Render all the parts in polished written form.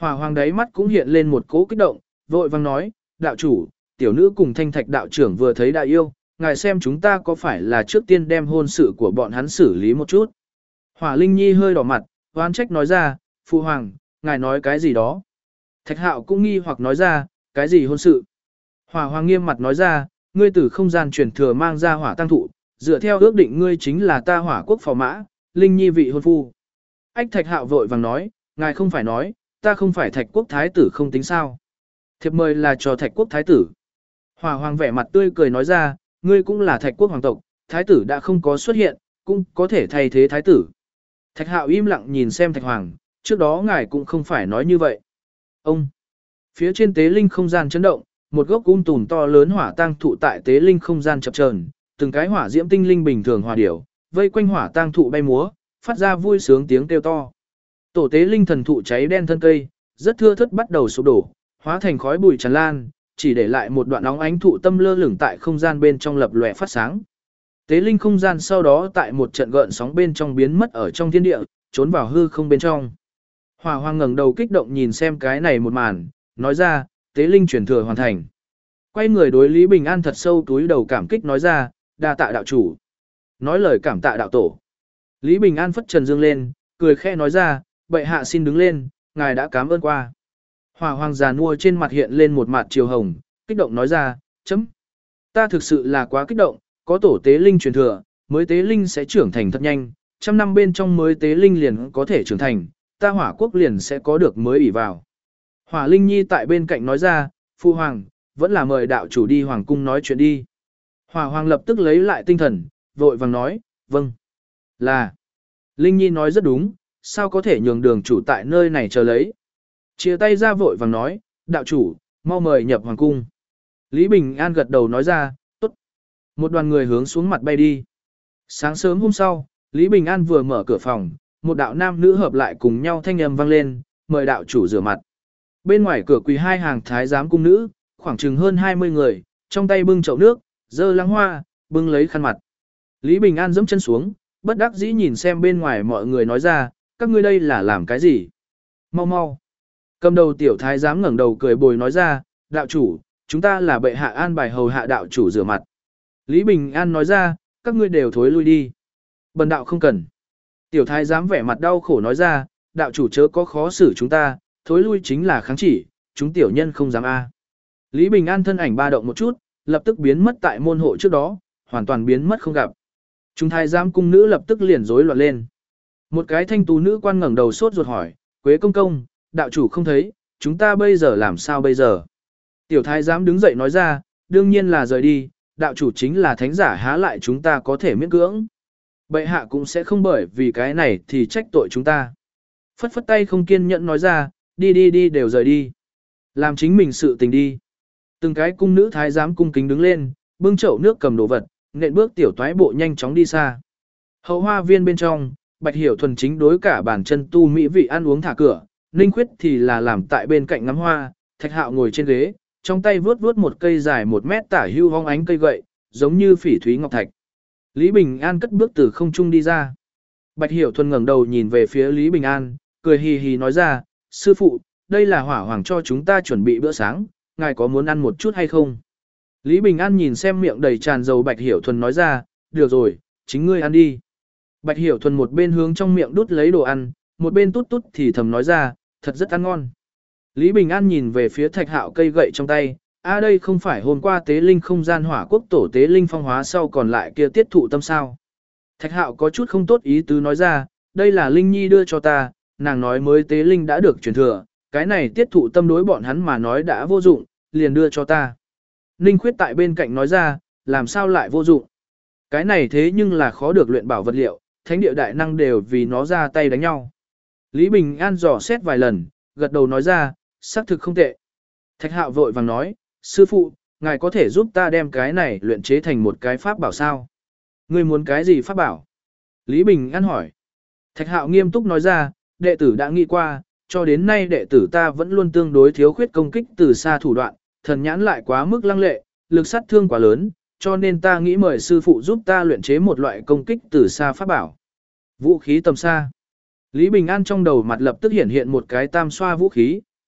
Hỏa hoàng đáy mắt cũng hiện lên một cỗ kích động, vội vang nói, đạo chủ, tiểu nữ cùng thanh thạch đạo trưởng vừa thấy đại yêu, ngài xem chúng ta có phải là trước tiên đem hôn sự của bọn hắn xử lý một chút. Hỏa Linh Nhi hơi đỏ mặt, oán trách nói ra, phụ hoàng, ngài nói cái gì đó. Thạch hạo cũng nghi hoặc nói ra, cái gì hôn sự. Hỏa hoàng nghiêm mặt nói ra, ngươi từ không gian truyền thừa mang ra hỏa tăng thụ, dựa theo ước định ngươi chính là ta hỏa quốc phò mã, Linh Nhi vị hôn phu. Ách thạch hạo vội vàng nói, ngài không phải nói, ta không phải thạch quốc thái tử không tính sao. Thiệp mời là cho thạch quốc thái tử. Hỏa hoàng vẻ mặt tươi cười nói ra, ngươi cũng là thạch quốc hoàng tộc, thái tử đã không có xuất hiện, cũng có thể thay thế thái tử. Thạch hạo im lặng nhìn xem thạch hoàng, trước đó ngài cũng không phải nói như vậy. Ông, phía trên tế linh không gian chấn động, một gốc tùn to lớn hỏa tang thụ tại tế linh không gian chập chờn, từng cái hỏa diễm tinh linh bình thường hòa điểu, vây quanh hỏa tang thụ bay múa, phát ra vui sướng tiếng kêu to. Tổ tế linh thần thụ cháy đen thân cây, rất thưa thớt bắt đầu sụp đổ, hóa thành khói bụi tràn lan, chỉ để lại một đoạn óng ánh thụ tâm lơ lửng tại không gian bên trong lập lòe phát sáng. Tế linh không gian sau đó tại một trận gợn sóng bên trong biến mất ở trong thiên địa, trốn vào hư không bên trong. Hỏa hoàng ngẩng đầu kích động nhìn xem cái này một màn, nói ra, tế linh truyền thừa hoàn thành. Quay người đối Lý Bình An thật sâu túi đầu cảm kích nói ra, đa tạ đạo chủ. Nói lời cảm tạ đạo tổ. Lý Bình An phất trần dương lên, cười khẽ nói ra, bệ hạ xin đứng lên, ngài đã cảm ơn qua. Hỏa hoàng già nua trên mặt hiện lên một mặt chiều hồng, kích động nói ra, chấm. Ta thực sự là quá kích động, có tổ tế linh truyền thừa, mới tế linh sẽ trưởng thành thật nhanh, 100 năm bên trong mới tế linh liền có thể trưởng thành, ta hỏa quốc liền sẽ có được mới ỷ vào. Hỏa Linh Nhi tại bên cạnh nói ra, Phu Hoàng, vẫn là mời đạo chủ đi hoàng cung nói chuyện đi. Hỏa Hoàng lập tức lấy lại tinh thần, vội vàng nói, vâng. Là. Linh Nhi nói rất đúng, sao có thể nhường đường chủ tại nơi này chờ lấy. Chia tay ra vội vàng nói, đạo chủ, mau mời nhập hoàng cung. Lý Bình An gật đầu nói ra, tốt. Một đoàn người hướng xuống mặt bay đi. Sáng sớm hôm sau, Lý Bình An vừa mở cửa phòng, một đạo nam nữ hợp lại cùng nhau thanh âm vang lên, mời đạo chủ rửa mặt. Bên ngoài cửa quỳ hai hàng thái giám cung nữ, khoảng chừng hơn 20 người, trong tay bưng chậu nước, dơ lăng hoa, bưng lấy khăn mặt. Lý Bình An giẫm chân xuống, bất đắc dĩ nhìn xem bên ngoài mọi người nói ra, các ngươi đây là làm cái gì? Mau mau. Cầm đầu tiểu thái giám ngẩng đầu cười bồi nói ra, đạo chủ, chúng ta là bệ hạ an bài hầu hạ đạo chủ rửa mặt. Lý Bình An nói ra, các ngươi đều thối lui đi. Bần đạo không cần. Tiểu thái giám vẻ mặt đau khổ nói ra, đạo chủ chớ có khó xử chúng ta, thối lui chính là kháng chỉ, chúng tiểu nhân không dám a. Lý Bình An thân ảnh ba động một chút, lập tức biến mất tại môn hộ trước đó, hoàn toàn biến mất không gặp. Chúng thái giám cung nữ lập tức liền rối loạn lên. Một cái thanh tú nữ quan ngẩng đầu sốt ruột hỏi, Quế công công, đạo chủ không thấy, chúng ta bây giờ làm sao bây giờ? Tiểu thái giám đứng dậy nói ra, đương nhiên là rời đi, đạo chủ chính là thánh giả há lại chúng ta có thể miễn cưỡng. Bệ hạ cũng sẽ không bởi vì cái này thì trách tội chúng ta. Phất phất tay không kiên nhẫn nói ra, đi đều rời đi. Làm chính mình sự tình đi. Từng cái cung nữ thái giám cung kính đứng lên, bưng chậu nước cầm đồ vật, nện bước tiểu toái bộ nhanh chóng đi xa. Hậu hoa viên bên trong, Bạch Hiểu thuần chính đối cả bản chân tu mỹ vị ăn uống thả cửa, Ninh Khuyết thì là làm tại bên cạnh ngắm hoa, Thạch Hạo ngồi trên ghế, trong tay vướt một cây dài 1 mét tả hưu hong ánh cây gậy, giống như phỉ thúy ngọc thạch. Lý Bình An cất bước từ không trung đi ra. Bạch Hiểu thuần ngẩng đầu nhìn về phía Lý Bình An, cười hì hì nói ra, sư phụ, đây là hỏa hoàng cho chúng ta chuẩn bị bữa sáng, ngài có muốn ăn một chút hay không? Lý Bình An nhìn xem miệng đầy tràn dầu Bạch Hiểu thuần nói ra, được rồi, chính ngươi ăn đi. Bạch Hiểu thuần một bên hướng trong miệng đút lấy đồ ăn, một bên tút thì thầm nói ra, thật rất ăn ngon. Lý Bình An nhìn về phía Thạch Hạo cây gậy trong tay, đây không phải hôm qua tế linh không gian hỏa quốc tổ tế linh phong hóa sau còn lại kia tiết thụ tâm sao. Thạch Hạo có chút không tốt ý tứ nói ra, đây là Linh Nhi đưa cho ta, nàng nói mới tế linh đã được truyền thừa, cái này tiết thụ tâm đối bọn hắn mà nói đã vô dụng, liền đưa cho ta. Ninh Khuyết tại bên cạnh nói ra, làm sao lại vô dụng. Cái này thế nhưng là khó được luyện bảo vật liệu, thánh địa đại năng đều vì nó ra tay đánh nhau. Lý Bình An dò xét vài lần, gật đầu nói ra, xác thực không tệ. Thạch Hạo vội vàng nói, sư phụ, ngài có thể giúp ta đem cái này luyện chế thành một cái pháp bảo sao? Ngươi muốn cái gì pháp bảo? Lý Bình An hỏi. Thạch Hạo nghiêm túc nói ra, đệ tử đã nghĩ qua, cho đến nay đệ tử ta vẫn luôn tương đối thiếu khuyết công kích từ xa thủ đoạn, thần nhãn lại quá mức lăng lệ, lực sát thương quá lớn, cho nên ta nghĩ mời sư phụ giúp ta luyện chế một loại công kích từ xa pháp bảo. Vũ khí tầm xa. Lý Bình An trong đầu mặt lập tức hiện một cái tam xoa vũ khí,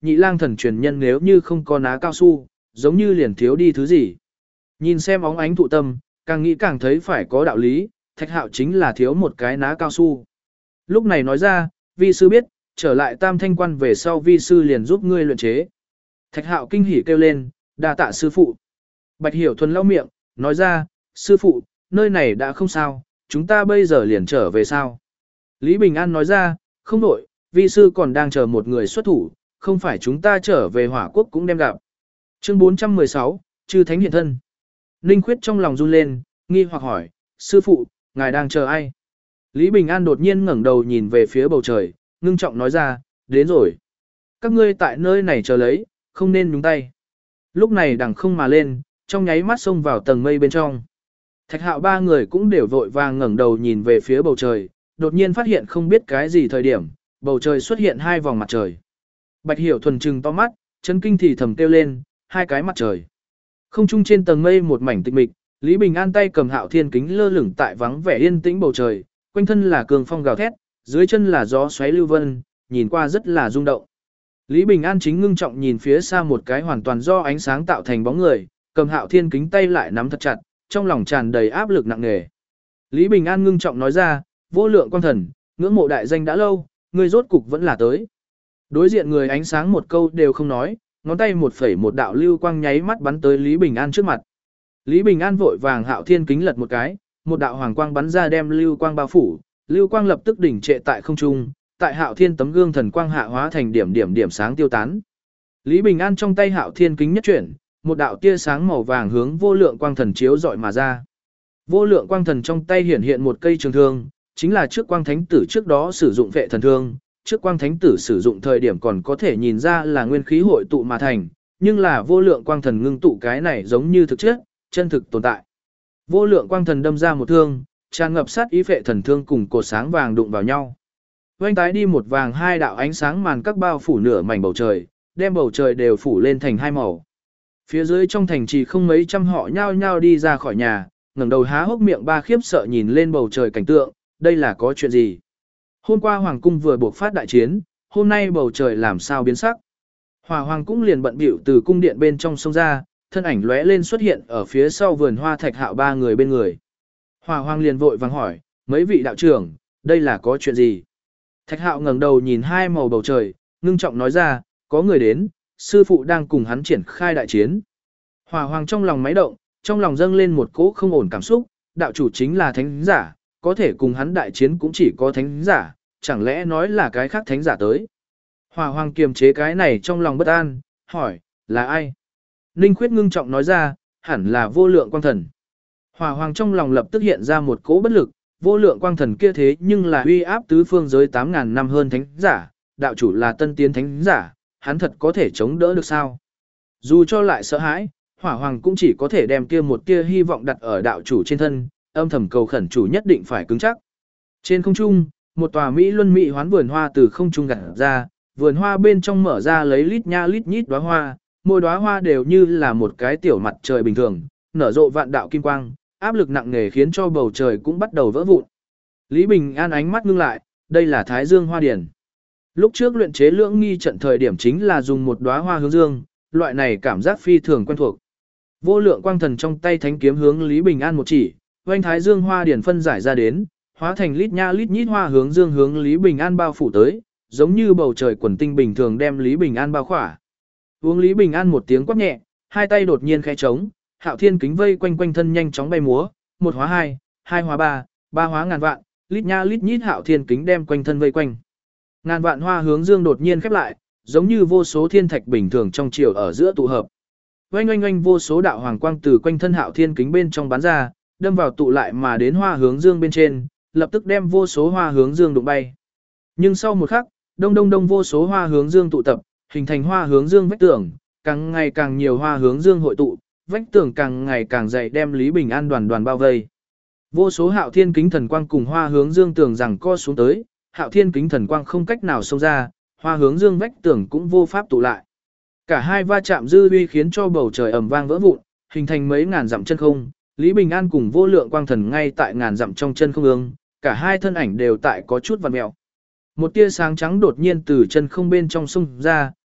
nhị lang thần truyền nhân nếu như không có ná cao su, giống như liền thiếu đi thứ gì. Nhìn xem óng ánh thụ tâm, càng nghĩ càng thấy phải có đạo lý, Thạch Hạo chính là thiếu một cái ná cao su. Lúc này nói ra, vi sư biết, trở lại Tam Thanh Quan về sau vi sư liền giúp ngươi luyện chế. Thạch Hạo kinh hỉ kêu lên, đa tạ sư phụ. Bạch Hiểu Thuần lau miệng, nói ra, sư phụ, nơi này đã không sao, chúng ta bây giờ liền trở về sao. Lý Bình An nói ra, không đổi, vi sư còn đang chờ một người xuất thủ, không phải chúng ta trở về Hỏa Quốc cũng đem gặp. Chương 416, Chư Thánh hiện thân. Ninh Khuyết trong lòng run lên, nghi hoặc hỏi, sư phụ, ngài đang chờ ai? Lý Bình An đột nhiên ngẩng đầu nhìn về phía bầu trời, ngưng trọng nói ra, đến rồi. Các ngươi tại nơi này chờ lấy, không nên nhúng tay. Lúc này đằng không mà lên, trong nháy mắt xông vào tầng mây bên trong. Thạch Hạo ba người cũng đều vội vàng ngẩng đầu nhìn về phía bầu trời, đột nhiên phát hiện không biết cái gì thời điểm, bầu trời xuất hiện hai vòng mặt trời. Bạch Hiểu Thuần trừng to mắt, chấn kinh thì thầm kêu lên, hai cái mặt trời. Không trung trên tầng mây một mảnh tịch mịch, Lý Bình An tay cầm Hạo Thiên kính lơ lửng tại vắng vẻ yên tĩnh bầu trời, quanh thân là cường phong gào thét, dưới chân là gió xoáy lưu vân, nhìn qua rất là rung động. Lý Bình An chính ngưng trọng nhìn phía xa một cái hoàn toàn do ánh sáng tạo thành bóng người, cầm Hạo Thiên kính tay lại nắm thật chặt, trong lòng tràn đầy áp lực nặng nề. Lý Bình An ngưng trọng nói ra, vô lượng quang thần, ngưỡng mộ đại danh đã lâu, ngươi rốt cục vẫn là tới. Đối diện người ánh sáng một câu đều không nói, ngón tay một đạo lưu quang nháy mắt bắn tới Lý Bình An trước mặt. Lý Bình An vội vàng Hạo Thiên kính lật một cái, một đạo hoàng quang bắn ra đem lưu quang bao phủ, lưu quang lập tức đỉnh trệ tại không trung, tại Hạo Thiên tấm gương thần quang hạ hóa thành điểm sáng tiêu tán. Lý Bình An trong tay Hạo Thiên kính nhất chuyển, một đạo tia sáng màu vàng hướng vô lượng quang thần chiếu dọi mà ra. Vô lượng quang thần trong tay hiện một cây trường thương, chính là trước quang thánh tử trước đó sử dụng vệ thần thương, trước quang thánh tử sử dụng thời điểm còn có thể nhìn ra là nguyên khí hội tụ mà thành, nhưng là vô lượng quang thần ngưng tụ cái này giống như thực chất, chân thực tồn tại. Vô lượng quang thần đâm ra một thương, tràn ngập sát ý vệ thần thương cùng cột sáng vàng đụng vào nhau. Oanh tái đi một vàng hai đạo ánh sáng màn các bao phủ nửa mảnh bầu trời, đem bầu trời đều phủ lên thành hai màu. Phía dưới trong thành trì không mấy trăm họ nhao nhao đi ra khỏi nhà, ngẩng đầu há hốc miệng ba khiếp sợ nhìn lên bầu trời cảnh tượng, đây là có chuyện gì? Hôm qua hoàng cung vừa buộc phát đại chiến, hôm nay bầu trời làm sao biến sắc? Hỏa hoàng cũng liền bận bịu từ cung điện bên trong sông ra, thân ảnh lóe lên xuất hiện ở phía sau vườn hoa Thạch Hạo ba người bên người. Hỏa hoàng liền vội vàng hỏi, mấy vị đạo trưởng, đây là có chuyện gì? Thạch Hạo ngẩng đầu nhìn hai màu bầu trời, ngưng trọng nói ra, có người đến, sư phụ đang cùng hắn triển khai đại chiến. Hỏa hoàng trong lòng máy động, trong lòng dâng lên một cỗ không ổn cảm xúc, đạo chủ chính là thánh giả, có thể cùng hắn đại chiến cũng chỉ có thánh giả, chẳng lẽ nói là cái khác thánh giả tới. Hỏa hoàng kiềm chế cái này trong lòng bất an, hỏi, là ai? Ninh Khuyết ngưng trọng nói ra, hẳn là vô lượng quang thần. Hỏa hoàng trong lòng lập tức hiện ra một cỗ bất lực, vô lượng quang thần kia thế nhưng là uy áp tứ phương giới 8.000 năm hơn thánh giả, đạo chủ là tân tiến thánh giả, hắn thật có thể chống đỡ được sao? Dù cho lại sợ hãi, hỏa hoàng cũng chỉ có thể đem kia một tia hy vọng đặt ở đạo chủ trên thân, âm thầm cầu khẩn chủ nhất định phải cứng chắc. Trên không trung, một tòa Mỹ luân mỹ hoán vườn hoa từ không trung gặt ra, vườn hoa bên trong mở ra lấy lít nha lít nhít đóa hoa, mỗi đóa hoa đều như là một cái tiểu mặt trời bình thường, nở rộ vạn đạo kim quang, áp lực nặng nề khiến cho bầu trời cũng bắt đầu vỡ vụn. Lý Bình An ánh mắt ngưng lại, đây là Thái Dương Hoa Điển. Lúc trước luyện chế lưỡng nghi trận thời điểm chính là dùng một đóa hoa hướng dương, loại này cảm giác phi thường quen thuộc. Vô lượng quang thần trong tay thánh kiếm hướng Lý Bình An một chỉ, oanh Thái Dương Hoa Điển phân giải ra đến, hóa thành lít nha lít nhít hoa hướng dương hướng Lý Bình An bao phủ tới, giống như bầu trời quần tinh bình thường đem Lý Bình An bao khỏa. Uống Lý Bình An một tiếng quát nhẹ, hai tay đột nhiên khẽ trống, Hạo Thiên kính vây quanh quanh thân nhanh chóng bay múa, một hóa hai, hai hóa ba, ba hóa ngàn vạn, lít nha lít nhít Hạo Thiên kính đem quanh thân vây quanh. Ngàn vạn hoa hướng dương đột nhiên khép lại, giống như vô số thiên thạch bình thường trong chiều ở giữa tụ hợp. Oanh oanh oanh vô số đạo hoàng quang từ quanh thân Hạo Thiên kính bên trong bắn ra, đâm vào tụ lại mà đến hoa hướng dương bên trên, lập tức đem vô số hoa hướng dương đụng bay. Nhưng sau một khắc, đông đông đông vô số hoa hướng dương tụ tập, hình thành hoa hướng dương vách tường, càng ngày càng nhiều hoa hướng dương hội tụ, vách tường càng ngày càng dày đem Lý Bình An đoàn đoàn bao vây. Vô số Hạo Thiên kính thần quang cùng hoa hướng dương tường rằng co xuống tới, Hạo Thiên kính thần quang không cách nào xông ra, hoa hướng dương vách tường cũng vô pháp tụ lại. Cả hai va chạm dư uy khiến cho bầu trời ầm vang vỡ vụn, hình thành mấy ngàn dặm chân không. Lý Bình An cùng vô lượng quang thần ngay tại ngàn dặm trong chân không ương, cả hai thân ảnh đều tại có chút vặn mèo. Một tia sáng trắng đột nhiên từ chân không bên trong xung ra,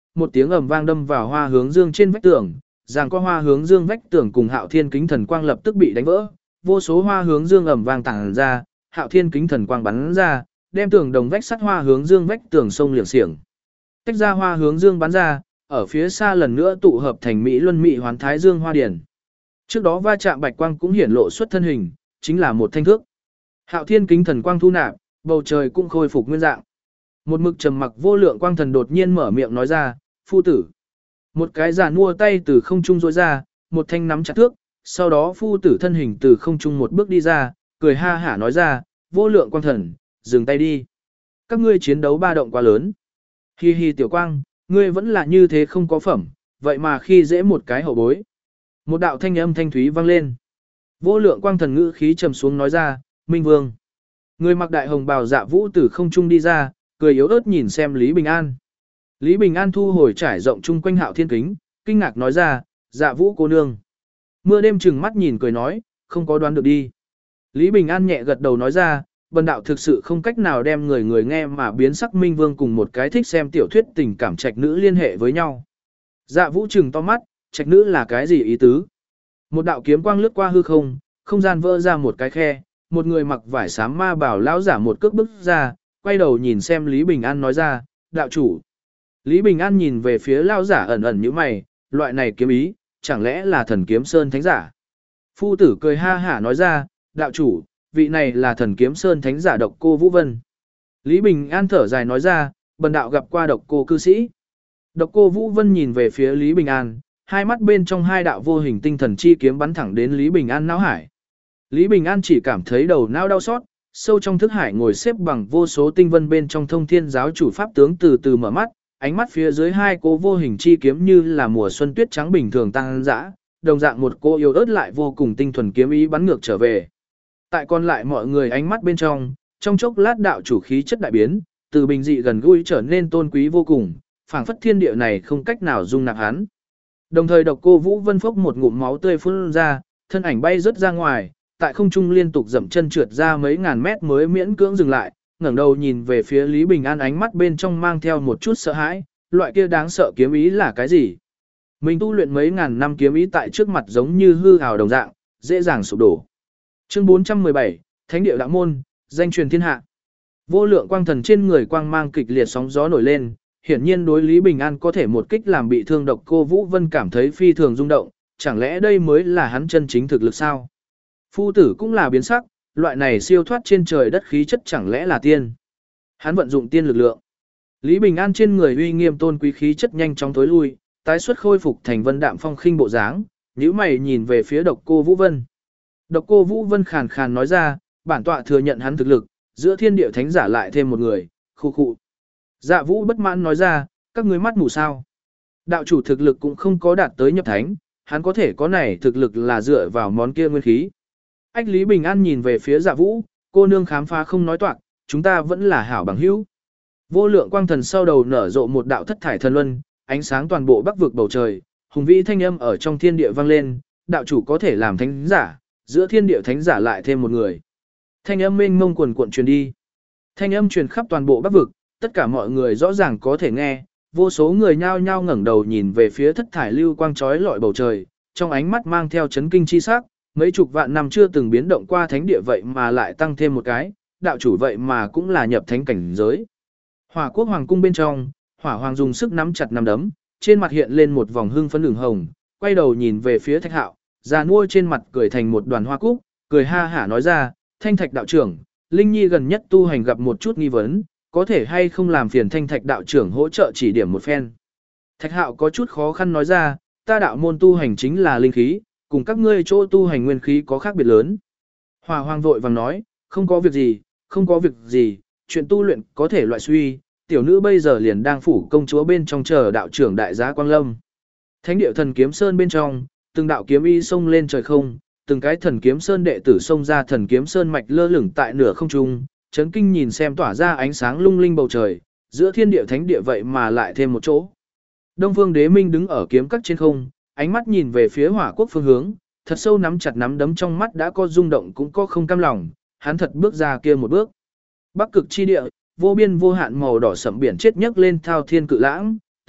một tiếng ầm vang đâm vào hoa hướng dương trên vách tường, giằng qua hoa hướng dương vách tường cùng Hạo Thiên kính thần quang lập tức bị đánh vỡ, vô số hoa hướng dương ầm vang tản ra, Hạo Thiên kính thần quang bắn ra, đem tường đồng vách sắt hoa hướng dương vách tường sông liệng xiềng. Tách ra hoa hướng dương bắn ra, ở phía xa lần nữa tụ hợp thành Mỹ Luân Mỹ Hoán Thái Dương Hoa Điển. Trước đó va chạm bạch quang cũng hiển lộ xuất thân hình, chính là một thanh thước. Hạo Thiên kính thần quang thu nạp, bầu trời cũng khôi phục nguyên dạng. Một mực trầm mặc vô lượng quang thần đột nhiên mở miệng nói ra, phu tử. Một cái giàn mua tay từ không trung rối ra, một thanh nắm chặt thước, sau đó phu tử thân hình từ không trung một bước đi ra, cười ha hả nói ra, vô lượng quang thần, dừng tay đi. Các ngươi chiến đấu ba động quá lớn. Hi hi tiểu quang, ngươi vẫn là như thế không có phẩm, vậy mà khi dễ một cái hậu bối. Một đạo thanh âm thanh thúy vang lên. Vô lượng quang thần ngữ khí trầm xuống nói ra, Minh Vương. Người mặc đại hồng bào Dạ Vũ từ không trung đi ra, cười yếu ớt nhìn xem Lý Bình An. Lý Bình An thu hồi trải rộng chung quanh Hạo Thiên kính, kinh ngạc nói ra, Dạ Vũ cô nương. Mưa đêm chừng mắt nhìn cười nói, không có đoán được đi. Lý Bình An nhẹ gật đầu nói ra, bần đạo thực sự không cách nào đem người người nghe mà biến sắc Minh Vương cùng một cái thích xem tiểu thuyết tình cảm trạch nữ liên hệ với nhau. Dạ Vũ trừng to mắt, trạch nữ là cái gì ý tứ? Một đạo kiếm quang lướt qua hư không, không gian vỡ ra một cái khe, một người mặc vải xám ma bảo lão giả một cước bước ra, quay đầu nhìn xem Lý Bình An nói ra, đạo chủ. Lý Bình An nhìn về phía lão giả ẩn ẩn như mày, loại này kiếm ý, chẳng lẽ là thần kiếm sơn thánh giả? Phu tử cười ha hả nói ra, đạo chủ, vị này là thần kiếm sơn thánh giả Độc Cô Vũ Vân. Lý Bình An thở dài nói ra, bần đạo gặp qua Độc Cô cư sĩ. Độc Cô Vũ Vân nhìn về phía Lý Bình An, hai mắt bên trong hai đạo vô hình tinh thần chi kiếm bắn thẳng đến Lý Bình An não hải. Lý Bình An chỉ cảm thấy đầu não đau xót, sâu trong thức hải ngồi xếp bằng vô số tinh vân bên trong Thông Thiên giáo chủ pháp tướng từ từ mở mắt, ánh mắt phía dưới hai cố vô hình chi kiếm như là mùa xuân tuyết trắng bình thường tăng dã, đồng dạng một cô yêu ớt lại vô cùng tinh thuần kiếm ý bắn ngược trở về. Tại còn lại mọi người ánh mắt bên trong chốc lát đạo chủ khí chất đại biến, từ bình dị gần gũi trở nên tôn quý vô cùng, phảng phất thiên địa này không cách nào dung nạp hắn. Đồng thời Độc Cô Vũ Vân phốc một ngụm máu tươi phun ra, thân ảnh bay rớt ra ngoài, tại không trung liên tục dậm chân trượt ra mấy ngàn mét mới miễn cưỡng dừng lại, ngẩng đầu nhìn về phía Lý Bình An ánh mắt bên trong mang theo một chút sợ hãi, loại kia đáng sợ kiếm ý là cái gì? Mình tu luyện mấy ngàn năm kiếm ý tại trước mặt giống như hư ảo đồng dạng, dễ dàng sụp đổ. Chương 417, Thánh địa đạo môn, danh truyền thiên hạ. Vô lượng quang thần trên người quang mang kịch liệt sóng gió nổi lên, hiển nhiên đối Lý Bình An có thể một kích làm bị thương Độc Cô Vũ Vân cảm thấy phi thường rung động, chẳng lẽ đây mới là hắn chân chính thực lực sao? Phu tử cũng là biến sắc, loại này siêu thoát trên trời đất khí chất chẳng lẽ là tiên? Hắn vận dụng tiên lực lượng. Lý Bình An trên người uy nghiêm tôn quý khí chất nhanh chóng tối lui, tái xuất khôi phục thành vân đạm phong khinh bộ dáng, nhíu mày nhìn về phía Độc Cô Vũ Vân. Độc Cô Vũ Vân khàn khàn nói ra, bản tọa thừa nhận hắn thực lực, giữa thiên địa thánh giả lại thêm một người, khu khụ. Dạ Vũ bất mãn nói ra, các ngươi mắt mù sao? Đạo chủ thực lực cũng không có đạt tới nhập thánh, hắn có thể có này thực lực là dựa vào món kia nguyên khí. Ách Lý Bình An nhìn về phía Dạ Vũ, cô nương khám phá không nói toạc, chúng ta vẫn là hảo bằng hữu. Vô lượng quang thần sau đầu nở rộ một đạo thất thải thần luân, ánh sáng toàn bộ bắc vực bầu trời, hùng vĩ thanh âm ở trong thiên địa vang lên, đạo chủ có thể làm thánh giả, giữa thiên địa thánh giả lại thêm một người. Thanh âm mênh mông quần cuộn truyền đi. Thanh âm truyền khắp toàn bộ bắc vực, tất cả mọi người rõ ràng có thể nghe, vô số người nhao nhao ngẩng đầu nhìn về phía thất thải lưu quang chói lọi bầu trời, trong ánh mắt mang theo chấn kinh chi sắc, mấy chục vạn năm chưa từng biến động qua thánh địa vậy mà lại tăng thêm một cái, đạo chủ vậy mà cũng là nhập thánh cảnh giới. Hỏa quốc hoàng cung bên trong, Hỏa hoàng dùng sức nắm chặt nắm đấm, trên mặt hiện lên một vòng hưng phấn ửng hồng, quay đầu nhìn về phía Thạch Hạo, già nuôi trên mặt cười thành một đoàn hoa cúc, cười ha hả nói ra, Thanh Thạch đạo trưởng, Linh Nhi gần nhất tu hành gặp một chút nghi vấn, có thể hay không làm phiền Thanh Thạch đạo trưởng hỗ trợ chỉ điểm một phen. Thạch Hạo có chút khó khăn nói ra, ta đạo môn tu hành chính là linh khí, cùng các ngươi chỗ tu hành nguyên khí có khác biệt lớn. Hỏa hoàng vội vàng nói, không có việc gì, không có việc gì, chuyện tu luyện có thể loại suy, tiểu nữ bây giờ liền đang phủ công chúa bên trong chờ đạo trưởng đại giá Quang Lâm. Thánh địa thần kiếm sơn bên trong, từng đạo kiếm y xông lên trời không, từng cái thần kiếm sơn đệ tử xông ra thần kiếm sơn mạch lơ lửng tại nửa không trung, chấn kinh nhìn xem tỏa ra ánh sáng lung linh bầu trời, giữa thiên địa thánh địa vậy mà lại thêm một chỗ. Đông Phương Đế Minh đứng ở kiếm các trên không, ánh mắt nhìn về phía Hỏa quốc phương hướng, thật sâu nắm chặt nắm đấm trong mắt đã có rung động cũng có không cam lòng, hắn thật bước ra kia một bước. Bắc cực chi địa, vô biên vô hạn màu đỏ sẫm biển chết nhấc lên thao thiên cự lãng,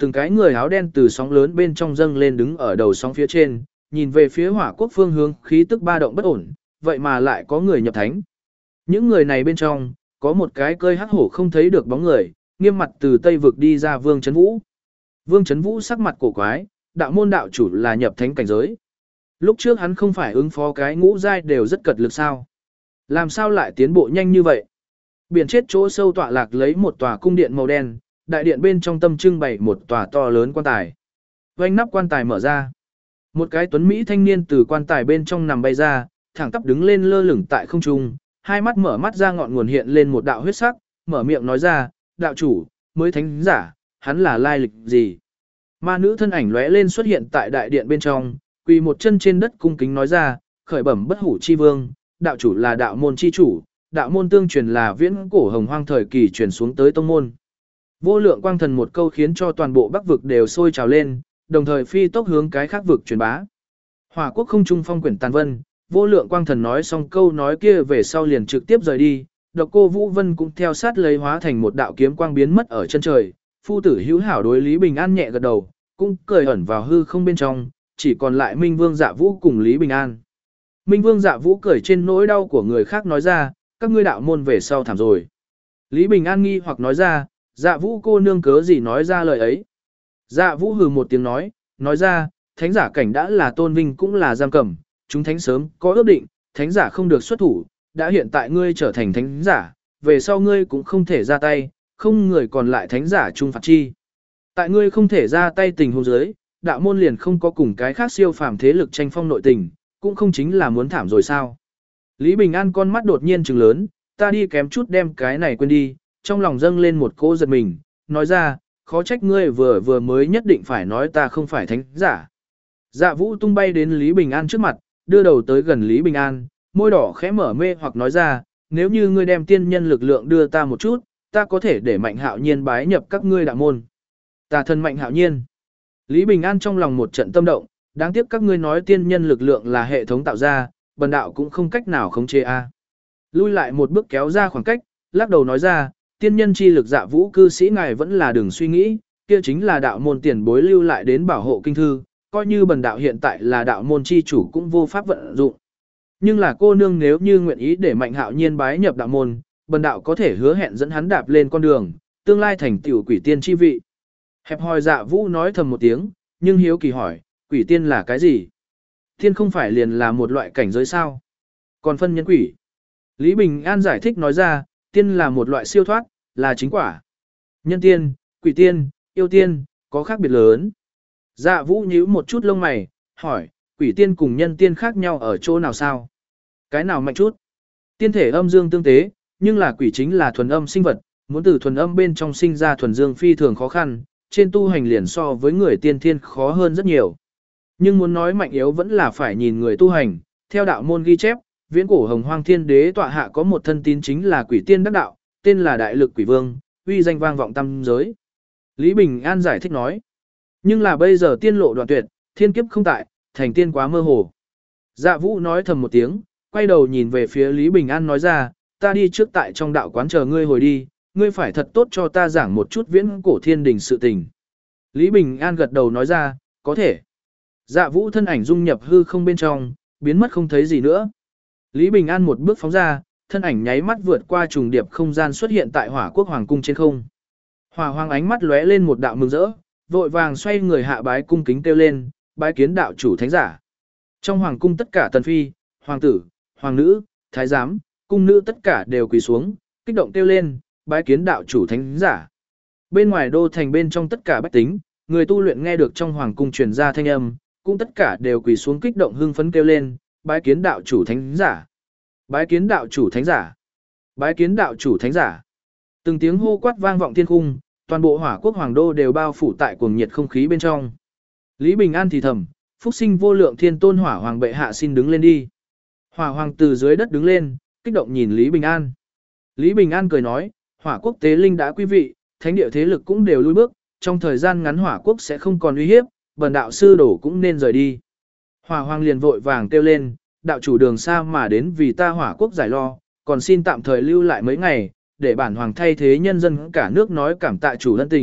từng cái người áo đen từ sóng lớn bên trong dâng lên đứng ở đầu sóng phía trên, nhìn về phía hỏa quốc phương hướng khí tức ba động bất ổn, vậy mà lại có người nhập thánh. Những người này bên trong, có một cái cơi hắc hổ không thấy được bóng người, nghiêm mặt từ Tây vực đi ra Vương Chấn Vũ. Vương Chấn Vũ sắc mặt cổ quái, đạo môn đạo chủ là nhập thánh cảnh giới. Lúc trước hắn không phải ứng phó cái ngũ giai đều rất cật lực sao? Làm sao lại tiến bộ nhanh như vậy? Biển chết chỗ sâu tọa lạc lấy một tòa cung điện màu đen, đại điện bên trong tâm trưng bày một tòa to lớn quan tài. Vành nắp quan tài mở ra. Một cái tuấn mỹ thanh niên từ quan tài bên trong nằm bay ra, thẳng tắp đứng lên lơ lửng tại không trung, hai mắt mở mắt ra ngọn nguồn hiện lên một đạo huyết sắc, mở miệng nói ra, đạo chủ, mới thánh giả, hắn là lai lịch gì? Ma nữ thân ảnh lóe lên xuất hiện tại đại điện bên trong, quỳ một chân trên đất cung kính nói ra, khởi bẩm bất hủ chi vương, đạo chủ là đạo môn chi chủ, đạo môn tương truyền là viễn cổ hồng hoang thời kỳ truyền xuống tới tông môn. Vô lượng quang thần một câu khiến cho toàn bộ Bắc vực đều sôi trào lên, đồng thời phi tốc hướng cái khác vực truyền bá. Hỏa quốc không trung phong quyển tàn vân, vô lượng quang thần nói xong câu nói kia về sau liền trực tiếp rời đi, Độc Cô Vũ Vân cũng theo sát lấy hóa thành một đạo kiếm quang biến mất ở chân trời. Phu tử hữu hảo đối Lý Bình An nhẹ gật đầu, cũng cười ẩn vào hư không bên trong, chỉ còn lại Minh Vương Dạ Vũ cùng Lý Bình An. Minh Vương Dạ Vũ cười trên nỗi đau của người khác nói ra, các ngươi đạo môn về sau thảm rồi. Lý Bình An nghi hoặc nói ra, Dạ Vũ cô nương cớ gì nói ra lời ấy. Dạ Vũ hừ một tiếng nói ra, thánh giả cảnh đã là tôn vinh cũng là giam cầm, chúng thánh sớm có ước định, thánh giả không được xuất thủ, đã hiện tại ngươi trở thành thánh giả, về sau ngươi cũng không thể ra tay, không người còn lại thánh giả trung phạt chi. Tại ngươi không thể ra tay tình huống dưới, đạo môn liền không có cùng cái khác siêu phàm thế lực tranh phong nội tình, cũng không chính là muốn thảm rồi sao. Lý Bình An con mắt đột nhiên trừng lớn, ta đi kém chút đem cái này quên đi, trong lòng dâng lên một cỗ giật mình, nói ra, khó trách ngươi vừa mới nhất định phải nói ta không phải thánh giả. Dạ Vũ tung bay đến Lý Bình An trước mặt, đưa đầu tới gần Lý Bình An, môi đỏ khẽ mở mê hoặc nói ra, nếu như ngươi đem tiên nhân lực lượng đưa ta một chút, ta có thể để Mạnh Hạo Nhiên bái nhập các ngươi đạo môn. Tà thần Mạnh Hạo Nhiên. Lý Bình An trong lòng một trận tâm động, đáng tiếc các ngươi nói tiên nhân lực lượng là hệ thống tạo ra, bần đạo cũng không cách nào khống chế a. Lui lại một bước kéo ra khoảng cách, lắc đầu nói ra, tiên nhân chi lực Dạ Vũ cư sĩ ngài vẫn là đừng suy nghĩ, kia chính là đạo môn tiền bối lưu lại đến bảo hộ kinh thư, coi như bần đạo hiện tại là đạo môn chi chủ cũng vô pháp vận dụng. Nhưng là cô nương nếu như nguyện ý để Mạnh Hạo Nhiên bái nhập đạo môn, bần đạo có thể hứa hẹn dẫn hắn đạp lên con đường, tương lai thành tiểu quỷ tiên chi vị. Hẹp hòi Dạ Vũ nói thầm một tiếng, nhưng hiếu kỳ hỏi, quỷ tiên là cái gì? Tiên không phải liền là một loại cảnh giới sao? Còn phân nhân quỷ. Lý Bình An giải thích nói ra, tiên là một loại siêu thoát, là chính quả. Nhân tiên, quỷ tiên, yêu tiên, có khác biệt lớn. Dạ Vũ nhíu một chút lông mày, hỏi, quỷ tiên cùng nhân tiên khác nhau ở chỗ nào sao? Cái nào mạnh chút? Tiên thể âm dương tương tế, nhưng là quỷ chính là thuần âm sinh vật, muốn từ thuần âm bên trong sinh ra thuần dương phi thường khó khăn, trên tu hành liền so với người tiên thiên khó hơn rất nhiều. Nhưng muốn nói mạnh yếu vẫn là phải nhìn người tu hành, theo đạo môn ghi chép, viễn cổ hồng hoang thiên đế tọa hạ có một thân tín chính là quỷ tiên đắc đạo, tên là Đại Lực Quỷ Vương, uy danh vang vọng tam giới. Lý Bình An giải thích nói, nhưng là bây giờ tiên lộ đoạn tuyệt, thiên kiếp không tại, thành tiên quá mơ hồ. Dạ Vũ nói thầm một tiếng, quay đầu nhìn về phía Lý Bình An nói ra, ta đi trước tại trong đạo quán chờ ngươi hồi đi, ngươi phải thật tốt cho ta giảng một chút viễn cổ thiên đình sự tình. Lý Bình An gật đầu nói ra, có thể. Dạ Vũ thân ảnh dung nhập hư không bên trong, biến mất không thấy gì nữa. Lý Bình An một bước phóng ra, thân ảnh nháy mắt vượt qua trùng điệp không gian xuất hiện tại Hỏa Quốc Hoàng cung trên không. Hỏa Hoàng ánh mắt lóe lên một đạo mừng rỡ, vội vàng xoay người hạ bái cung kính kêu lên, bái kiến đạo chủ thánh giả. Trong hoàng cung tất cả tần phi, hoàng tử, hoàng nữ, thái giám, cung nữ tất cả đều quỳ xuống, kích động kêu lên, bái kiến đạo chủ thánh giả. Bên ngoài đô thành bên trong tất cả bách tính, người tu luyện nghe được trong hoàng cung truyền ra thanh âm, cũng tất cả đều quỳ xuống kích động hưng phấn kêu lên, bái kiến đạo chủ thánh giả. Bái kiến đạo chủ thánh giả. Bái kiến đạo chủ thánh giả. Từng tiếng hô quát vang vọng thiên cung, toàn bộ Hỏa Quốc hoàng đô đều bao phủ tại cuồng nhiệt không khí bên trong. Lý Bình An thì thầm, phúc sinh vô lượng thiên tôn Hỏa Hoàng bệ hạ xin đứng lên đi. Hỏa Hoàng từ dưới đất đứng lên, kích động nhìn Lý Bình An. Lý Bình An cười nói, Hỏa Quốc tế linh đã quý vị, thánh địa thế lực cũng đều lui bước, trong thời gian ngắn Hỏa Quốc sẽ không còn uy hiếp, bần đạo sư đổ cũng nên rời đi. Hỏa Hoàng liền vội vàng kêu lên, đạo chủ đường xa mà đến vì ta Hỏa Quốc giải lo, còn xin tạm thời lưu lại mấy ngày, để bản hoàng thay thế nhân dân cả nước nói cảm tạ chủ ân tình,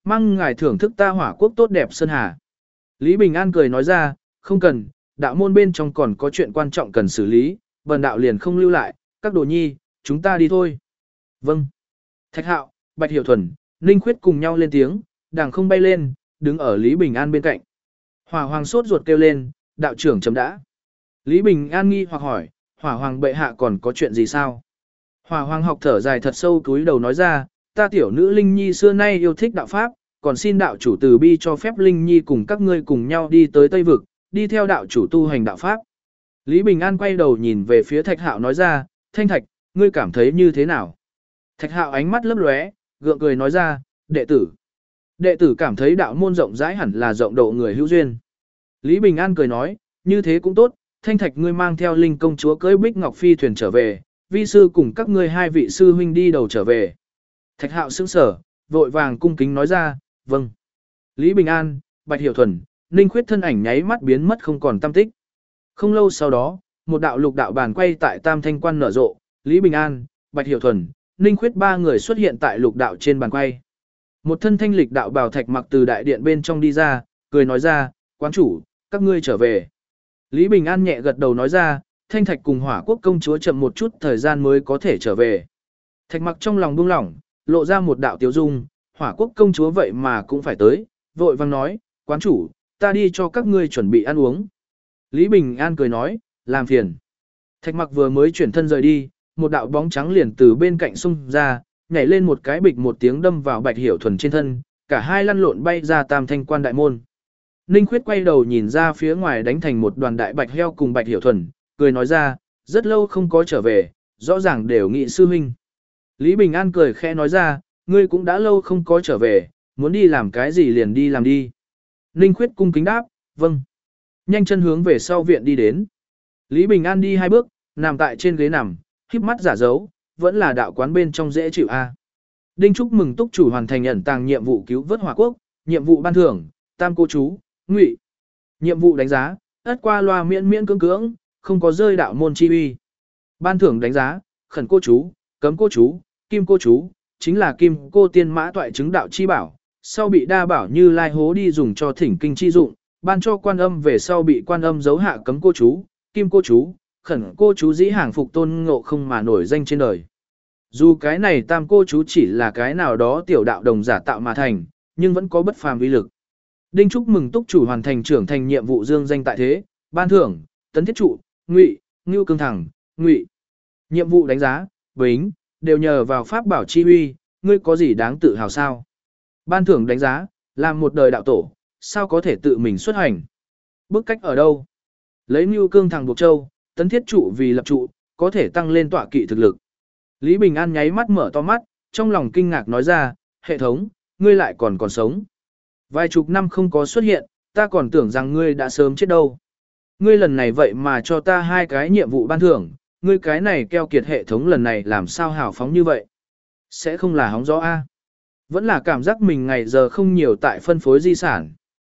mang ngài thưởng thức ta Hỏa Quốc tốt đẹp sơn hà. Lý Bình An cười nói ra, không cần, đạo môn bên trong còn có chuyện quan trọng cần xử lý, bần đạo liền không lưu lại, các đồ nhi, chúng ta đi thôi. Vâng. Thạch Hạo, Bạch Hiểu Thuần, Ninh Khuyết cùng nhau lên tiếng, đàng không bay lên, đứng ở Lý Bình An bên cạnh. Hỏa Hoàng sốt ruột kêu lên, đạo trưởng chấm đã. Lý Bình An nghi hoặc hỏi, Hỏa Hoàng bệ hạ còn có chuyện gì sao? Hỏa Hoàng học thở dài thật sâu cúi đầu nói ra, ta tiểu nữ Linh Nhi xưa nay yêu thích đạo Pháp, còn xin đạo chủ từ bi cho phép Linh Nhi cùng các ngươi cùng nhau đi tới Tây Vực, đi theo đạo chủ tu hành đạo Pháp. Lý Bình An quay đầu nhìn về phía Thạch Hạo nói ra, Thanh Thạch, ngươi cảm thấy như thế nào? Thạch Hạo ánh mắt lấp lóe, gượng cười nói ra, đệ tử. Đệ tử cảm thấy đạo môn rộng rãi hẳn là rộng độ người hữu duyên. Lý Bình An cười nói, như thế cũng tốt, Thanh Thạch ngươi mang theo Linh công chúa cưỡi Bích Ngọc Phi thuyền trở về, vi sư cùng các ngươi hai vị sư huynh đi đầu trở về. Thạch Hạo sững sờ, vội vàng cung kính nói ra, vâng. Lý Bình An, Bạch Hiểu Thuần, Ninh Khuyết thân ảnh nháy mắt biến mất không còn tăm tích. Không lâu sau đó, một đạo lục đạo bàn quay tại Tam Thanh Quan nở rộ, Lý Bình An, Bạch Hiểu Thuần, Ninh Khuyết ba người xuất hiện tại lục đạo trên bàn quay. Một thân thanh lịch đạo bào Thạch Mặc từ đại điện bên trong đi ra, cười nói ra, quán chủ, các ngươi trở về. Lý Bình An nhẹ gật đầu nói ra, Thanh Thạch cùng Hỏa Quốc công chúa chậm một chút thời gian mới có thể trở về. Thạch Mặc trong lòng buông lỏng, lộ ra một đạo tiêu dung, Hỏa Quốc công chúa vậy mà cũng phải tới, vội vang nói, quán chủ, ta đi cho các ngươi chuẩn bị ăn uống. Lý Bình An cười nói, làm phiền. Thạch Mặc vừa mới chuyển thân rời đi, một đạo bóng trắng liền từ bên cạnh xung ra, nhảy lên một cái bịch một tiếng đâm vào Bạch Hiểu Thuần trên thân, cả hai lăn lộn bay ra Tam Thanh Quan đại môn. Ninh Khuyết quay đầu nhìn ra phía ngoài đánh thành một đoàn đại bạch heo cùng Bạch Hiểu Thuần, cười nói ra, rất lâu không có trở về, rõ ràng đều nghị sư huynh. Lý Bình An cười khẽ nói ra, ngươi cũng đã lâu không có trở về, muốn đi làm cái gì liền đi làm đi. Ninh Khuyết cung kính đáp, vâng. Nhanh chân hướng về sau viện đi đến. Lý Bình An đi hai bước, nằm tại trên ghế nằm, híp mắt giả dấu, vẫn là đạo quán bên trong dễ chịu a. Đinh chúc mừng túc chủ hoàn thành ẩn tàng nhiệm vụ cứu vớt Hỏa Quốc, nhiệm vụ ban thưởng, tam cô chú, ngụy. Nhiệm vụ đánh giá, ất qua loa miễn miễn cưỡng cưỡng, không có rơi đạo môn chi uy. Ban thưởng đánh giá, khẩn cô chú, cấm cô chú, kim cô chú, chính là kim cô tiên mã toại chứng đạo chi bảo, sau bị đa bảo như lai hố đi dùng cho thỉnh kinh chi dụng, ban cho quan âm về sau bị quan âm giấu hạ cấm cô chú, kim cô chú, khẩn cô chú dĩ hàng phục tôn ngộ không mà nổi danh trên đời. Dù cái này tam cô chú chỉ là cái nào đó tiểu đạo đồng giả tạo mà thành, nhưng vẫn có bất phàm uy lực. Đinh chúc mừng túc chủ hoàn thành trưởng thành nhiệm vụ dương danh tại thế, ban thưởng, tấn thiết trụ, ngụy, ngưu cương thẳng, ngụy. Nhiệm vụ đánh giá, bính, đều nhờ vào pháp bảo chi uy, ngươi có gì đáng tự hào sao? Ban thưởng đánh giá, làm một đời đạo tổ, sao có thể tự mình xuất hành? Bước cách ở đâu? Lấy ngưu cương thẳng buộc châu, tấn thiết trụ vì lập trụ, có thể tăng lên tọa kỵ thực lực. Lý Bình An nháy mắt mở to mắt, trong lòng kinh ngạc nói ra, hệ thống, ngươi lại còn sống. Vài chục năm không có xuất hiện, ta còn tưởng rằng ngươi đã sớm chết đâu. Ngươi lần này vậy mà cho ta hai cái nhiệm vụ ban thưởng, ngươi cái này keo kiệt hệ thống lần này làm sao hào phóng như vậy? Sẽ không là hóng gió a? Vẫn là cảm giác mình ngày giờ không nhiều tại phân phối di sản.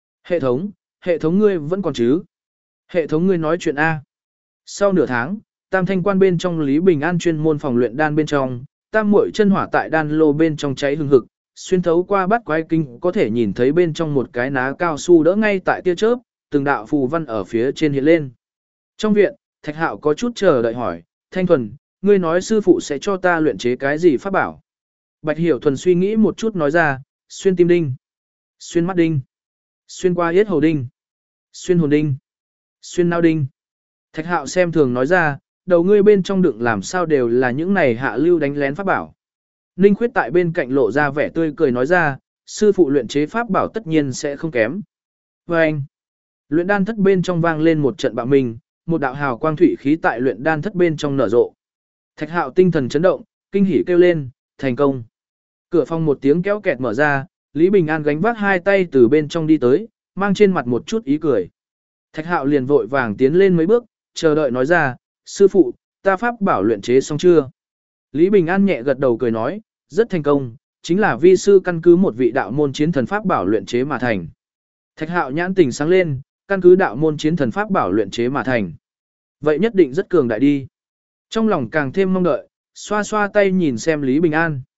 Hệ thống ngươi vẫn còn chứ? Hệ thống ngươi nói chuyện a? Sau nửa tháng, Tam Thanh Quan bên trong Lý Bình An chuyên môn phòng luyện đan bên trong, tam muội chân hỏa tại đan lô bên trong cháy hừng hực, xuyên thấu qua bát quái kinh có thể nhìn thấy bên trong một cái ná cao su đỡ ngay tại tia chớp, từng đạo phù văn ở phía trên hiện lên. Trong viện, Thạch Hạo có chút chờ đợi hỏi, Thanh Thuần, ngươi nói sư phụ sẽ cho ta luyện chế cái gì pháp bảo? Bạch Hiểu Thuần suy nghĩ một chút nói ra, xuyên tim đinh, xuyên mắt đinh, xuyên qua yết hầu đinh, xuyên hồn đinh, xuyên não đinh. Thạch Hạo xem thường nói ra, đầu ngươi bên trong đựng làm sao đều là những này hạ lưu đánh lén pháp bảo. Ninh Khuyết tại bên cạnh lộ ra vẻ tươi cười nói ra, sư phụ luyện chế pháp bảo tất nhiên sẽ không kém. Và anh, luyện đan thất bên trong vang lên một trận bạo minh, một đạo hào quang thủy khí tại luyện đan thất bên trong nở rộ. Thạch Hạo tinh thần chấn động, kinh hỉ kêu lên, thành công. Cửa phòng một tiếng kéo kẹt mở ra, Lý Bình An gánh vác hai tay từ bên trong đi tới, mang trên mặt một chút ý cười. Thạch Hạo liền vội vàng tiến lên mấy bước, chờ đợi nói ra, sư phụ, ta pháp bảo luyện chế xong chưa? Lý Bình An nhẹ gật đầu cười nói, rất thành công, chính là vi sư căn cứ một vị đạo môn chiến thần pháp bảo luyện chế mà thành. Thạch Hạo nhãn tình sáng lên, căn cứ đạo môn chiến thần pháp bảo luyện chế mà thành. Vậy nhất định rất cường đại đi. Trong lòng càng thêm mong đợi, xoa xoa tay nhìn xem Lý Bình An.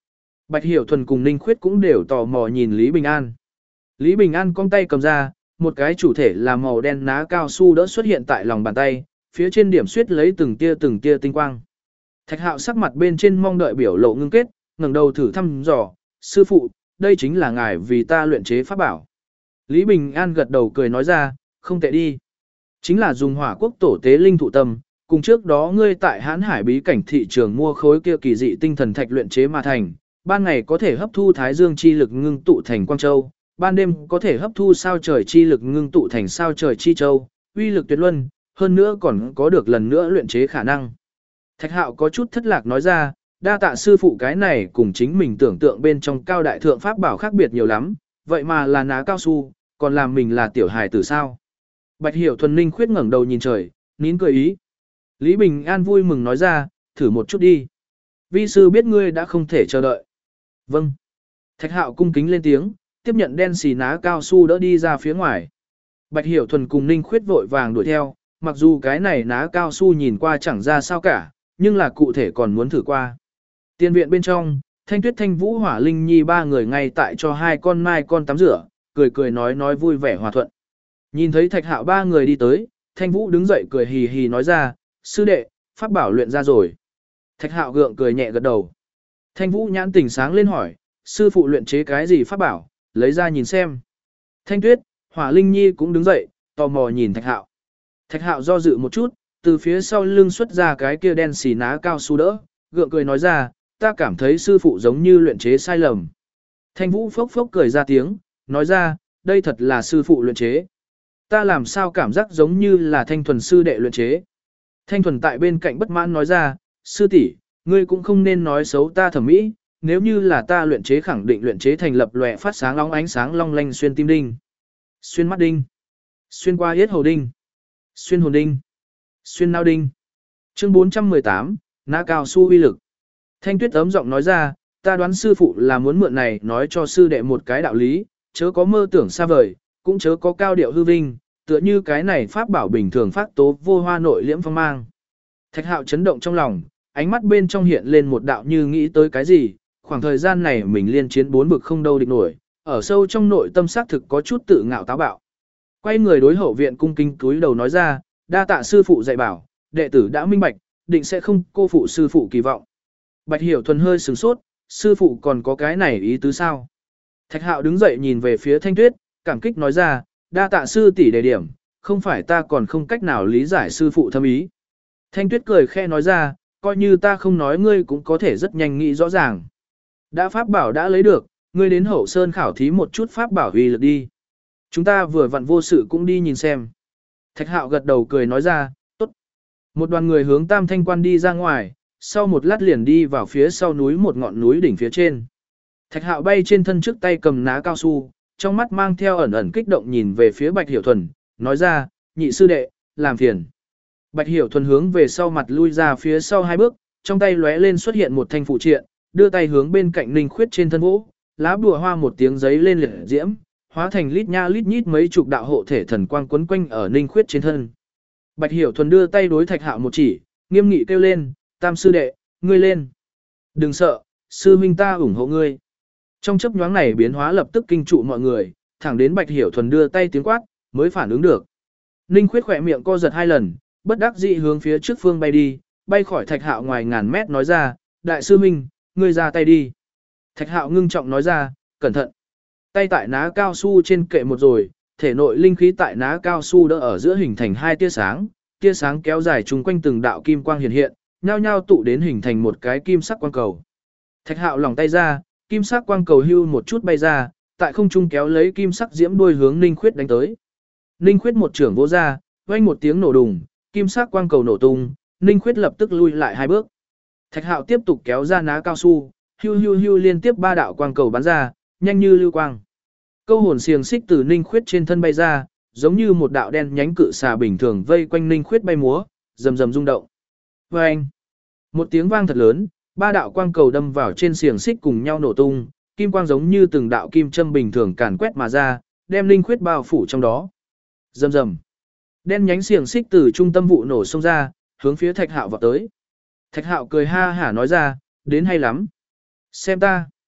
Bạch Hiểu Thuần cùng Ninh Khuyết cũng đều tò mò nhìn Lý Bình An. Lý Bình An cong tay cầm ra, một cái chủ thể là màu đen ná cao su đỡ xuất hiện tại lòng bàn tay, phía trên điểm xuyết lấy từng tia tinh quang. Thạch Hạo sắc mặt bên trên mong đợi biểu lộ ngưng kết, ngẩng đầu thử thăm dò, sư phụ, đây chính là ngài vì ta luyện chế pháp bảo. Lý Bình An gật đầu cười nói ra, không tệ đi. Chính là dùng hỏa quốc tổ tế linh thụ tâm, cùng trước đó ngươi tại Hán Hải bí cảnh thị trường mua khối kia kỳ dị tinh thần thạch luyện chế mà thành, ban ngày có thể hấp thu thái dương chi lực ngưng tụ thành quang châu, ban đêm có thể hấp thu sao trời chi lực ngưng tụ thành sao trời chi châu, uy lực tuyệt luân, hơn nữa còn có được lần nữa luyện chế khả năng. Thạch Hạo có chút thất lạc nói ra, đa tạ sư phụ, cái này cùng chính mình tưởng tượng bên trong cao đại thượng pháp bảo khác biệt nhiều lắm, vậy mà là ná cao su, còn làm mình là tiểu hài tử sao. Bạch Hiểu Thuần Ninh Khuyết ngẩng đầu nhìn trời, nín cười ý. Lý Bình An vui mừng nói ra, thử một chút đi. Vi sư biết ngươi đã không thể chờ đợi. Vâng. Thạch Hạo cung kính lên tiếng, tiếp nhận đen xì ná cao su đỡ đi ra phía ngoài. Bạch Hiểu Thuần cùng Ninh Khuyết vội vàng đuổi theo, mặc dù cái này ná cao su nhìn qua chẳng ra sao cả, nhưng là cụ thể còn muốn thử qua. Tiên viện bên trong, Thanh Tuyết, Thanh Vũ, Hỏa Linh Nhi ba người ngay tại cho hai con mai con tắm rửa, cười cười nói vui vẻ hòa thuận. Nhìn thấy Thạch Hạo ba người đi tới, Thanh Vũ đứng dậy cười hì hì nói ra, sư đệ, pháp bảo luyện ra rồi. Thạch Hạo gượng cười nhẹ gật đầu. Thanh Vũ nhãn tỉnh sáng lên hỏi, sư phụ luyện chế cái gì pháp bảo, lấy ra nhìn xem. Thanh Tuyết, Hỏa Linh Nhi cũng đứng dậy, tò mò nhìn Thạch Hạo. Thạch Hạo do dự một chút, từ phía sau lưng xuất ra cái kia đen xì ná cao su đỡ, gượng cười nói ra, ta cảm thấy sư phụ giống như luyện chế sai lầm. Thanh Vũ phốc phốc cười ra tiếng, nói ra, đây thật là sư phụ luyện chế. Ta làm sao cảm giác giống như là Thanh Thuần sư đệ luyện chế. Thanh Thuần tại bên cạnh bất mãn nói ra, sư tỷ, ngươi cũng không nên nói xấu ta thẩm mỹ, nếu như là ta luyện chế khẳng định luyện chế thành lập lòe phát sáng long ánh sáng long lanh xuyên tim đinh, xuyên mắt đinh, xuyên qua yết hầu đinh, xuyên hồn đinh, xuyên não đinh. Chương 418, ná cao su uy lực. Thanh Tuyết ấm giọng nói ra, ta đoán sư phụ là muốn mượn này nói cho sư đệ một cái đạo lý, chớ có mơ tưởng xa vời, cũng chớ có cao điệu hư vinh, tựa như cái này pháp bảo bình thường phát tố vô hoa nội liễm phong mang. Thạch Hạo chấn động trong lòng, ánh mắt bên trong hiện lên một đạo như nghĩ tới cái gì, khoảng thời gian này mình liên chiến bốn bực không đâu địch nổi, ở sâu trong nội tâm xác thực có chút tự ngạo táo bạo. Quay người đối hậu viện cung kính cúi đầu nói ra, đa tạ sư phụ dạy bảo, đệ tử đã minh bạch, định sẽ không cô phụ sư phụ kỳ vọng. Bạch Hiểu Thuần hơi sửng sốt, sư phụ còn có cái này ý tứ sao? Thạch Hạo đứng dậy nhìn về phía Thanh Tuyết, cảm kích nói ra, đa tạ sư tỷ đề điểm, không phải ta còn không cách nào lý giải sư phụ thâm ý. Thanh Tuyết cười khẽ nói ra, coi như ta không nói ngươi cũng có thể rất nhanh nghĩ rõ ràng. Đã pháp bảo đã lấy được, ngươi đến Hậu Sơn khảo thí một chút pháp bảo uy lực đi. Chúng ta vừa vặn vô sự cũng đi nhìn xem. Thạch Hạo gật đầu cười nói ra, tốt. Một đoàn người hướng Tam Thanh Quan đi ra ngoài, sau một lát liền đi vào phía sau núi một ngọn núi đỉnh phía trên. Thạch Hạo bay trên thân trước tay cầm ná cao su, trong mắt mang theo ẩn ẩn kích động nhìn về phía Bạch Hiểu Thuần, nói ra, nhị sư đệ, làm phiền. Bạch Hiểu Thuần hướng về sau mặt lui ra phía sau hai bước, trong tay lóe lên xuất hiện một thanh phụ triện, đưa tay hướng bên cạnh Ninh Khuyết trên thân vỗ, lá bùa hoa một tiếng giấy lên liệt diễm, hóa thành lít nha lít nhít mấy chục đạo hộ thể thần quang quấn quanh ở Ninh Khuyết trên thân. Bạch Hiểu Thuần đưa tay đối Thạch Hạo một chỉ, nghiêm nghị kêu lên, Tam sư đệ, ngươi lên. Đừng sợ, sư huynh ta ủng hộ ngươi. Trong chớp nhoáng này biến hóa lập tức kinh trụ mọi người, thẳng đến Bạch Hiểu Thuần đưa tay tiếng quát, mới phản ứng được. Ninh Khuyết khỏe miệng co giật hai lần, bất đắc dĩ hướng phía trước phương bay đi, bay khỏi Thạch Hạo ngoài ngàn mét nói ra, đại sư huynh, ngươi ra tay đi. Thạch Hạo ngưng trọng nói ra, cẩn thận. Tay tại ná cao su trên kệ một rồi, thể nội linh khí tại ná cao su đỡ ở giữa hình thành hai tia sáng kéo dài chung quanh từng đạo kim quang hiện hiện, nhao nhao tụ đến hình thành một cái kim sắc quang cầu. Thạch Hạo lòng tay ra, kim sắc quang cầu hưu một chút bay ra, tại không trung kéo lấy kim sắc diễm đuôi hướng Ninh Khuyết đánh tới. Ninh Khuyết một trưởng vỗ ra, vang một tiếng nổ đùng, kim sắc quang cầu nổ tung, Ninh Khuyết lập tức lui lại hai bước. Thạch Hạo tiếp tục kéo ra ná cao su, hưu hưu hưu liên tiếp ba đạo quang cầu bắn ra, nhanh như lưu quang. Câu hồn xiềng xích từ Ninh Khuyết trên thân bay ra, giống như một đạo đen nhánh cự xà bình thường vây quanh Ninh Khuyết bay múa, rầm rầm rung động. Oeng! Một tiếng vang thật lớn, ba đạo quang cầu đâm vào trên xiềng xích cùng nhau nổ tung, kim quang giống như từng đạo kim châm bình thường càn quét mà ra, đem Ninh Khuyết bao phủ trong đó. Rầm rầm! Đen nhánh xiềng xích từ trung tâm vụ nổ xông ra, hướng phía Thạch Hạo vọt tới. Thạch Hạo cười ha hả nói ra, đến hay lắm. Xem ta.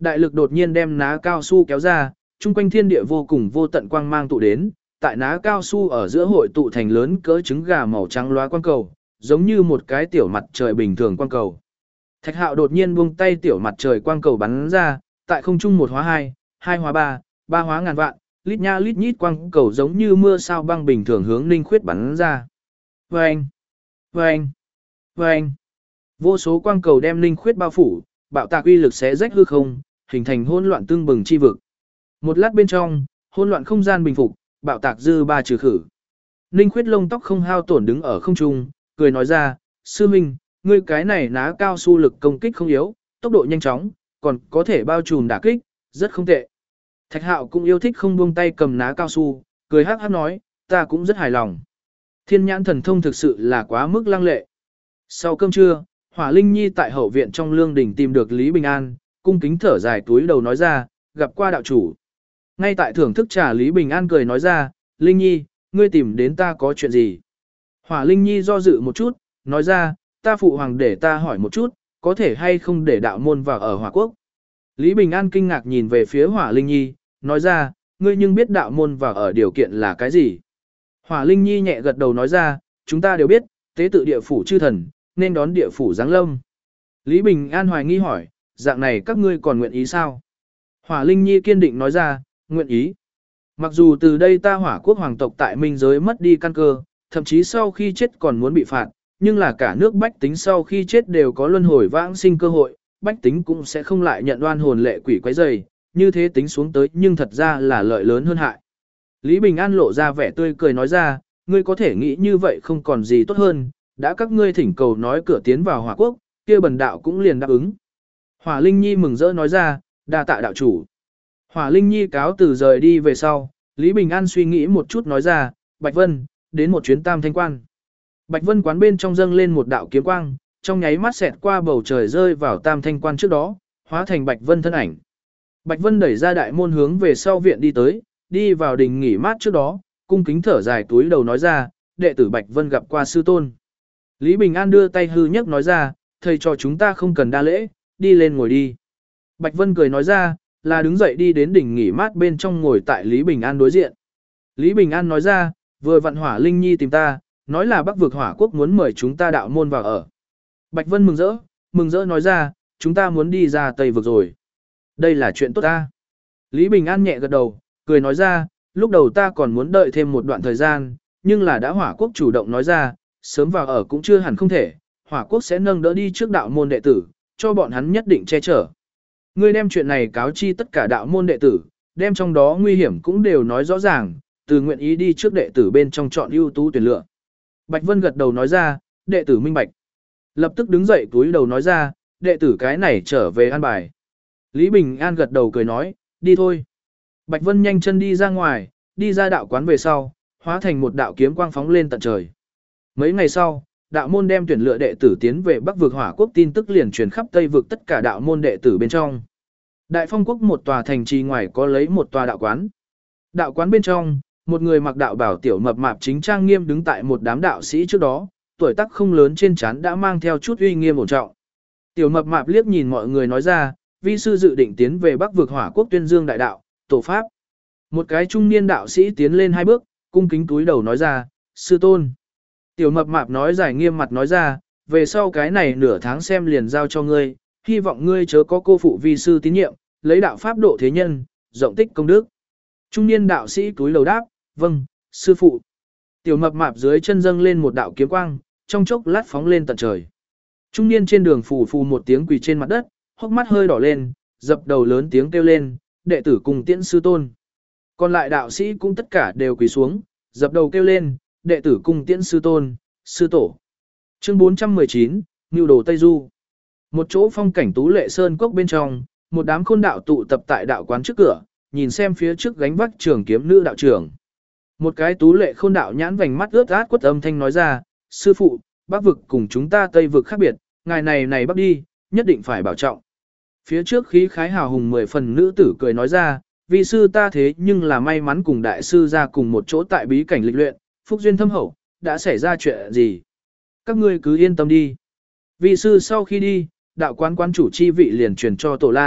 Đại lực đột nhiên đem ná cao su kéo ra, chung quanh thiên địa vô cùng vô tận quang mang tụ đến, tại ná cao su ở giữa hội tụ thành lớn cỡ trứng gà màu trắng loá quang cầu, giống như một cái tiểu mặt trời bình thường quang cầu. Thạch Hạo đột nhiên buông tay tiểu mặt trời quang cầu bắn ra, tại không trung một hóa hai, hai hóa ba, ba hóa ngàn vạn, lít nha lít nhít quang cầu giống như mưa sao băng bình thường hướng Ninh Khuyết bắn ra. Vâng! Vâng! Vâng! Vô số quang cầu đem Ninh Khuyết bao phủ, bạo tạc uy lực xé rách hư không, hình thành hỗn loạn tương bừng chi vực. Một lát bên trong, hỗn loạn không gian bình phục, bạo tạc dư ba trừ khử. Ninh Khuyết lông tóc không hao tổn đứng ở không trung, cười nói ra, sư minh, ngươi cái này ná cao su lực công kích không yếu, tốc độ nhanh chóng, còn có thể bao trùm đả kích, rất không tệ. Thạch Hạo cũng yêu thích không buông tay cầm ná cao su, cười hắc hắc nói, ta cũng rất hài lòng. Thiên nhãn thần thông thực sự là quá mức lăng lệ. Sau cơm trưa, Hỏa Linh Nhi tại hậu viện trong lương đình tìm được Lý Bình An, cung kính thở dài túi đầu nói ra, gặp qua đạo chủ. Ngay tại thưởng thức trà Lý Bình An cười nói ra, Linh Nhi, ngươi tìm đến ta có chuyện gì? Hỏa Linh Nhi do dự một chút, nói ra, ta phụ hoàng để ta hỏi một chút, có thể hay không để đạo môn vào ở Hỏa Quốc? Lý Bình An kinh ngạc nhìn về phía Hỏa Linh Nhi, nói ra, ngươi nhưng biết đạo môn vào ở điều kiện là cái gì? Hỏa Linh Nhi nhẹ gật đầu nói ra, chúng ta đều biết, tế tự địa phủ chư thần, nên đón địa phủ giáng lâm. Lý Bình An hoài nghi hỏi, dạng này các ngươi còn nguyện ý sao? Hỏa Linh Nhi kiên định nói ra, nguyện ý. Mặc dù từ đây ta Hỏa Quốc hoàng tộc tại minh giới mất đi căn cơ, thậm chí sau khi chết còn muốn bị phạt, nhưng là cả nước bách tính sau khi chết đều có luân hồi vãng sinh cơ hội, bách tính cũng sẽ không lại nhận oan hồn lệ quỷ quấy rầy, như thế tính xuống tới nhưng thật ra là lợi lớn hơn hại. Lý Bình An lộ ra vẻ tươi cười nói ra, ngươi có thể nghĩ như vậy không còn gì tốt hơn, đã các ngươi thỉnh cầu nói cửa tiến vào Hỏa Quốc, kia bần đạo cũng liền đáp ứng. Hỏa Linh Nhi mừng rỡ nói ra, đa tạ đạo chủ. Hỏa Linh Nhi cáo từ rời đi về sau, Lý Bình An suy nghĩ một chút nói ra, Bạch Vân, đến một chuyến Tam Thanh Quan. Bạch Vân quán bên trong dâng lên một đạo kiếm quang, trong nháy mắt xẹt qua bầu trời rơi vào Tam Thanh Quan trước đó, hóa thành Bạch Vân thân ảnh. Bạch Vân đẩy ra đại môn hướng về sau viện đi tới, đi vào đình nghỉ mát trước đó, cung kính thở dài túi đầu nói ra, đệ tử Bạch Vân gặp qua sư tôn. Lý Bình An đưa tay hư nhấc nói ra, thầy cho chúng ta không cần đa lễ, đi lên ngồi đi. Bạch Vân cười nói ra, là đứng dậy đi đến đỉnh nghỉ mát bên trong ngồi tại Lý Bình An đối diện. Lý Bình An nói ra, vừa vặn Hỏa Linh Nhi tìm ta, nói là Bắc vực Hỏa Quốc muốn mời chúng ta đạo môn vào ở. Bạch Vân mừng rỡ nói ra, chúng ta muốn đi ra Tây vực rồi. Đây là chuyện tốt ta. Lý Bình An nhẹ gật đầu, cười nói ra, lúc đầu ta còn muốn đợi thêm một đoạn thời gian, nhưng là đã Hỏa Quốc chủ động nói ra, sớm vào ở cũng chưa hẳn không thể, Hỏa Quốc sẽ nâng đỡ đi trước đạo môn đệ tử, cho bọn hắn nhất định che chở. Ngươi đem chuyện này cáo chi tất cả đạo môn đệ tử, đem trong đó nguy hiểm cũng đều nói rõ ràng, từ nguyện ý đi trước đệ tử bên trong chọn ưu tú tuyển lựa. Bạch Vân gật đầu nói ra, đệ tử minh bạch. Lập tức đứng dậy túi đầu nói ra, đệ tử cái này trở về an bài. Lý Bình An gật đầu cười nói, đi thôi. Bạch Vân nhanh chân đi ra ngoài, đi ra đạo quán về sau, hóa thành một đạo kiếm quang phóng lên tận trời. Mấy ngày sau, đạo môn đem tuyển lựa đệ tử tiến về Bắc vực Hỏa Quốc tin tức liền truyền khắp Tây vực tất cả đạo môn đệ tử bên trong. Đại Phong Quốc một tòa thành trì ngoài có lấy một tòa đạo quán. Đạo quán bên trong, một người mặc đạo bào tiểu mập mạp chính trang nghiêm đứng tại một đám đạo sĩ trước đó, tuổi tác không lớn trên trán đã mang theo chút uy nghiêm ổn trọng. Tiểu mập mạp liếc nhìn mọi người nói ra, vi sư dự định tiến về Bắc vực Hỏa Quốc tuyên dương đại đạo, tổ pháp. Một cái trung niên đạo sĩ tiến lên hai bước, cung kính túi đầu nói ra, sư tôn. Tiểu mập mạp nói giải nghiêm mặt nói ra, về sau cái này nửa tháng xem liền giao cho ngươi, hy vọng ngươi chớ có cô phụ vi sư tín nhiệm, lấy đạo pháp độ thế nhân, rộng tích công đức. Trung niên đạo sĩ túi đầu đáp, vâng, sư phụ. Tiểu mập mạp dưới chân dâng lên một đạo kiếm quang, trong chốc lát phóng lên tận trời. Trung niên trên đường phù phù một tiếng quỳ trên mặt đất, hốc mắt hơi đỏ lên, dập đầu lớn tiếng kêu lên, đệ tử cùng tiễn sư tôn. Còn lại đạo sĩ cũng tất cả đều quỳ xuống, dập đầu kêu lên, đệ tử cùng tiễn sư tôn, sư tổ. Chương 419, Ngưu Đồ Tây Du. Một chỗ phong cảnh tú lệ sơn cốc bên trong, một đám khôn đạo tụ tập tại đạo quán trước cửa, nhìn xem phía trước gánh vác trường kiếm nữ đạo trưởng. Một cái tú lệ khôn đạo nhãn vành mắt ướt át quất âm thanh nói ra, sư phụ, Bắc vực cùng chúng ta Tây vực khác biệt, ngài này Bắc đi, nhất định phải bảo trọng. Phía trước khí khái hào hùng 10 phần nữ tử cười nói ra, vì sư ta thế nhưng là may mắn cùng đại sư ra cùng một chỗ tại bí cảnh lịch luyện, phúc duyên thâm hậu, đã xảy ra chuyện gì? Các ngươi cứ yên tâm đi. Vị sư sau khi đi, đạo quán quán chủ chi vị liền truyền cho Tổ Lam,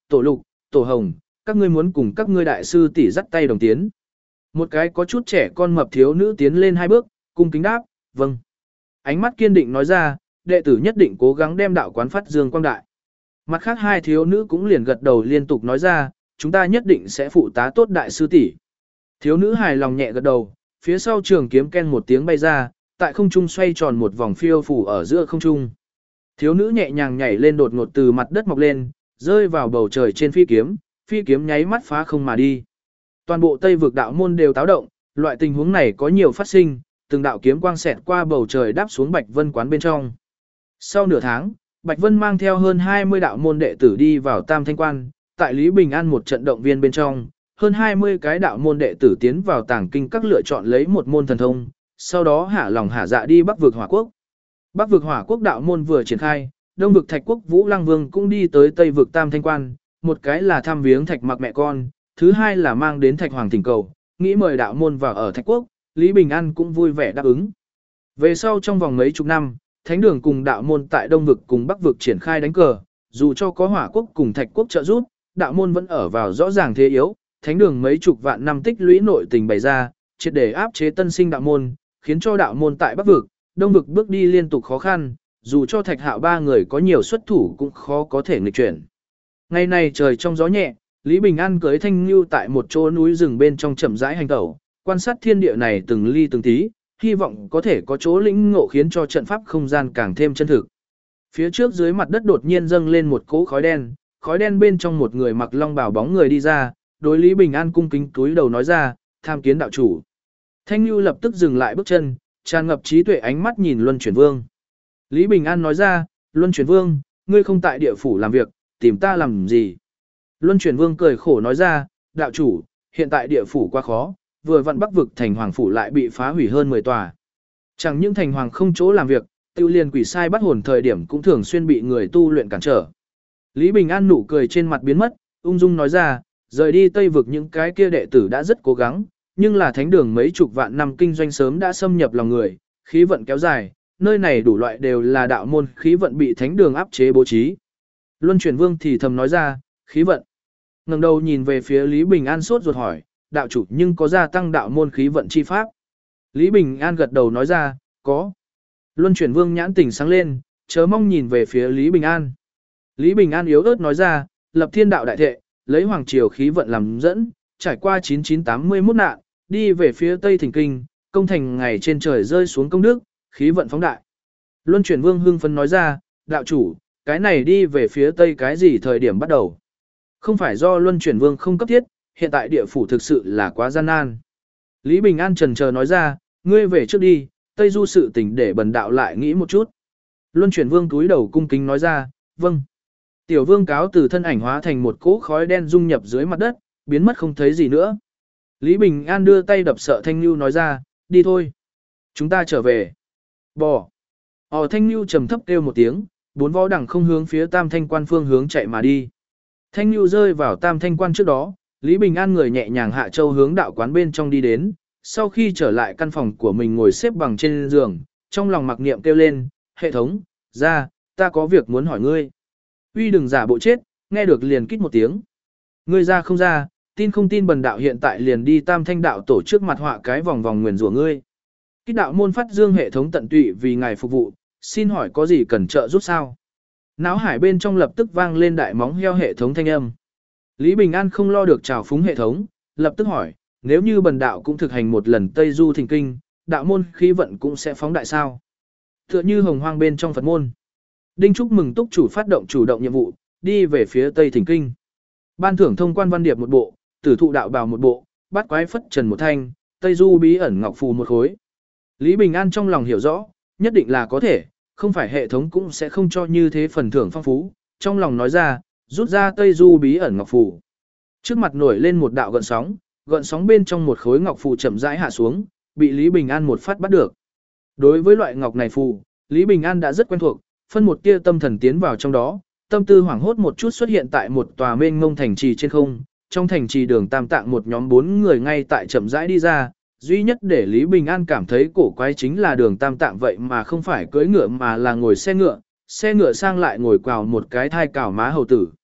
tổ lục, tổ hồng, các ngươi muốn cùng các ngươi đại sư tỷ dắt tay đồng tiến. Một cái có chút trẻ con mập thiếu nữ tiến lên 2 bước, cung kính đáp, vâng. Ánh mắt kiên định nói ra, đệ tử nhất định cố gắng đem đạo quán phát dương quang đại. Mặt khác 2 thiếu nữ cũng liền gật đầu liên tục nói ra, chúng ta nhất định sẽ phụ tá tốt đại sư tỷ. Thiếu nữ hài lòng nhẹ gật đầu, phía sau trường kiếm ken một tiếng bay ra, tại không trung xoay tròn một vòng phiêu phủ ở giữa không trung. Thiếu nữ nhẹ nhàng nhảy lên đột ngột từ mặt đất mọc lên, rơi vào bầu trời trên phi kiếm nháy mắt phá không mà đi. Toàn bộ Tây vực đạo môn đều táo động, loại tình huống này có nhiều phát sinh, từng đạo kiếm quang xẹt qua bầu trời đáp xuống Bạch Vân quán bên trong. Sau nửa tháng, Bạch Vân mang theo hơn 20 đạo môn đệ tử đi vào Tam Thanh Quan, tại Lý Bình An một trận động viên bên trong, hơn 20 cái đạo môn đệ tử tiến vào tàng kinh các lựa chọn lấy một môn thần thông, sau đó hạ lòng hạ dạ đi Bắc vực Hỏa Quốc. Bắc vực Hỏa Quốc đạo môn vừa triển khai, Đông vực Thạch Quốc Vũ Lăng Vương cũng đi tới Tây vực Tam Thanh Quan, một cái là thăm viếng Thạch Mặc mẹ con, thứ hai là mang đến Thạch Hoàng thỉnh cầu, nghĩ mời đạo môn vào ở Thạch Quốc, Lý Bình An cũng vui vẻ đáp ứng. Về sau trong vòng mấy chục năm, Thánh đường cùng đạo môn tại Đông vực cùng Bắc vực triển khai đánh cờ, dù cho có Hỏa Quốc cùng Thạch Quốc trợ giúp, đạo môn vẫn ở vào rõ ràng thế yếu, Thánh đường mấy chục vạn năm tích lũy nội tình bày ra, triệt để áp chế tân sinh đạo môn, khiến cho đạo môn tại Bắc vực, Đông vực bước đi liên tục khó khăn, dù cho Thạch Hạo 3 người có nhiều xuất thủ cũng khó có thể nghịch chuyển. Ngày này trời trong gió nhẹ, Lý Bình An cưỡi Thanh Nưu tại một chỗ núi rừng bên trong chậm rãi hành tẩu, quan sát thiên địa này từng ly từng tí, hy vọng có thể có chỗ lĩnh ngộ khiến cho trận pháp không gian càng thêm chân thực. Phía trước dưới mặt đất đột nhiên dâng lên một cỗ khói đen bên trong một người mặc long bào bóng người đi ra, đối Lý Bình An cung kính cúi đầu nói ra, tham kiến đạo chủ. Thanh Nưu lập tức dừng lại bước chân, tràn ngập trí tuệ ánh mắt nhìn Luân Chuyển Vương. Lý Bình An nói ra, Luân Chuyển Vương, ngươi không tại địa phủ làm việc, tìm ta làm gì? Luân Chuyển Vương cười khổ nói ra, đạo chủ, hiện tại địa phủ quá khó, vừa vặn Bắc vực thành hoàng phủ lại bị phá hủy hơn 10 tòa. Chẳng những thành hoàng không chỗ làm việc, tiêu liên quỷ sai bắt hồn thời điểm cũng thường xuyên bị người tu luyện cản trở. Lý Bình An nụ cười trên mặt biến mất, ung dung nói ra, rời đi Tây vực những cái kia đệ tử đã rất cố gắng, nhưng là thánh đường mấy chục vạn năm kinh doanh sớm đã xâm nhập lòng người, khí vận kéo dài, nơi này đủ loại đều là đạo môn khí vận bị thánh đường áp chế bố trí. Luân Chuyển Vương thì thầm nói ra, khí vận. Ngẩng đầu nhìn về phía Lý Bình An sốt ruột hỏi, đạo chủ nhưng có gia tăng đạo môn khí vận chi pháp. Lý Bình An gật đầu nói ra, có. Luân Chuyển Vương nhãn tỉnh sáng lên, chớ mong nhìn về phía Lý Bình An. Lý Bình An yếu ớt nói ra, lập thiên đạo đại thệ, lấy hoàng triều khí vận làm dẫn, trải qua 9981 nạn, đi về phía Tây Thỉnh Kinh, công thành ngày trên trời rơi xuống công đức, khí vận phóng đại. Luân Chuyển Vương hưng phấn nói ra, đạo chủ, cái này đi về phía Tây cái gì thời điểm bắt đầu? Không phải do Luân Chuyển Vương không cấp thiết, hiện tại địa phủ thực sự là quá gian nan. Lý Bình An trần chờ nói ra, ngươi về trước đi, Tây Du sự tình để bần đạo lại nghĩ một chút. Luân Chuyển Vương cúi đầu cung kính nói ra, vâng. Tiểu Vương cáo từ thân ảnh hóa thành một cỗ khói đen dung nhập dưới mặt đất, biến mất không thấy gì nữa. Lý Bình An đưa tay đập sợ Thanh Nưu nói ra, đi thôi. Chúng ta trở về. Bò. Thanh Nưu trầm thấp kêu một tiếng, 4 võ đẳng không hướng phía Tam Thanh Quan phương hướng chạy mà đi. Thanh Nưu rơi vào Tam Thanh Quan trước đó, Lý Bình An người nhẹ nhàng hạ châu hướng đạo quán bên trong đi đến, sau khi trở lại căn phòng của mình ngồi xếp bằng trên giường, trong lòng mặc niệm kêu lên, hệ thống, ra, ta có việc muốn hỏi ngươi. Uy đừng giả bộ chết, nghe được liền kít một tiếng. Ngươi ra không ra, tin không tin bần đạo hiện tại liền đi Tam Thanh đạo tổ trước mặt họa cái vòng vòng nguyền rủa ngươi. Kít đạo môn phát dương hệ thống tận tụy vì ngài phục vụ, xin hỏi có gì cần trợ giúp sao? Náo hải bên trong lập tức vang lên đại móng heo hệ thống thanh âm. Lý Bình An không lo được trào phúng hệ thống, lập tức hỏi, nếu như bần đạo cũng thực hành một lần Tây Du Thỉnh Kinh, đạo môn khí vận cũng sẽ phóng đại sao? Tựa như hồng hoang bên trong Phật môn. Đinh chúc mừng túc chủ phát động chủ động nhiệm vụ, đi về phía Tây Thỉnh Kinh. Ban thưởng thông quan văn điệp một bộ, tử thụ đạo bào một bộ, bát quái phất trần một thanh, Tây Du bí ẩn ngọc phù một khối. Lý Bình An trong lòng hiểu rõ, nhất định là có thể, không phải hệ thống cũng sẽ không cho như thế phần thưởng phong phú, trong lòng nói ra, rút ra Tây Du bí ẩn ngọc phù. Trước mặt nổi lên một đạo gợn sóng bên trong một khối ngọc phù chậm rãi hạ xuống, bị Lý Bình An một phát bắt được. Đối với loại ngọc này phù, Lý Bình An đã rất quen thuộc, phân một tia tâm thần tiến vào trong đó, tâm tư hoảng hốt một chút xuất hiện tại một tòa mênh mông thành trì trên không, trong thành trì đường Tam Tạng một nhóm 4 người ngay tại chậm rãi đi ra, duy nhất để Lý Bình An cảm thấy cổ quái chính là đường Tam Tạng vậy mà không phải cưỡi ngựa mà là ngồi xe ngựa sang lại ngồi quào một cái thai cào má hầu tử.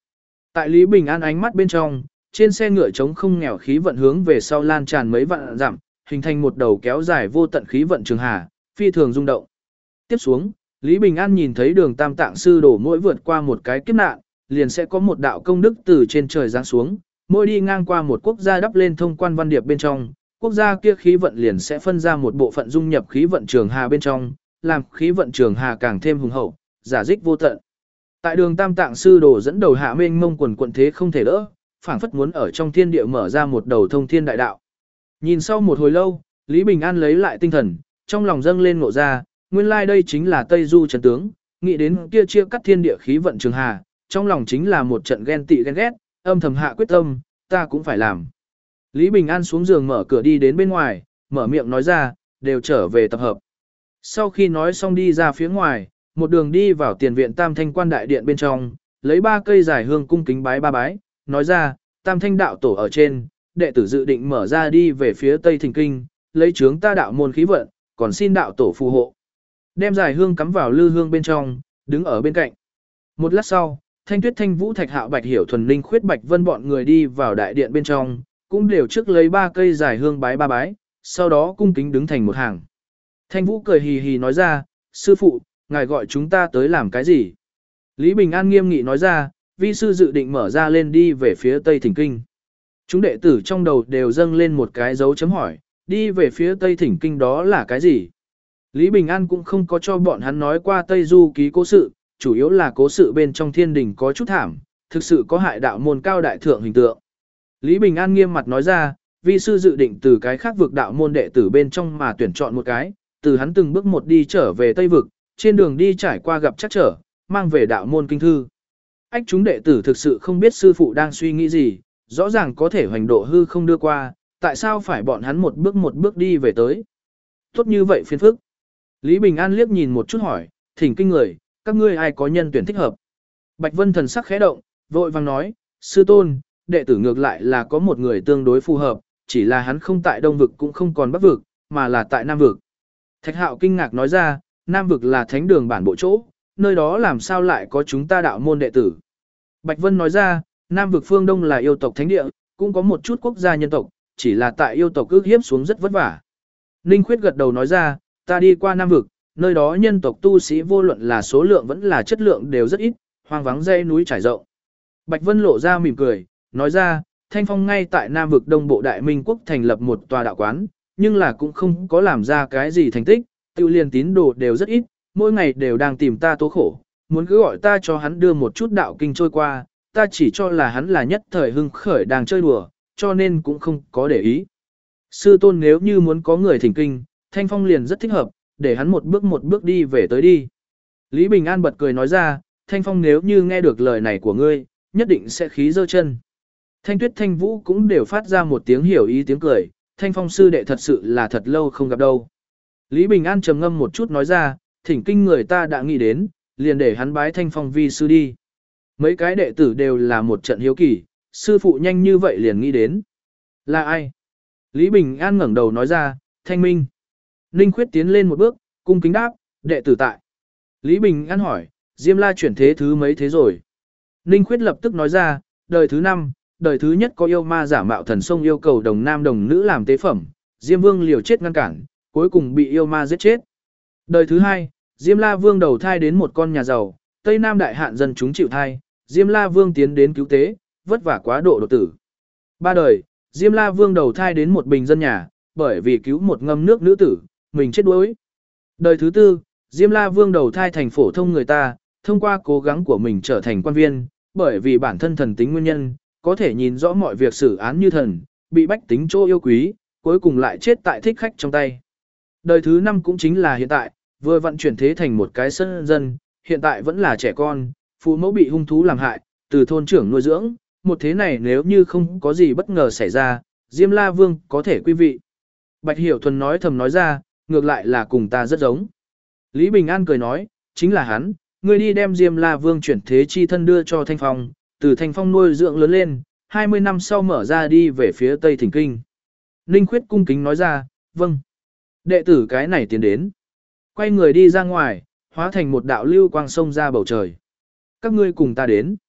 Tại Lý Bình An ánh mắt bên trong, trên xe ngựa trống không nghèo khí vận hướng về sau lan tràn mấy vạn dặm, hình thành một đầu kéo dài vô tận khí vận trường hà, phi thường rung động. Tiếp xuống, Lý Bình An nhìn thấy đường Tam Tạng sư đổ mỗi vượt qua một cái kiếp nạn, liền sẽ có một đạo công đức từ trên trời giáng xuống, mỗi đi ngang qua một quốc gia đắp lên thông quan văn điệp bên trong, quốc gia kia khí vận liền sẽ phân ra một bộ phận dung nhập khí vận trường hà bên trong, làm khí vận trường hà càng thêm hùng hậu, giả dích vô tận. Tại đường Tam Tạng sư đồ dẫn đầu hạ mênh mông quần quận thế không thể đỡ, phảng phất muốn ở trong thiên địa mở ra một đầu thông thiên đại đạo. Nhìn sau một hồi lâu, Lý Bình An lấy lại tinh thần, trong lòng dâng lên ngộ ra, nguyên lai đây chính là Tây Du trấn tướng, nghĩ đến kia chia cắt thiên địa khí vận trường hà, trong lòng chính là một trận ghen tị ghen ghét, âm thầm hạ quyết tâm, ta cũng phải làm. Lý Bình An xuống giường mở cửa đi đến bên ngoài, mở miệng nói ra, đều trở về tập hợp. Sau khi nói xong đi ra phía ngoài, một đường đi vào tiền viện Tam Thanh quan đại điện bên trong, lấy 3 cây giải hương cung kính bái 3 bái, nói ra, Tam Thanh đạo tổ ở trên, đệ tử dự định mở ra đi về phía Tây Thỉnh Kinh, lấy chướng ta đạo môn khí vận, còn xin đạo tổ phù hộ. Đem giải hương cắm vào lư hương bên trong, đứng ở bên cạnh. Một lát sau, Thanh Tuyết Thanh Vũ Thạch Hạo Bạch Hiểu Thuần Linh Khuyết Bạch Vân bọn người đi vào đại điện bên trong, cũng đều trước lấy 3 cây giải hương bái 3 bái, sau đó cung kính đứng thành một hàng. Thanh Vũ cười hì hì nói ra, sư phụ, ngài gọi chúng ta tới làm cái gì? Lý Bình An nghiêm nghị nói ra, vi sư dự định mở ra lên đi về phía Tây Thỉnh Kinh. Chúng đệ tử trong đầu đều dâng lên một cái dấu chấm hỏi, đi về phía Tây Thỉnh Kinh đó là cái gì? Lý Bình An cũng không có cho bọn hắn nói qua Tây Du ký cố sự, chủ yếu là cố sự bên trong thiên đình có chút thảm, thực sự có hại đạo môn cao đại thượng hình tượng. Lý Bình An nghiêm mặt nói ra, vi sư dự định từ cái khác vực đạo môn đệ tử bên trong mà tuyển chọn một cái, từ hắn từng bước một đi trở về Tây vực, trên đường đi trải qua gặp trắc trở, mang về đạo môn kinh thư. Ách chúng đệ tử thực sự không biết sư phụ đang suy nghĩ gì, rõ ràng có thể hoành độ hư không đưa qua, tại sao phải bọn hắn một bước đi về tới. Tốt như vậy phiền phức. Lý Bình An liếc nhìn một chút hỏi, thỉnh kinh người, các ngươi ai có nhân tuyển thích hợp. Bạch Vân thần sắc khẽ động, vội vàng nói, sư tôn, đệ tử ngược lại là có một người tương đối phù hợp, chỉ là hắn không tại Đông vực cũng không còn Bắc vực, mà là tại Nam vực. Thạch Hạo kinh ngạc nói ra, Nam vực là thánh đường bản bộ chỗ, nơi đó làm sao lại có chúng ta đạo môn đệ tử. Bạch Vân nói ra, Nam vực phương Đông là yêu tộc thánh địa, cũng có một chút quốc gia nhân tộc, chỉ là tại yêu tộc ước hiếp xuống rất vất vả. Ninh Khuyết gật đầu nói ra, ta đi qua Nam vực, nơi đó nhân tộc tu sĩ vô luận là số lượng vẫn là chất lượng đều rất ít, hoang vắng dãy núi trải rộng. Bạch Vân lộ ra mỉm cười, nói ra, Thanh Phong ngay tại Nam vực Đông Bộ Đại Minh Quốc thành lập một tòa đạo quán, nhưng là cũng không có làm ra cái gì thành tích, tiêu liên tín đồ đều rất ít, mỗi ngày đều đang tìm ta tố khổ, muốn cứ gọi ta cho hắn đưa một chút đạo kinh trôi qua, ta chỉ cho là hắn là nhất thời hưng khởi đang chơi đùa, cho nên cũng không có để ý. Sư tôn nếu như muốn có người thỉnh kinh, Thanh Phong liền rất thích hợp, để hắn một bước đi về tới đi. Lý Bình An bật cười nói ra, Thanh Phong nếu như nghe được lời này của ngươi, nhất định sẽ khí giơ chân. Thanh Tuyết Thanh Vũ cũng đều phát ra một tiếng hiểu ý tiếng cười, Thanh Phong sư đệ thật sự là thật lâu không gặp đâu. Lý Bình An trầm ngâm một chút nói ra, thỉnh kinh người ta đã nghĩ đến, liền để hắn bái Thanh Phong vi sư đi. Mấy cái đệ tử đều là một trận hiếu kỳ, sư phụ nhanh như vậy liền nghĩ đến. Là ai? Lý Bình An ngẩng đầu nói ra, Thanh Minh. Ninh Khuyết tiến lên một bước, cung kính đáp, đệ tử tại. Lý Bình An hỏi, Diêm La chuyển thế thứ mấy thế rồi? Ninh Khuyết lập tức nói ra, đời thứ 5, đời thứ nhất có yêu ma giả mạo thần sông yêu cầu đồng nam đồng nữ làm tế phẩm, Diêm Vương liều chết ngăn cản, cuối cùng bị yêu ma giết chết. Đời thứ 2, Diêm La Vương đầu thai đến một con nhà giàu, Tây Nam đại hạn dân chúng chịu thai, Diêm La Vương tiến đến cứu tế, vất vả quá độ đột tử. 3 đời, Diêm La Vương đầu thai đến một bình dân nhà, bởi vì cứu một ngâm nước nữ tử, mình chết đuối. Đời thứ 4, Diêm La Vương đầu thai thành phổ thông người ta, thông qua cố gắng của mình trở thành quan viên, bởi vì bản thân thần tính nguyên nhân, có thể nhìn rõ mọi việc xử án như thần, bị bách tính chỗ yêu quý, cuối cùng lại chết tại thích khách trong tay. Đời thứ 5 cũng chính là hiện tại, vừa vận chuyển thế thành một cái sân dân, hiện tại vẫn là trẻ con, phụ mẫu bị hung thú làm hại, từ thôn trưởng nuôi dưỡng, một thế này nếu như không có gì bất ngờ xảy ra, Diêm La Vương có thể quý vị. Bạch Hiểu Thuần nói thầm nói ra, ngược lại là cùng ta rất giống. Lý Bình An cười nói, chính là hắn, ngươi đi đem Diêm La Vương chuyển thế chi thân đưa cho Thanh Phong, từ Thanh Phong nuôi dưỡng lớn lên, 20 năm sau mở ra đi về phía Tây Thỉnh Kinh. Ninh Khuyết cung kính nói ra, vâng. Đệ tử cái này tiến đến. Quay người đi ra ngoài, hóa thành một đạo lưu quang sông ra bầu trời. Các ngươi cùng ta đến.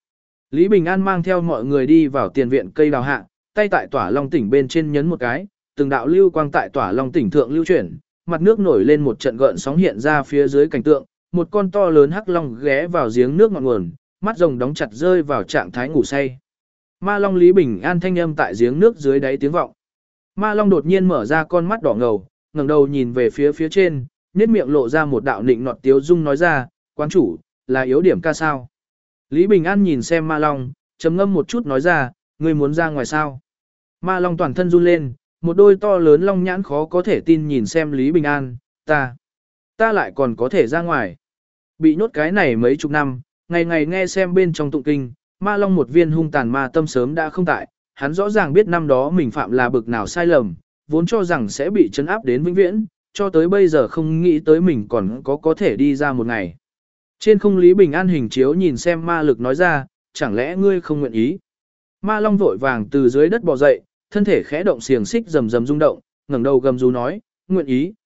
Lý Bình An mang theo mọi người đi vào tiền viện cây đào hạ, tay tại tỏa long tỉnh bên trên nhấn một cái, từng đạo lưu quang tại tỏa long tỉnh thượng lưu chuyển, mặt nước nổi lên một trận gợn sóng hiện ra phía dưới cảnh tượng, một con to lớn hắc long ghé vào giếng nước ngọn nguồn, mắt rồng đóng chặt rơi vào trạng thái ngủ say. Ma long Lý Bình An thanh âm tại giếng nước dưới đáy tiếng vọng. Ma long đột nhiên mở ra con mắt đỏ ngầu, ngẩng đầu nhìn về phía trên, nhếch miệng lộ ra một đạo nịnh nọt tiếu dung nói ra, quán chủ, là yếu điểm ca sao? Lý Bình An nhìn xem ma long, trầm ngâm một chút nói ra, ngươi muốn ra ngoài sao? Ma long toàn thân run lên, một đôi to lớn long nhãn khó có thể tin nhìn xem Lý Bình An, ta lại còn có thể ra ngoài. Bị nhốt cái này mấy chục năm, ngày ngày nghe xem bên trong tụng kinh, ma long một viên hung tàn ma tâm sớm đã không tại, hắn rõ ràng biết năm đó mình phạm là bực nào sai lầm, vốn cho rằng sẽ bị trấn áp đến vĩnh viễn, cho tới bây giờ không nghĩ tới mình còn có thể đi ra một ngày. Trên không Lý Bình An hình chiếu nhìn xem ma lực nói ra, chẳng lẽ ngươi không nguyện ý? Ma long vội vàng từ dưới đất bò dậy, thân thể khẽ động xiềng xích rầm rầm rung động, ngẩng đầu gầm rú nói, nguyện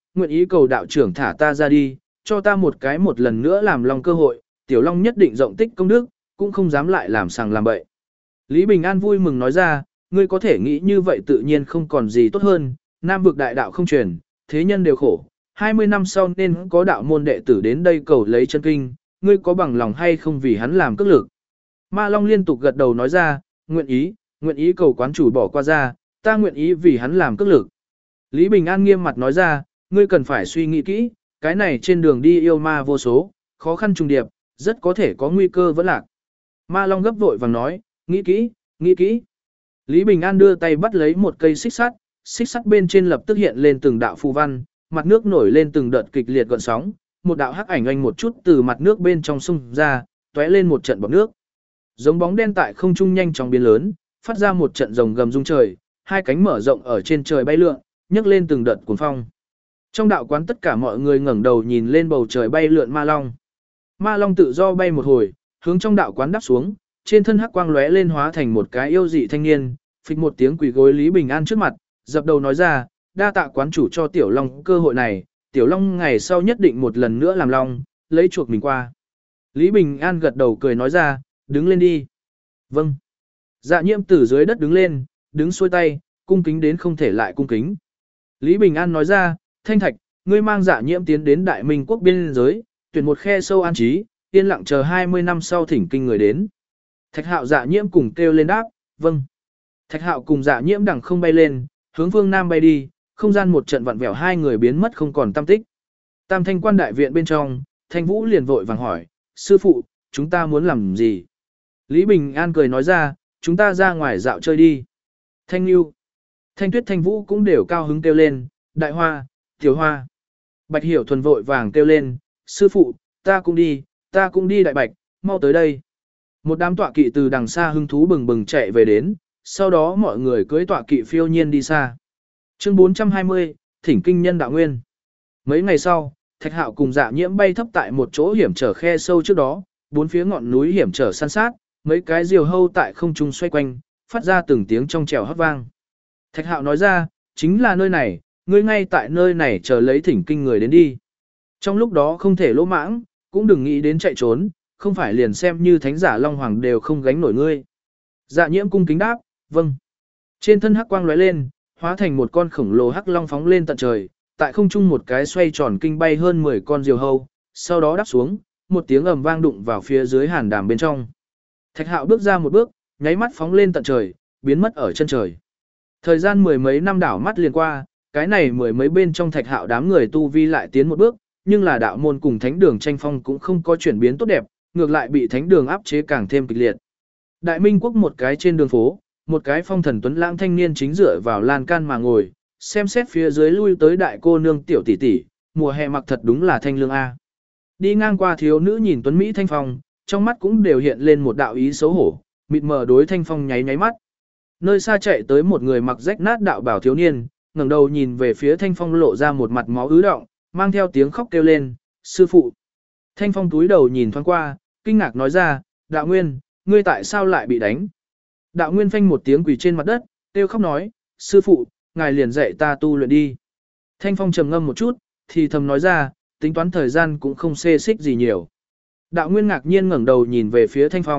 ý cầu đạo trưởng thả ta ra đi, cho ta một lần nữa làm long cơ hội, tiểu long nhất định rộng tích công đức, cũng không dám lại làm sằng làm bậy. Lý Bình An vui mừng nói ra, ngươi có thể nghĩ như vậy tự nhiên không còn gì tốt hơn, Nam vực đại đạo không truyền, thế nhân đều khổ, 20 năm sau nên có đạo môn đệ tử đến đây cầu lấy chân kinh, ngươi có bằng lòng hay không vì hắn làm cước lực. Ma Long liên tục gật đầu nói ra, nguyện ý cầu quán chủ bỏ qua ra, ta nguyện ý vì hắn làm cước lực. Lý Bình An nghiêm mặt nói ra, ngươi cần phải suy nghĩ kỹ, cái này trên đường đi yêu ma vô số, khó khăn trùng điệp, rất có thể có nguy cơ vẫn lạc. Ma Long gấp vội vàng nói, nghĩ kỹ. Lý Bình An đưa tay bắt lấy một cây xích sắt bên trên lập tức hiện lên từng đạo phù văn, mặt nước nổi lên từng đợt kịch liệt gợn sóng, một đạo hắc ảnh oanh một chút từ mặt nước bên trong sông ra, tóe lên một trận bọt nước. Giống bóng đen tại không trung nhanh chóng biến lớn, phát ra một trận rồng gầm rung trời, hai cánh mở rộng ở trên trời bay lượn, nhấc lên từng đợt cuồng phong. Trong đạo quán tất cả mọi người ngẩng đầu nhìn lên bầu trời bay lượn ma long. Ma long tự do bay một hồi, hướng trong đạo quán đáp xuống, trên thân hắc quang lóe lên hóa thành một cái yêu dị thanh niên, phịch một tiếng quỳ gối Lý Bình An trước mặt, dập đầu nói ra, đa tạ quán chủ cho tiểu long cơ hội này, tiểu long ngày sau nhất định một lần nữa làm long, lấy chuộc mình qua. Lý Bình An gật đầu cười nói ra, đứng lên đi. Vâng. Dạ Nhiễm từ dưới đất đứng lên, đứng xuôi tay, cung kính đến không thể lại cung kính. Lý Bình An nói ra, Thanh Thạch, ngươi mang Dạ Nhiễm tiến đến Đại Minh quốc biên giới, tuyển một khe sâu an trí, yên lặng chờ 20 năm sau thỉnh kinh người đến. Thạch Hạo Dạ Nhiễm cùng kêu lên đáp, vâng. Thạch Hạo cùng Dạ Nhiễm đằng không bay lên, hướng phương Nam bay đi, không gian một trận vặn vẹo hai người biến mất không còn tăm tích. Tam Thanh quan đại viện bên trong, Thanh Vũ liền vội vàng hỏi, sư phụ, chúng ta muốn làm gì? Lý Bình An cười nói ra, chúng ta ra ngoài dạo chơi đi. Thanh Nhu, Thanh Tuyết Thanh Vũ cũng đều cao hứng kêu lên, Đại Hoa, Tiểu Hoa. Bạch Hiểu Thuần vội vàng kêu lên, sư phụ, ta cũng đi Đại Bạch, mau tới đây. Một đám tọa kỵ từ đằng xa hứng thú bừng bừng chạy về đến, sau đó mọi người cưỡi tọa kỵ phiêu nhiên đi xa. Chương 420, Thỉnh Kinh Nhân Đạo Nguyên. Mấy ngày sau, Thạch Hạo cùng Dạ Nhiễm bay thấp tại một chỗ hiểm trở khe sâu trước đó, bốn phía ngọn núi hiểm trở san sát, mấy cái diều hâu tại không trung xoay quanh, phát ra từng tiếng trong trẻo hót vang. Thạch Hạo nói ra, chính là nơi này, ngươi ngay tại nơi này chờ lấy thỉnh kinh người đến đi. Trong lúc đó không thể lỗ mãng, cũng đừng nghĩ đến chạy trốn, không phải liền xem như thánh giả Long Hoàng đều không gánh nổi ngươi. Dạ Nhiễm cung kính đáp, vâng. Trên thân hắc quang lóe lên, hóa thành một con khổng lồ hắc long phóng lên tận trời, tại không trung một cái xoay tròn kinh bay hơn 10 con diều hâu, sau đó đáp xuống, một tiếng ầm vang đụng vào phía dưới hàn đàm bên trong. Thạch Hạo bước ra một bước, nháy mắt phóng lên tận trời, biến mất ở chân trời. Thời gian mười mấy năm đảo mắt liền qua, cái này mười mấy bên trong Thạch Hạo đám người tu vi lại tiến một bước, nhưng là đạo môn cùng thánh đường tranh phong cũng không có chuyển biến tốt đẹp, ngược lại bị thánh đường áp chế càng thêm kịch liệt. Đại Minh quốc một cái trên đường phố, một cái phong thần tuấn lãng thanh niên chính dựa vào lan can mà ngồi, xem xét phía dưới lui tới đại cô nương tiểu tỷ tỷ, mùa hè mặc thật đúng là thanh lương a. Đi ngang qua thiếu nữ nhìn tuấn mỹ thanh phong, trong mắt cũng đều hiện lên một đạo ý xấu hổ, mịt mờ đối thanh phong nháy nháy mắt. Nơi xa chạy tới một người mặc rách nát đạo bảo thiếu niên, ngẩng đầu nhìn về phía thanh phong lộ ra một mặt máu ứ đọng, mang theo tiếng khóc kêu lên, sư phụ. Thanh phong túi đầu nhìn thoáng qua, kinh ngạc nói ra, đạo nguyên, ngươi tại sao lại bị đánh? Đạo nguyên phanh một tiếng quỳ trên mặt đất, kêu khóc nói, sư phụ, ngài liền dạy ta tu luyện đi. Thanh phong trầm ngâm một chút, thì thầm nói ra, tính toán thời gian cũng không xê xích gì nhiều. Đạo nguyên ngạc nhiên ngẩng đầu nhìn về phía thanh phong,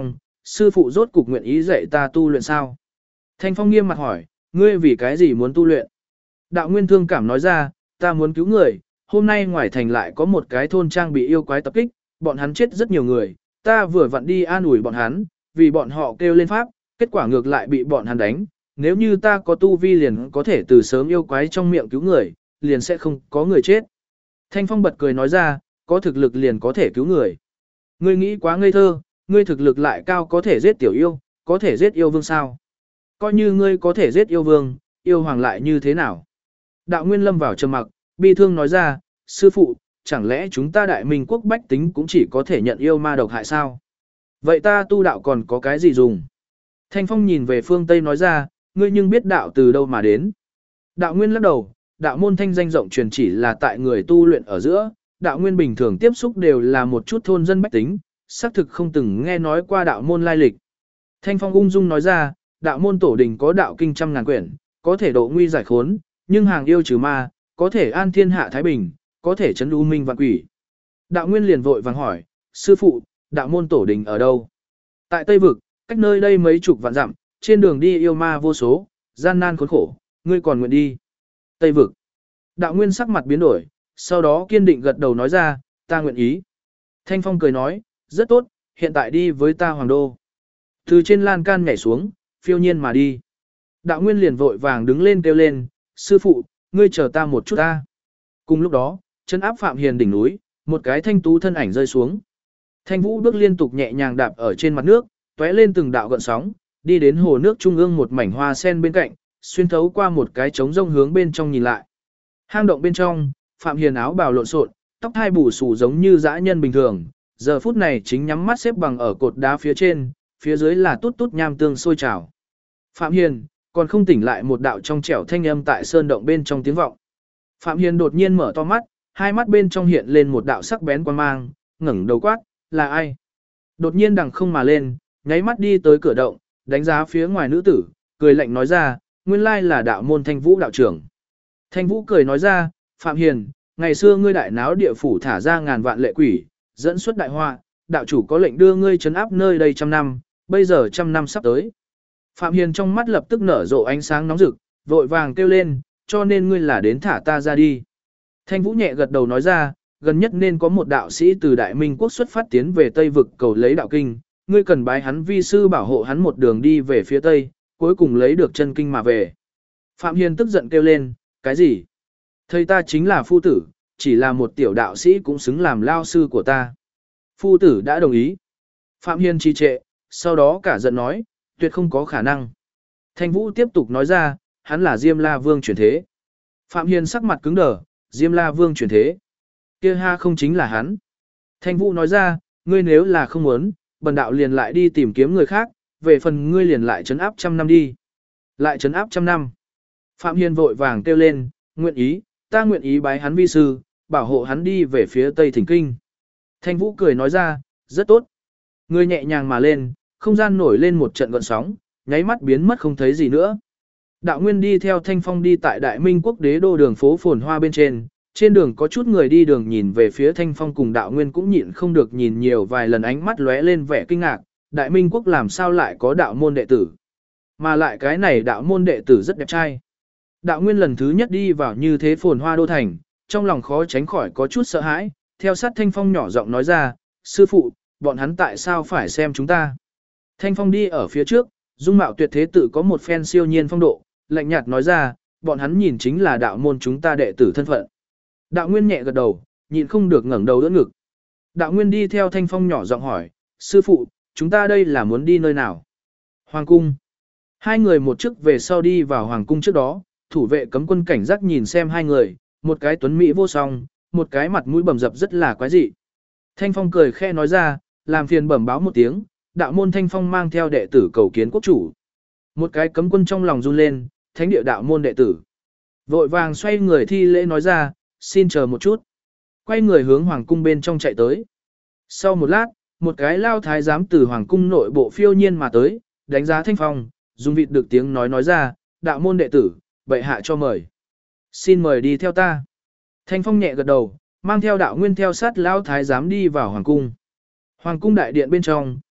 sư phụ rốt cục nguyện ý dạy ta tu luyện sao? Thanh Phong nghiêm mặt hỏi, ngươi vì cái gì muốn tu luyện? Đạo Nguyên thương cảm nói ra, ta muốn cứu người, hôm nay ngoài thành lại có một cái thôn trang bị yêu quái tập kích, bọn hắn chết rất nhiều người, ta vừa vặn đi an ủi bọn hắn, vì bọn họ kêu lên pháp, kết quả ngược lại bị bọn hắn đánh, nếu như ta có tu vi liền có thể từ sớm yêu quái trong miệng cứu người, liền sẽ không có người chết. Thanh Phong bật cười nói ra, có thực lực liền có thể cứu người. Ngươi nghĩ quá ngây thơ, ngươi thực lực lại cao có thể giết tiểu yêu, có thể giết yêu vương sao? Coi như ngươi có thể giết yêu vương, yêu hoàng lại như thế nào? Đạo Nguyên lâm vào trầm mặc, bi thương nói ra, sư phụ, chẳng lẽ chúng ta đại minh quốc bách tính cũng chỉ có thể nhận yêu ma độc hại sao? Vậy ta tu đạo còn có cái gì dùng? Thanh Phong nhìn về phương Tây nói ra, ngươi nhưng biết đạo từ đâu mà đến. Đạo Nguyên lắc đầu, đạo môn thanh danh rộng truyền chỉ là tại người tu luyện ở giữa, đạo Nguyên bình thường tiếp xúc đều là một chút thôn dân bách tính, xác thực không từng nghe nói qua đạo môn lai lịch. Thanh Phong ung dung nói ra, đạo môn tổ đình có đạo kinh trăm ngàn quyển, có thể độ nguy giải khốn, nhưng hàng yêu trừ ma, có thể an thiên hạ thái bình, có thể trấn u minh vạn quỷ. Đạo Nguyên liền vội vàng hỏi, sư phụ, đạo môn tổ đình ở đâu? Tại Tây Vực, cách nơi đây mấy chục vạn dặm, trên đường đi yêu ma vô số, gian nan khốn khổ, ngươi còn nguyện đi. Tây Vực. Đạo Nguyên sắc mặt biến đổi, sau đó kiên định gật đầu nói ra, ta nguyện ý. Thanh Phong cười nói, rất tốt, hiện tại đi với ta hoàng đô. Từ trên lan can nhảy xuống, phiêu nhiên mà đi. Đạo Nguyên liền vội vàng đứng lên kêu lên, sư phụ, ngươi chờ ta một chút ta. Cùng lúc đó, chân áp Phạm Hiền đỉnh núi, một cái thanh tú thân ảnh rơi xuống. Thanh Vũ bước liên tục nhẹ nhàng đạp ở trên mặt nước, tóe lên từng đạo gợn sóng, đi đến hồ nước trung ương một mảnh hoa sen bên cạnh, xuyên thấu qua một cái trống rông hướng bên trong nhìn lại. Hang động bên trong, Phạm Hiền áo bào lộn xộn, tóc hai bù xù giống như dã nhân bình thường, giờ phút này chính nhắm mắt xếp bằng ở cột đá phía trên, phía dưới là tút tút nham tương sôi trào. Phạm Hiền, còn không tỉnh lại một đạo trong trẻo thanh âm tại sơn động bên trong tiếng vọng. Phạm Hiền đột nhiên mở to mắt, hai mắt bên trong hiện lên một đạo sắc bén quang mang, ngẩng đầu quát, là ai? Đột nhiên đằng không mà lên, nháy mắt đi tới cửa động, đánh giá phía ngoài nữ tử, cười lạnh nói ra, nguyên lai là đạo môn Thanh Vũ đạo trưởng. Thanh Vũ cười nói ra, Phạm Hiền, ngày xưa ngươi đại náo địa phủ thả ra ngàn vạn lệ quỷ, dẫn xuất đại họa, đạo chủ có lệnh đưa ngươi trấn áp nơi đây 100 năm, bây giờ 100 năm sắp tới. Phạm Hiền trong mắt lập tức nở rộ ánh sáng nóng rực, vội vàng kêu lên, cho nên ngươi là đến thả ta ra đi. Thanh Vũ nhẹ gật đầu nói ra, gần nhất nên có một đạo sĩ từ Đại Minh quốc xuất phát tiến về Tây vực cầu lấy đạo kinh, ngươi cần bái hắn vi sư bảo hộ hắn một đường đi về phía Tây, cuối cùng lấy được chân kinh mà về. Phạm Hiền tức giận kêu lên, cái gì? Thầy ta chính là phu tử, chỉ là một tiểu đạo sĩ cũng xứng làm lao sư của ta. Phu tử đã đồng ý. Phạm Hiền trì trệ, sau đó cả giận nói, tuyệt không có khả năng. Thanh Vũ tiếp tục nói ra, hắn là Diêm La Vương chuyển thế. Phạm Hiền sắc mặt cứng đờ, Diêm La Vương chuyển thế. Kia ha không chính là hắn. Thanh Vũ nói ra, ngươi nếu là không muốn, bần đạo liền lại đi tìm kiếm người khác, về phần ngươi liền lại trấn áp 100 năm đi. Lại trấn áp 100 năm. Phạm Hiền vội vàng kêu lên, nguyện ý, ta nguyện ý bái hắn vi sư, bảo hộ hắn đi về phía Tây Thỉnh Kinh. Thanh Vũ cười nói ra, rất tốt. Ngươi nhẹ nhàng mà lên, không gian nổi lên một trận gợn sóng, nháy mắt biến mất không thấy gì nữa. Đạo Nguyên đi theo Thanh Phong đi tại Đại Minh quốc đế đô đường phố phồn hoa bên trên đường có chút người đi đường nhìn về phía Thanh Phong cùng Đạo Nguyên cũng nhịn không được nhìn nhiều vài lần, ánh mắt lóe lên vẻ kinh ngạc, Đại Minh quốc làm sao lại có đạo môn đệ tử? Mà lại cái này đạo môn đệ tử rất đẹp trai. Đạo Nguyên lần thứ nhất đi vào như thế phồn hoa đô thành, trong lòng khó tránh khỏi có chút sợ hãi, theo sát Thanh Phong nhỏ giọng nói ra, sư phụ, bọn hắn tại sao phải xem chúng ta? Thanh Phong đi ở phía trước, dung mạo tuyệt thế tự có một phen siêu nhiên phong độ, lạnh nhạt nói ra, bọn hắn nhìn chính là đạo môn chúng ta đệ tử thân phận. Đạo Nguyên nhẹ gật đầu, nhịn không được ngẩng đầu đỡ ngực. Đạo Nguyên đi theo Thanh Phong nhỏ giọng hỏi, sư phụ, chúng ta đây là muốn đi nơi nào? Hoàng cung. Hai người một trước về sau đi vào hoàng cung trước đó, thủ vệ cấm quân cảnh giác nhìn xem hai người, một cái tuấn mỹ vô song, một cái mặt mũi bầm dập rất là quái dị. Thanh Phong cười khẽ nói ra, làm phiền bẩm báo một tiếng, đạo môn Thanh Phong mang theo đệ tử cầu kiến quốc chủ. Một cái cấm quân trong lòng run lên, thánh địa đạo môn đệ tử. Vội vàng xoay người thi lễ nói ra, xin chờ một chút. Quay người hướng hoàng cung bên trong chạy tới. Sau một lát, một cái lao thái giám từ hoàng cung nội bộ phiêu nhiên mà tới, đánh giá Thanh Phong, dùng vịt được tiếng nói ra, đạo môn đệ tử, bệ hạ cho mời. Xin mời đi theo ta. Thanh Phong nhẹ gật đầu, mang theo Đạo Nguyên theo sát lao thái giám đi vào hoàng cung. Hoàng cung đại điện bên trong,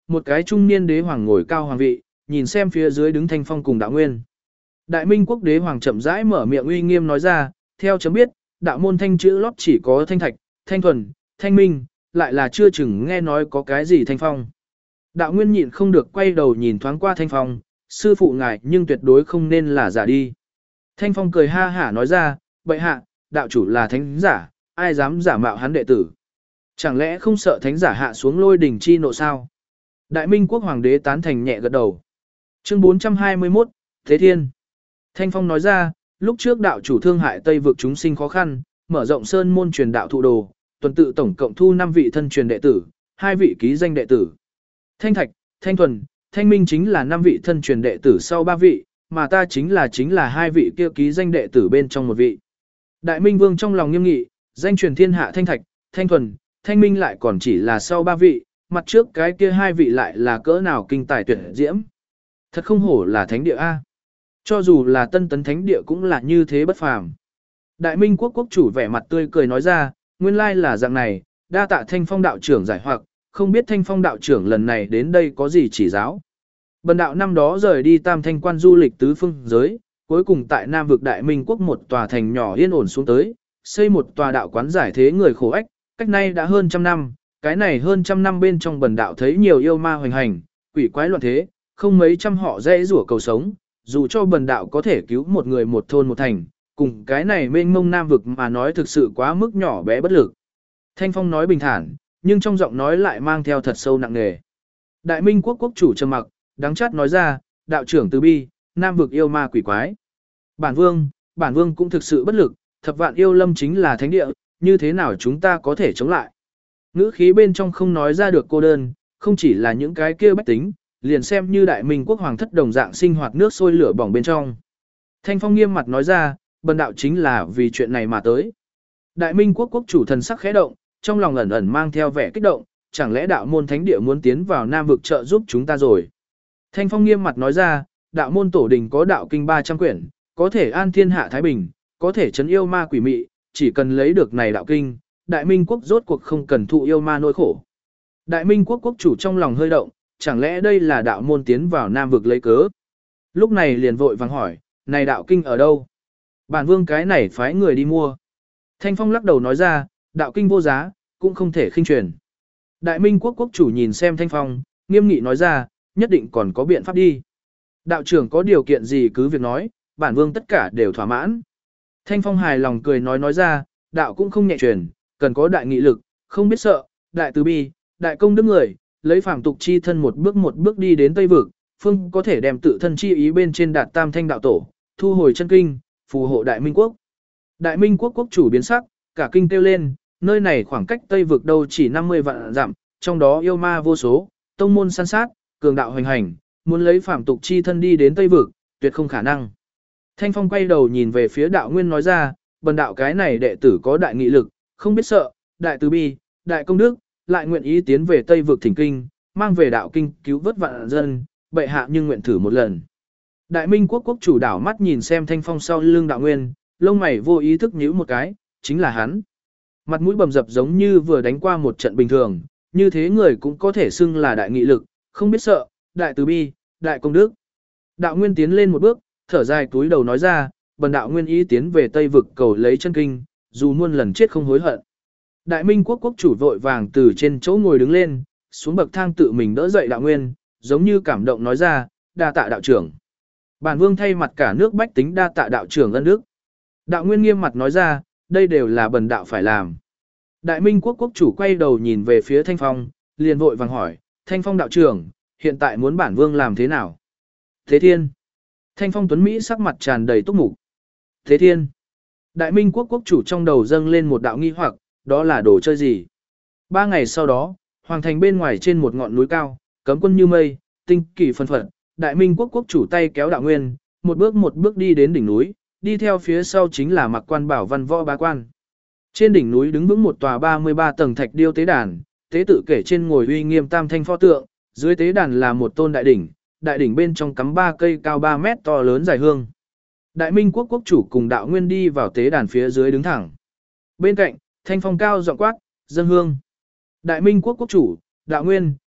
một cái trung niên đế hoàng ngồi cao hoàng vị, nhìn xem phía dưới đứng Thanh Phong cùng Đạo Nguyên. Đại Minh quốc đế hoàng chậm rãi mở miệng uy nghiêm nói ra, theo chấm biết, đạo môn thanh chữ lót chỉ có Thanh Thạch, Thanh Thuần, Thanh Minh, lại là chưa chừng nghe nói có cái gì Thanh Phong. Đạo Nguyên nhịn không được quay đầu nhìn thoáng qua Thanh Phong, sư phụ ngài nhưng tuyệt đối không nên là giả đi. Thanh Phong cười ha hả nói ra, bệ hạ, đạo chủ là thánh giả, ai dám giả mạo hắn đệ tử. Chẳng lẽ không sợ thánh giả hạ xuống lôi đỉnh chi nộ sao? Đại Minh quốc hoàng đế tán thành nhẹ gật đầu. Chương 421, Thế Thiên. Thanh Phong nói ra, lúc trước đạo chủ thương hại Tây vực chúng sinh khó khăn, mở rộng sơn môn truyền đạo thụ đồ, tuần tự tổng cộng thu 5 vị thân truyền đệ tử, 2 vị ký danh đệ tử. Thanh Thạch, Thanh Thuần, Thanh Minh chính là 5 vị thân truyền đệ tử sau 3 vị, mà ta chính là 2 vị kia ký danh đệ tử bên trong một vị. Đại Minh Vương trong lòng nghiêm nghị, danh truyền thiên hạ Thanh Thạch, Thanh Thuần, Thanh Minh lại còn chỉ là sau 3 vị, mặt trước cái kia 2 vị lại là cỡ nào kinh tài tuyệt diễm. Thật không hổ là thánh địa A. Cho dù là Tân Tấn thánh địa cũng là như thế bất phàm. Đại Minh quốc quốc chủ vẻ mặt tươi cười nói ra, nguyên lai là dạng này, đa tạ Thanh Phong đạo trưởng giải hoặc, không biết Thanh Phong đạo trưởng lần này đến đây có gì chỉ giáo. Bần đạo năm đó rời đi Tam Thanh quan du lịch tứ phương giới, cuối cùng tại Nam vực Đại Minh quốc một tòa thành nhỏ yên ổn xuống tới, xây một tòa đạo quán giải thế người khổ ách, cách nay đã hơn trăm năm, cái này hơn trăm năm bên trong bần đạo thấy nhiều yêu ma hoành hành, quỷ quái loạn thế, không mấy trăm họ dễ rủa cầu sống, dù cho bần đạo có thể cứu một người một thôn một thành, cùng cái này mênh mông Nam vực mà nói thực sự quá mức nhỏ bé bất lực. Thanh Phong nói bình thản, nhưng trong giọng nói lại mang theo thật sâu nặng nề. Đại Minh quốc quốc chủ trầm mặc, đắng chát nói ra, đạo trưởng từ bi, Nam vực yêu ma quỷ quái. Bản vương cũng thực sự bất lực, thập vạn yêu lâm chính là thánh địa, như thế nào chúng ta có thể chống lại. Ngữ khí bên trong không nói ra được cô đơn, không chỉ là những cái kia bách tính, liền xem như Đại Minh quốc hoàng thất đồng dạng sinh hoạt nước sôi lửa bỏng bên trong. Thanh Phong nghiêm mặt nói ra, bần đạo chính là vì chuyện này mà tới. Đại Minh quốc quốc chủ thần sắc khẽ động, trong lòng ẩn ẩn mang theo vẻ kích động, chẳng lẽ đạo môn thánh địa muốn tiến vào Nam vực trợ giúp chúng ta rồi. Thanh Phong nghiêm mặt nói ra, đạo môn tổ đình có đạo kinh 300 quyển, có thể an thiên hạ thái bình, có thể trấn yêu ma quỷ mị, chỉ cần lấy được này đạo kinh, Đại Minh quốc rốt cuộc không cần thụ yêu ma nỗi khổ. Đại Minh quốc quốc chủ trong lòng hơi động, chẳng lẽ đây là đạo môn tiến vào Nam vực lấy cớ. Lúc này liền vội vàng hỏi, này đạo kinh ở đâu? Bản vương cái này phái người đi mua. Thanh Phong lắc đầu nói ra, đạo kinh vô giá, cũng không thể khinh truyền. Đại Minh quốc quốc chủ nhìn xem Thanh Phong, nghiêm nghị nói ra, nhất định còn có biện pháp đi. Đạo trưởng có điều kiện gì cứ việc nói, bản vương tất cả đều thỏa mãn. Thanh Phong hài lòng cười nói ra, đạo cũng không nhẹ truyền, cần có đại nghị lực, không biết sợ, đại từ bi, đại công đức người, lấy phàm tục chi thân một bước đi đến Tây vực, phương có thể đem tự thân chi ý bên trên đạt tam thanh đạo tổ, thu hồi chân kinh, phù hộ Đại Minh quốc. Đại Minh quốc quốc chủ biến sắc, cả kinh kêu lên, nơi này khoảng cách Tây vực đâu chỉ 50 vạn dặm, trong đó yêu ma vô số, tông môn săn sát, cường đạo hoành hành, muốn lấy phàm tục chi thân đi đến Tây vực, tuyệt không khả năng. Thanh Phong quay đầu nhìn về phía đạo nguyên nói ra, bần đạo cái này đệ tử có đại nghị lực, không biết sợ, đại từ bi, đại công đức, lại nguyện ý tiến về Tây vực thỉnh kinh, mang về đạo kinh cứu vớt vạn dân, bệ hạ nhưng nguyện thử một lần. Đại Minh quốc quốc chủ đảo mắt nhìn xem Thanh Phong sau lưng đạo nguyên, lông mày vô ý thức nhíu một cái, chính là hắn. Mặt mũi bầm dập giống như vừa đánh qua một trận bình thường, như thế người cũng có thể xưng là đại nghị lực, không biết sợ, đại từ bi, đại công đức. Đạo nguyên tiến lên một bước, thở dài túi đầu nói ra, bần đạo nguyên ý tiến về Tây vực cầu lấy chân kinh, dù muôn lần chết không hối hận. Đại Minh quốc quốc chủ vội vàng từ trên chỗ ngồi đứng lên, xuống bậc thang tự mình đỡ dậy đạo nguyên, giống như cảm động nói ra, đa tạ đạo trưởng. Bản vương thay mặt cả nước bách tính đa tạ đạo trưởng ân đức. Đạo nguyên nghiêm mặt nói ra, đây đều là bần đạo phải làm. Đại Minh quốc quốc chủ quay đầu nhìn về phía Thanh Phong, liền vội vàng hỏi, Thanh Phong đạo trưởng, hiện tại muốn bản vương làm thế nào? Thế Thiên. Thanh Phong tuấn Mỹ sắc mặt tràn đầy túc mục. Thế Thiên. Đại Minh quốc quốc chủ trong đầu dâng lên một đạo nghi hoặc, đó là đồ chơi gì? 3 ngày sau đó, hoàng thành bên ngoài trên một ngọn núi cao, cấm quân như mây, tinh kỳ phân phật, Đại Minh quốc quốc chủ tay kéo đạo nguyên, một bước đi đến đỉnh núi, đi theo phía sau chính là Mặc Quan Bảo Văn Võ Bá Quan. Trên đỉnh núi đứng vững một tòa 33 tầng thạch điêu tế đàn, tế tự kể trên ngồi uy nghiêm tam thanh pho tượng, dưới tế đàn là một tôn đại đỉnh bên trong cắm 3 cây cao 3 mét to lớn dài hương. Đại Minh quốc quốc chủ cùng đạo nguyên đi vào tế đàn phía dưới đứng thẳng. Bên cạnh, Thanh Phong cao giọng quát, dâng hương. Đại Minh quốc quốc chủ, đạo nguyên,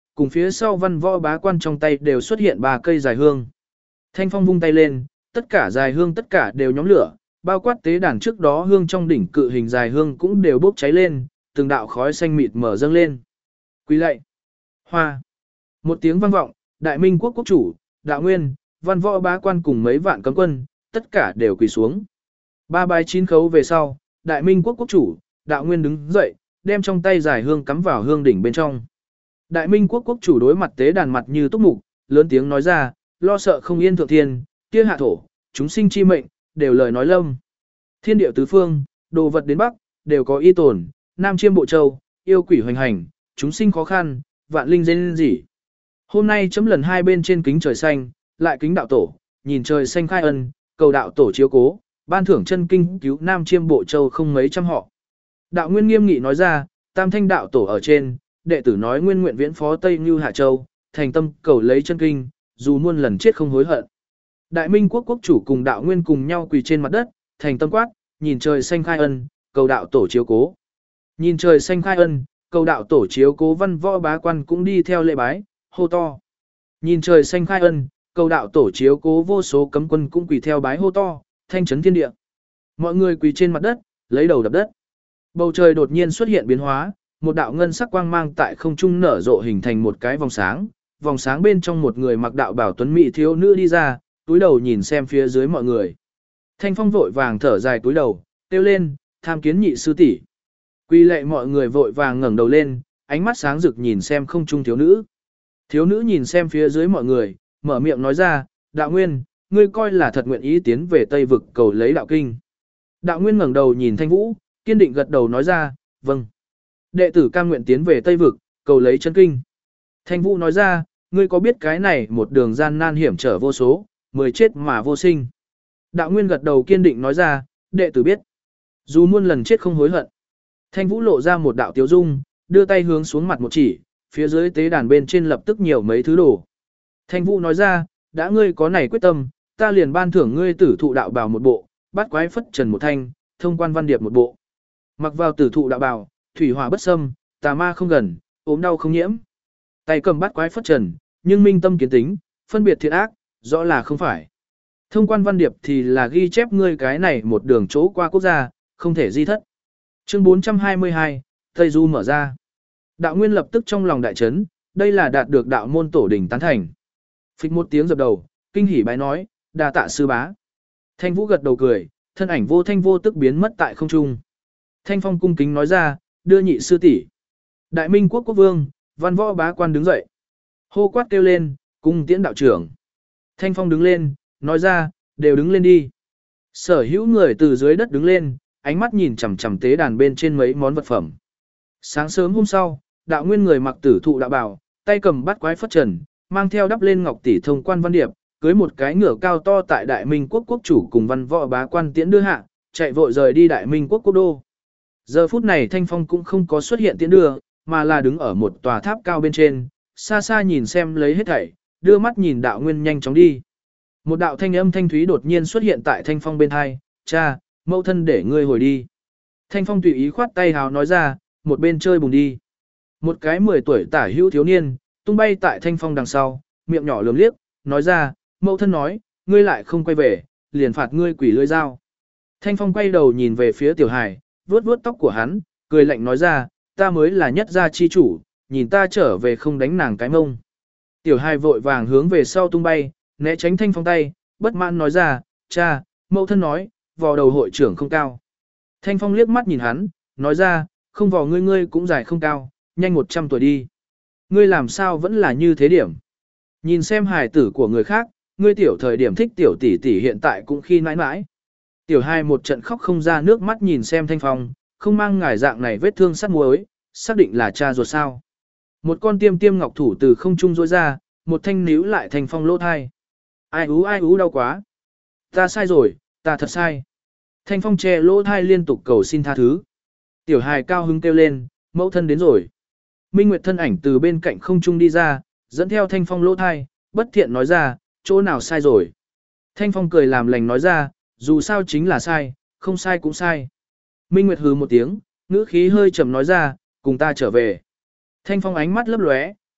cùng phía sau văn võ bá quan trong tay đều xuất hiện 3 cây dài hương. Thanh Phong vung tay lên, tất cả dài hương tất cả đều nhóm lửa, bao quát tế đàn trước đó hương trong đỉnh cự hình dài hương cũng đều bốc cháy lên, từng đạo khói xanh mịt mở dâng lên. Quỳ lạy. Hoa. Một tiếng vang vọng, Đại Minh quốc quốc chủ, Đạo Nguyên, văn võ bá quan cùng mấy vạn cấm quân, tất cả đều quỳ xuống. 3 bài 9 khấu về sau, Đại Minh quốc quốc chủ, Đạo Nguyên đứng dậy, đem trong tay dài hương cắm vào hương đỉnh bên trong. Đại Minh quốc quốc chủ đối mặt tế đàn mặt như túc mục, lớn tiếng nói ra, lo sợ không yên thượng thiên, kia hạ thổ, chúng sinh chi mệnh, đều lời nói lâm. Thiên địa tứ phương, đồ vật đến bắc, đều có y tồn, nam chiêm bộ châu, yêu quỷ hoành hành, chúng sinh khó khăn, vạn linh dên gì. Hôm nay chấm lần 2 bên trên kính trời xanh, lại kính đạo tổ, nhìn trời xanh khai ân, cầu đạo tổ chiếu cố, ban thưởng chân kinh cứu nam chiêm bộ châu không mấy trăm họ. Đạo Nguyên nghiêm nghị nói ra, tam thanh đạo tổ ở trên, đệ tử nói nguyên nguyện viễn phó Tây Như Hạ Châu, thành tâm cầu lấy chân kinh, dù muôn lần chết không hối hận. Đại Minh quốc quốc chủ cùng Đạo Nguyên cùng nhau quỳ trên mặt đất, thành tâm quát, nhìn trời xanh khai ân, cầu đạo tổ chiếu cố. Nhìn trời xanh khai ân, cầu đạo tổ chiếu cố, văn võ bá quan cũng đi theo lễ bái, hô to. Nhìn trời xanh khai ân, cầu đạo tổ chiếu cố, vô số cấm quân cũng quỳ theo bái hô to, thanh trấn thiên địa. Mọi người quỳ trên mặt đất, lấy đầu đập đất. Bầu trời đột nhiên xuất hiện biến hóa, một đạo ngân sắc quang mang tại không trung nở rộ hình thành một cái vòng sáng bên trong một người mặc đạo bào tuấn mỹ thiếu nữ đi ra, túi đầu nhìn xem phía dưới mọi người. Thanh Phong vội vàng thở dài túi đầu, kêu lên, tham kiến nhị sư tỷ. Quy lệ mọi người vội vàng ngẩng đầu lên, ánh mắt sáng rực nhìn xem không trung thiếu nữ. Thiếu nữ nhìn xem phía dưới mọi người, mở miệng nói ra, Đạo Nguyên, ngươi coi là thật nguyện ý tiến về Tây Vực cầu lấy đạo kinh. Đạo Nguyên ngẩng đầu nhìn Thanh Vũ, kiên định gật đầu nói ra, vâng. Đệ tử cam nguyện tiến về Tây Vực, cầu lấy chân kinh. Thanh Vũ nói ra, ngươi có biết cái này một đường gian nan hiểm trở vô số, 10 chết mà vô sinh. Đạo Nguyên gật đầu kiên định nói ra, đệ tử biết. Dù muôn lần chết không hối hận. Thanh Vũ lộ ra một đạo tiếu dung, đưa tay hướng xuống mặt một chỉ, phía dưới tế đàn bên trên lập tức nhiều mấy thứ đồ. Thanh Vũ nói ra, đã ngươi có này quyết tâm, ta liền ban thưởng ngươi tử thụ đạo bào một bộ, bát quái phất trần một thanh, thông quan văn điệp một bộ. Mặc vào tử thụ đạo bào, thủy hỏa bất xâm, tà ma không gần, ốm đau không nhiễm. Tay cầm bát quái phất trần, nhưng minh tâm kiến tính, phân biệt thiện ác, rõ là không phải. Thông quan văn điệp thì là ghi chép ngươi cái này một đường chỗ qua quốc gia, không thể di thất. Chương 422, Tây Du mở ra. Đạo Nguyên lập tức trong lòng đại chấn, đây là đạt được đạo môn tổ đỉnh tán thành. Phích một tiếng dập đầu, kinh hỉ bái nói, đa tạ sư bá. Thanh Vũ gật đầu cười, thân ảnh vô thanh vô tức biến mất tại không trung. Thanh Phong cung kính nói ra, đưa nhị sư tỷ. Đại Minh quốc quốc vương, văn võ bá quan đứng dậy. Hô quát kêu lên, cung tiễn đạo trưởng. Thanh Phong đứng lên, nói ra, đều đứng lên đi. Sở hữu người từ dưới đất đứng lên, ánh mắt nhìn chằm chằm tế đàn bên trên mấy món vật phẩm. Sáng sớm hôm sau, Đạo Nguyên người mặc tử thụ đạo bào, tay cầm bát quái phất trần, mang theo đắp lên ngọc tỷ thông quan văn điệp, cưới một cái ngựa cao to tại Đại Minh quốc quốc chủ cùng văn võ bá quan tiễn đưa hạ, chạy vội rời đi Đại Minh quốc quốc đô. Giờ phút này Thanh Phong cũng không có xuất hiện tiễn đưa, mà là đứng ở một tòa tháp cao bên trên, xa xa nhìn xem lấy hết thảy, đưa mắt nhìn Đạo Nguyên nhanh chóng đi. Một đạo thanh âm thanh thúy đột nhiên xuất hiện tại Thanh Phong bên hai, cha, mẫu thân để ngươi hồi đi. Thanh Phong tùy ý khoát tay hào nói ra, một bên chơi bùng đi. Một cái 10 tuổi tả hữu thiếu niên, tung bay tại Thanh Phong đằng sau, miệng nhỏ lườm liếc, nói ra, mẫu thân nói, ngươi lại không quay về, liền phạt ngươi quỷ lưỡi dao. Thanh Phong quay đầu nhìn về phía tiểu hải, vuốt vuốt tóc của hắn, cười lạnh nói ra, ta mới là nhất gia chi chủ, nhìn ta trở về không đánh nàng cái mông. Tiểu hải vội vàng hướng về sau tung bay, né tránh Thanh Phong tay, bất mãn nói ra, cha, mẫu thân nói, vò đầu hội trưởng không cao. Thanh Phong liếc mắt nhìn hắn, nói ra, không vò ngươi cũng dài không cao, nhanh 100 tuổi đi. Ngươi làm sao vẫn là như thế điểm. Nhìn xem hài tử của người khác, ngươi tiểu thời điểm thích tiểu tỷ tỷ hiện tại cũng khi nãi nãi. Tiểu hai một trận khóc không ra nước mắt nhìn xem Thanh Phong, không mang ngải dạng này vết thương sắt muối, xác định là cha ruột sao. Một con tiêm tiêm ngọc thủ từ không trung rỗi ra, một thanh níu lại Thanh Phong lỗ thai. Ai ú đau quá. Ta sai rồi, ta thật sai. Thanh Phong che lỗ thai liên tục cầu xin tha thứ. Tiểu hài cao hứng kêu lên, mẫu thân đến rồi. Minh Nguyệt thân ảnh từ bên cạnh không trung đi ra, dẫn theo Thanh Phong lỗ thai, bất thiện nói ra, chỗ nào sai rồi. Thanh Phong cười làm lành nói ra, dù sao chính là sai, không sai cũng sai. Minh Nguyệt hừ một tiếng, ngữ khí hơi trầm nói ra, cùng ta trở về. Thanh Phong ánh mắt lấp lóe,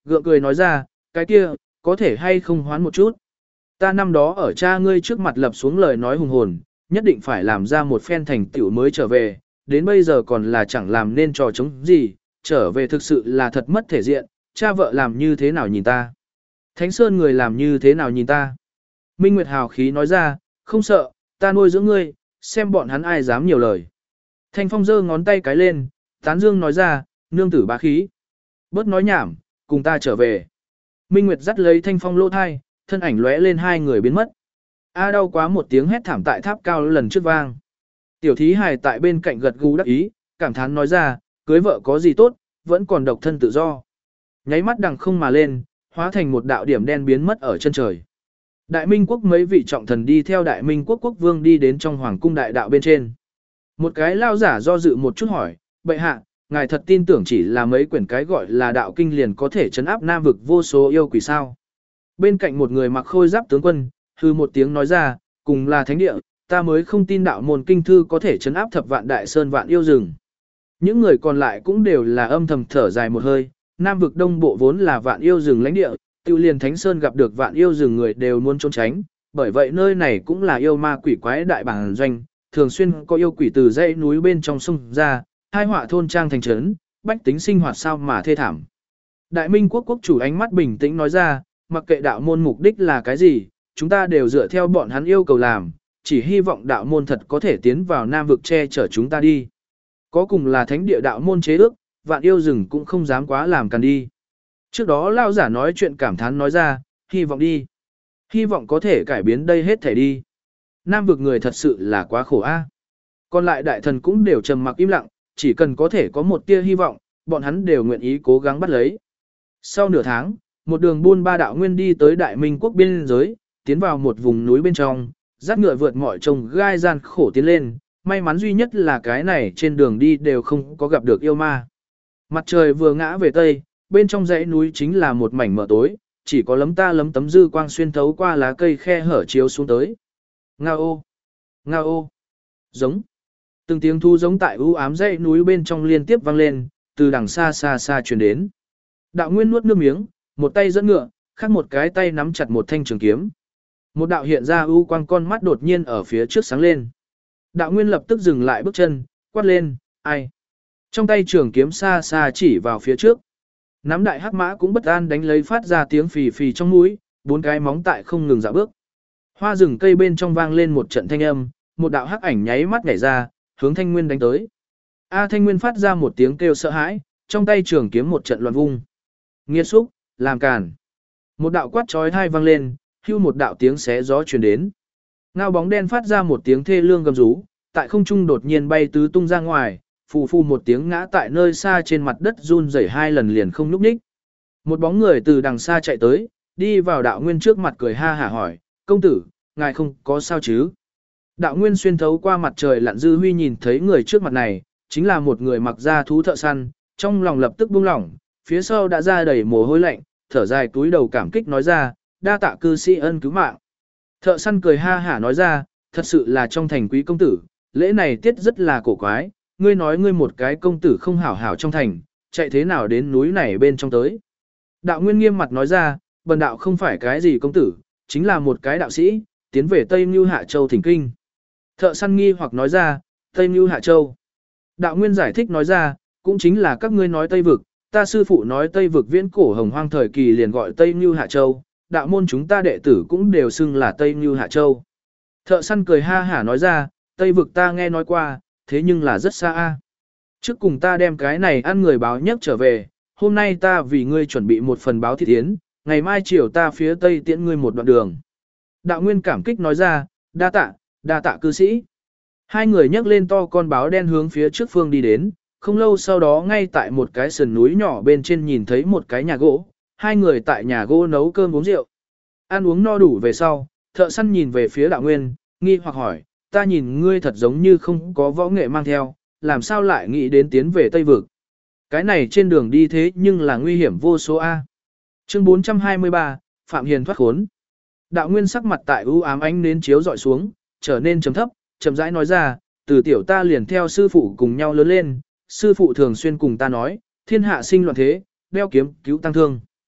gượng cười nói ra, cái kia, có thể hay không hoán một chút. Ta năm đó ở cha ngươi trước mặt lập xuống lời nói hùng hồn, nhất định phải làm ra một phen thành tựu mới trở về, đến bây giờ còn là chẳng làm nên trò chống gì, trở về thực sự là thật mất thể diện, cha vợ làm như thế nào nhìn ta. Thánh Sơn người làm như thế nào nhìn ta. Minh Nguyệt hào khí nói ra, không sợ, ta nuôi dưỡng ngươi, xem bọn hắn ai dám nhiều lời. Thanh Phong giơ ngón tay cái lên, tán dương nói ra, nương tử bá khí. Bớt nói nhảm, cùng ta trở về. Minh Nguyệt dắt lấy Thanh Phong lỗ thai, thân ảnh lóe lên hai người biến mất. A đau quá một tiếng hét thảm tại tháp cao lần trước vang. Tiểu thí hài tại bên cạnh gật gù đắc ý, cảm thán nói ra, cưới vợ có gì tốt, vẫn còn độc thân tự do. Nháy mắt đằng không mà lên, hóa thành một đạo điểm đen biến mất ở chân trời. Đại Minh quốc mấy vị trọng thần đi theo Đại Minh quốc quốc vương đi đến trong hoàng cung đại đạo bên trên. Một cái lao giả do dự một chút hỏi, bệ hạ, ngài thật tin tưởng chỉ là mấy quyển cái gọi là đạo kinh liền có thể trấn áp nam vực vô số yêu quỷ sao. Bên cạnh một người mặc khôi giáp tướng quân, hư một tiếng nói ra, cùng là thánh địa, ta mới không tin đạo môn kinh thư có thể trấn áp thập vạn đại sơn vạn yêu rừng. Những người còn lại cũng đều là âm thầm thở dài một hơi, nam vực đông bộ vốn là vạn yêu rừng lãnh địa, tiêu liền thánh sơn gặp được vạn yêu rừng người đều muốn trốn tránh, bởi vậy nơi này cũng là yêu ma quỷ quái đại bản doanh, thường xuyên có yêu quỷ từ dãy núi bên trong sông ra, hai họa thôn trang thành trấn, bách tính sinh hoạt sao mà thê thảm. Đại Minh quốc quốc chủ ánh mắt bình tĩnh nói ra, mặc kệ đạo môn mục đích là cái gì, chúng ta đều dựa theo bọn hắn yêu cầu làm, chỉ hy vọng đạo môn thật có thể tiến vào nam vực che chở chúng ta đi. Có cùng là thánh địa đạo môn chế ước, vạn yêu rừng cũng không dám quá làm càn đi. Trước đó lao giả nói chuyện cảm thán nói ra, hy vọng đi. Hy vọng có thể cải biến đây hết thể đi. Nam vực người thật sự là quá khổ a. Còn lại đại thần cũng đều trầm mặc im lặng, chỉ cần có thể có một tia hy vọng, bọn hắn đều nguyện ý cố gắng bắt lấy. Sau nửa tháng, một đường buôn ba đạo nguyên đi tới Đại Minh quốc biên giới, tiến vào một vùng núi bên trong, dắt ngựa vượt mọi trông gai gian khổ tiến lên, may mắn duy nhất là cái này trên đường đi đều không có gặp được yêu ma. Mặt trời vừa ngã về tây, bên trong dãy núi chính là một mảnh mờ tối, chỉ có lấm ta lấm tấm dư quang xuyên thấu qua lá cây khe hở chiếu xuống tới. Ngao ô, ngao ô, giống. Từng tiếng thu giống tại u ám dãy núi bên trong liên tiếp vang lên, từ đằng xa xa xa truyền đến. Đạo Nguyên nuốt nước miếng, một tay dẫn ngựa, khác một cái tay nắm chặt một thanh trường kiếm. Một đạo hiện ra u quang con mắt đột nhiên ở phía trước sáng lên. Đạo Nguyên lập tức dừng lại bước chân, quát lên, ai? Trong tay trường kiếm xa xa chỉ vào phía trước. Nắm đại hắc mã cũng bất an đánh lấy phát ra tiếng phì phì trong mũi, bốn cái móng tại không ngừng dạo bước. Hoa rừng cây bên trong vang lên một trận thanh âm, một đạo hắc ảnh nháy mắt nhảy ra, hướng Thanh Nguyên đánh tới. A Thanh Nguyên phát ra một tiếng kêu sợ hãi, trong tay trường kiếm một trận loạn vung. Nghiệt xúc, làm cản. Một đạo quát chói tai vang lên, hưu một đạo tiếng xé gió truyền đến. Ngao bóng đen phát ra một tiếng thê lương gầm rú, tại không trung đột nhiên bay tứ tung ra ngoài, phù phù một tiếng ngã tại nơi xa trên mặt đất run rẩy hai lần liền không nhúc nhích. Một bóng người từ đằng xa chạy tới, đi vào đạo nguyên trước mặt cười ha hả hỏi, công tử, ngài không có sao chứ? Đạo nguyên xuyên thấu qua mặt trời lặn dư huy nhìn thấy người trước mặt này, chính là một người mặc da thú thợ săn, trong lòng lập tức buông lỏng, phía sau đã ra đầy mồ hôi lạnh, thở dài túi đầu cảm kích nói ra, đa tạ cư sĩ ân cứu mạng. Thợ săn cười ha hả nói ra, thật sự là trong thành quý công tử, lễ này tiết rất là cổ quái, ngươi nói ngươi một cái công tử không hảo hảo trong thành, chạy thế nào đến núi này bên trong tới. Đạo Nguyên nghiêm mặt nói ra, bần đạo không phải cái gì công tử, chính là một cái đạo sĩ, tiến về Tây Mưu Hạ Châu thỉnh kinh. Thợ săn nghi hoặc nói ra, Tây Mưu Hạ Châu. Đạo Nguyên giải thích nói ra, cũng chính là các ngươi nói Tây Vực, ta sư phụ nói Tây Vực viễn cổ hồng hoang thời kỳ liền gọi Tây Mưu Hạ Châu, đạo môn chúng ta đệ tử cũng đều xưng là Tây Mưu Hạ Châu. Thợ săn cười ha hả nói ra, Tây Vực ta nghe nói qua, thế nhưng là rất xa a. Trước cùng ta đem cái này ăn người báo nhất trở về, hôm nay ta vì ngươi chuẩn bị một phần báo thị tiến, ngày mai chiều ta phía tây tiễn ngươi một đoạn đường. Đạo Nguyên cảm kích nói ra, đa tạ cư sĩ. Hai người nhấc lên to con báo đen hướng phía trước phương đi đến, không lâu sau đó ngay tại một cái sườn núi nhỏ bên trên nhìn thấy một cái nhà gỗ, hai người tại nhà gỗ nấu cơm uống rượu. Ăn uống no đủ về sau, thợ săn nhìn về phía Đạo Nguyên, nghi hoặc hỏi, ta nhìn ngươi thật giống như không có võ nghệ mang theo, làm sao lại nghĩ đến tiến về Tây Vực. Cái này trên đường đi thế nhưng là nguy hiểm vô số A. Chương 423, Phạm Hiền thoát khốn. Đạo Nguyên sắc mặt tại u ám ánh nến chiếu dọi xuống, trở nên trầm thấp, chậm rãi nói ra, từ tiểu ta liền theo sư phụ cùng nhau lớn lên, sư phụ thường xuyên cùng ta nói, thiên hạ sinh loạn thế, đeo kiếm cứu tăng thương.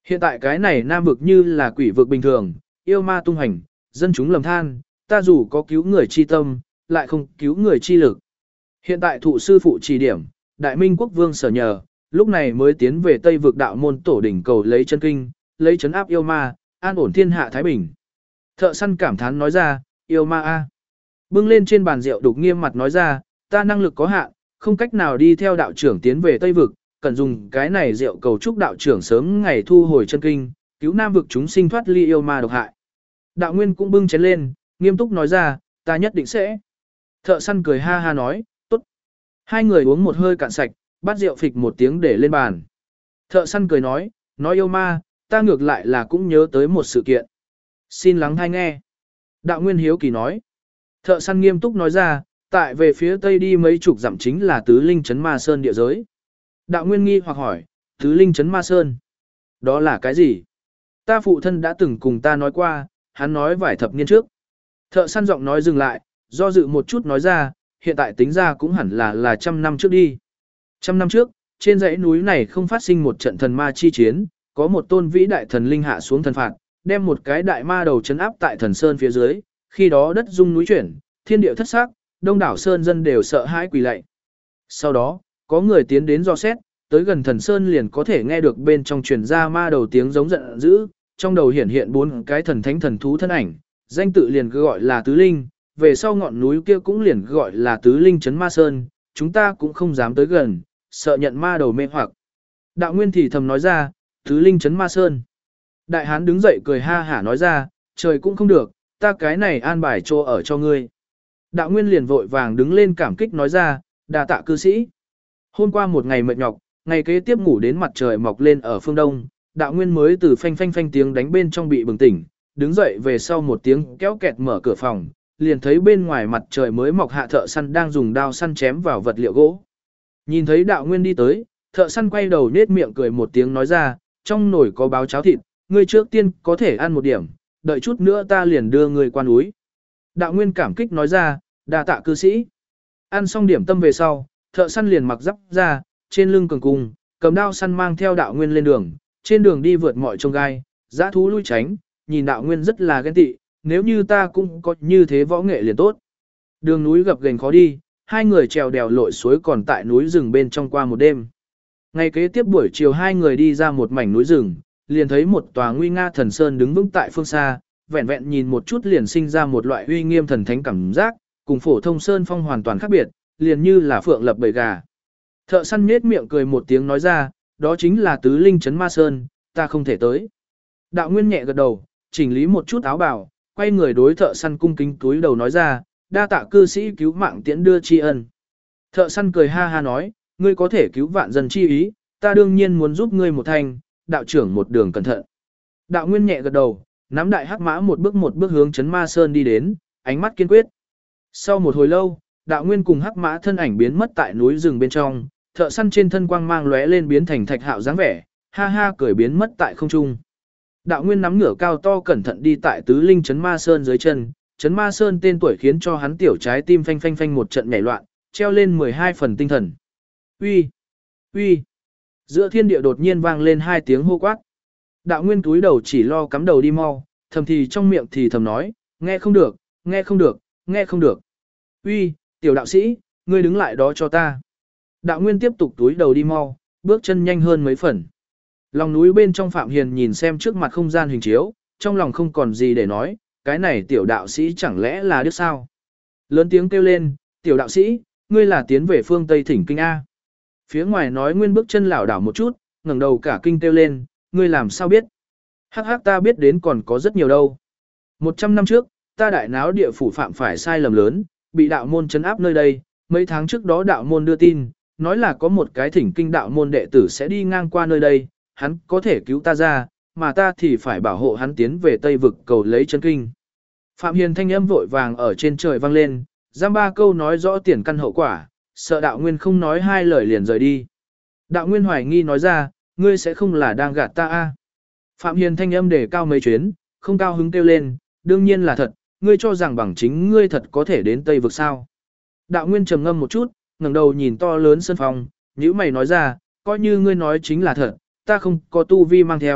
Hiện tại cái này Nam vực như là quỷ vực bình thường, yêu ma tung hành, dân chúng lầm than, ta dù có cứu người chi tâm, lại không cứu người chi lực. Hiện tại thụ sư phụ chỉ điểm, Đại Minh quốc vương sở nhờ, lúc này mới tiến về Tây vực đạo môn tổ đỉnh cầu lấy chân kinh, lấy chấn áp yêu ma, an ổn thiên hạ thái bình. Thợ săn cảm thán nói ra, yêu ma a. Bưng lên trên bàn rượu đục nghiêm mặt nói ra, ta năng lực có hạn, không cách nào đi theo đạo trưởng tiến về Tây vực, cần dùng cái này rượu cầu chúc đạo trưởng sớm ngày thu hồi chân kinh, cứu Nam vực chúng sinh thoát ly yêu ma độc hại. Đạo Nguyên cũng bưng chén lên, nghiêm túc nói ra, ta nhất định sẽ. Thợ săn cười ha ha nói, tốt. Hai người uống một hơi cạn sạch, bát rượu phịch một tiếng để lên bàn. Thợ săn cười nói yêu ma, ta ngược lại là cũng nhớ tới một sự kiện. Xin lắng hay nghe. Đạo Nguyên hiếu kỳ nói. Thợ săn nghiêm túc nói ra, tại về phía tây đi mấy chục dặm chính là Tứ Linh Trấn Ma Sơn địa giới. Đạo Nguyên nghi hoặc hỏi, Tứ Linh Trấn Ma Sơn? Đó là cái gì? Ta phụ thân đã từng cùng ta nói qua, hắn nói vài thập niên trước. Thợ săn giọng nói dừng lại, do dự một chút nói ra, hiện tại tính ra cũng hẳn là 100 năm trước đi. 100 năm trước, trên dãy núi này không phát sinh một trận thần ma chi chiến, có một tôn vĩ đại thần linh hạ xuống thần phạt, đem một cái đại ma đầu trấn áp tại thần sơn phía dưới, khi đó đất rung núi chuyển, thiên địa thất sắc, đông đảo sơn dân đều sợ hãi quỳ lạy. Sau đó, có người tiến đến dò xét, tới gần thần sơn liền có thể nghe được bên trong truyền ra ma đầu tiếng giống giận dữ, trong đầu hiển hiện 4 cái thần thánh thần thú thân ảnh, danh tự liền gọi là Tứ Linh, về sau ngọn núi kia cũng liền gọi là Tứ Linh Trấn Ma Sơn, chúng ta cũng không dám tới gần, sợ nhận ma đầu mê hoặc. Đạo Nguyên thì thầm nói ra, Tứ Linh Trấn Ma Sơn. Đại hán đứng dậy cười ha hả nói ra, trời cũng không được, ta cái này an bài chỗ ở cho ngươi. Đạo Nguyên liền vội vàng đứng lên cảm kích nói ra, đa tạ cư sĩ. Hôm qua một ngày mệt nhọc, ngày kế tiếp ngủ đến mặt trời mọc lên ở phương đông, Đạo Nguyên mới từ phanh phanh phanh tiếng đánh bên trong bị bừng tỉnh, đứng dậy về sau một tiếng kéo kẹt mở cửa phòng, liền thấy bên ngoài mặt trời mới mọc hạ thợ săn đang dùng đao săn chém vào vật liệu gỗ. Nhìn thấy Đạo Nguyên đi tới, thợ săn quay đầu nết miệng cười một tiếng nói ra, trong nồi có báo cháo thịt, ngươi trước tiên có thể ăn một điểm, đợi chút nữa ta liền đưa ngươi qua núi. Đạo Nguyên cảm kích nói ra, đa tạ cư sĩ. Ăn xong điểm tâm về sau, thợ săn liền mặc giáp ra, trên lưng cường cung, cầm đao săn mang theo Đạo Nguyên lên đường, trên đường đi vượt mọi chông gai, dã thú lui tránh, nhìn Đạo Nguyên rất là ghen tị, nếu như ta cũng có như thế võ nghệ liền tốt. Đường núi gập ghềnh khó đi, hai người trèo đèo lội suối còn tại núi rừng bên trong qua một đêm. Ngày kế tiếp buổi chiều hai người đi ra một mảnh núi rừng, liền thấy một tòa nguy nga thần sơn đứng vững tại phương xa, vẹn vẹn nhìn một chút liền sinh ra một loại uy nghiêm thần thánh cảm giác, cùng phổ thông sơn phong hoàn toàn khác biệt, liền như là phượng lập bầy gà. Thợ săn nhếch miệng cười một tiếng nói ra, đó chính là Tứ Linh Trấn Ma Sơn, ta không thể tới. Đạo Nguyên nhẹ gật đầu, chỉnh lý một chút áo bào, quay người đối thợ săn cung kính túi đầu nói ra, đa tạ cư sĩ cứu mạng tiễn đưa tri ân. Thợ săn cười ha ha nói, ngươi có thể cứu vạn dân chi ý, ta đương nhiên muốn giúp ngươi một thành, đạo trưởng một đường cẩn thận. Đạo Nguyên nhẹ gật đầu, nắm đại hắc mã một bước hướng Trấn Ma Sơn đi đến, ánh mắt kiên quyết. Sau một hồi lâu, Đạo Nguyên cùng hắc mã thân ảnh biến mất tại núi rừng bên trong, thợ săn trên thân quang mang lóe lên biến thành thạch hạo dáng vẻ, ha ha cười biến mất tại không trung. Đạo Nguyên nắm ngửa cao to cẩn thận đi tại Tứ Linh Trấn Ma Sơn dưới chân, Trấn Ma Sơn tên tuổi khiến cho hắn tiểu trái tim phanh phanh phanh một trận nhảy loạn, treo lên 12 phần tinh thần. Uy, uy. Giữa thiên địa đột nhiên vang lên 2 tiếng hô quát. Đạo Nguyên túi đầu chỉ lo cắm đầu đi mau, thầm thì trong miệng thì thầm nói, nghe không được, nghe không được, nghe không được. Uy, tiểu đạo sĩ, ngươi đứng lại đó cho ta. Đạo Nguyên tiếp tục túi đầu đi mau, bước chân nhanh hơn mấy phần. Lòng núi bên trong Phạm Hiền nhìn xem trước mặt không gian hình chiếu, trong lòng không còn gì để nói, cái này tiểu đạo sĩ chẳng lẽ là điếc sao? Lớn tiếng kêu lên, tiểu đạo sĩ, ngươi là tiến về phương Tây thỉnh kinh A. Phía ngoài nói Nguyên bước chân lảo đảo một chút, ngẩng đầu cả kinh kêu lên, ngươi làm sao biết? Hắc hắc ta biết đến còn có rất nhiều đâu. 100 năm trước, ta đại náo địa phủ phạm phải sai lầm lớn, bị đạo môn trấn áp nơi đây, mấy tháng trước đó đạo môn đưa tin, nói là có một cái thỉnh kinh đạo môn đệ tử sẽ đi ngang qua nơi đây, hắn có thể cứu ta ra, mà ta thì phải bảo hộ hắn tiến về Tây vực cầu lấy chân kinh. Phạm Hiền thanh âm vội vàng ở trên trời vang lên, giam 3 câu nói rõ tiền căn hậu quả, sợ Đạo Nguyên không nói 2 lời liền rời đi. Đạo Nguyên hoài nghi nói ra, ngươi sẽ không là đang gạt ta a? Phạm Hiền thanh âm đề cao mấy chuyến, không cao hứng kêu lên, đương nhiên là thật, ngươi cho rằng bằng chính ngươi thật có thể đến Tây vực sao? Đạo Nguyên trầm ngâm một chút, ngẩng đầu nhìn to lớn sân phòng, nhíu mày nói ra, coi như ngươi nói chính là thật, ta không có tu vi mang theo,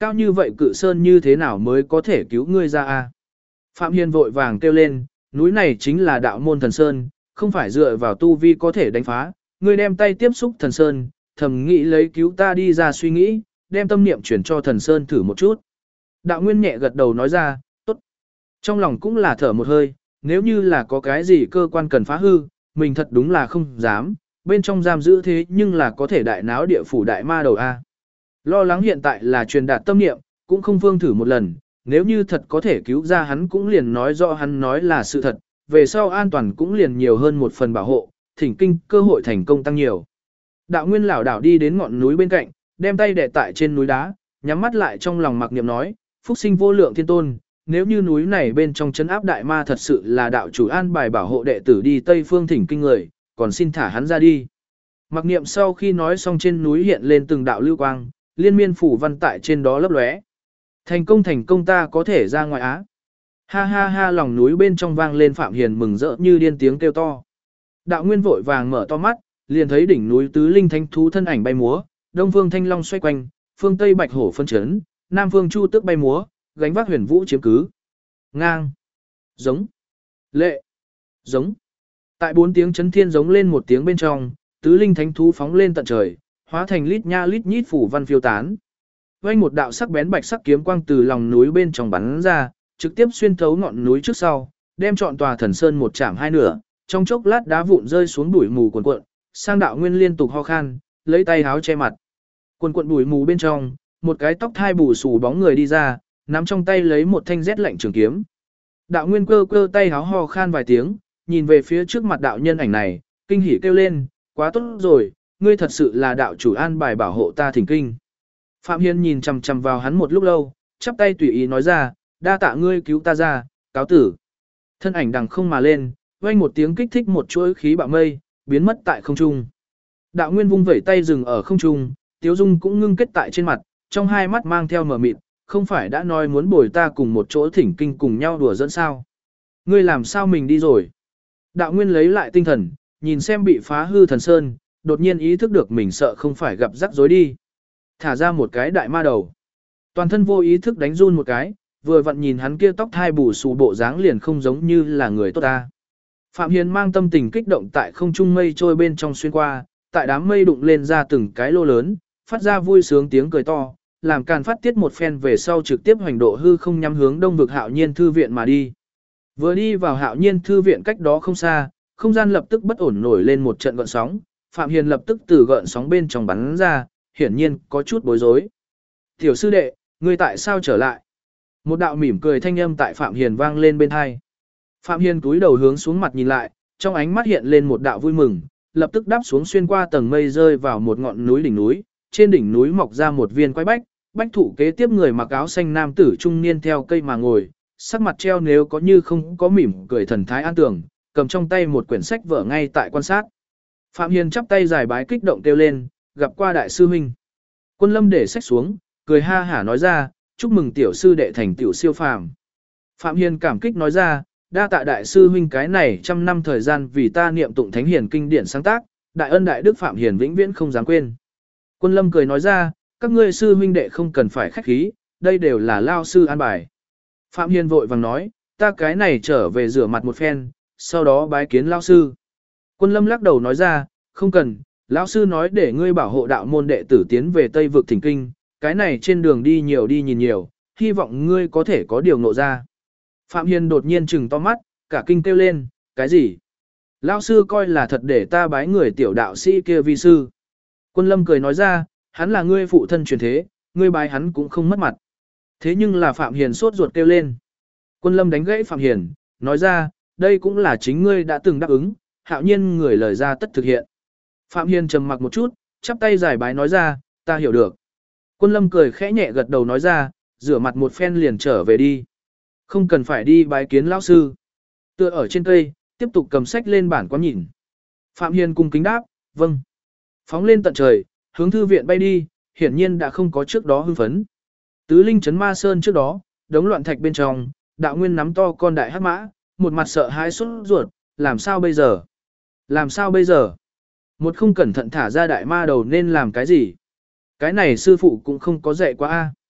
Cao như vậy cự sơn như thế nào mới có thể cứu ngươi ra a? Phạm Hiền vội vàng kêu lên, núi này chính là đạo môn thần sơn, không phải dựa vào tu vi có thể đánh phá, ngươi đem tay tiếp xúc thần sơn, thầm nghĩ lấy cứu ta đi ra suy nghĩ, đem tâm niệm chuyển cho thần sơn thử một chút. Đạo Nguyên nhẹ gật đầu nói ra, tốt. Trong lòng cũng là thở một hơi, nếu như là có cái gì cơ quan cần phá hư, mình thật đúng là không dám, bên trong giam giữ thế nhưng là có thể đại náo địa phủ đại ma đầu a. Lo lắng hiện tại là truyền đạt tâm niệm, cũng không phương thử một lần, nếu như thật có thể cứu ra hắn cũng liền nói rõ hắn nói là sự thật, về sau an toàn cũng liền nhiều hơn một phần bảo hộ, thỉnh kinh cơ hội thành công tăng nhiều. Đạo Nguyên lảo đảo đi đến ngọn núi bên cạnh, đem tay đè tại trên núi đá, nhắm mắt lại trong lòng mặc niệm nói, phúc sinh vô lượng thiên tôn, nếu như núi này bên trong trấn áp đại ma thật sự là đạo chủ an bài bảo hộ đệ tử đi Tây Phương thỉnh kinh người, còn xin thả hắn ra đi. Mặc niệm sau khi nói xong trên núi hiện lên từng đạo lưu quang, liên miên phủ văn tại trên đó lấp lóe. Thành công ta có thể ra ngoài á. Ha ha ha, lòng núi bên trong vang lên Phạm Hiền mừng rỡ như điên tiếng kêu to. Đạo Nguyên vội vàng mở to mắt, liền thấy đỉnh núi tứ linh thánh thú thân ảnh bay múa, đông phương thanh long xoay quanh, phương tây bạch hổ phân chấn, nam phương chu tước bay múa, gánh vác huyền vũ chiếm cứ. Ngang, giống, lệ, giống. Tại 4 tiếng chấn thiên giống lên một tiếng bên trong, tứ linh thánh thú phóng lên tận trời, hóa thành lít nha lít nhít phủ văn phiêu tán. Vang một đạo sắc bén bạch sắc kiếm quang từ lòng núi bên trong bắn ra, trực tiếp xuyên thấu ngọn núi trước sau, đem trọn tòa thần sơn một chạm hai nửa, trong chốc lát đá vụn rơi xuống bụi mù cuồn cuộn, sang Đạo Nguyên liên tục ho khan, lấy tay háo che mặt. Cuồn cuộn bụi mù bên trong, một cái tóc thai bù xù bóng người đi ra, nắm trong tay lấy một thanh rét lạnh trường kiếm. Đạo Nguyên cơ cơ tay háo ho khan vài tiếng, nhìn về phía trước mặt đạo nhân ảnh này, kinh hỉ kêu lên, quá tốt rồi, ngươi thật sự là đạo chủ an bài bảo hộ ta thỉnh kinh. Phạm Hiên nhìn chằm chằm vào hắn một lúc lâu, chắp tay tùy ý nói ra, đa tạ ngươi cứu ta ra, cáo tử. Thân ảnh đằng không mà lên, vang một tiếng kích thích một chuỗi khí bạo mây, biến mất tại không trung. Đạo Nguyên vung vẩy tay dừng ở không trung, Tiếu Dung cũng ngưng kết tại trên mặt, trong hai mắt mang theo mờ mịt, không phải đã nói muốn bồi ta cùng một chỗ thỉnh kinh cùng nhau đùa dẫn sao? Ngươi làm sao mình đi rồi? Đạo Nguyên lấy lại tinh thần, nhìn xem bị phá hư thần sơn, đột nhiên ý thức được mình sợ không phải gặp rắc rối đi. Thả ra một cái đại ma đầu. Toàn thân vô ý thức đánh run một cái, vừa vặn nhìn hắn kia tóc thai bù xù bộ dáng liền không giống như là người tốt ta. Phạm Hiền mang tâm tình kích động tại không trung mây trôi bên trong xuyên qua, tại đám mây đụng lên ra từng cái lô lớn, phát ra vui sướng tiếng cười to, làm càn phát tiết một phen về sau trực tiếp hoành độ hư không nhắm hướng đông vực Hạo Nhiên thư viện mà đi. Vừa đi vào Hạo Nhiên thư viện cách đó không xa, không gian lập tức bất ổn nổi lên một trận gợn sóng, Phạm Hiền lập tức từ gợn sóng bên trong bắn ra, hiển nhiên có chút bối rối. "Tiểu sư đệ, ngươi tại sao trở lại?" Một đạo mỉm cười thanh âm tại Phạm Hiền vang lên bên tai. Phạm Hiền cúi đầu hướng xuống mặt nhìn lại, trong ánh mắt hiện lên một đạo vui mừng, lập tức đáp xuống xuyên qua tầng mây rơi vào một ngọn núi đỉnh núi, trên đỉnh núi mọc ra một viên quái bách, bách thụ kế tiếp người mặc áo xanh nam tử trung niên theo cây mà ngồi, sắc mặt treo nếu có như không có mỉm cười thần thái an tưởng, cầm trong tay một quyển sách vở ngay tại quan sát. Phạm Hiền chắp tay giải bái kích động kêu lên, gặp qua đại sư huynh. Quân Lâm để sách xuống, cười ha hả nói ra, chúc mừng tiểu sư đệ thành tiểu siêu phàm. Phạm Hiền cảm kích nói ra, đa tạ đại sư huynh cái này 100 năm thời gian vì ta niệm tụng thánh hiền kinh điển sáng tác, đại ân đại đức Phạm Hiền vĩnh viễn không dám quên. Quân Lâm cười nói ra, các ngươi sư huynh đệ không cần phải khách khí, đây đều là lao sư an bài. Phạm Hiền vội vàng nói, ta cái này trở về rửa mặt một phen, sau đó bái kiến lao sư. Quân Lâm lắc đầu nói ra, không cần, lão sư nói để ngươi bảo hộ đạo môn đệ tử tiến về Tây vực thỉnh kinh, cái này trên đường đi nhiều đi nhìn nhiều, hy vọng ngươi có thể có điều ngộ ra. Phạm Hiền đột nhiên trừng to mắt, cả kinh kêu lên, cái gì? Lão sư coi là thật để ta bái người tiểu đạo sĩ kia vi sư. Quân Lâm cười nói ra, hắn là ngươi phụ thân truyền thế, ngươi bái hắn cũng không mất mặt. Thế nhưng là Phạm Hiền sốt ruột kêu lên. Quân Lâm đánh gãy Phạm Hiền, nói ra, đây cũng là chính ngươi đã từng đáp ứng, Hạo Nhiên người lời ra tất thực hiện. Phạm Hiền trầm mặc một chút, chắp tay giải bái nói ra, ta hiểu được. Quân Lâm cười khẽ nhẹ gật đầu nói ra, rửa mặt một phen liền trở về đi. Không cần phải đi bái kiến lão sư. Tựa ở trên cây, tiếp tục cầm sách lên bản quán nhìn. Phạm Hiền cung kính đáp, vâng. Phóng lên tận trời, hướng thư viện bay đi, hiển nhiên đã không có trước đó hưng phấn. Tứ linh trấn ma sơn trước đó, đống loạn thạch bên trong, đạo nguyên nắm to con đại hắc mã, một mặt sợ hãi sốt ruột, làm sao bây giờ? Làm sao bây giờ? Một không cẩn thận thả ra đại ma đầu nên làm cái gì? Cái này sư phụ cũng không có dạy quá a.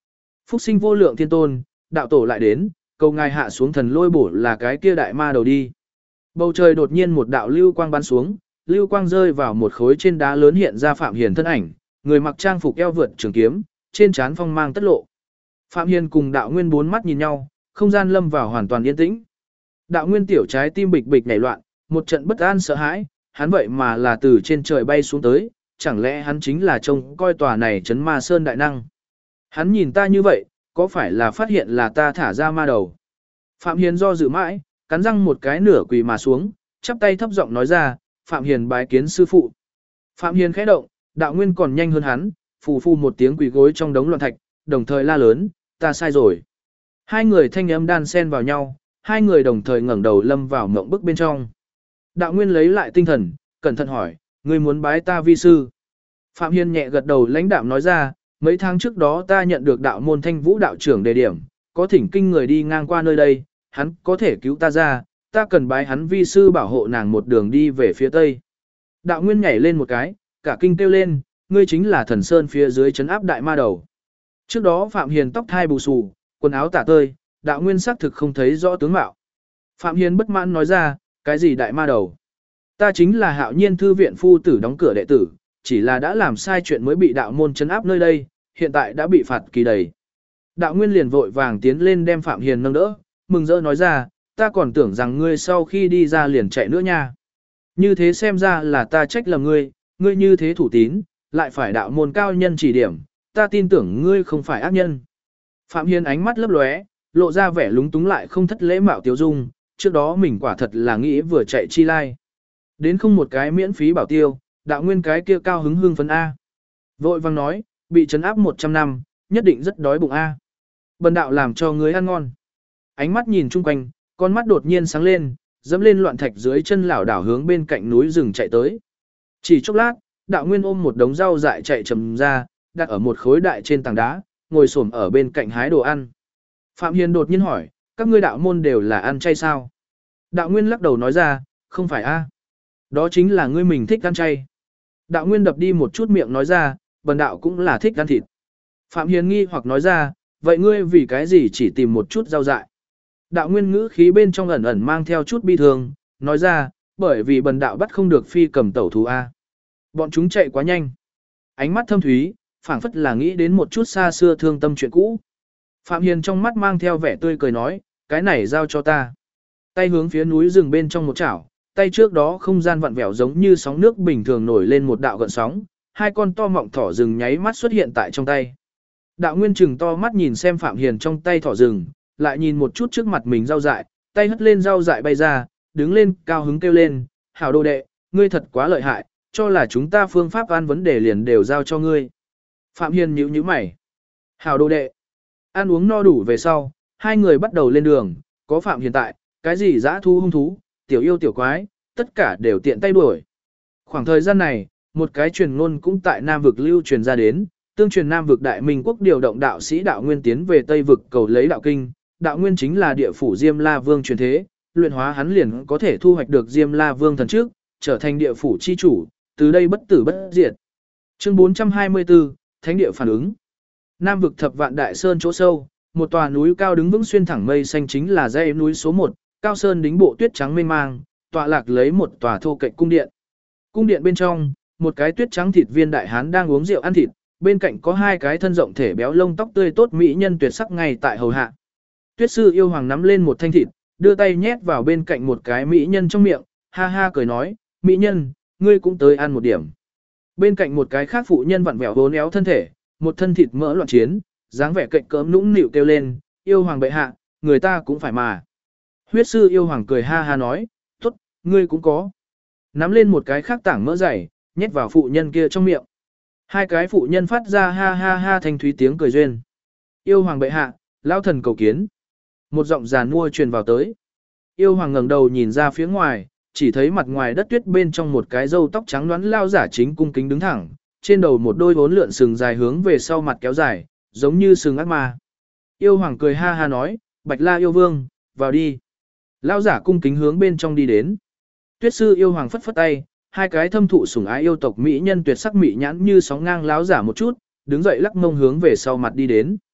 Phúc sinh vô lượng thiên tôn, đạo tổ lại đến, cầu ngài hạ xuống thần lôi bổ là cái kia đại ma đầu đi. Bầu trời đột nhiên một đạo lưu quang bắn xuống, lưu quang rơi vào một khối trên đá lớn hiện ra Phạm Hiền thân ảnh, người mặc trang phục eo vượt trường kiếm, trên trán phong mang tất lộ. Phạm Hiền cùng đạo nguyên bốn mắt nhìn nhau, không gian lâm vào hoàn toàn yên tĩnh. Đạo nguyên tiểu trái tim bịch bịch nhảy loạn, một trận bất an sợ hãi, hắn vậy mà là từ trên trời bay xuống tới, chẳng lẽ hắn chính là trông coi tòa này trấn ma sơn đại năng. Hắn nhìn ta như vậy, có phải là phát hiện là ta thả ra ma đầu. Phạm Hiền do dự mãi, cắn răng một cái nửa quỳ mà xuống, chắp tay thấp giọng nói ra, Phạm Hiền bái kiến sư phụ. Phạm Hiền khẽ động, đạo nguyên còn nhanh hơn hắn, phù phù một tiếng quỳ gối trong đống loạn thạch, đồng thời la lớn, ta sai rồi. Hai người thanh âm đan xen vào nhau, hai người đồng thời ngẩng đầu lâm vào mộng bức bên trong. Đạo nguyên lấy lại tinh thần, cẩn thận hỏi, ngươi muốn bái ta vi sư. Phạm Hiền nhẹ gật đầu lãnh đạm nói ra, mấy tháng trước đó ta nhận được đạo môn Thanh Vũ đạo trưởng đề điểm, có thỉnh kinh người đi ngang qua nơi đây, hắn có thể cứu ta ra, ta cần bái hắn vi sư bảo hộ nàng một đường đi về phía tây. Đạo nguyên nhảy lên một cái, cả kinh kêu lên, ngươi chính là thần sơn phía dưới trấn áp đại ma đầu. Trước đó Phạm Hiền tóc thai bù xù, quần áo tả tơi, đạo nguyên xác thực không thấy rõ tướng mạo. Phạm Hiền bất mãn nói ra, cái gì đại ma đầu? Ta chính là Hạo Nhiên thư viện phu tử đóng cửa đệ tử, chỉ là đã làm sai chuyện mới bị đạo môn trấn áp nơi đây, hiện tại đã bị phạt kỳ đầy. Đạo nguyên liền vội vàng tiến lên đem Phạm Hiền nâng đỡ, mừng rỡ nói ra, ta còn tưởng rằng ngươi sau khi đi ra liền chạy nữa nha. Như thế xem ra là ta trách lầm ngươi, ngươi như thế thủ tín, lại phải đạo môn cao nhân chỉ điểm, ta tin tưởng ngươi không phải ác nhân. Phạm Hiền ánh mắt lấp lóe, lộ ra vẻ lúng túng lại không thất lễ mạo tiêu dung, trước đó mình quả thật là nghĩ vừa chạy chi lai. Đến không một cái miễn phí bảo tiêu, đạo nguyên cái kia cao hứng hương phấn A. Vội vang nói, bị trấn áp 100 năm, nhất định rất đói bụng A. Bần đạo làm cho ngươi ăn ngon. Ánh mắt nhìn chung quanh, con mắt đột nhiên sáng lên, dẫm lên loạn thạch dưới chân lảo đảo hướng bên cạnh núi rừng chạy tới. Chỉ chốc lát, đạo nguyên ôm một đống rau dại chạy chầm ra, đặt ở một khối đại trên tảng đá, ngồi xổm ở bên cạnh hái đồ ăn. Phạm Hiền đột nhiên hỏi, các ngươi đạo môn đều là ăn chay sao? Đạo nguyên lắc đầu nói ra, không phải a, đó chính là ngươi mình thích ăn chay. Đạo nguyên đập đi một chút miệng nói ra, bần đạo cũng là thích ăn thịt. Phạm Hiền nghi hoặc nói ra, vậy ngươi vì cái gì chỉ tìm một chút rau dại? Đạo nguyên ngữ khí bên trong ẩn ẩn mang theo chút bi thương, nói ra, bởi vì bần đạo bắt không được phi cầm tẩu thú A. Bọn chúng chạy quá nhanh. Ánh mắt thâm thúy, phảng phất là nghĩ đến một chút xa xưa thương tâm chuyện cũ. Phạm Hiền trong mắt mang theo vẻ tươi cười nói, cái này giao cho ta. Tay hướng phía núi rừng bên trong một chảo, tay trước đó không gian vặn vẹo giống như sóng nước bình thường nổi lên một đạo gợn sóng, hai con to mọng thỏ rừng nháy mắt xuất hiện tại trong tay. Đạo nguyên trừng to mắt nhìn xem Phạm Hiền trong tay thỏ rừng, lại nhìn một chút trước mặt mình rau dại, tay hất lên rau dại bay ra, đứng lên cao hứng kêu lên, hảo đồ đệ, ngươi thật quá lợi hại, cho là chúng ta phương pháp ăn vấn đề liền đều giao cho ngươi. Phạm Hiền nhíu nhíu mày. Hảo đồ đệ. Ăn uống no đủ về sau, hai người bắt đầu lên đường, có Phạm Hiền tại, cái gì dã thú hung thú, tiểu yêu tiểu quái, tất cả đều tiện tay đuổi. Khoảng thời gian này, một cái truyền ngôn cũng tại Nam vực lưu truyền ra đến, tương truyền Nam vực Đại Minh quốc điều động đạo sĩ đạo nguyên tiến về Tây vực cầu lấy đạo kinh, đạo nguyên chính là địa phủ Diêm La Vương truyền thế, luyện hóa hắn liền có thể thu hoạch được Diêm La Vương thần trước, trở thành địa phủ chi chủ, từ đây bất tử bất diệt. Chương 424, Thánh địa phản ứng. Nam vực Thập Vạn Đại Sơn chỗ sâu, một tòa núi cao đứng vững xuyên thẳng mây xanh chính là dãy núi số 1, cao sơn đính bộ tuyết trắng mênh mang, tọa lạc lấy một tòa thô kệch cung điện. Cung điện bên trong, một cái tuyết trắng thịt viên đại hán đang uống rượu ăn thịt, bên cạnh có hai cái thân rộng thể béo lông tóc tươi tốt mỹ nhân tuyệt sắc ngay tại hầu hạ. Tuyết sư yêu hoàng nắm lên một thanh thịt, đưa tay nhét vào bên cạnh một cái mỹ nhân trong miệng, ha ha cười nói, mỹ nhân, ngươi cũng tới ăn một điểm. Bên cạnh một cái khác phụ nhân vặn vẹo vốn éo thân thể, một thân thịt mỡ loạn chiến, dáng vẻ cạnh cỡm nũng nịu kêu lên, yêu hoàng bệ hạ, người ta cũng phải mà. Huyết sư yêu hoàng cười ha ha nói, tốt, ngươi cũng có. Nắm lên một cái khác tảng mỡ dày, nhét vào phụ nhân kia trong miệng. Hai cái phụ nhân phát ra ha ha ha thanh thúy tiếng cười duyên. Yêu hoàng bệ hạ, lão thần cầu kiến. Một giọng giàn mua truyền vào tới. Yêu hoàng ngẩng đầu nhìn ra phía ngoài, chỉ thấy mặt ngoài đất tuyết bên trong một cái râu tóc trắng nõn lao giả chính cung kính đứng thẳng, trên đầu một đôi vốn lượn sừng dài hướng về sau mặt kéo dài, giống như sừng ác ma. Yêu hoàng cười ha ha nói, Bạch La yêu vương, vào đi. Lao giả cung kính hướng bên trong đi đến. Tuyết sư yêu hoàng phất phất tay, hai cái thâm thụ sủng ái yêu tộc mỹ nhân tuyệt sắc mỹ nhãn như sóng ngang láo giả một chút, đứng dậy lắc mông hướng về sau mặt đi đến.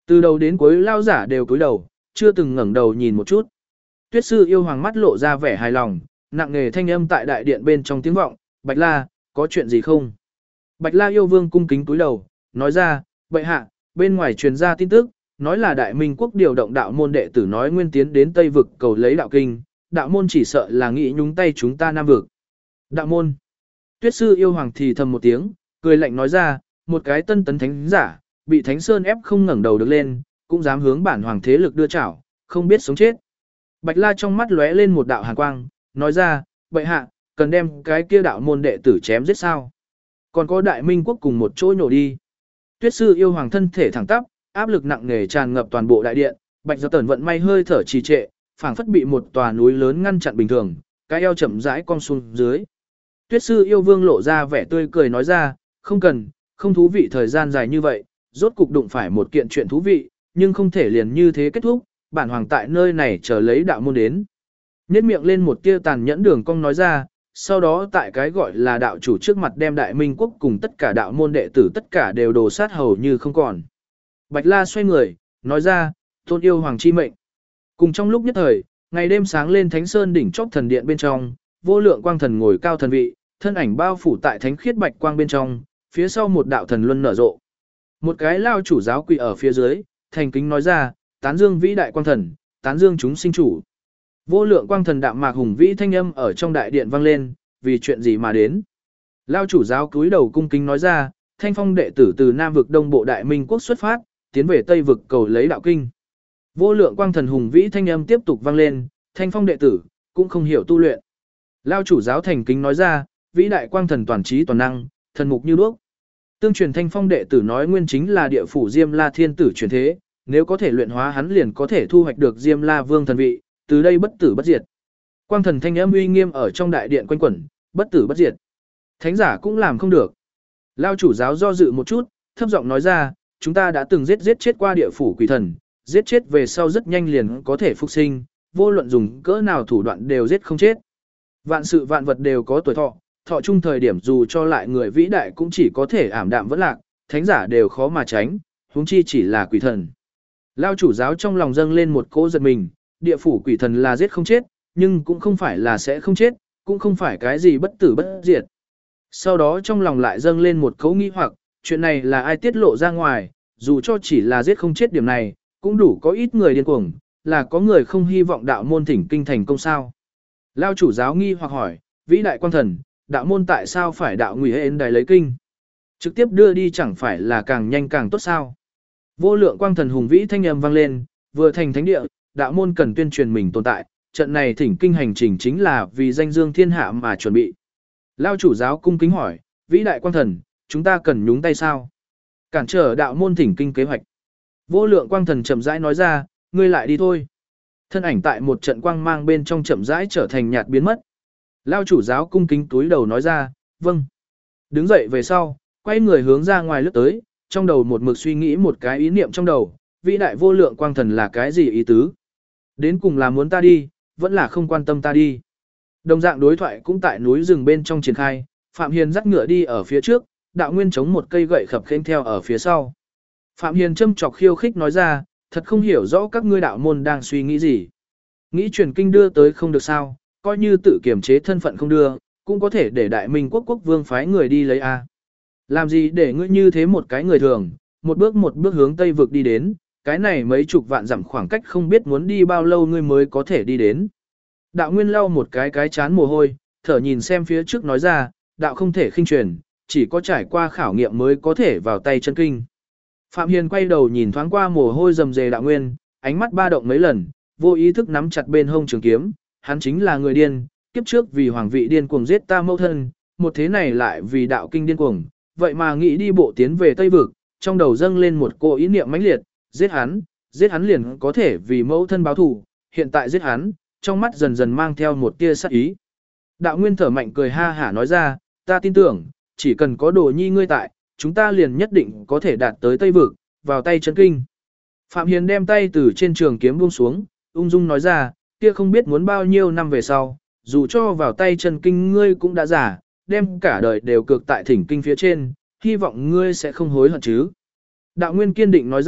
Từ đầu đến cuối lao giả đều cúi đầu, chưa từng ngẩng đầu nhìn một chút. Tuyết sư yêu hoàng mắt lộ ra vẻ hài lòng, nặng nề thanh âm tại đại điện bên trong tiếng vọng, Bạch La, có chuyện gì không? Bạch La yêu vương cung kính cúi đầu, nói ra, bệ hạ, bên ngoài truyền ra tin tức, nói là Đại Minh quốc điều động đạo môn đệ tử nói nguyên tiến đến Tây vực cầu lấy đạo kinh, đạo môn chỉ sợ là nghĩ nhúng tay chúng ta Nam vực. Đạo môn. Tuyết sư yêu hoàng thì thầm một tiếng, cười lạnh nói ra, một cái tân tấn thánh giả, bị Thánh Sơn ép không ngẩng đầu được lên, cũng dám hướng bản hoàng thế lực đưa chảo, không biết sống chết. Bạch La trong mắt lóe lên một đạo hàn quang, nói ra, bệ hạ, cần đem cái kia đạo môn đệ tử chém giết sao? Còn có Đại Minh quốc cùng một chỗ nhổ đi. Tuyết sư yêu hoàng thân thể thẳng tắp, áp lực nặng nề tràn ngập toàn bộ đại điện, Bạch Giật Tẩn vận may hơi thở trì trệ, phảng phất bị một tòa núi lớn ngăn chặn bình thường, cái eo chậm rãi cong xuống dưới. Tuyết sư yêu vương lộ ra vẻ tươi cười nói ra, không cần, không thú vị thời gian dài như vậy, rốt cục đụng phải một kiện chuyện thú vị, nhưng không thể liền như thế kết thúc, bản hoàng tại nơi này chờ lấy đạo môn đến. Nhét miệng lên một tia tàn nhẫn đường cong nói ra, sau đó tại cái gọi là đạo chủ trước mặt đem Đại Minh quốc cùng tất cả đạo môn đệ tử tất cả đều đổ sát hầu như không còn. Bạch La xoay người, nói ra, tôn yêu hoàng chi mệnh. Cùng trong lúc nhất thời, ngày đêm sáng lên Thánh Sơn đỉnh chóp thần điện bên trong, vô lượng quang thần ngồi cao thần vị, thân ảnh bao phủ tại thánh khiết bạch quang bên trong, phía sau một đạo thần luân nở rộ. Một cái lao chủ giáo quỳ ở phía dưới, thành kính nói ra, tán dương vĩ đại quang thần, tán dương chúng sinh chủ. Vô lượng quang thần đạm mạc hùng vĩ thanh âm ở trong đại điện vang lên, vì chuyện gì mà đến. Lao chủ giáo cúi đầu cung kính nói ra, thanh phong đệ tử từ Nam vực Đông Bộ Đại Minh quốc xuất phát, tiến về Tây vực cầu lấy đạo kinh. Vô lượng quang thần hùng vĩ thanh âm tiếp tục vang lên, thanh phong đệ tử cũng không hiểu tu luyện. Lao chủ giáo thành kính nói ra, vĩ đại quang thần toàn trí toàn năng, thần mục như đuốc. Tương truyền thanh phong đệ tử nói nguyên chính là địa phủ Diêm La thiên tử truyền thế, nếu có thể luyện hóa hắn liền có thể thu hoạch được Diêm La vương thần vị, từ đây bất tử bất diệt. Quang thần thanh âm uy nghiêm ở trong đại điện quanh quẩn, bất tử bất diệt. Thánh giả cũng làm không được. Lao chủ giáo do dự một chút, thấp giọng nói ra, chúng ta đã từng giết chết qua địa phủ quỷ thần, giết chết về sau rất nhanh liền có thể phục sinh, vô luận dùng cỡ nào thủ đoạn đều giết không chết. Vạn sự vạn vật đều có tuổi thọ, thọ chung thời điểm dù cho lại người vĩ đại cũng chỉ có thể ảm đạm vẫn lạc, thánh giả đều khó mà tránh, huống chi chỉ là quỷ thần. Lao chủ giáo trong lòng dâng lên một cỗ giật mình, địa phủ quỷ thần là giết không chết, nhưng cũng không phải là sẽ không chết, cũng không phải cái gì bất tử bất diệt. Sau đó trong lòng lại dâng lên một cỗ nghi hoặc, chuyện này là ai tiết lộ ra ngoài, dù cho chỉ là giết không chết điểm này, cũng đủ có ít người điên cuồng, là có người không hy vọng đạo môn thỉnh kinh thành công sao. Lao chủ giáo nghi hoặc hỏi, vĩ đại quang thần, đạo môn tại sao phải đạo ngụy hên đài lấy kinh? Trực tiếp đưa đi chẳng phải là càng nhanh càng tốt sao? Vô lượng quang thần hùng vĩ thanh âm vang lên, vừa thành thánh địa, đạo môn cần tuyên truyền mình tồn tại, trận này thỉnh kinh hành trình chính là vì danh dương thiên hạ mà chuẩn bị. Lao chủ giáo cung kính hỏi, vĩ đại quang thần, chúng ta cần nhúng tay sao? Cản trở đạo môn thỉnh kinh kế hoạch. Vô lượng quang thần chậm rãi nói ra, ngươi lại đi thôi. Thân ảnh tại một trận quang mang bên trong chậm rãi trở thành nhạt biến mất. Lao chủ giáo cung kính túi đầu nói ra, vâng. Đứng dậy về sau, quay người hướng ra ngoài lướt tới, trong đầu một mực suy nghĩ một cái ý niệm trong đầu, vĩ đại vô lượng quang thần là cái gì ý tứ? Đến cùng là muốn ta đi, vẫn là không quan tâm ta đi. Đồng dạng đối thoại cũng tại núi rừng bên trong triển khai, Phạm Hiền dắt ngựa đi ở phía trước, đạo nguyên chống một cây gậy khập khênh theo ở phía sau. Phạm Hiền châm chọc khiêu khích nói ra, thật không hiểu rõ các ngươi đạo môn đang suy nghĩ gì. Nghĩ truyền kinh đưa tới không được sao, coi như tự kiểm chế thân phận không đưa, cũng có thể để Đại Minh quốc vương phái người đi lấy a. Làm gì để ngươi như thế một cái người thường, một bước hướng Tây vực đi đến, cái này mấy chục vạn dặm khoảng cách không biết muốn đi bao lâu ngươi mới có thể đi đến. Đạo Nguyên lau một cái chán mồ hôi, thở nhìn xem phía trước nói ra, đạo không thể khinh truyền, chỉ có trải qua khảo nghiệm mới có thể vào tay chân kinh. Phạm Hiền quay đầu nhìn thoáng qua mồ hôi rầm rề Đạo Nguyên, ánh mắt ba động mấy lần, vô ý thức nắm chặt bên hông trường kiếm, hắn chính là người điên, kiếp trước vì hoàng vị điên cuồng giết ta mẫu thân, một thế này lại vì đạo kinh điên cuồng, vậy mà nghĩ đi bộ tiến về Tây vực, trong đầu dâng lên một cô ý niệm mãnh liệt, giết hắn liền có thể vì mẫu thân báo thù, hiện tại giết hắn, trong mắt dần dần mang theo một tia sát ý. Đạo Nguyên thở mạnh cười ha hả nói ra, ta tin tưởng, chỉ cần có đồ nhi ngươi tại, chúng ta liền nhất định có thể đạt tới Tây vực, vào tay chân kinh. Phạm Hiền đem tay từ trên trường kiếm buông xuống, ung dung nói ra, kia không biết muốn bao nhiêu năm về sau, dù cho vào tay chân kinh ngươi cũng đã giả, đem cả đời đều cược tại thỉnh kinh phía trên, hy vọng ngươi sẽ không hối hận chứ. Đạo Nguyên kiên định nói ra,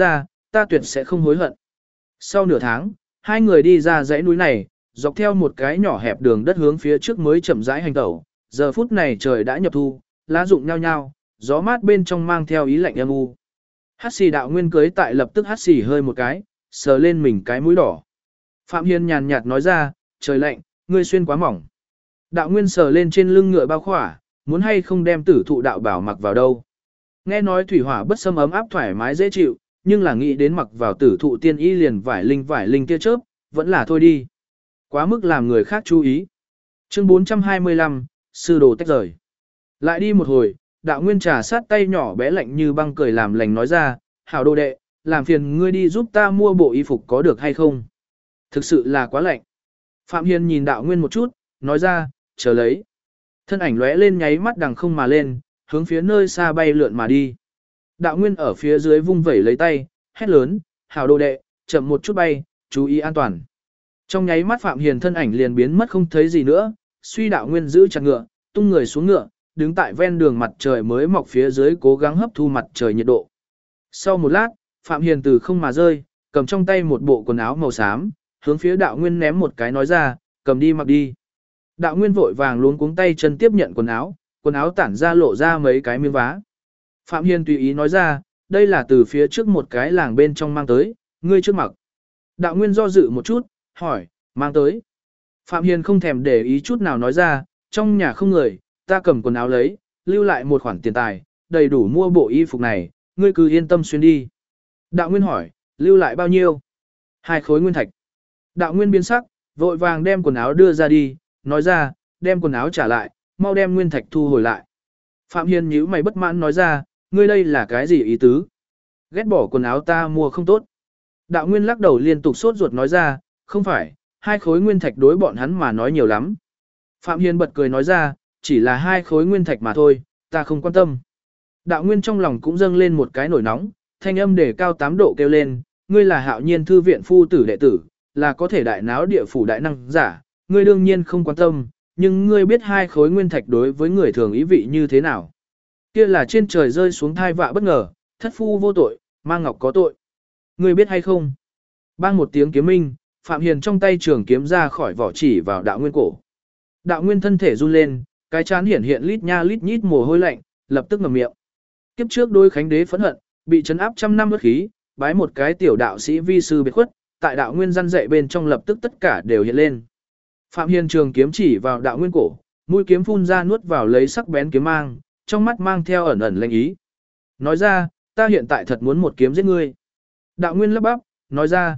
ta tuyệt sẽ không hối hận. Sau nửa tháng, hai người đi ra dãy núi này, dọc theo một cái nhỏ hẹp đường đất hướng phía trước mới chậm rãi hành tẩu. Giờ phút này trời đã nhập thu, lá rụng nhao nhao, gió mát bên trong mang theo ý lạnh âm u. Hắc xì đạo nguyên cưới tại lập tức hắt xì hơi một cái, sờ lên mình cái mũi đỏ. Phạm Hiên nhàn nhạt nói ra, trời lạnh, ngươi xuyên quá mỏng. Đạo nguyên sờ lên trên lưng ngựa bao khỏa, muốn hay không đem tử thụ đạo bảo mặc vào đâu. Nghe nói thủy hỏa bất xâm ấm áp thoải mái dễ chịu, nhưng là nghĩ đến mặc vào tử thụ tiên y liền vải linh tia chớp, vẫn là thôi đi. Quá mức làm người khác chú ý. Chương 425, sư đồ tách rời. Lại đi một hồi, đạo nguyên trà sát tay nhỏ bé lạnh như băng cười làm lành nói ra, hảo đồ đệ, làm phiền ngươi đi giúp ta mua bộ y phục có được hay không? Thực sự là quá lạnh. Phạm Hiên nhìn đạo nguyên một chút, nói ra, chờ lấy. Thân ảnh lóe lên nháy mắt đằng không mà lên, hướng phía nơi xa bay lượn mà đi. Đạo nguyên ở phía dưới vung vẩy lấy tay, hét lớn, hảo đồ đệ, chậm một chút bay, chú ý an toàn. Trong nháy mắt Phạm Hiền thân ảnh liền biến mất không thấy gì nữa, suy đạo nguyên giữ chặt ngựa, tung người xuống ngựa, đứng tại ven đường mặt trời mới mọc phía dưới cố gắng hấp thu mặt trời nhiệt độ. Sau một lát, Phạm Hiền từ không mà rơi, cầm trong tay một bộ quần áo màu xám, hướng phía đạo nguyên ném một cái nói ra, cầm đi mặc đi. Đạo nguyên vội vàng luống cuống tay chân tiếp nhận quần áo tản ra lộ ra mấy cái miếng vá. Phạm Hiền tùy ý nói ra, đây là từ phía trước một cái làng bên trong mang tới, ngươi trước mặc. Đạo nguyên do dự một chút, hỏi, mang tới. Phạm Hiền không thèm để ý chút nào nói ra, trong nhà không người, ta cầm quần áo lấy, lưu lại một khoản tiền tài, đầy đủ mua bộ y phục này, ngươi cứ yên tâm xuyên đi. Đạo nguyên hỏi, lưu lại bao nhiêu? 2 khối nguyên thạch. Đạo nguyên biến sắc, vội vàng đem quần áo đưa ra đi, nói ra, đem quần áo trả lại, mau đem nguyên thạch thu hồi lại. Phạm Hiền nhíu mày bất mãn nói ra, ngươi đây là cái gì ý tứ? Ghét bỏ quần áo ta mua không tốt. Đạo nguyên lắc đầu liên tục sốt ruột nói ra, không phải, 2 khối nguyên thạch đối bọn hắn mà nói nhiều lắm. Phạm Hiền bật cười nói ra, chỉ là 2 khối nguyên thạch mà thôi, ta không quan tâm. Đạo nguyên trong lòng cũng dâng lên một cái nổi nóng, thanh âm để cao 8 độ kêu lên, ngươi là Hạo Nhiên thư viện phu tử đệ tử, là có thể đại náo địa phủ đại năng giả, ngươi đương nhiên không quan tâm, nhưng ngươi biết 2 khối nguyên thạch đối với người thường ý vị như thế nào. Kia là trên trời rơi xuống thai vạ bất ngờ, thất phu vô tội, mang ngọc có tội. Ngươi biết hay không? Bang một tiếng kiếm minh, Phạm Hiền trong tay trường kiếm ra khỏi vỏ chỉ vào đạo nguyên cổ. Đạo nguyên thân thể run lên, cái chán hiển hiện lít nha lít nhít mồ hôi lạnh, lập tức ngậm miệng. Kiếp trước đôi khánh đế phẫn hận, bị trấn áp trăm năm bất khí, bái một cái tiểu đạo sĩ vi sư biệt khuất, tại đạo nguyên răn dạy bên trong lập tức tất cả đều hiện lên. Phạm Hiền trường kiếm chỉ vào đạo nguyên cổ, mũi kiếm phun ra nuốt vào lấy sắc bén kiếm mang, trong mắt mang theo ẩn ẩn lệnh ý. Nói ra, ta hiện tại thật muốn một kiếm giết ngươi. Đạo nguyên lắp bắp, nói ra,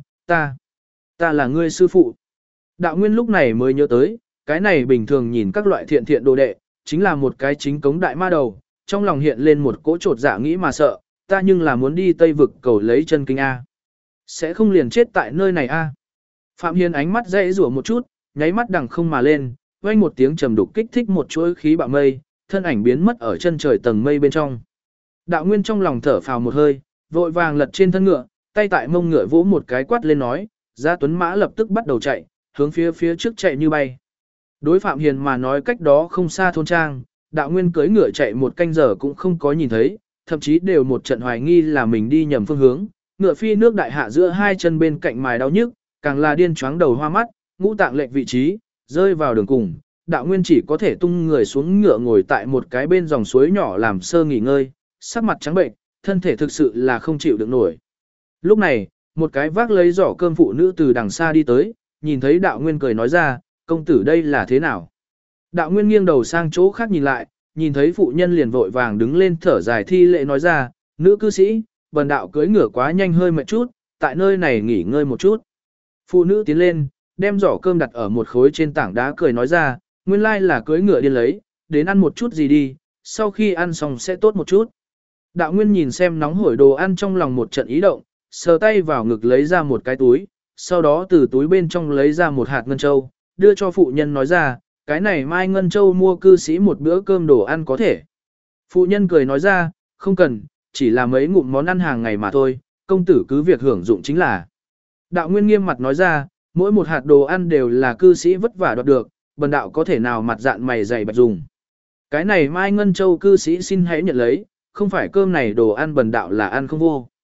ta là ngươi sư phụ. Đạo nguyên lúc này mới nhớ tới, cái này bình thường nhìn các loại thiện thiện đồ đệ, chính là một cái chính cống đại ma đầu, trong lòng hiện lên một cỗ trột dạ nghĩ mà sợ, ta nhưng là muốn đi Tây vực cầu lấy chân kinh A. Sẽ không liền chết tại nơi này A. Phạm Hiền ánh mắt dãy rủa một chút, nháy mắt đằng không mà lên, vang một tiếng trầm đục kích thích một chuỗi khí bạo mây, thân ảnh biến mất ở chân trời tầng mây bên trong. Đạo nguyên trong lòng thở phào một hơi, vội vàng lật trên thân ngựa, tay tại mông ngựa vỗ một cái quát lên nói, Gia Tuấn Mã lập tức bắt đầu chạy, hướng phía trước chạy như bay. Đối Phạm Hiền mà nói cách đó không xa thôn trang, đạo nguyên cưỡi ngựa chạy một canh giờ cũng không có nhìn thấy, thậm chí đều một trận hoài nghi là mình đi nhầm phương hướng, ngựa phi nước đại hạ giữa hai chân bên cạnh mài đau nhức, càng là điên choáng đầu hoa mắt, ngũ tạng lệch vị trí, rơi vào đường cùng, đạo nguyên chỉ có thể tung người xuống ngựa ngồi tại một cái bên dòng suối nhỏ làm sơ nghỉ ngơi, sắc mặt trắng bệnh, thân thể thực sự là không chịu được nổi. Lúc này, một cái vác lấy giỏ cơm phụ nữ từ đằng xa đi tới, nhìn thấy đạo nguyên cười nói ra, công tử đây là thế nào? Đạo nguyên nghiêng đầu sang chỗ khác nhìn lại, nhìn thấy phụ nhân liền vội vàng đứng lên thở dài thi lễ nói ra, nữ cư sĩ, bần đạo cưỡi ngựa quá nhanh hơi mệt chút, tại nơi này nghỉ ngơi một chút. Phụ nữ tiến lên, đem giỏ cơm đặt ở một khối trên tảng đá cười nói ra, nguyên lai là cưỡi ngựa điên lấy, đến ăn một chút gì đi, sau khi ăn xong sẽ tốt một chút. Đạo nguyên nhìn xem nóng hổi đồ ăn trong lòng một trận ý động, sờ tay vào ngực lấy ra một cái túi, sau đó từ túi bên trong lấy ra một hạt ngân châu, đưa cho phụ nhân nói ra, cái này mai ngân châu mua cư sĩ một bữa cơm đồ ăn có thể. Phụ nhân cười nói ra, không cần, chỉ là mấy ngụm món ăn hàng ngày mà thôi, công tử cứ việc hưởng dụng chính là. Đạo nguyên nghiêm mặt nói ra, mỗi một hạt đồ ăn đều là cư sĩ vất vả đoạt được, bần đạo có thể nào mặt dạn mày dày bạch dùng. Cái này mai ngân châu cư sĩ xin hãy nhận lấy, không phải cơm này đồ ăn bần đạo là ăn không vô.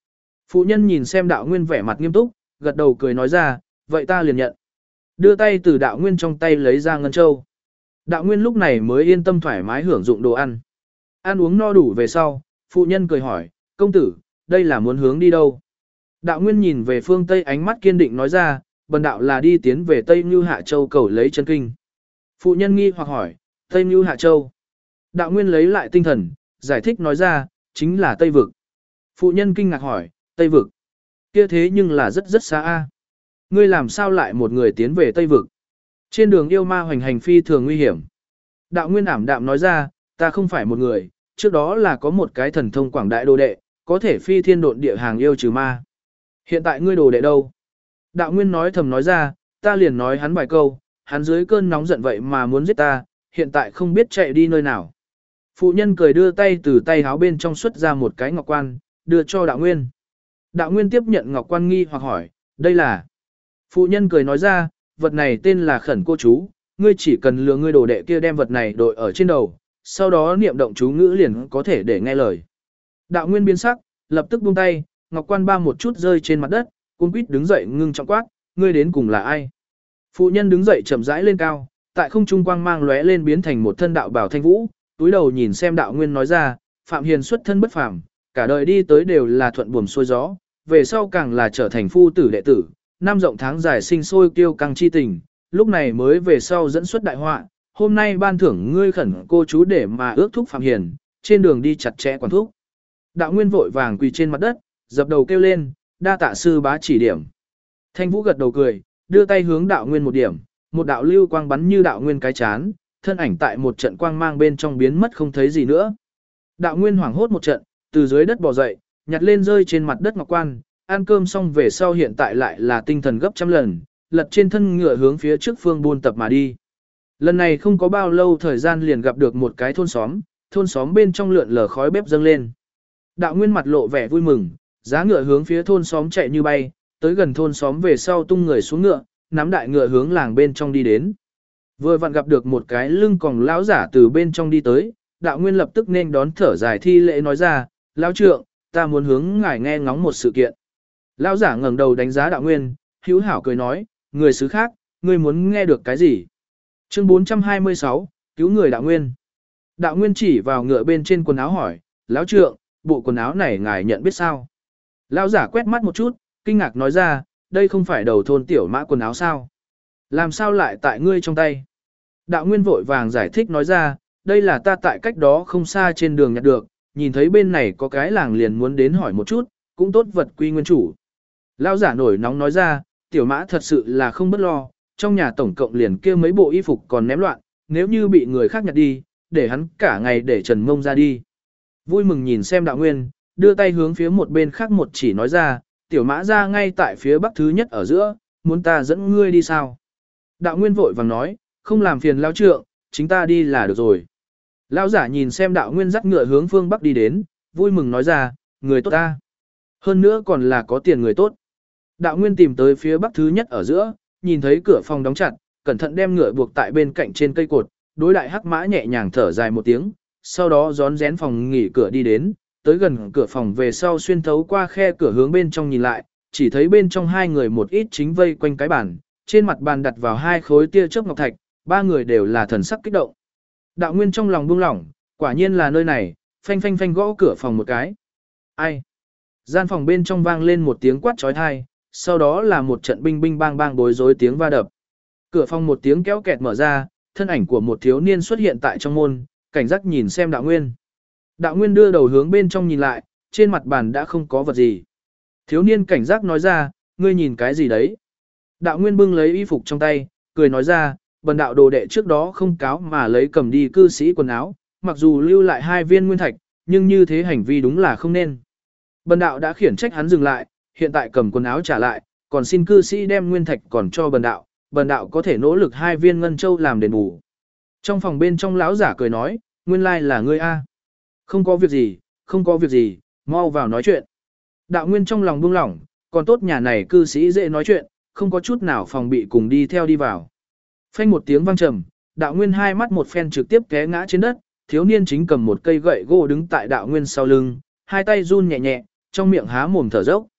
Phụ nhân nhìn xem đạo nguyên vẻ mặt nghiêm túc, gật đầu cười nói ra, vậy ta liền nhận. Đưa tay từ đạo nguyên trong tay lấy ra ngân châu. Đạo nguyên lúc này mới yên tâm thoải mái hưởng dụng đồ ăn. Ăn uống no đủ về sau, phụ nhân cười hỏi, công tử, đây là muốn hướng đi đâu? Đạo nguyên nhìn về phương Tây ánh mắt kiên định nói ra, bần đạo là đi tiến về Tây Như Hạ Châu cầu lấy chân kinh. Phụ nhân nghi hoặc hỏi, Tây Như Hạ Châu. Đạo nguyên lấy lại tinh thần, giải thích nói ra, chính là Tây Vực. Phụ nhân kinh ngạc hỏi, Tây Vực. Kia thế nhưng là rất xa a. Ngươi làm sao lại một người tiến về Tây Vực? Trên đường yêu ma hoành hành phi thường nguy hiểm. Đạo nguyên ảm đạm nói ra, ta không phải một người, trước đó là có một cái thần thông quảng đại đồ đệ, có thể phi thiên độn địa hàng yêu trừ ma. Hiện tại ngươi đồ đệ đâu? Đạo nguyên nói thầm nói ra, ta liền nói hắn vài câu, hắn dưới cơn nóng giận vậy mà muốn giết ta, hiện tại không biết chạy đi nơi nào. Phụ nhân cười đưa tay từ tay háo bên trong xuất ra một cái ngọc quan, đưa cho đạo nguyên. Đạo nguyên tiếp nhận ngọc quan nghi hoặc hỏi, đây là... Phụ nhân cười nói ra, vật này tên là khẩn cô chú, ngươi chỉ cần lừa ngươi đồ đệ kia đem vật này đội ở trên đầu, sau đó niệm động chú ngữ liền có thể để nghe lời. Đạo nguyên biến sắc, lập tức buông tay, ngọc quan ba một chút rơi trên mặt đất, cung quýt đứng dậy ngưng trọng quát, ngươi đến cùng là ai? Phụ nhân đứng dậy chậm rãi lên cao, tại không trung quang mang lóe lên biến thành một thân đạo bảo thanh vũ, túi đầu nhìn xem đạo nguyên nói ra, Phạm Hiền xuất thân bất phàm, cả đời đi tới đều là thuận buồm xuôi gió, về sau càng là trở thành phu tử đệ tử, năm rộng tháng dài sinh sôi kiêu căng chi tình, lúc này mới về sau dẫn xuất đại họa, hôm nay ban thưởng ngươi khẩn cô chú để mà ước thúc Phạm Hiền, trên đường đi chặt chẽ quản thúc. Đạo nguyên vội vàng quỳ trên mặt đất, dập đầu kêu lên, đa tạ sư bá chỉ điểm. Thanh Vũ gật đầu cười, đưa tay hướng đạo nguyên một điểm, một đạo lưu quang bắn như đạo nguyên cái chán, thân ảnh tại một trận quang mang bên trong biến mất không thấy gì nữa. Đạo nguyên hoảng hốt một trận, từ dưới đất bò dậy, nhặt lên rơi trên mặt đất ngọc quan, ăn cơm xong về sau hiện tại lại là tinh thần gấp trăm lần, lật trên thân ngựa hướng phía trước phương buôn tập mà đi. Lần này không có bao lâu thời gian liền gặp được một cái thôn xóm bên trong lượn lờ khói bếp dâng lên. Đạo nguyên mặt lộ vẻ vui mừng, giá ngựa hướng phía thôn xóm chạy như bay, tới gần thôn xóm về sau tung người xuống ngựa, nắm đại ngựa hướng làng bên trong đi đến. Vừa vặn gặp được một cái lưng còng lão giả từ bên trong đi tới, đạo nguyên lập tức nên đón thở dài thi lễ nói ra, lão trượng, ta muốn hướng ngài nghe ngóng một sự kiện. Lão giả ngẩng đầu đánh giá đạo nguyên, hữu hảo cười nói, người xứ khác, ngươi muốn nghe được cái gì? Chương 426, cứu người đạo nguyên. Đạo nguyên chỉ vào ngựa bên trên quần áo hỏi, lão trượng, bộ quần áo này ngài nhận biết sao? Lão giả quét mắt một chút, kinh ngạc nói ra, đây không phải đầu thôn tiểu mã quần áo sao? Làm sao lại tại ngươi trong tay? Đạo nguyên vội vàng giải thích nói ra, đây là ta tại cách đó không xa trên đường nhặt được, nhìn thấy bên này có cái làng liền muốn đến hỏi một chút, cũng tốt vật quy nguyên chủ. Lão giả nổi nóng nói ra, tiểu mã thật sự là không bất lo, trong nhà tổng cộng liền kia mấy bộ y phục còn ném loạn, nếu như bị người khác nhặt đi, để hắn cả ngày để trần mông ra đi. Vui mừng nhìn xem đạo nguyên, đưa tay hướng phía một bên khác một chỉ nói ra, tiểu mã ra ngay tại phía bắc thứ nhất ở giữa, muốn ta dẫn ngươi đi sao? Đạo nguyên vội vàng nói, không làm phiền lão trượng, chính ta đi là được rồi. Lão giả nhìn xem đạo nguyên dắt ngựa hướng phương bắc đi đến, vui mừng nói ra, người tốt ta. Hơn nữa còn là có tiền người tốt. Đạo nguyên tìm tới phía bắc thứ nhất ở giữa, nhìn thấy cửa phòng đóng chặt, cẩn thận đem ngựa buộc tại bên cạnh trên cây cột, đối đại hắc mã nhẹ nhàng thở dài một tiếng, sau đó rón rén phòng nghỉ cửa đi đến, tới gần cửa phòng về sau xuyên thấu qua khe cửa hướng bên trong nhìn lại, chỉ thấy bên trong hai người một ít chính vây quanh cái bàn, trên mặt bàn đặt vào hai khối tia chớp ngọc thạch, ba người đều là thần sắc kích động. Đạo nguyên trong lòng buông lỏng, quả nhiên là nơi này, phanh phanh phanh gõ cửa phòng một cái. Ai? Gian phòng bên trong vang lên một tiếng quát chói tai, sau đó là một trận binh binh bang bang bối rối tiếng va đập. Cửa phòng một tiếng kéo kẹt mở ra, thân ảnh của một thiếu niên xuất hiện tại trong môn, cảnh giác nhìn xem đạo nguyên. Đạo nguyên đưa đầu hướng bên trong nhìn lại, trên mặt bàn đã không có vật gì. Thiếu niên cảnh giác nói ra, ngươi nhìn cái gì đấy? Đạo nguyên bưng lấy y phục trong tay, cười nói ra, bần đạo đồ đệ trước đó không cáo mà lấy cầm đi cư sĩ quần áo, mặc dù lưu lại 2 viên nguyên thạch, nhưng như thế hành vi đúng là không nên. Bần đạo đã khiển trách hắn dừng lại, hiện tại cầm quần áo trả lại, còn xin cư sĩ đem nguyên thạch còn cho bần đạo có thể nỗ lực 2 viên ngân châu làm đền bù. Trong phòng bên trong lão giả cười nói, nguyên lai là ngươi a. Không có việc gì, mau vào nói chuyện. Đạo nguyên trong lòng buông lỏng, còn tốt nhà này cư sĩ dễ nói chuyện, không có chút nào phòng bị cùng đi theo đi vào. Phanh một tiếng vang trầm, đạo nguyên hai mắt một phen trực tiếp té ngã trên đất, thiếu niên chính cầm một cây gậy gỗ đứng tại đạo nguyên sau lưng, hai tay run nhẹ nhẹ, trong miệng há mồm thở dốc.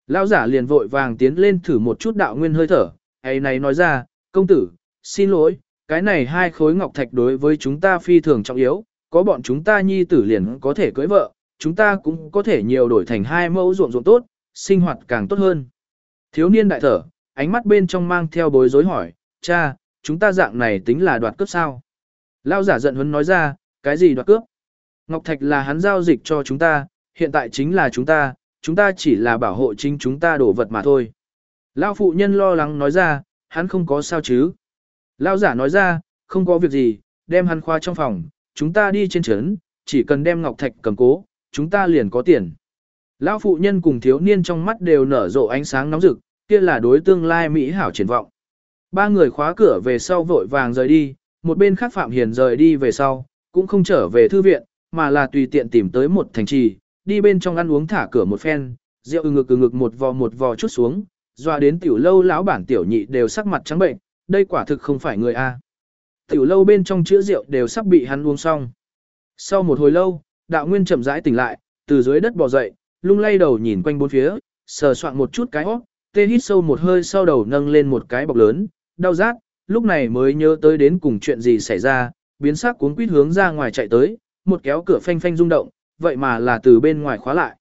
Lão giả liền vội vàng tiến lên thử một chút đạo nguyên hơi thở, ấy này nói ra, công tử, xin lỗi, cái này hai khối ngọc thạch đối với chúng ta phi thường trọng yếu, có bọn chúng ta nhi tử liền có thể cưới vợ, chúng ta cũng có thể nhiều đổi thành hai mẫu ruộng ruộng tốt, sinh hoạt càng tốt hơn. Thiếu niên đại thở, ánh mắt bên trong mang theo bối rối hỏi, cha, chúng ta dạng này tính là đoạt cướp sao? Lão giả giận hấn nói ra, cái gì đoạt cướp? Ngọc thạch là hắn giao dịch cho chúng ta, hiện tại chính là chúng ta chỉ là bảo hộ chính chúng ta đổ vật mà thôi. Lão phụ nhân lo lắng nói ra, hắn không có sao chứ. Lão giả nói ra, không có việc gì, đem hắn khoa trong phòng, chúng ta đi trên trấn, chỉ cần đem ngọc thạch cầm cố, chúng ta liền có tiền. Lão phụ nhân cùng thiếu niên trong mắt đều nở rộ ánh sáng nóng rực, kia là đối tương lai mỹ hảo triển vọng. Ba người khóa cửa về sau vội vàng rời đi, một bên khác Phạm Hiền rời đi về sau, cũng không trở về thư viện, mà là tùy tiện tìm tới một thành trì, đi bên trong ăn uống thả cửa một phen, rượu ừ ngực một vò chút xuống, doa đến tiểu lâu lão bản tiểu nhị đều sắc mặt trắng bệnh, đây quả thực không phải người a. Tiểu lâu bên trong chữa rượu đều sắp bị hắn uống xong. Sau một hồi lâu, đạo nguyên chậm rãi tỉnh lại, từ dưới đất bò dậy, lung lay đầu nhìn quanh bốn phía, sờ soạn một chút cái óc, tê hít sâu một hơi sau đầu nâng lên một cái bọc lớn, đau rát, lúc này mới nhớ tới đến cùng chuyện gì xảy ra, biến sắc cuống quýt hướng ra ngoài chạy tới, một kéo cửa phanh phanh rung động, vậy mà là từ bên ngoài khóa lại.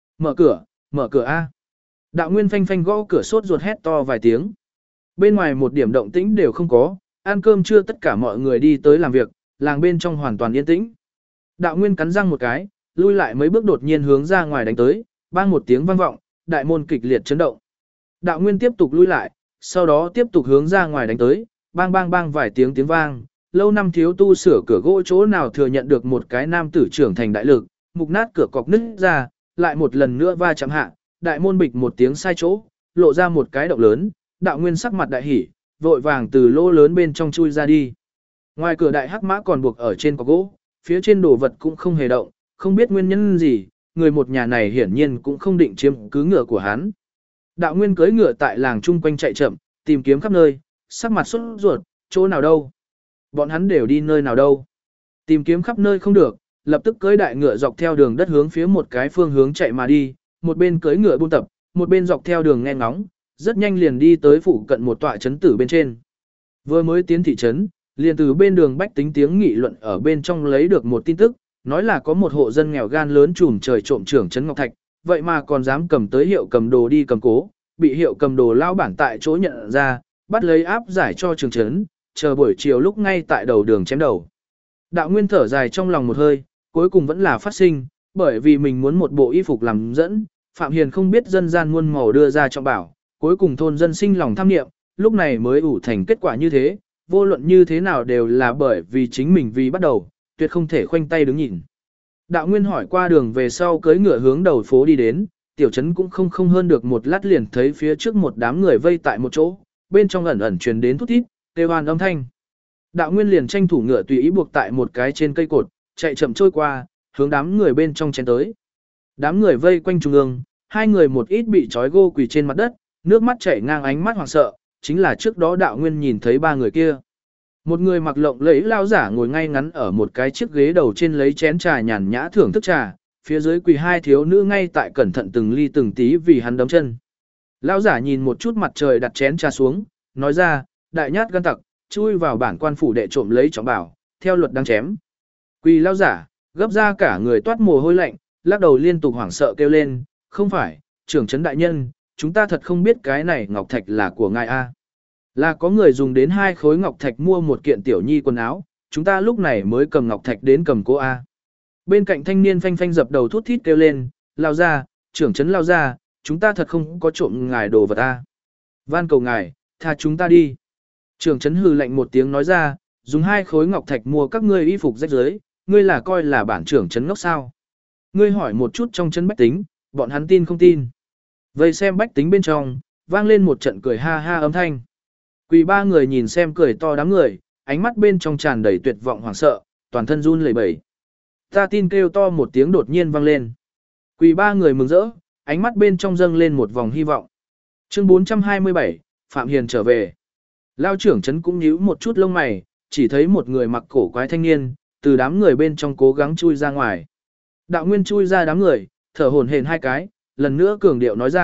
Mở cửa a. Đạo Nguyên phanh phanh gõ cửa sốt ruột hét to vài tiếng. Bên ngoài một điểm động tĩnh đều không có, ăn cơm trưa tất cả mọi người đi tới làm việc, làng bên trong hoàn toàn yên tĩnh. Đạo Nguyên cắn răng một cái, lui lại mấy bước đột nhiên hướng ra ngoài đánh tới, bang một tiếng vang vọng, đại môn kịch liệt chấn động. Đạo Nguyên tiếp tục lui lại, sau đó tiếp tục hướng ra ngoài đánh tới, bang bang bang vài tiếng tiếng vang. Lâu năm thiếu tu sửa cửa gỗ chỗ nào thừa nhận được một cái nam tử trưởng thành đại lực, mục nát cửa cọc nứt ra, lại một lần nữa va chạm hạ, đại môn bịch một tiếng sai chỗ, lộ ra một cái động lớn, Đạo Nguyên sắc mặt đại hỉ, vội vàng từ lỗ lớn bên trong chui ra đi. Ngoài cửa đại hắc mã còn buộc ở trên cọc gỗ, phía trên đồ vật cũng không hề động, không biết nguyên nhân gì, người một nhà này hiển nhiên cũng không định chiếm cứ ngựa của hắn. Đạo Nguyên cưỡi ngựa tại làng chung quanh chạy chậm, tìm kiếm khắp nơi, sắc mặt sốt ruột, chỗ nào đâu? Bọn hắn đều đi nơi nào đâu? Tìm kiếm khắp nơi không được, lập tức cưỡi đại ngựa dọc theo đường đất hướng phía một cái phương hướng chạy mà đi, một bên cưỡi ngựa buôn tập, một bên dọc theo đường nghe ngóng, rất nhanh liền đi tới phụ cận một tọa trấn tử bên trên. Vừa mới tiến thị trấn, liền từ bên đường bách tính tiếng nghị luận ở bên trong lấy được một tin tức, nói là có một hộ dân nghèo gan lớn trùm trời trộm trưởng trấn Ngọc Thạch, vậy mà còn dám cầm tới hiệu cầm đồ đi cầm cố, bị hiệu cầm đồ lao bản tại chỗ nhận ra, bắt lấy áp giải cho trường trấn, chờ buổi chiều lúc ngay tại đầu đường chém đầu. Đạo Nguyên thở dài trong lòng một hơi, cuối cùng vẫn là phát sinh, bởi vì mình muốn một bộ y phục làm dẫn, Phạm Hiền không biết dân gian muôn màu đưa ra trọng bảo, cuối cùng thôn dân sinh lòng tham niệm, lúc này mới ủ thành kết quả như thế, vô luận như thế nào đều là bởi vì chính mình vì bắt đầu, tuyệt không thể khoanh tay đứng nhìn. Đạo Nguyên hỏi qua đường về sau cưỡi ngựa hướng đầu phố đi đến, tiểu trấn cũng không hơn được một lát liền thấy phía trước một đám người vây tại một chỗ, bên trong ẩn ẩn truyền đến thút thít, kêu hoan âm thanh. Đạo Nguyên liền tranh thủ ngựa tùy ý buộc tại một cái trên cây cột, chạy chậm trôi qua, hướng đám người bên trong chen tới. Đám người vây quanh trung ương, hai người một ít bị trói gô quỳ trên mặt đất, nước mắt chảy ngang ánh mắt hoảng sợ, chính là trước đó Đạo Nguyên nhìn thấy ba người kia. Một người mặc lộng lẫy lao giả ngồi ngay ngắn ở một cái chiếc ghế đầu trên lấy chén trà nhàn nhã thưởng thức trà, phía dưới quỳ hai thiếu nữ ngay tại cẩn thận từng ly từng tí vì hắn đấm chân. Lao giả nhìn một chút mặt trời đặt chén trà xuống, nói ra, đại nhát gan tặc, chui vào bản quan phủ đệ trộm lấy trọng bảo, theo luật đang chém. Quỳ lao giả, gấp ra cả người toát mồ hôi lạnh, lắc đầu liên tục hoảng sợ kêu lên, không phải, trưởng trấn đại nhân, chúng ta thật không biết cái này ngọc thạch là của ngài a. Là có người dùng đến 2 khối ngọc thạch mua một kiện tiểu nhi quần áo, chúng ta lúc này mới cầm ngọc thạch đến cầm cô a. Bên cạnh thanh niên phanh phanh dập đầu thút thít kêu lên, lao ra, trưởng trấn lao ra, chúng ta thật không có trộm ngài đồ vật a. Van cầu ngài, tha chúng ta đi. Trưởng trấn hừ lạnh một tiếng nói ra, dùng 2 khối ngọc thạch mua các ngươi y phục rách rưới, ngươi là coi là bản trưởng trấn ngốc sao? Ngươi hỏi một chút trong trấn bách tính, bọn hắn tin không tin? Vây xem bách tính bên trong, vang lên một trận cười ha ha âm thanh. Quỳ ba người nhìn xem cười to đám người, ánh mắt bên trong tràn đầy tuyệt vọng hoảng sợ, toàn thân run lẩy bẩy. Ta tin kêu to một tiếng đột nhiên vang lên. Quỳ ba người mừng rỡ, ánh mắt bên trong dâng lên một vòng hy vọng. Chương 427, Phạm Hiền trở về. Lao trưởng trấn cũng nhíu một chút lông mày, chỉ thấy một người mặc cổ quái thanh niên, từ đám người bên trong cố gắng chui ra ngoài. Đạo Nguyên chui ra đám người, thở hổn hển 2 cái, lần nữa cường điệu nói ra,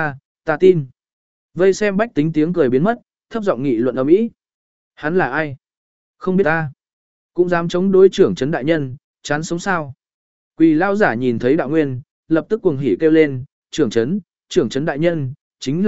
Ta tin. Vây xem bách tính tiếng cười biến mất, thấp giọng nghị luận ầm ĩ. Hắn là ai? Không biết ta. Cũng dám chống đối trưởng trấn đại nhân, chán sống sao? Quỳ lao giả nhìn thấy Đạo Nguyên, lập tức cuồng hỉ kêu lên, trưởng trấn đại nhân, chính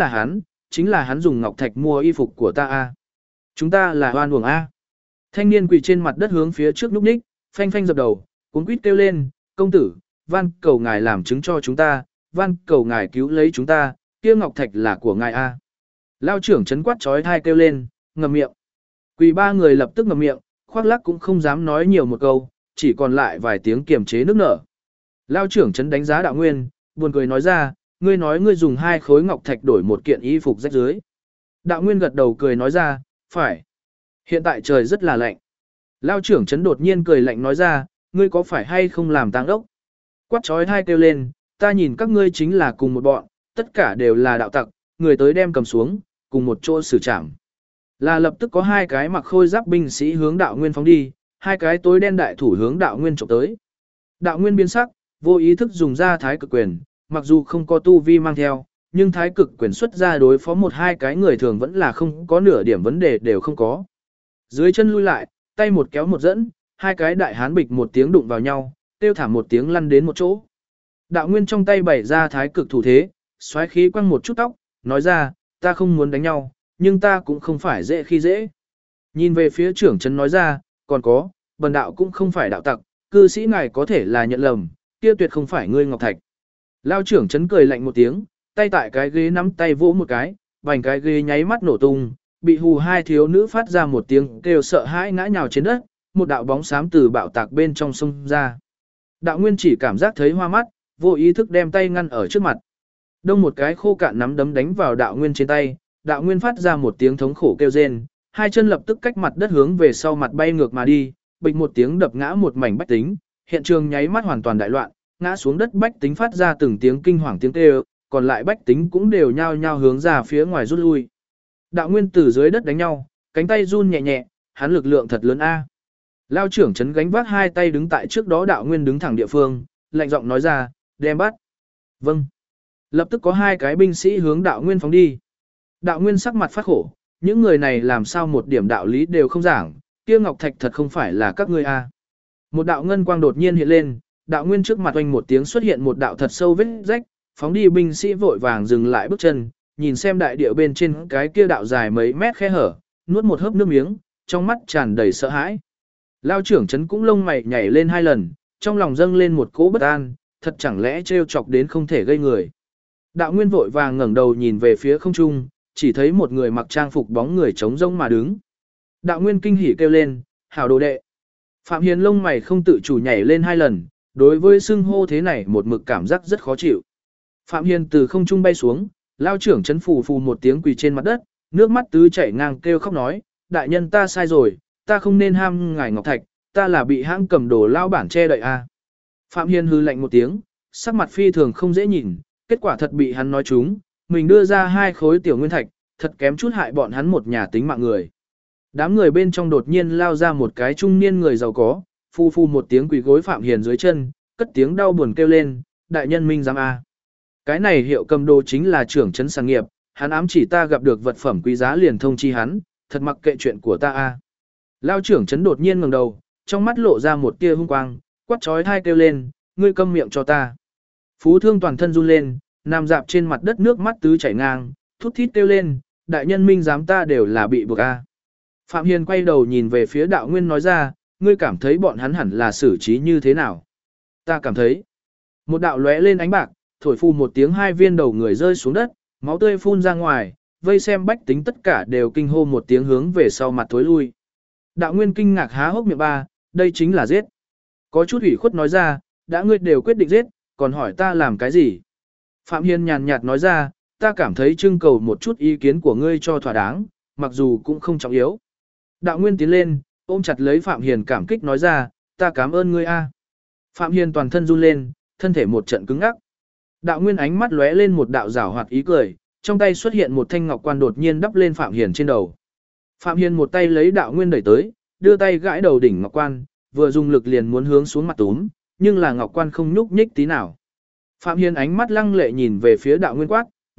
là hắn dùng ngọc thạch mua y phục của ta a. Chúng ta là oan uổng a. Thanh niên quỳ trên mặt đất hướng phía trước núp ních, phanh phanh dập đầu, cuống quýt kêu lên, công tử, van cầu ngài làm chứng cho chúng ta, van cầu ngài cứu lấy chúng ta, kia ngọc thạch là của ngài a. Lao trưởng trấn quát trói thai kêu lên, ngậm miệng. Quỳ ba người lập tức ngậm miệng, khoác lác cũng không dám nói nhiều một câu, chỉ còn lại vài tiếng kiềm chế nước nở. Lao trưởng trấn đánh giá Đạo Nguyên, buồn cười nói ra, ngươi nói ngươi dùng 2 khối ngọc thạch đổi một kiện y phục rách rưới. Đạo Nguyên gật đầu cười nói ra, phải. Hiện tại trời rất là lạnh. Lao trưởng trấn đột nhiên cười lạnh nói ra, ngươi có phải hay không làm tang ốc? Quát trói thai kêu lên, ta nhìn các ngươi chính là cùng một bọn, tất cả đều là đạo tặc, người tới đem cầm xuống, cùng một chỗ xử trảm. Là lập tức có 2 cái mặc khôi giáp binh sĩ hướng Đạo Nguyên phóng đi, 2 cái tối đen đại thủ hướng Đạo Nguyên chụp tới. Đạo Nguyên biến sắc, vô ý thức dùng ra thái cực quyền, mặc dù không có tu vi mang theo, nhưng thái cực quyền xuất ra đối phó 1-2 cái người thường vẫn là không có nửa điểm vấn đề đều không có. Dưới chân lui lại, tay một kéo một dẫn, 2 cái đại hán bịch một tiếng đụng vào nhau, tiêu thảm một tiếng lăn đến một chỗ. Đạo Nguyên trong tay bày ra thái cực thủ thế, xoáy khí quăng một chút tóc, nói ra, ta không muốn đánh nhau, nhưng ta cũng không phải dễ khi dễ. Nhìn về phía trưởng trấn nói ra, còn có, bần đạo cũng không phải đạo tặc, cư sĩ ngài có thể là nhận lầm, kia tuyệt không phải ngươi ngọc thạch. Lao trưởng trấn cười lạnh một tiếng, tay tại cái ghế nắm tay vỗ một cái, vành cái ghế nháy mắt nổ tung, bị hù 2 thiếu nữ phát ra một tiếng kêu sợ hãi ngã nhào trên đất, một đạo bóng xám từ bạo tạc bên trong sông ra. Đạo Nguyên chỉ cảm giác thấy hoa mắt, vô ý thức đem tay ngăn ở trước mặt. Đông một cái khô cạn nắm đấm đánh vào Đạo Nguyên trên tay, Đạo Nguyên phát ra một tiếng thống khổ kêu rên, 2 chân lập tức cách mặt đất hướng về sau mặt bay ngược mà đi, bịch một tiếng đập ngã một mảnh bách tính, hiện trường nháy mắt hoàn toàn đại loạn, ngã xuống đất bách tính phát ra từng tiếng kinh hoàng tiếng kêu, còn lại bách tính cũng đều nhao nhao hướng ra phía ngoài rút lui. Đạo Nguyên từ dưới đất đánh nhau, cánh tay run nhẹ nhẹ, hắn lực lượng thật lớn a. Lao trưởng trấn gánh vác 2 tay đứng tại trước đó Đạo Nguyên đứng thẳng địa phương, lạnh giọng nói ra, đem bắt. Vâng. Lập tức có 2 cái binh sĩ hướng Đạo Nguyên phóng đi. Đạo Nguyên sắc mặt phát khổ, những người này làm sao một điểm đạo lý đều không giảng, kia ngọc thạch thật không phải là các ngươi a. Một đạo ngân quang đột nhiên hiện lên, Đạo Nguyên trước mặt oanh một tiếng xuất hiện một đạo thật sâu vết rách, phóng đi binh sĩ vội vàng dừng lại bước chân, nhìn xem đại địa bên trên cái kia đạo dài mấy mét khe hở, nuốt một hớp nước miếng, trong mắt tràn đầy sợ hãi. Lao trưởng trấn cũng lông mày nhảy lên 2 lần, trong lòng dâng lên một cỗ bất an, thật chẳng lẽ trêu chọc đến không thể gây người. Đạo Nguyên vội vàng ngẩng đầu nhìn về phía không trung, chỉ thấy một người mặc trang phục bóng người trống rỗng mà đứng. Đạo Nguyên kinh hỉ kêu lên, hảo đồ đệ. Phạm Hiền lông mày không tự chủ nhảy lên 2 lần, đối với xưng hô thế này một mực cảm giác rất khó chịu. Phạm Hiền từ không trung bay xuống, lao trưởng chấn phù phù một tiếng quỳ trên mặt đất, nước mắt tứ chảy ngang kêu khóc nói, đại nhân ta sai rồi, ta không nên ham ngài ngọc thạch, ta là bị hãng cầm đồ lao bản che đậy a. Phạm Hiền hư lạnh một tiếng, sắc mặt phi thường không dễ nhìn, kết quả thật bị hắn nói trúng, mình đưa ra 2 khối tiểu nguyên thạch, thật kém chút hại bọn hắn một nhà tính mạng người. Đám người bên trong đột nhiên lao ra một cái trung niên người giàu có, phu phu một tiếng quỳ gối Phạm Hiền dưới chân, cất tiếng đau buồn kêu lên, đại nhân minh giám a. Cái này hiệu cầm đồ chính là trưởng trấn sản nghiệp, hắn ám chỉ ta gặp được vật phẩm quý giá liền thông chi hắn, thật mặc kệ chuyện của ta a. Lao trưởng trấn đột nhiên ngẩng đầu, trong mắt lộ ra một tia hung quang, quát chói tai kêu lên, ngươi câm miệng cho ta. Phú Thương toàn thân run lên, nằm dạp trên mặt đất nước mắt tứ chảy ngang, thút thít kêu lên, đại nhân minh giám ta đều là bị buộc a. Phạm Hiền quay đầu nhìn về phía Đạo Nguyên nói ra, ngươi cảm thấy bọn hắn hẳn là xử trí như thế nào? Ta cảm thấy. Một đạo lóe lên ánh bạc, thổi phù một tiếng 2 viên đầu người rơi xuống đất, máu tươi phun ra ngoài, vây xem bách tính tất cả đều kinh hô một tiếng hướng về sau mặt thối lui. Đạo Nguyên kinh ngạc há hốc miệng ba, đây chính là giết. Có chút ủy khuất nói ra, đã ngươi đều quyết định giết, còn hỏi ta làm cái gì? Phạm Hiền nhàn nhạt nói ra, ta cảm thấy trưng cầu một chút ý kiến của ngươi cho thỏa đáng, mặc dù cũng không trọng yếu. Đạo Nguyên tiến lên, ôm chặt lấy Phạm Hiền cảm kích nói ra, ta cảm ơn ngươi a. Phạm Hiền toàn thân run lên, thân thể một trận cứng ngắc. Đạo Nguyên ánh mắt lóe lên một đạo giảo hoạt ý cười, trong tay xuất hiện một thanh ngọc quan đột nhiên đắp lên Phạm Hiền trên đầu. Phạm Hiền một tay lấy Đạo Nguyên đẩy tới, đưa tay gãi đầu đỉnh ngọc quan, vừa dùng lực liền muốn hướng xuống mặt túm, nhưng là ngọc quan không nhúc nhích tí nào. Phạm Hiền ánh mắt lăng lệ nhìn về phía Đạo Nguyên quát,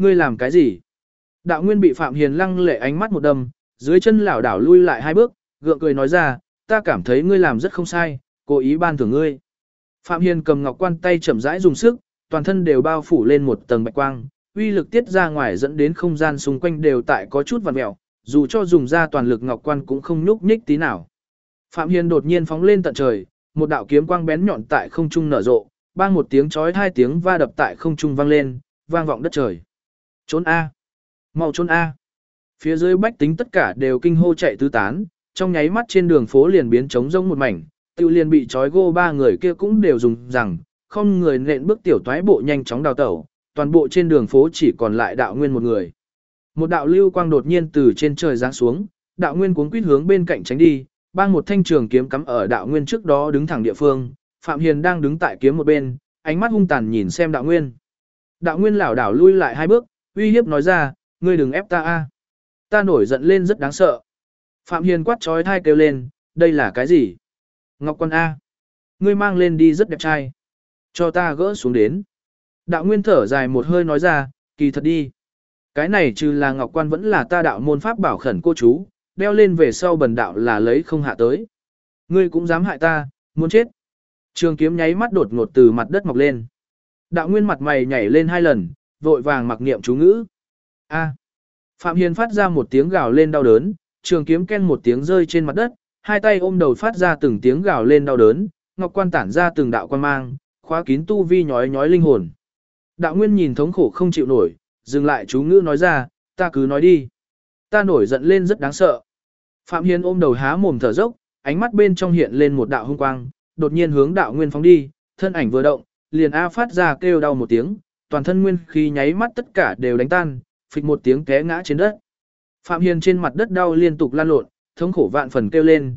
ngươi làm cái gì? Đạo Nguyên bị Phạm Hiền lăng lệ ánh mắt một đâm, dưới chân lảo đảo lui lại 2 bước, gượng cười nói ra, ta cảm thấy ngươi làm rất không sai, cố ý ban thưởng ngươi. Phạm Hiền cầm ngọc quan tay chậm rãi dùng sức, toàn thân đều bao phủ lên một tầng bạch quang, uy lực tiết ra ngoài dẫn đến không gian xung quanh đều tại có chút vặn mèo, dù cho dùng ra toàn lực ngọc quan cũng không nhúc nhích tí nào. Phạm Hiền đột nhiên phóng lên tận trời, một đạo kiếm quang bén nhọn tại không trung nở rộ, bang một tiếng chói 2 tiếng va đập tại không trung vang lên, vang vọng đất trời. Trốn a, mau trốn a! Phía dưới bách tính tất cả đều kinh hô chạy tứ tán, trong nháy mắt trên đường phố liền biến trống rỗng một mảnh, tiêu liền bị trói gô 3 người kia cũng đều dùng rằng, không người nện bước tiểu toái bộ nhanh chóng đào tẩu, toàn bộ trên đường phố chỉ còn lại Đạo Nguyên một người. Một đạo lưu quang đột nhiên từ trên trời giáng xuống, Đạo Nguyên cuống quýt hướng bên cạnh tránh đi, bang một thanh trường kiếm cắm ở Đạo Nguyên trước đó đứng thẳng địa phương, Phạm Hiền đang đứng tại kiếm một bên, ánh mắt hung tàn nhìn xem Đạo Nguyên. Đạo Nguyên lảo đảo lui lại 2 bước, uy hiếp nói ra, ngươi đừng ép ta a. Ta nổi giận lên rất đáng sợ. Phạm Hiền quát trói thai kêu lên, đây là cái gì? Ngọc Quan A. Ngươi mang lên đi rất đẹp trai. Cho ta gỡ xuống đến. Đạo Nguyên thở dài một hơi nói ra, kỳ thật đi. Cái này trừ là Ngọc Quan vẫn là ta đạo môn pháp bảo khẩn cô chú, đeo lên về sau bần đạo là lấy không hạ tới. Ngươi cũng dám hại ta, muốn chết. Trường kiếm nháy mắt đột ngột từ mặt đất mọc lên. Đạo Nguyên mặt mày nhảy lên 2 lần, vội vàng mặc niệm chú ngữ. A. Phạm Hiền phát ra một tiếng gào lên đau đớn, trường kiếm ken một tiếng rơi trên mặt đất, 2 tay ôm đầu phát ra từng tiếng gào lên đau đớn, ngọc quan tản ra từng đạo quan mang, khóa kín tu vi nhói nhói linh hồn. Đạo Nguyên nhìn thống khổ không chịu nổi, dừng lại chú ngữ nói ra, ta cứ nói đi. Ta nổi giận lên rất đáng sợ. Phạm Hiền ôm đầu há mồm thở dốc, ánh mắt bên trong hiện lên một đạo hung quang, đột nhiên hướng Đạo Nguyên phóng đi, thân ảnh vừa động, liền a phát ra kêu đau một tiếng, toàn thân nguyên khí nháy mắt tất cả đều đánh tan, phịch một tiếng té ngã trên đất. Phạm Hiền trên mặt đất đau liên tục lăn lộn, thống khổ vạn phần kêu lên,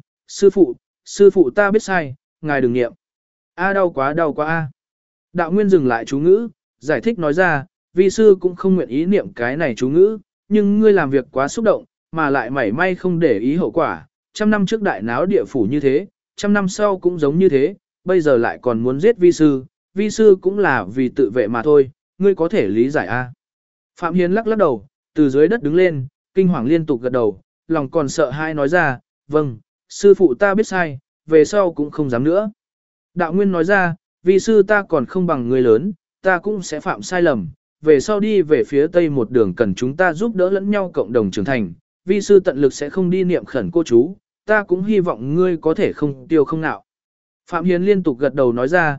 sư phụ ta biết sai, ngài đừng niệm. A đau quá a. Đạo Nguyên dừng lại chú ngữ, giải thích nói ra, vi sư cũng không nguyện ý niệm cái này chú ngữ, nhưng ngươi làm việc quá xúc động, mà lại mảy may không để ý hậu quả, 100 năm trước đại náo địa phủ như thế, 100 năm sau cũng giống như thế, bây giờ lại còn muốn giết vi sư cũng là vì tự vệ mà thôi, ngươi có thể lý giải a. Phạm Hiền lắc lắc đầu, từ dưới đất đứng lên, kinh hoàng liên tục gật đầu, lòng còn sợ hãi nói ra, vâng, sư phụ ta biết sai, về sau cũng không dám nữa. Đạo Nguyên nói ra, vì sư ta còn không bằng người lớn, ta cũng sẽ phạm sai lầm, về sau đi về phía tây một đường cần chúng ta giúp đỡ lẫn nhau cộng đồng trưởng thành, vi sư tận lực sẽ không đi niệm khẩn cô chú, ta cũng hy vọng ngươi có thể không tiêu không nạo. Phạm Hiền liên tục gật đầu nói ra,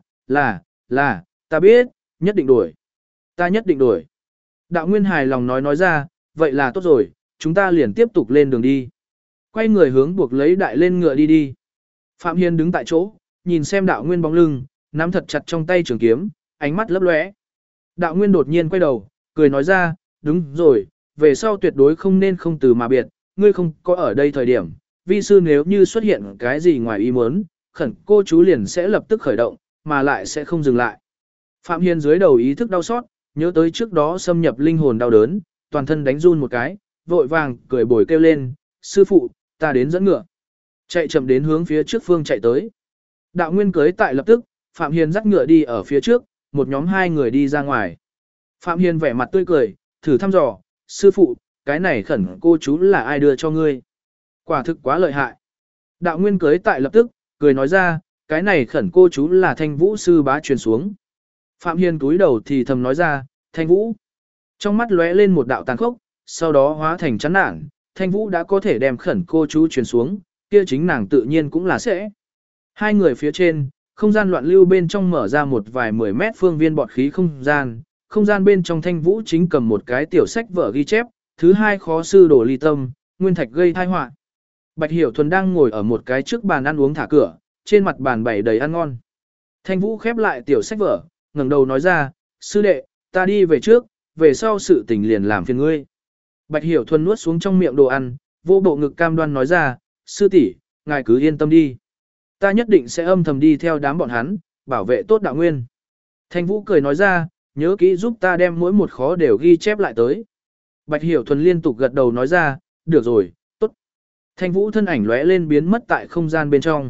là, ta biết, nhất định đổi. Ta nhất định đổi. Đạo Nguyên hài lòng nói ra, vậy là tốt rồi, chúng ta liền tiếp tục lên đường đi. Quay người hướng buộc lấy đại lên ngựa đi. Phạm Hiền đứng tại chỗ, nhìn xem Đạo Nguyên bóng lưng, nắm thật chặt trong tay trường kiếm, ánh mắt lấp lóe. Đạo Nguyên đột nhiên quay đầu, cười nói ra, đúng rồi, về sau tuyệt đối không nên không từ mà biệt, ngươi không có ở đây thời điểm, vi sư nếu như xuất hiện cái gì ngoài ý muốn, khẩn cô chú liền sẽ lập tức khởi động, mà lại sẽ không dừng lại. Phạm Hiền dưới đầu ý thức đau xót, nhớ tới trước đó xâm nhập linh hồn đau đớn, toàn thân đánh run một cái, vội vàng cười bồi kêu lên, sư phụ, ta đến dẫn ngựa. Chạy chậm đến hướng phía trước phương chạy tới. Đạo Nguyên cưới tại lập tức, Phạm Hiền dắt ngựa đi ở phía trước, một nhóm 2 người đi ra ngoài. Phạm Hiền vẻ mặt tươi cười, thử thăm dò, sư phụ, cái này khẩn cô chú là ai đưa cho ngươi? Quả thực quá lợi hại. Đạo Nguyên cưới tại lập tức, cười nói ra, cái này khẩn cô chú là Thanh Vũ sư bá truyền xuống. Phạm Hiền túi đầu thì thầm nói ra, Thanh Vũ. Trong mắt lóe lên một đạo tàn khốc, sau đó hóa thành chán nản, Thanh Vũ đã có thể đem khẩn cô chú truyền xuống, kia chính nàng tự nhiên cũng là sẽ. 2 người phía trên, không gian loạn lưu bên trong mở ra một vài 10 mét phương viên bọt khí không gian bên trong Thanh Vũ chính cầm một cái tiểu sách vở ghi chép, thứ 2 khó sư đổ ly tâm, nguyên thạch gây tai họa. Bạch Hiểu Thuần đang ngồi ở một cái trước bàn ăn uống thả cửa, trên mặt bàn bày đầy ăn ngon. Thanh Vũ khép lại tiểu sách vở, ngẩng đầu nói ra, sư đệ, ta đi về trước, về sau sự tình liền làm phiền ngươi. Bạch Hiểu Thuần nuốt xuống trong miệng đồ ăn, vô bộ ngực cam đoan nói ra, sư tỷ, ngài cứ yên tâm đi. Ta nhất định sẽ âm thầm đi theo đám bọn hắn, bảo vệ tốt Đạo Nguyên. Thanh Vũ cười nói ra, nhớ kỹ giúp ta đem mỗi một khó đều ghi chép lại tới. Bạch Hiểu Thuần liên tục gật đầu nói ra, được rồi, tốt. Thanh Vũ thân ảnh lóe lên biến mất tại không gian bên trong.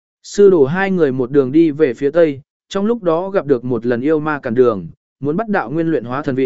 Sư đồ 2 người một đường đi về phía tây, trong lúc đó gặp được một lần yêu ma cản đường, muốn bắt Đạo Nguyên luyện hóa thần vị,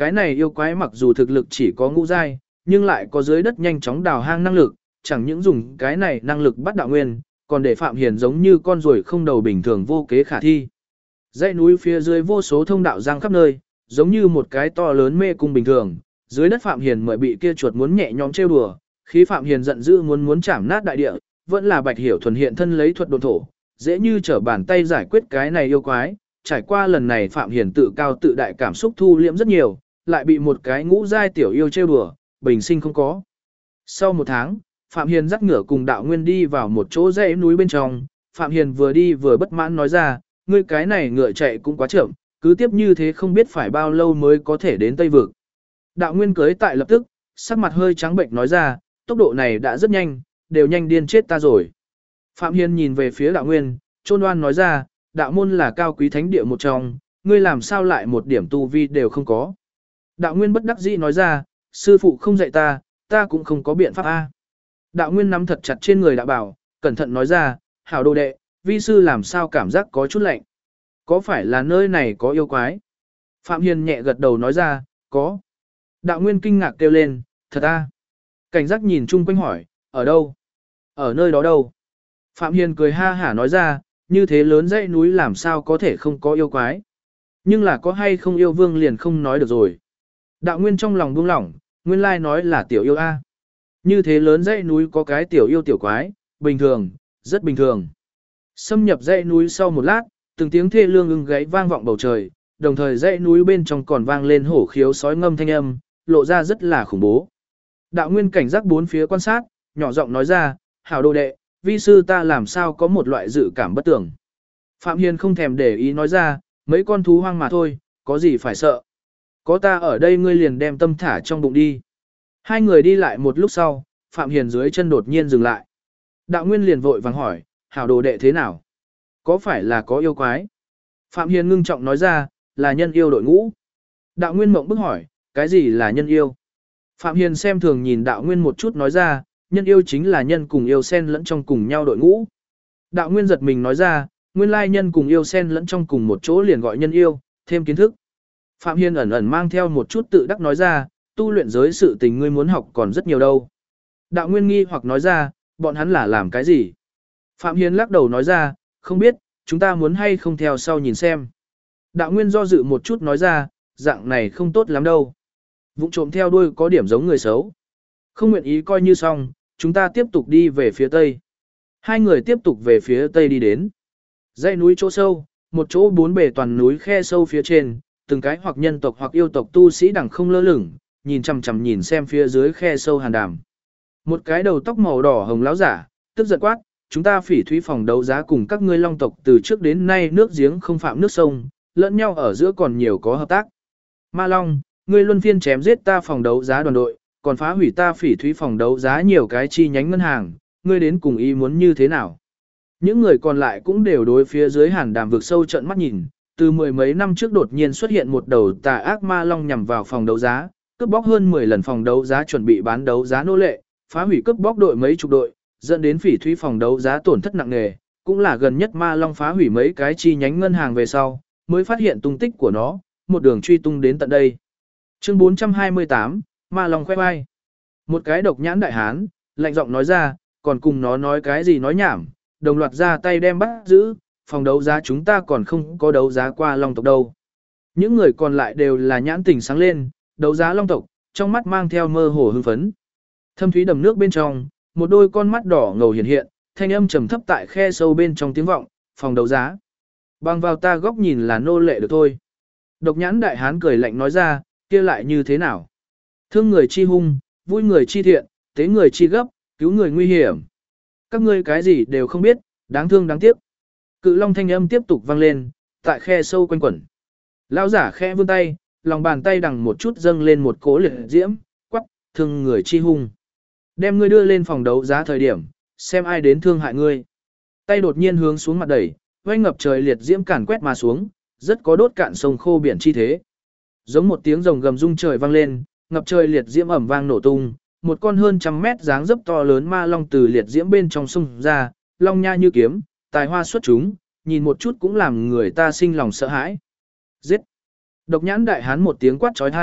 Cái này yêu quái mặc dù thực lực chỉ có ngũ giai, nhưng lại có dưới đất nhanh chóng đào hang năng lực, chẳng những dùng cái này năng lực bắt đạo nguyên, còn để Phạm Hiền giống như con ruồi không đầu bình thường vô kế khả thi. Dãy núi phía dưới vô số thông đạo giang khắp nơi, giống như một cái to lớn mê cung bình thường, dưới đất Phạm Hiền mới bị kia chuột muốn nhẹ nhõm trêu đùa, khi Phạm Hiền giận dữ muốn chảm nát đại địa, vẫn là Bạch Hiểu thuần hiện thân lấy thuật độn thổ, dễ như trở bàn tay giải quyết cái này yêu quái. Trải qua lần này Phạm Hiền tự cao tự đại cảm xúc thu liễm rất nhiều, lại bị một cái ngũ giai tiểu yêu trêu đùa, bình sinh không có. Sau một tháng, Phạm Hiền dắt ngựa cùng đạo nguyên đi vào một chỗ dãy núi bên trong, Phạm Hiền vừa đi vừa bất mãn nói ra, ngươi cái này ngựa chạy cũng quá chậm, cứ tiếp như thế không biết phải bao lâu mới có thể đến Tây Vực. Đạo nguyên cưới tại lập tức, sắc mặt hơi trắng bệnh nói ra, tốc độ này đã rất nhanh, đều nhanh điên chết ta rồi. Phạm Hiền nhìn về phía đạo nguyên, trôn oan nói ra, đạo môn là cao quý thánh địa một trong, ngươi làm sao lại một điểm tu vi đều không có. Đạo nguyên bất đắc dĩ nói ra, sư phụ không dạy ta, ta cũng không có biện pháp a. Đạo nguyên nắm thật chặt trên người đạo bảo, cẩn thận nói ra, hảo đồ đệ, vi sư làm sao cảm giác có chút lạnh. Có phải là nơi này có yêu quái? Phạm Hiền nhẹ gật đầu nói ra, có. Đạo nguyên kinh ngạc kêu lên, thật a. Cảnh giác nhìn chung quanh hỏi, ở đâu? Ở nơi đó đâu? Phạm Hiền cười ha hả nói ra, như thế lớn dãy núi làm sao có thể không có yêu quái. Nhưng là có hay không yêu vương liền không nói được rồi. Đạo nguyên trong lòng buông lỏng, nguyên lai nói là tiểu yêu A. Như thế lớn dãy núi có cái tiểu yêu tiểu quái, bình thường, rất bình thường. Xâm nhập dãy núi sau một lát, từng tiếng thê lương ưng gáy vang vọng bầu trời, đồng thời dãy núi bên trong còn vang lên hổ khiếu sói ngâm thanh âm, lộ ra rất là khủng bố. Đạo nguyên cảnh giác bốn phía quan sát, nhỏ giọng nói ra, hảo đồ đệ, vi sư ta làm sao có một loại dự cảm bất tưởng. Phạm Hiền không thèm để ý nói ra, mấy con thú hoang mà thôi, có gì phải sợ. Có ta ở đây ngươi liền đem tâm thả trong bụng đi. Hai người đi lại một lúc sau, Phạm Hiền dưới chân đột nhiên dừng lại. Đạo Nguyên liền vội vàng hỏi, hảo đồ đệ thế nào? Có phải là có yêu quái? Phạm Hiền ngưng trọng nói ra, là nhân yêu đội ngũ. Đạo Nguyên mộng bức hỏi, cái gì là nhân yêu? Phạm Hiền xem thường nhìn Đạo Nguyên một chút nói ra, nhân yêu chính là nhân cùng yêu xen lẫn trong cùng nhau đội ngũ. Đạo Nguyên giật mình nói ra, nguyên lai nhân cùng yêu xen lẫn trong cùng một chỗ liền gọi nhân yêu, thêm kiến thức. Phạm Hiền ẩn ẩn mang theo một chút tự đắc nói ra, tu luyện giới sự tình ngươi muốn học còn rất nhiều đâu. Đạo Nguyên nghi hoặc nói ra, bọn hắn là làm cái gì? Phạm Hiền lắc đầu nói ra, không biết, chúng ta muốn hay không theo sau nhìn xem. Đạo Nguyên do dự một chút nói ra, dạng này không tốt lắm đâu. Vụng trộm theo đuôi có điểm giống người xấu. Không nguyện ý coi như xong, chúng ta tiếp tục đi về phía tây. Hai người tiếp tục về phía tây đi đến. Dãy núi chỗ sâu, một chỗ bốn bề toàn núi khe sâu phía trên, từng cái hoặc nhân tộc hoặc yêu tộc tu sĩ đẳng không lơ lửng, nhìn chằm chằm nhìn xem phía dưới khe sâu hàn đàm. Một cái đầu tóc màu đỏ hồng láo giả, tức giận quát, chúng ta Phỉ Thúy phòng đấu giá cùng các ngươi long tộc từ trước đến nay nước giếng không phạm nước sông, lẫn nhau ở giữa còn nhiều có hợp tác. Ma Long, ngươi luân phiên chém giết ta phòng đấu giá đoàn đội, còn phá hủy ta Phỉ Thúy phòng đấu giá nhiều cái chi nhánh ngân hàng, ngươi đến cùng ý muốn như thế nào? Những người còn lại cũng đều đối phía dưới hàn đàm vực sâu trận mắt nhìn, từ mười mấy năm trước đột nhiên xuất hiện một đầu tà ác ma long nhằm vào phòng đấu giá, cướp bóc hơn 10 lần phòng đấu giá chuẩn bị bán đấu giá nô lệ, phá hủy cướp bóc đội mấy chục đội, dẫn đến Phỉ Thúy phòng đấu giá tổn thất nặng nề, cũng là gần nhất ma long phá hủy mấy cái chi nhánh ngân hàng về sau, mới phát hiện tung tích của nó, một đường truy tung đến tận đây. Chương 428, Ma Long khoe vai. Một cái độc nhãn đại hán, lạnh giọng nói ra, còn cùng nó nói cái gì nói nhảm, đồng loạt ra tay đem bắt giữ, phòng đấu giá chúng ta còn không có đấu giá qua long tộc đâu. Những người còn lại đều là nhãn tình sáng lên, đấu giá long tộc, trong mắt mang theo mơ hồ hưng phấn. Thâm thúy đầm nước bên trong, một đôi con mắt đỏ ngầu hiện hiện, thanh âm trầm thấp tại khe sâu bên trong tiếng vọng, phòng đấu giá. Bằng vào ta góc nhìn là nô lệ được thôi. Độc nhãn đại hán cười lạnh nói ra, kia lại như thế nào? Thương người chi hung, vui người chi thiện, tế người chi gấp, cứu người nguy hiểm. Các ngươi cái gì đều không biết, đáng thương đáng tiếc. Cự long thanh âm tiếp tục vang lên, tại khe sâu quanh quẩn. Lão giả khẽ vươn tay, lòng bàn tay đằng một chút dâng lên một cỗ liệt diễm, quắc, thương người chi hung. Đem ngươi đưa lên phòng đấu giá thời điểm, xem ai đến thương hại ngươi. Tay đột nhiên hướng xuống mặt đẩy, oanh ngập trời liệt diễm càn quét mà xuống, rất có đốt cạn sông khô biển chi thế. Giống một tiếng rồng gầm rung trời vang lên, ngập trời liệt diễm ầm vang nổ tung, một con hơn trăm mét dáng dấp to lớn ma long từ liệt diễm bên trong sông ra, long nha như kiếm, tài hoa xuất chúng, nhìn một chút cũng làm người ta sinh lòng sợ hãi. Giết! Độc nhãn đại hán một tiếng quát chói tai,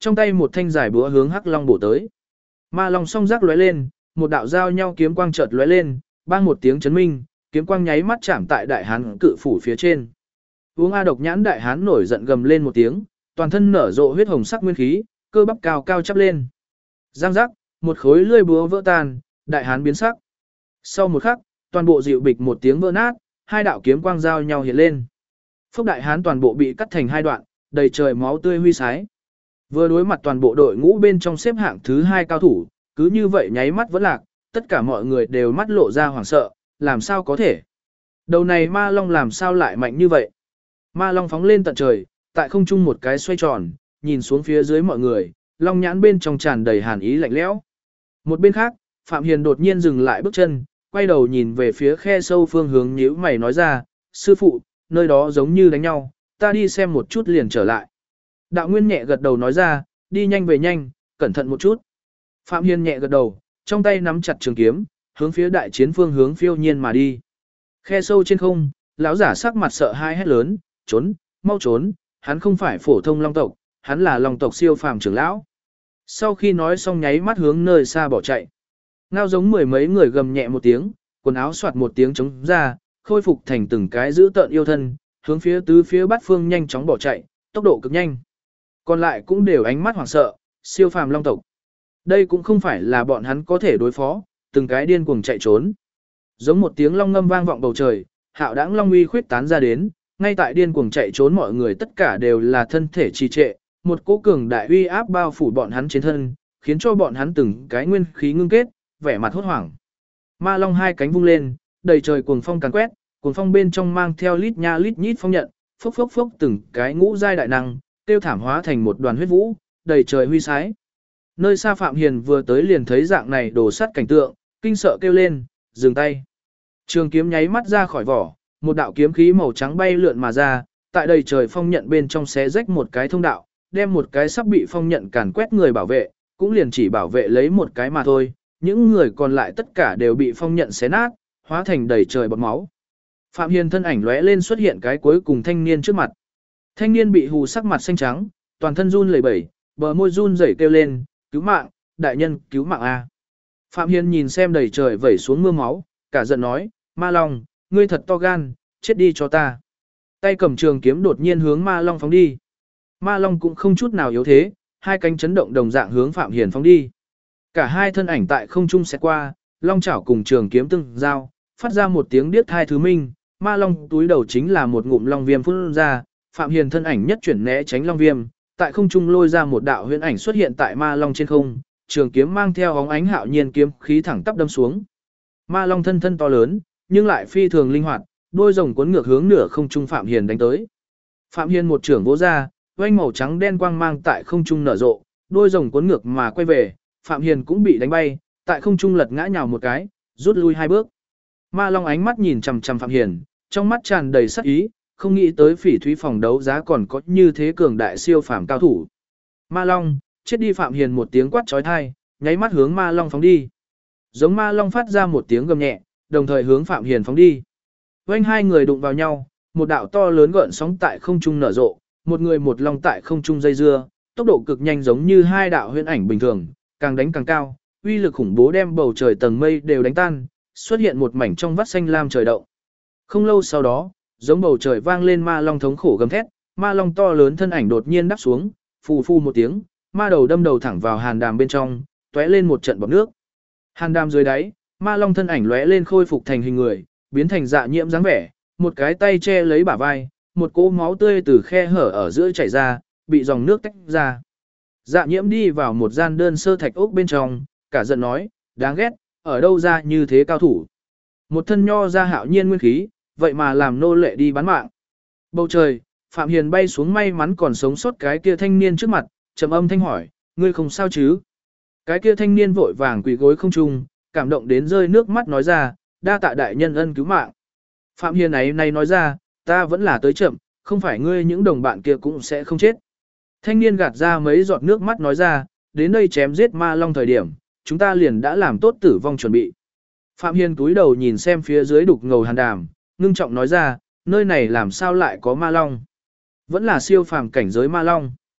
trong tay một thanh dài búa hướng Hắc Long bổ tới. Ma Long song giác lóe lên, một đạo giao nhau kiếm quang chợt lóe lên, bang một tiếng chấn minh, kiếm quang nháy mắt chạm tại đại hán cự phủ phía trên. Uống A độc nhãn đại hán nổi giận gầm lên một tiếng, toàn thân nở rộ huyết hồng sắc nguyên khí, cơ bắp cao cao chắp lên. Giang giác, một khối lưỡi búa vỡ tan, đại hán biến sắc. Sau một khắc, toàn bộ dịu bịch một tiếng vỡ nát, hai đạo kiếm quang giao nhau hiện lên. Phốc đại hán toàn bộ bị cắt thành hai đoạn, đầy trời máu tươi huy sái. Vừa đối mặt toàn bộ đội ngũ bên trong xếp hạng thứ 2 cao thủ, cứ như vậy nháy mắt vẫn lạc, tất cả mọi người đều mắt lộ ra hoảng sợ, làm sao có thể? Đầu này ma long làm sao lại mạnh như vậy? Ma long phóng lên tận trời, tại không trung một cái xoay tròn, nhìn xuống phía dưới mọi người, long nhãn bên trong tràn đầy hàn ý lạnh lẽo. Một bên khác, Phạm Hiền đột nhiên dừng lại bước chân, quay đầu nhìn về phía khe sâu phương hướng nhíu mày nói ra, sư phụ, nơi đó giống như đánh nhau, ta đi xem một chút liền trở lại. Đạo Nguyên nhẹ gật đầu nói ra, đi nhanh về nhanh, cẩn thận một chút. Phạm Hiền nhẹ gật đầu, trong tay nắm chặt trường kiếm, hướng phía đại chiến phương hướng phiêu nhiên mà đi. Khe sâu trên không, lão giả sắc mặt sợ hãi hét lớn, trốn, mau trốn, hắn không phải phổ thông long tộc, hắn là long tộc siêu phàm trưởng lão. Sau khi nói xong nháy mắt hướng nơi xa bỏ chạy. Ngao giống mười mấy người gầm nhẹ một tiếng, quần áo soạt một tiếng trống ra, khôi phục thành từng cái giữ tợn yêu thân, hướng phía tứ phía bát phương nhanh chóng bỏ chạy, tốc độ cực nhanh. Còn lại cũng đều ánh mắt hoảng sợ, siêu phàm long tộc. Đây cũng không phải là bọn hắn có thể đối phó, từng cái điên cuồng chạy trốn. Giống một tiếng long ngâm vang vọng bầu trời, hạo đãng long uy khuyết tán ra đến, ngay tại điên cuồng chạy trốn mọi người tất cả đều là thân thể trì trệ, một cỗ cường đại uy áp bao phủ bọn hắn trên thân, khiến cho bọn hắn từng cái nguyên khí ngưng kết, vẻ mặt hốt hoảng. Ma long hai cánh vung lên, đầy trời cuồng phong càn quét, cuồng phong bên trong mang theo lít nha lít nhít phong nhận, phốc phốc phốc từng cái ngũ giai đại năng, tiêu thảm hóa thành một đoàn huyết vũ, đầy trời huy sái. Nơi xa Phạm Hiền vừa tới liền thấy dạng này đổ sắt cảnh tượng, kinh sợ kêu lên, dừng tay. Trường kiếm nháy mắt ra khỏi vỏ, một đạo kiếm khí màu trắng bay lượn mà ra, tại đầy trời phong nhận bên trong xé rách một cái thông đạo, đem một cái sắp bị phong nhận càn quét người bảo vệ, cũng liền chỉ bảo vệ lấy một cái mà thôi, những người còn lại tất cả đều bị phong nhận xé nát, hóa thành đầy trời bọt máu. Phạm Hiền thân ảnh lóe lên xuất hiện cái cuối cùng thanh niên trước mặt. Thanh niên bị hù sắc mặt xanh trắng, toàn thân run lẩy bẩy, bờ môi run rẩy kêu lên, cứu mạng, đại nhân, cứu mạng a. Phạm Hiền nhìn xem đầy trời vẩy xuống mưa máu, cả giận nói, Ma Long, ngươi thật to gan, chết đi cho ta. Tay cầm trường kiếm đột nhiên hướng Ma Long phóng đi. Ma Long cũng không chút nào yếu thế, hai cánh chấn động đồng dạng hướng Phạm Hiền phóng đi. Cả hai thân ảnh tại không trung xẹt qua, long chảo cùng trường kiếm tương giao, phát ra một tiếng điếc thai thứ minh, Ma Long túi đầu chính là một ngụm long viêm phun ra, Phạm Hiền thân ảnh nhất chuyển né tránh long viêm, tại không trung lôi ra một đạo huyễn ảnh xuất hiện tại Ma Long trên không, trường kiếm mang theo óng ánh hạo nhiên kiếm khí thẳng tắp đâm xuống. Ma Long thân thân to lớn, nhưng lại phi thường linh hoạt, đôi rồng cuốn ngược hướng nửa không trung Phạm Hiền đánh tới. Phạm Hiền một trưởng vỗ ra, oanh màu trắng đen quang mang tại không trung nở rộ, đôi rồng cuốn ngược mà quay về, Phạm Hiền cũng bị đánh bay, tại không trung lật ngã nhào một cái, rút lui hai bước. Ma Long ánh mắt nhìn chằm chằm Phạm Hiền, trong mắt tràn đầy sắc ý, không nghĩ tới Phỉ Thúy phòng đấu giá còn có như thế cường đại siêu phàm cao thủ. Ma Long, chết đi. Phạm Hiền một tiếng quát chói tai, nháy mắt hướng Ma Long phóng đi. Giống Ma Long phát ra một tiếng gầm nhẹ, đồng thời hướng Phạm Hiền phóng đi. Vành hai người đụng vào nhau, một đạo to lớn gợn sóng tại không trung nở rộ, một người một long tại không trung dây dưa, tốc độ cực nhanh giống như hai đạo huyễn ảnh bình thường, càng đánh càng cao, uy lực khủng bố đem bầu trời tầng mây đều đánh tan, xuất hiện một mảnh trong vắt xanh lam trời động. Không lâu sau đó, giống bầu trời vang lên Ma Long thống khổ gầm thét, Ma Long to lớn thân ảnh đột nhiên đáp xuống, phù phù một tiếng, ma đầu đâm đầu thẳng vào hàn đàm bên trong, tóe lên một trận bọt nước. Hàn đàm dưới đáy, Ma Long thân ảnh lóe lên khôi phục thành hình người, biến thành dạ nhiễm dáng vẻ, một cái tay che lấy bả vai, một cỗ máu tươi từ khe hở ở giữa chảy ra, bị dòng nước tách ra. Dạ nhiễm đi vào một gian đơn sơ thạch ốc bên trong, cả giận nói, đáng ghét, ở đâu ra như thế cao thủ. Một thân nho ra hạo nhiên nguyên khí, vậy mà làm nô lệ đi bán mạng. Bầu trời, Phạm Hiền bay xuống may mắn còn sống sót cái kia thanh niên trước mặt, trầm âm thanh hỏi, ngươi không sao chứ? Cái kia thanh niên vội vàng quỳ gối không trung, cảm động đến rơi nước mắt nói ra, đa tạ đại nhân ân cứu mạng. Phạm Hiền ấy này nói ra, ta vẫn là tới chậm, không phải ngươi những đồng bạn kia cũng sẽ không chết. Thanh niên gạt ra mấy giọt nước mắt nói ra, đến đây chém giết Ma Long thời điểm, chúng ta liền đã làm tốt tử vong chuẩn bị. Phạm Hiền túi đầu nhìn xem phía dưới đục ngầu hàn đàm, ngưng trọng nói ra, nơi này làm sao lại có Ma Long? Vẫn là siêu phàm cảnh giới Ma Long.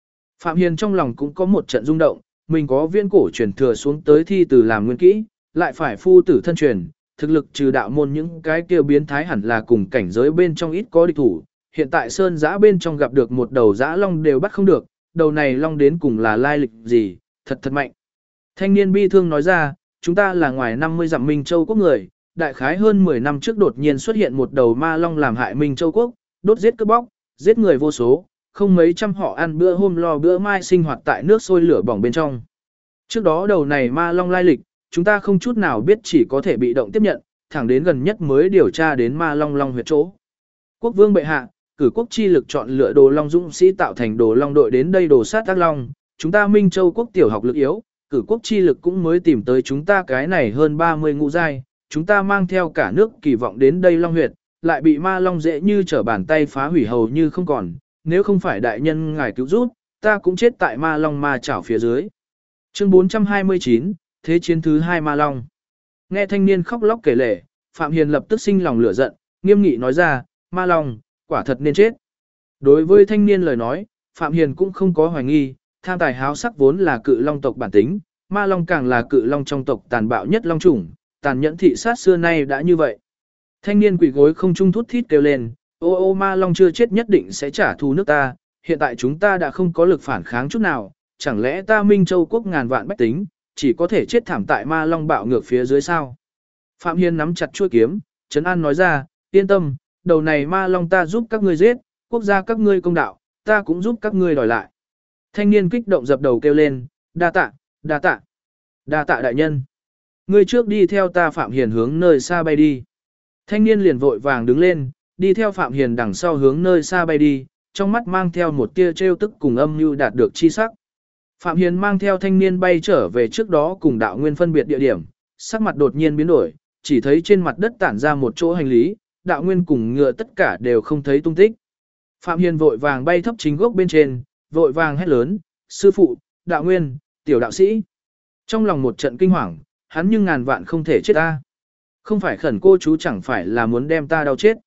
Phạm Hiền trong lòng cũng có một trận rung động, mình có viên cổ truyền thừa xuống tới thi từ làm nguyên kỹ, lại phải phu tử thân truyền, thực lực trừ đạo môn những cái kia biến thái hẳn là cùng cảnh giới bên trong ít có địch thủ. Hiện tại sơn giã bên trong gặp được một đầu dã long đều bắt không được, đầu này long đến cùng là lai lịch gì, thật thật mạnh. Thanh niên bi thương nói ra, chúng ta là ngoài 50 dặm Minh Châu quốc người, đại khái hơn 10 năm trước đột nhiên xuất hiện một đầu ma long làm hại Minh Châu quốc, đốt giết cướp bóc, giết người vô số, không mấy trăm họ ăn bữa hôm lo bữa mai sinh hoạt tại nước sôi lửa bỏng bên trong. Trước đó đầu này ma long lai lịch, chúng ta không chút nào biết, chỉ có thể bị động tiếp nhận, thẳng đến gần nhất mới điều tra đến ma long long huyệt chỗ. Quốc vương bệ hạ, cử quốc chi lực chọn lựa đồ long dũng sĩ tạo thành đồ long đội đến đây đồ sát ác long, chúng ta Minh Châu quốc tiểu học lực yếu, cử quốc chi lực cũng mới tìm tới chúng ta cái này hơn 30 ngũ giai, chúng ta mang theo cả nước kỳ vọng đến đây long huyệt, lại bị ma long dễ như trở bàn tay phá hủy hầu như không còn, nếu không phải đại nhân ngài cứu giúp, ta cũng chết tại ma long ma chảo phía dưới. Chương 429, Thế chiến thứ 2 ma long. Nghe thanh niên khóc lóc kể lể, Phạm Hiền lập tức sinh lòng lửa giận, nghiêm nghị nói ra, ma long, quả thật nên chết. Đối với thanh niên lời nói, Phạm Hiền cũng không có hoài nghi, tham tài háo sắc vốn là cự long tộc bản tính, ma long càng là cự long trong tộc tàn bạo nhất long chủng, tàn nhẫn thị sát xưa nay đã như vậy. Thanh niên quỳ gối không trung thút thít kêu lên, ô ma long chưa chết nhất định sẽ trả thù nước ta, hiện tại chúng ta đã không có lực phản kháng chút nào, chẳng lẽ ta Minh Châu quốc ngàn vạn bách tính, chỉ có thể chết thảm tại ma long bạo ngược phía dưới sao? Phạm Hiền nắm chặt chuôi kiếm, trấn an nói ra, yên tâm, đầu này ma long ta giúp các ngươi giết, quốc gia các ngươi công đạo, ta cũng giúp các ngươi đòi lại. Thanh niên kích động dập đầu kêu lên, đa tạ, đa tạ, đa tạ đại nhân. Ngươi trước đi theo ta Phạm Hiền hướng nơi xa bay đi. Thanh niên liền vội vàng đứng lên, đi theo Phạm Hiền đằng sau hướng nơi xa bay đi, trong mắt mang theo một tia trêu tức cùng âm mưu đạt được chi sắc. Phạm Hiền mang theo thanh niên bay trở về trước đó cùng đạo nguyên phân biệt địa điểm, sắc mặt đột nhiên biến đổi, chỉ thấy trên mặt đất tản ra một chỗ hành lý, đạo nguyên cùng ngựa tất cả đều không thấy tung tích. Phạm Hiền vội vàng bay thấp chính gốc bên trên, vội vàng hét lớn, sư phụ, đạo nguyên, tiểu đạo sĩ. Trong lòng một trận kinh hoàng, hắn nhưng ngàn vạn không thể chết ta. Không phải khẩn cô chú chẳng phải là muốn đem ta đau chết.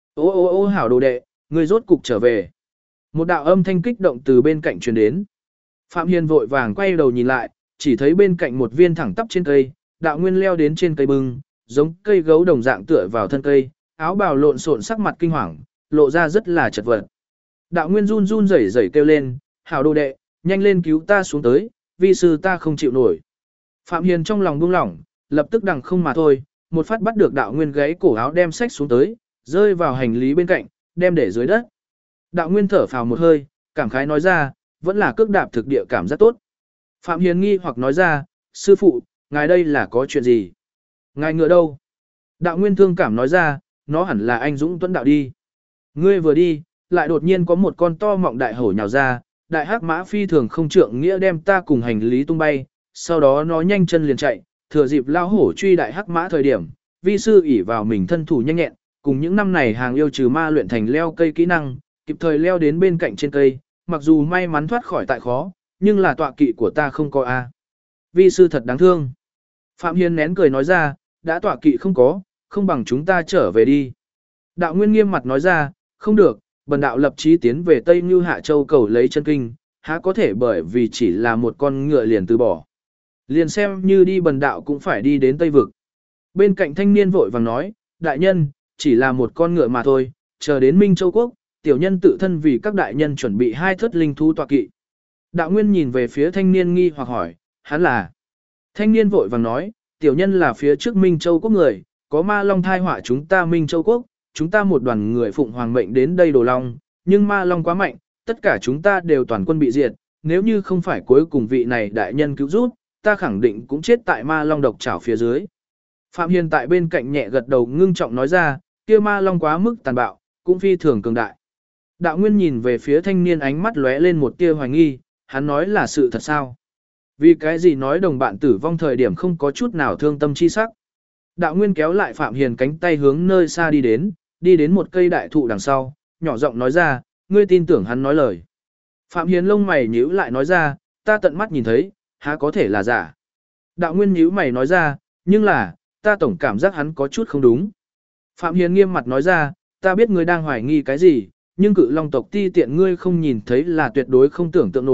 Ô hảo đồ đệ, người rốt cục trở về. Một đạo âm thanh kích động từ bên cạnh truyền đến. Phạm Hiền vội vàng quay đầu nhìn lại, chỉ thấy bên cạnh một viên thẳng tắp trên cây, đạo nguyên leo đến trên cây bưng, giống cây gấu đồng dạng tựa vào thân cây, áo bào lộn xộn sắc mặt kinh hoàng, lộ ra rất là chật vật. Đạo nguyên run run rẩy rẩy kêu lên, hảo đồ đệ, nhanh lên cứu ta xuống tới, vi sư ta không chịu nổi. Phạm Hiền trong lòng buông lỏng, lập tức đằng không mà thôi, một phát bắt được đạo nguyên gáy cổ áo đem sách xuống tới, rơi vào hành lý bên cạnh, đem để dưới đất. Đạo nguyên thở phào một hơi, cảm khái nói ra, vẫn là cước đạp thực địa cảm rất tốt. Phạm Hiền nghi hoặc nói ra, sư phụ, ngài đây là có chuyện gì? Ngài ngựa đâu? Đạo nguyên thương cảm nói ra, nó hẳn là anh Dũng Tuấn đạo đi. Ngươi vừa đi, lại đột nhiên có một con to mọng đại hổ nhào ra, đại hắc mã phi thường không trượng nghĩa đem ta cùng hành lý tung bay, sau đó nó nhanh chân liền chạy, thừa dịp lao hổ truy đại hắc mã thời điểm, vi sư ỷ vào mình thân thủ nhanh nhẹn, cùng những năm này hàng yêu trừ ma luyện thành leo cây kỹ năng, kịp thời leo đến bên cạnh trên cây, mặc dù may mắn thoát khỏi tại khó, nhưng là tọa kỵ của ta không có a. Vi sư thật đáng thương. Phạm Hiền nén cười nói ra, đã tọa kỵ không có, không bằng chúng ta trở về đi. Đạo Nguyên nghiêm mặt nói ra, không được, bần đạo lập chí tiến về Tây Như Hạ Châu cầu lấy chân kinh, há có thể bởi vì chỉ là một con ngựa liền từ bỏ. Liền xem như đi bần đạo cũng phải đi đến Tây Vực. Bên cạnh thanh niên vội vàng nói, đại nhân, chỉ là một con ngựa mà thôi, chờ đến Minh Châu Quốc, tiểu nhân tự thân vì các đại nhân chuẩn bị 2 thất linh thú tọa kỵ. Đạo Nguyên nhìn về phía thanh niên nghi hoặc hỏi, hắn là? Thanh niên vội vàng nói, tiểu nhân là phía trước Minh Châu Quốc người, có ma long thai họa chúng ta Minh Châu Quốc, chúng ta một đoàn người phụng hoàng mệnh đến đây đồ long, nhưng ma long quá mạnh, tất cả chúng ta đều toàn quân bị diệt, nếu như không phải cuối cùng vị này đại nhân cứu giúp, ta khẳng định cũng chết tại ma long độc chảo phía dưới. Phạm Hiền tại bên cạnh nhẹ gật đầu ngưng trọng nói ra, kia ma long quá mức tàn bạo, cũng phi thường cường đại. Đạo Nguyên nhìn về phía thanh niên ánh mắt lóe lên một tia hoài nghi, hắn nói là sự thật sao? Vì cái gì nói đồng bạn tử vong thời điểm không có chút nào thương tâm chi sắc? Đạo Nguyên kéo lại Phạm Hiền cánh tay hướng nơi xa đi đến một cây đại thụ đằng sau, nhỏ giọng nói ra, ngươi tin tưởng hắn nói lời. Phạm Hiền lông mày nhíu lại nói ra, ta tận mắt nhìn thấy, há có thể là giả. Đạo Nguyên nhíu mày nói ra, nhưng là, ta tổng cảm giác hắn có chút không đúng. Phạm Hiền nghiêm mặt nói ra, ta biết ngươi đang hoài nghi cái gì, nhưng cự long tộc ti tiện ngươi không nhìn thấy là tuyệt đối không tưởng tượng nổi,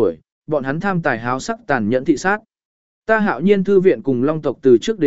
bọn hắn tham tài háo sắc tàn nhẫn thị sát. Ta Hạo Nhiên thư viện cùng Long tộc từ trước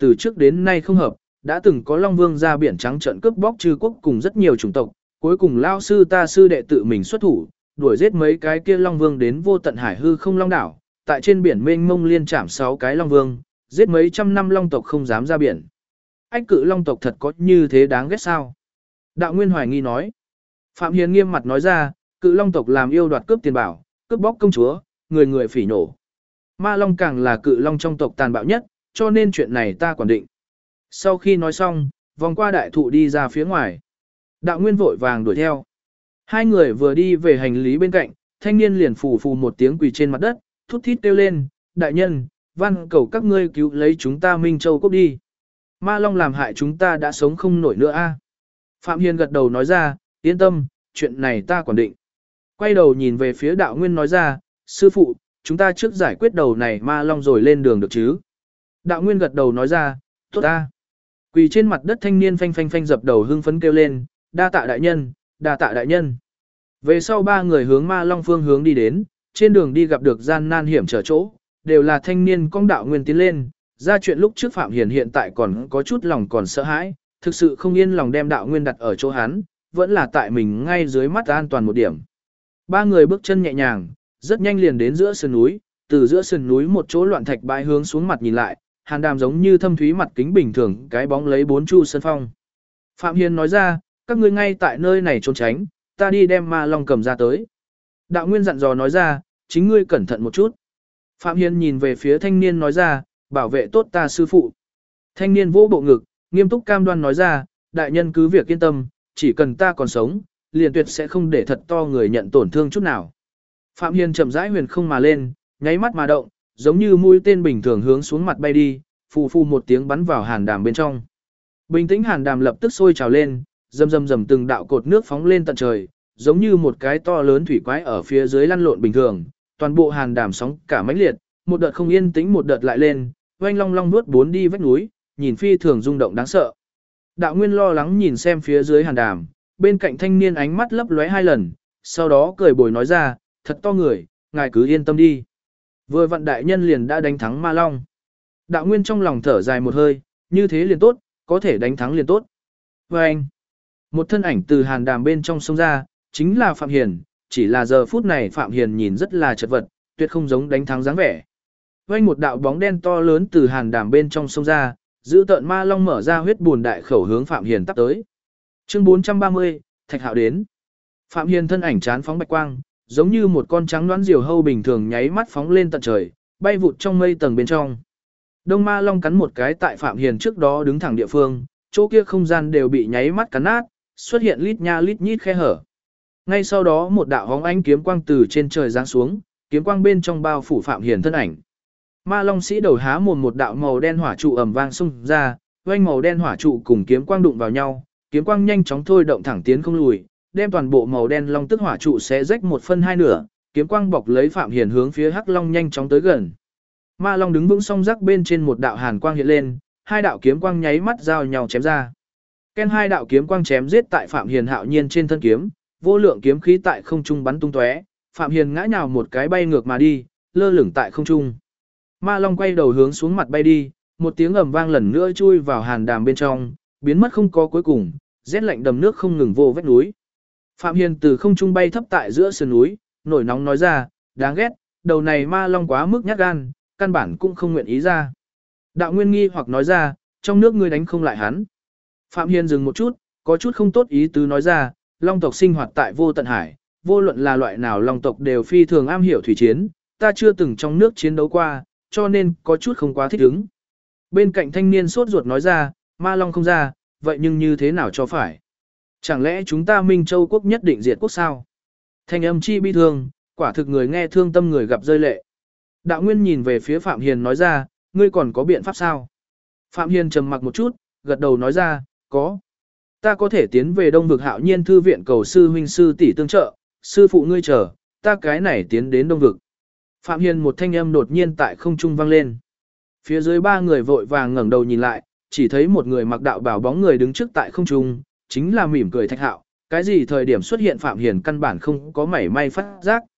đến nay không hợp, đã từng có Long Vương ra biển trắng trận cướp bóc trừ quốc cùng rất nhiều chủng tộc, cuối cùng lao sư ta sư đệ tự mình xuất thủ, đuổi giết mấy cái kia Long Vương đến vô tận hải hư không Long đảo, tại trên biển mênh mông liên chạm 6 cái Long Vương, giết mấy trăm năm Long tộc không dám ra biển. Ách cự Long tộc thật có như thế đáng ghét sao? Đạo Nguyên hoài nghi nói. Phạm Hiền nghiêm mặt nói ra, cự Long tộc làm yêu đoạt cướp tiền bảo, cướp bóc công chúa, người người phỉ nổ. Ma Long càng là cự Long trong tộc tàn bạo nhất, cho nên chuyện này ta quản định. Sau khi nói xong, vòng qua đại thụ đi ra phía ngoài. Đạo Nguyên vội vàng đuổi theo. Hai người vừa đi về hành lý bên cạnh, thanh niên liền phù phù một tiếng quỳ trên mặt đất, thút thít kêu lên, đại nhân, van cầu các ngươi cứu lấy chúng ta Minh Châu Cốc đi. Ma Long làm hại chúng ta đã sống không nổi nữa a. Phạm Hiền gật đầu nói ra, yên tâm, chuyện này ta quản định. Quay đầu nhìn về phía đạo Nguyên nói ra, sư phụ, chúng ta trước giải quyết đầu này Ma Long rồi lên đường được chứ. Đạo Nguyên gật đầu nói ra, tốt ta. Quỳ trên mặt đất thanh niên phanh phanh phanh dập đầu hưng phấn kêu lên, đa tạ đại nhân, đa tạ đại nhân. Về sau ba người hướng Ma Long phương hướng đi đến, trên đường đi gặp được gian nan hiểm trở chỗ, đều là thanh niên cong đạo Nguyên tiến lên, ra chuyện lúc trước Phạm Hiền hiện tại còn có chút lòng còn sợ hãi, thực sự không yên lòng đem đạo Nguyên đặt ở chỗ hắn, vẫn là tại mình ngay dưới mắt an toàn một điểm. Ba người bước chân nhẹ nhàng, rất nhanh liền đến giữa sườn núi, từ giữa sườn núi một chỗ loạn thạch bãi hướng xuống mặt nhìn lại, Hàn Đàm giống như thâm thúy mặt kính bình thường, cái bóng lấy 4 chu sân phong. Phạm Hiền nói ra, các ngươi ngay tại nơi này trốn tránh, ta đi đem Ma Long cầm ra tới. Đạo Nguyên dặn dò nói ra, chính ngươi cẩn thận một chút. Phạm Hiền nhìn về phía thanh niên nói ra, bảo vệ tốt ta sư phụ. Thanh niên vỗ bộ ngực, nghiêm túc cam đoan nói ra, đại nhân cứ việc yên tâm, chỉ cần ta còn sống, liền tuyệt sẽ không để thật to người nhận tổn thương chút nào. Phạm Hiền chậm rãi huyền không mà lên, nháy mắt mà động, giống như mũi tên bình thường hướng xuống mặt bay đi, phù phù một tiếng bắn vào Hàn Đàm bên trong. Bình tĩnh Hàn Đàm lập tức sôi trào lên, rầm rầm rầm từng đạo cột nước phóng lên tận trời, giống như một cái to lớn thủy quái ở phía dưới lăn lộn bình thường, toàn bộ Hàn Đàm sóng cả mãnh liệt, một đợt không yên tĩnh một đợt lại lên, oanh long long nuốt bốn đi vách núi, nhìn phi thường rung động đáng sợ. Đạo Nguyên lo lắng nhìn xem phía dưới Hàn Đàm, bên cạnh thanh niên ánh mắt lấp lóe 2 lần, sau đó cười bồi nói ra, thật to người, ngài cứ yên tâm đi. Vừa vặn đại nhân liền đã đánh thắng Ma Long. Đạo Nguyên trong lòng thở dài một hơi, như thế liền tốt, có thể đánh thắng liền tốt. Và anh, một thân ảnh từ Hàn Đàm bên trong sông ra, chính là Phạm Hiền, chỉ là giờ phút này Phạm Hiền nhìn rất là chật vật, tuyệt không giống đánh thắng dáng vẻ. Vành một đạo bóng đen to lớn từ Hàn Đàm bên trong sông ra, giữ tợn Ma Long mở ra huyết buồn đại khẩu hướng Phạm Hiền tắp tới. Chương 430, Thạch Hạo đến. Phạm Hiền thân ảnh chán phóng bạch quang, giống như một con trắng đoán diều hâu bình thường nháy mắt phóng lên tận trời, bay vụt trong mây tầng bên trong. Đông Ma Long cắn một cái tại Phạm Hiền trước đó đứng thẳng địa phương, chỗ kia không gian đều bị nháy mắt cắn nát, xuất hiện lít nha lít nhít khe hở. Ngay sau đó một đạo hóng ánh kiếm quang từ trên trời giáng xuống, kiếm quang bên trong bao phủ Phạm Hiền thân ảnh. Ma Long sĩ đầu há mồm một đạo màu đen hỏa trụ ầm vang xung ra, oanh màu đen hỏa trụ cùng kiếm quang đụng vào nhau, kiếm quang nhanh chóng thôi động thẳng tiến không lùi, đem toàn bộ màu đen long tức hỏa trụ xé rách 1/2 nửa, kiếm quang bọc lấy Phạm Hiền hướng phía Hắc Long nhanh chóng tới gần. Ma Long đứng vững song rắc bên trên một đạo hàn quang hiện lên, 2 đạo kiếm quang nháy mắt giao nhau chém ra. Ken 2 đạo kiếm quang chém giết tại Phạm Hiền Hạo Nhiên trên thân kiếm, vô lượng kiếm khí tại không trung bắn tung tóe, Phạm Hiền ngã nhào một cái bay ngược mà đi, lơ lửng tại không trung. Ma Long quay đầu hướng xuống mặt bay đi, một tiếng ầm vang lần nữa chui vào Hàn Đàm bên trong, biến mất không có cuối cùng, rét lạnh đầm nước không ngừng vô vách núi. Phạm Hiền từ không trung bay thấp tại giữa sườn núi, nổi nóng nói ra, đáng ghét, đầu này Ma Long quá mức nhát gan, căn bản cũng không nguyện ý ra. Đạo Nguyên nghi hoặc nói ra, trong nước ngươi đánh không lại hắn. Phạm Hiền dừng một chút, có chút không tốt ý tứ nói ra, Long tộc sinh hoạt tại vô tận hải, vô luận là loại nào Long tộc đều phi thường am hiểu thủy chiến, ta chưa từng trong nước chiến đấu qua, cho nên có chút không quá thích ứng. Bên cạnh thanh niên sốt ruột nói ra, Ma Long không ra, vậy nhưng như thế nào cho phải? Chẳng lẽ chúng ta Minh Châu quốc nhất định diệt quốc sao? Thanh âm chi bi thương, quả thực người nghe thương tâm người gặp rơi lệ. Đạo Nguyên nhìn về phía Phạm Hiền nói ra, ngươi còn có biện pháp sao? Phạm Hiền trầm mặc một chút, gật đầu nói ra, có. Ta có thể tiến về Đông vực Hạo Nhiên thư viện cầu sư huynh sư tỷ tương trợ, sư phụ ngươi chờ, ta cái này tiến đến Đông vực. Phạm Hiền một thanh âm đột nhiên tại không trung vang lên. Phía dưới 3 người vội vàng ngẩng đầu nhìn lại, chỉ thấy một người mặc đạo bào bóng người đứng trước tại không trung, chính là mỉm cười Thạch Hạo, cái gì thời điểm xuất hiện Phạm Hiền căn bản không có mảy may phát giác.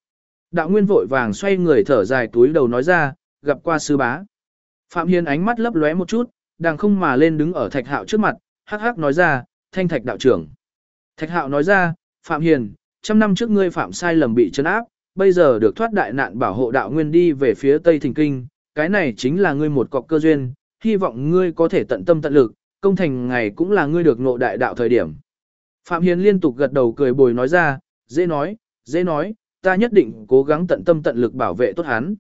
Đạo Nguyên vội vàng xoay người thở dài túi đầu nói ra, gặp qua sư bá. Phạm Hiền ánh mắt lấp lóe một chút, đàng không mà lên đứng ở Thạch Hạo trước mặt, hắc hắc nói ra, Thanh Thạch đạo trưởng. Thạch Hạo nói ra, Phạm Hiền, 100 năm trước ngươi phạm sai lầm bị trấn áp, bây giờ được thoát đại nạn bảo hộ đạo nguyên đi về phía Tây Thỉnh Kinh, cái này chính là ngươi một cọc cơ duyên, hy vọng ngươi có thể tận tâm tận lực, công thành ngày cũng là ngươi được ngộ đại đạo thời điểm. Phạm Hiền liên tục gật đầu cười bồi nói ra, dễ nói, ta nhất định cố gắng tận tâm tận lực bảo vệ tốt hắn.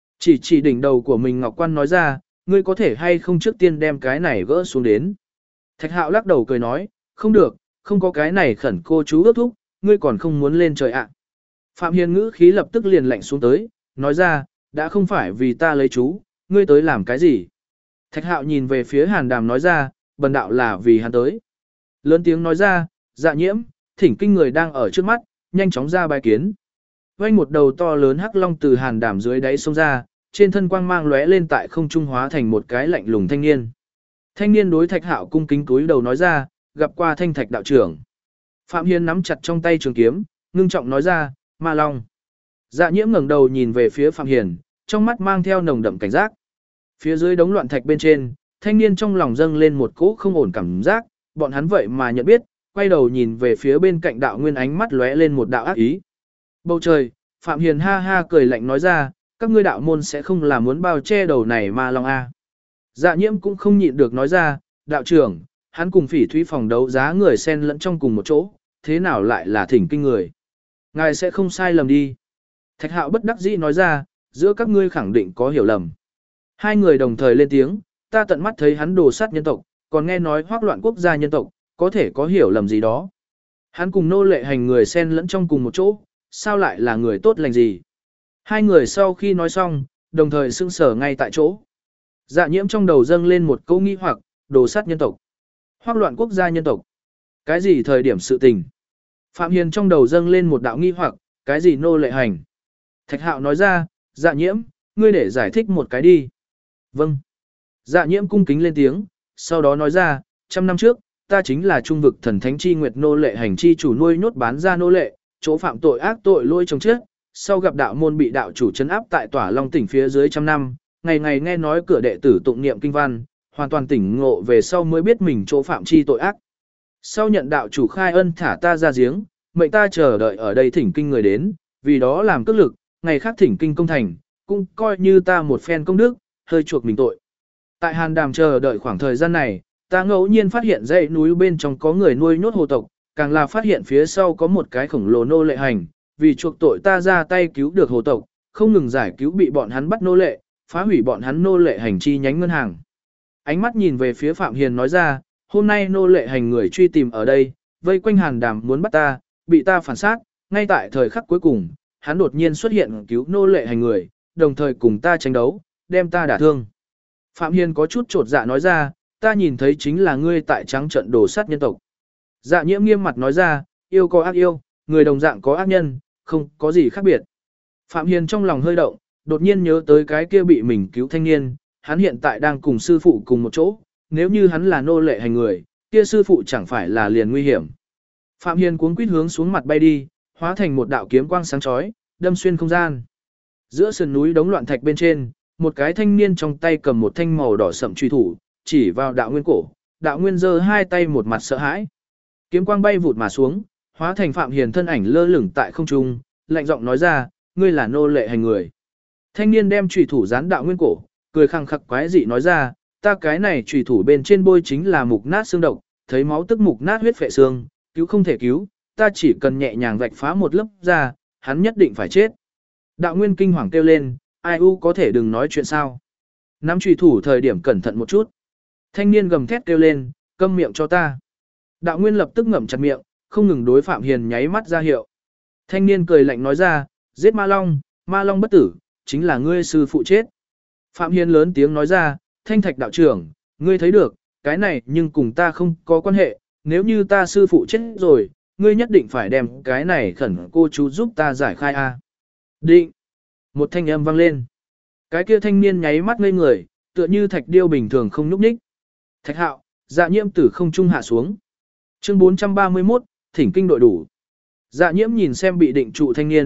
Chỉ đỉnh đầu của mình Ngọc Quan nói ra, ngươi có thể hay không trước tiên đem cái này gỡ xuống đến. Thạch Hạo lắc đầu cười nói, không được, không có cái này khẩn cô chú ước thúc, ngươi còn không muốn lên trời ạ. Phạm Hiền ngữ khí lập tức liền lạnh xuống tới, nói ra, đã không phải vì ta lấy chú, ngươi tới làm cái gì. Thạch Hạo nhìn về phía Hàn Đàm nói ra, bần đạo là vì hắn tới. Lớn tiếng nói ra, Dạ Nhiễm, Thỉnh Kinh người đang ở trước mắt, nhanh chóng ra bài kiến. Vây một đầu to lớn hắc long từ Hàn Đàm dưới đáy sông ra, trên thân quang mang lóe lên tại không trung hóa thành một cái lạnh lùng thanh niên. Thanh niên đối Thạch Hạo cung kính cúi đầu nói ra, gặp qua Thanh Thạch đạo trưởng. Phạm Hiên nắm chặt trong tay trường kiếm, ngưng trọng nói ra, Ma Long. Dạ Nhiễm ngẩng đầu nhìn về phía Phạm Hiền, trong mắt mang theo nồng đậm cảnh giác. Phía dưới đống loạn thạch bên trên, thanh niên trong lòng dâng lên một cỗ không ổn cảm giác, bọn hắn vậy mà nhận biết, quay đầu nhìn về phía bên cạnh đạo nguyên ánh mắt lóe lên một đạo ác ý. Bầu trời, Phạm Hiền ha ha cười lạnh nói ra, các ngươi đạo môn sẽ không là muốn bao che đầu này Ma Long a. Dạ Nhiễm cũng không nhịn được nói ra, đạo trưởng, hắn cùng Phỉ Thúy phòng đấu giá người xen lẫn trong cùng một chỗ, thế nào lại là Thỉnh Kinh người? Ngài sẽ không sai lầm đi. Thạch Hạo bất đắc dĩ nói ra, giữa các ngươi khẳng định có hiểu lầm. Hai người đồng thời lên tiếng, ta tận mắt thấy hắn đồ sát nhân tộc, còn nghe nói hoác loạn quốc gia nhân tộc, có thể có hiểu lầm gì đó. Hắn cùng nô lệ hành người xen lẫn trong cùng một chỗ, sao lại là người tốt lành gì? Hai người sau khi nói xong, đồng thời sững sờ ngay tại chỗ. Dạ Nhiễm trong đầu dâng lên một câu nghi hoặc, đồ sát nhân tộc, hoác loạn quốc gia nhân tộc. Cái gì thời điểm sự tình? Phạm Hiền trong đầu dâng lên một đạo nghi hoặc, cái gì nô lệ hành? Thạch Hạo nói ra, Dạ Nhiễm, ngươi để giải thích một cái đi. Vâng. Dạ Nhiễm cung kính lên tiếng, sau đó nói ra, 100 năm trước, ta chính là trung vực thần thánh chi nguyệt nô lệ hành chi chủ nuôi nhốt bán ra nô lệ, chỗ phạm tội ác tội lỗi chồng chết, sau gặp đạo môn bị đạo chủ trấn áp tại Tỏa Long tỉnh phía dưới 100 năm, ngày ngày nghe nói cửa đệ tử tụng niệm kinh văn, hoàn toàn tỉnh ngộ về sau mới biết mình chỗ phạm chi tội ác. Sau nhận đạo chủ khai ân thả ta ra giếng, mệnh ta chờ đợi ở đây thỉnh kinh người đến, vì đó làm cước lực, ngày khác thỉnh kinh công thành, cũng coi như ta một phen công đức, hơi chuộc mình tội. Tại Hàn Đàm chờ đợi khoảng thời gian này, ta ngẫu nhiên phát hiện dãy núi bên trong có người nuôi nhốt hồ tộc, càng là phát hiện phía sau có một cái khổng lồ nô lệ hành, vì chuộc tội ta ra tay cứu được hồ tộc, không ngừng giải cứu bị bọn hắn bắt nô lệ, phá hủy bọn hắn nô lệ hành chi nhánh ngân hàng. Ánh mắt nhìn về phía Phạm Hiền nói ra, hôm nay nô lệ hành người truy tìm ở đây, vây quanh Hàn Đàm muốn bắt ta, bị ta phản sát, ngay tại thời khắc cuối cùng, hắn đột nhiên xuất hiện cứu nô lệ hành người, đồng thời cùng ta tranh đấu, đem ta đả thương. Phạm Hiền có chút trột dạ nói ra, ta nhìn thấy chính là ngươi tại trắng trận đổ sát nhân tộc. Dạ Nhiễm nghiêm mặt nói ra, yêu có ác yêu, người đồng dạng có ác nhân, không có gì khác biệt. Phạm Hiền trong lòng hơi động, đột nhiên nhớ tới cái kia bị mình cứu thanh niên, hắn hiện tại đang cùng sư phụ cùng một chỗ, nếu như hắn là nô lệ hành người, kia sư phụ chẳng phải là liền nguy hiểm. Phạm Hiền cuống quýt hướng xuống mặt bay đi, hóa thành một đạo kiếm quang sáng chói, đâm xuyên không gian. Giữa sườn núi đống loạn thạch bên trên, một cái thanh niên trong tay cầm một thanh màu đỏ sậm truy thủ, chỉ vào đạo nguyên cổ, đạo nguyên giơ hai tay một mặt sợ hãi. Kiếm quang bay vụt mà xuống, hóa thành Phạm Hiền thân ảnh lơ lửng tại không trung, lạnh giọng nói ra, ngươi là nô lệ hành người. Thanh niên đem truy thủ dán đạo nguyên cổ, cười khăng khặc quái dị nói ra, ta cái này truy thủ bên trên bôi chính là mục nát xương độc, thấy máu tức mục nát huyết phệ xương, cứu không thể cứu, ta chỉ cần nhẹ nhàng vạch phá một lớp ra, hắn nhất định phải chết. Đạo nguyên kinh hoàng kêu lên, ai u có thể đừng nói chuyện sao. Nắm truy thủ thời điểm cẩn thận một chút. Thanh niên gầm thét kêu lên, câm miệng cho ta. Đạo nguyên lập tức ngậm chặt miệng, không ngừng đối Phạm Hiền nháy mắt ra hiệu. Thanh niên cười lạnh nói ra, giết Ma Long bất tử, chính là ngươi sư phụ chết. Phạm Hiền lớn tiếng nói ra, Thanh Thạch đạo trưởng, ngươi thấy được, cái này nhưng cùng ta không có quan hệ, nếu như ta sư phụ chết rồi, ngươi nhất định phải đem cái này khẩn cô chú giúp ta giải khai a. Định. Một thanh âm vang lên. Cái kia thanh niên nháy mắt ngây người, tựa như thạch điêu bình thường không nhúc nhích. Thạch Hạo, Dạ Nhiễm từ không trung hạ xuống. Chương 431, thỉnh kinh đội đủ. Dạ Nhiễm nhìn xem bị định trụ thanh niên,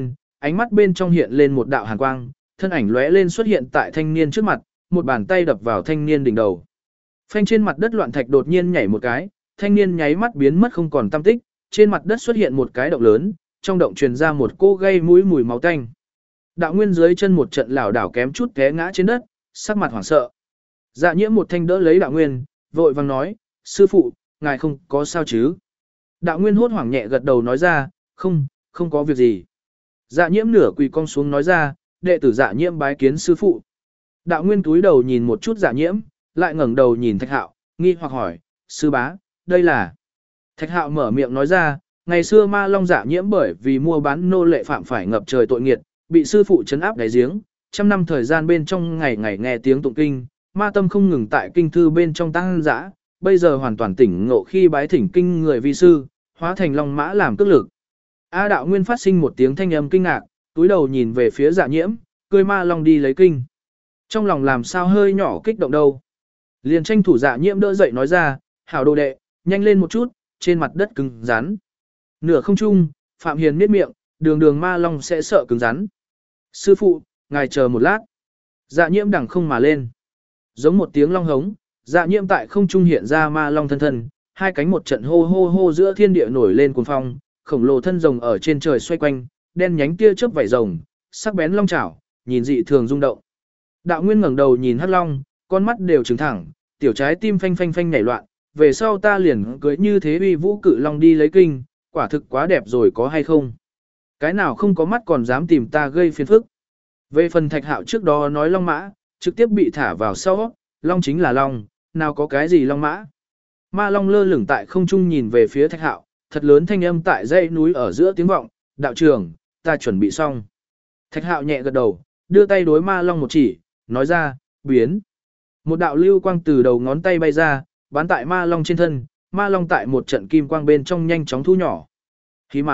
ánh mắt bên trong hiện lên một đạo hàn quang, thân ảnh lóe lên xuất hiện tại thanh niên trước mặt, một bàn tay đập vào thanh niên đỉnh đầu. Phanh, trên mặt đất loạn thạch đột nhiên nhảy một cái, thanh niên nháy mắt biến mất không còn tăm tích, trên mặt đất xuất hiện một cái động lớn, trong động truyền ra một cô gây mũi mùi máu tanh. Đạo Nguyên dưới chân một trận lảo đảo kém chút té ngã trên đất, sắc mặt hoảng sợ. Dạ Nhiễm một thanh đỡ lấy Đạo Nguyên, vội vàng nói, sư phụ, ngài không có sao chứ? Đạo Nguyên hốt hoảng nhẹ gật đầu nói ra, không có việc gì. Dạ Nhiễm nửa quỳ cong xuống nói ra, đệ tử Dạ Nhiễm bái kiến sư phụ. Đạo Nguyên cúi đầu nhìn một chút Dạ Nhiễm, lại ngẩng đầu nhìn Thạch Hạo, nghi hoặc hỏi, sư bá, đây là... Thạch Hạo mở miệng nói ra, ngày xưa Ma Long Dạ Nhiễm bởi vì mua bán nô lệ phạm phải ngập trời tội nghiệt, bị sư phụ trấn áp đáy giếng, trăm năm thời gian bên trong ngày ngày nghe tiếng tụng kinh, ma tâm không ngừng tại kinh thư bên trong tăng dã, bây giờ hoàn toàn tỉnh ngộ khi bái thỉnh kinh người vi sư, hóa thành long mã làm cước lực. A Đạo Nguyên phát sinh một tiếng thanh âm kinh ngạc, túi đầu nhìn về phía Dạ Nhiễm, cười Ma Long đi lấy kinh. Trong lòng làm sao hơi nhỏ kích động đâu. Liền tranh thủ Dạ Nhiễm đỡ dậy nói ra, hảo đồ đệ, nhanh lên một chút, trên mặt đất cứng rắn. Nửa không trung, Phạm Hiền miết miệng, đường Ma Long sẽ sợ cứng rắn. Sư phụ, ngài chờ một lát. Dạ Nhiễm đằng không mà lên. Giống một tiếng long hống, Dạ Nhiễm tại không trung hiện ra Ma Long thân thân, hai cánh một trận hô hô hô giữa thiên địa nổi lên cuồng phong, khổng lồ thân rồng ở trên trời xoay quanh, đen nhánh tia chớp vảy rồng, sắc bén long chảo, nhìn dị thường rung động. Đạo Nguyên ngẩng đầu nhìn Hắc Long, con mắt đều trừng thẳng, tiểu trái tim phanh phanh phanh nhảy loạn, về sau ta liền cưới như thế uy vũ cự long đi lấy kinh, quả thực quá đẹp rồi có hay không? Cái nào không có mắt còn dám tìm ta gây phiền phức. Về phần Thạch Hạo trước đó nói long mã, trực tiếp bị thả vào sau, long chính là long, nào có cái gì long mã. Ma Long lơ lửng tại không trung nhìn về phía Thạch Hạo, thật lớn thanh âm tại dãy núi ở giữa tiếng vọng, đạo trưởng, ta chuẩn bị xong. Thạch Hạo nhẹ gật đầu, đưa tay đối Ma Long một chỉ, nói ra, biến. Một đạo lưu quang từ đầu ngón tay bay ra, bắn tại Ma Long trên thân, Ma Long tại một trận kim quang bên trong nhanh chóng thu nhỏ. Khí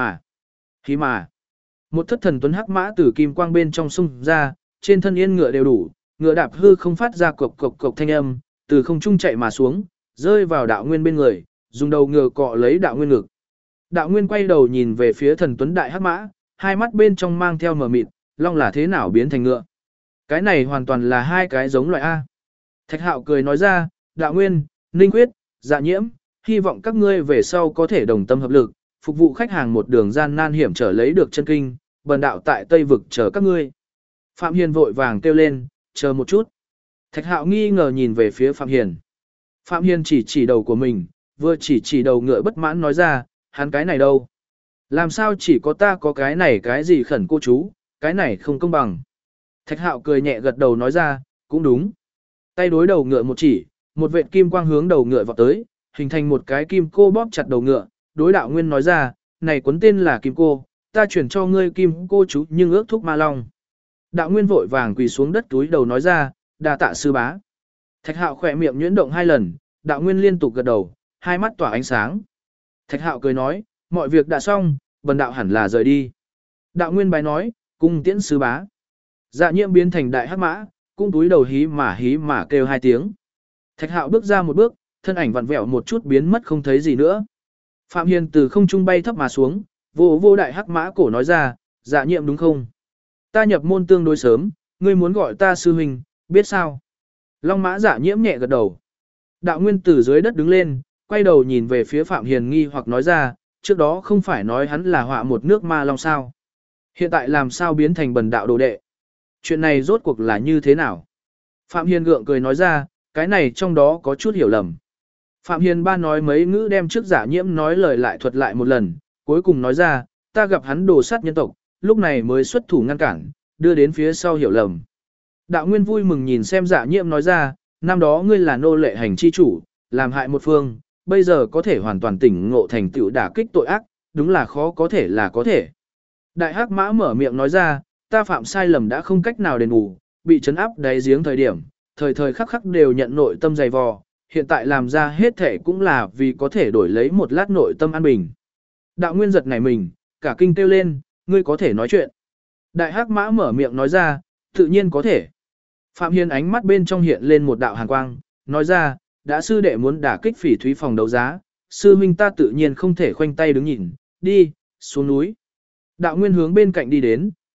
mà. Một thất thần tuấn hắc mã từ kim quang bên trong xung ra, trên thân yên ngựa đều đủ, ngựa đạp hư không phát ra cộc cộc cộc thanh âm, từ không trung chạy mà xuống, rơi vào Đạo Nguyên bên người, dùng đầu ngựa cọ lấy Đạo Nguyên ngực. Đạo Nguyên quay đầu nhìn về phía thần tuấn đại hắc mã, hai mắt bên trong mang theo mờ mịt, long là thế nào biến thành ngựa? Cái này hoàn toàn là hai cái giống loại A. Thạch Hạo cười nói ra, Đạo Nguyên, Ninh Quyết, Dạ Nhiễm, hy vọng các ngươi về sau có thể đồng tâm hợp lực, phục vụ khách hàng một đường gian nan hiểm trở lấy được chân kinh, bần đạo tại Tây Vực chờ các ngươi. Phạm Hiền vội vàng kêu lên, chờ một chút. Thạch Hạo nghi ngờ nhìn về phía Phạm Hiền. Phạm Hiền chỉ đầu của mình, vừa chỉ đầu ngựa bất mãn nói ra, hắn cái này đâu? Làm sao chỉ có ta có cái này cái gì khẩn cô chú, cái này không công bằng. Thạch Hạo cười nhẹ gật đầu nói ra, cũng đúng. Tay đối đầu ngựa một chỉ, một vệt kim quang hướng đầu ngựa vọt tới, hình thành một cái kim cô bóp chặt đầu ngựa, đối Đạo Nguyên nói ra, này cuốn tên là kim cô, ta chuyển cho ngươi kim cô chú nhưng ước thúc Ma Long. Đạo Nguyên vội vàng quỳ xuống đất túi đầu nói ra, đa tạ sư bá. Thạch Hạo khỏe miệng nhuyễn động hai lần, Đạo Nguyên liên tục gật đầu, hai mắt tỏa ánh sáng. Thạch Hạo cười nói, mọi việc đã xong, bần đạo hẳn là rời đi. Đạo Nguyên bái nói, cung tiễn sư bá. Dạ Nhiễm biến thành đại hắc mã, cũng túi đầu hí mà kêu hai tiếng. Thạch Hạo bước ra một bước, thân ảnh vặn vẹo một chút biến mất không thấy gì nữa. Phạm Hiền từ không trung bay thấp mà xuống, vô đại hắc mã cổ nói ra, Dạ Nhiễm đúng không? Ta nhập môn tương đối sớm, ngươi muốn gọi ta sư huynh, biết sao? Long mã Dạ Nhiễm nhẹ gật đầu. Đạo Nguyên từ dưới đất đứng lên, quay đầu nhìn về phía Phạm Hiền nghi hoặc nói ra, trước đó không phải nói hắn là họa một nước ma long sao? Hiện tại làm sao biến thành bần đạo đồ đệ? Chuyện này rốt cuộc là như thế nào? Phạm Hiền gượng cười nói ra, cái này trong đó có chút hiểu lầm. Phạm Hiền ba nói mấy ngữ đem trước Dạ Nhiễm nói lời lại thuật lại một lần, cuối cùng nói ra, ta gặp hắn đồ sát nhân tộc, lúc này mới xuất thủ ngăn cản, đưa đến phía sau hiểu lầm. Đạo Nguyên vui mừng nhìn xem Dạ Nhiễm nói ra, năm đó ngươi là nô lệ hành chi chủ, làm hại một phương, bây giờ có thể hoàn toàn tỉnh ngộ thành tựu đả kích tội ác, đúng là khó có thể là có thể. Đại hắc mã mở miệng nói ra, ta phạm sai lầm đã không cách nào đền bù, bị trấn áp đáy giếng thời điểm, thời khắc khắc đều nhận nội tâm dày vò, hiện tại làm ra hết thể cũng là vì có thể đổi lấy một lát nội tâm an bình. Đạo Nguyên giật nảy mình, cả kinh kêu lên, ngươi có thể nói chuyện. Đại hắc mã mở miệng nói ra, tự nhiên có thể. Phạm Hiền ánh mắt bên trong hiện lên một đạo hàn quang, nói ra, đã sư đệ muốn đả kích Phỉ Thúy phòng đấu giá, sư huynh ta tự nhiên không thể khoanh tay đứng nhìn, đi, xuống núi. Đạo Nguyên hướng bên cạnh đi đến,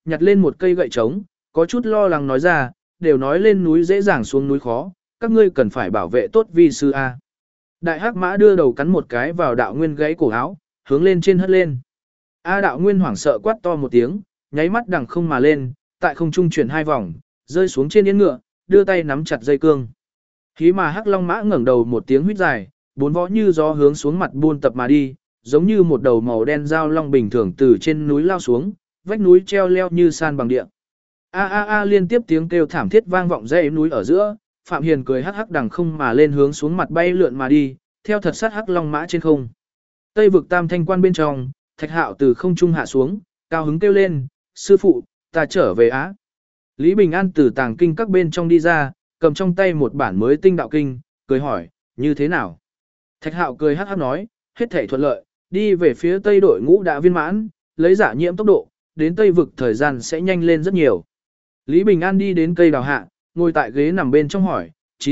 nhặt lên một cây gậy trống, có chút lo lắng nói ra, đều nói lên núi dễ dàng xuống núi khó, các ngươi cần phải bảo vệ tốt vi sư A. Đại hắc mã đưa đầu cắn một cái vào đạo nguyên gãy cổ áo, hướng lên trên hất lên. A đạo nguyên hoảng sợ quát to một tiếng, nháy mắt đằng không mà lên, tại không trung chuyển 2 vòng, rơi xuống trên yên ngựa, đưa tay nắm chặt dây cương. Khí mà hắc long mã ngẩng đầu một tiếng huýt dài, 4 vó như gió hướng xuống mặt buôn tập mà đi, giống như một đầu màu đen dao long bình thường từ trên núi lao xuống, vách núi treo leo như san bằng địa. A a a liên tiếp tiếng kêu thảm thiết vang vọng dãy núi ở giữa, Phạm Hiền cười hắc hắc đằng không mà lên hướng xuống mặt bay lượn mà đi, theo thật sát hắc long mã trên không. Tây vực Tam Thanh quan bên trong, Thạch Hạo từ không trung hạ xuống, cao hứng kêu lên, sư phụ, ta trở về Á. Lý Bình An từ tàng kinh các bên trong đi ra, cầm trong tay một bản mới tinh đạo kinh, cười hỏi, như thế nào? Thạch Hạo cười hắc hắc nói, hết thảy thuận lợi, đi về phía Tây đội ngũ đã viên mãn, lấy Giả Nhiễm tốc độ, đến Tây vực thời gian sẽ nhanh lên rất nhiều. Lý Bình An đi đến cây đào hạ, ngồi tại ghế nằm bên trong hỏi,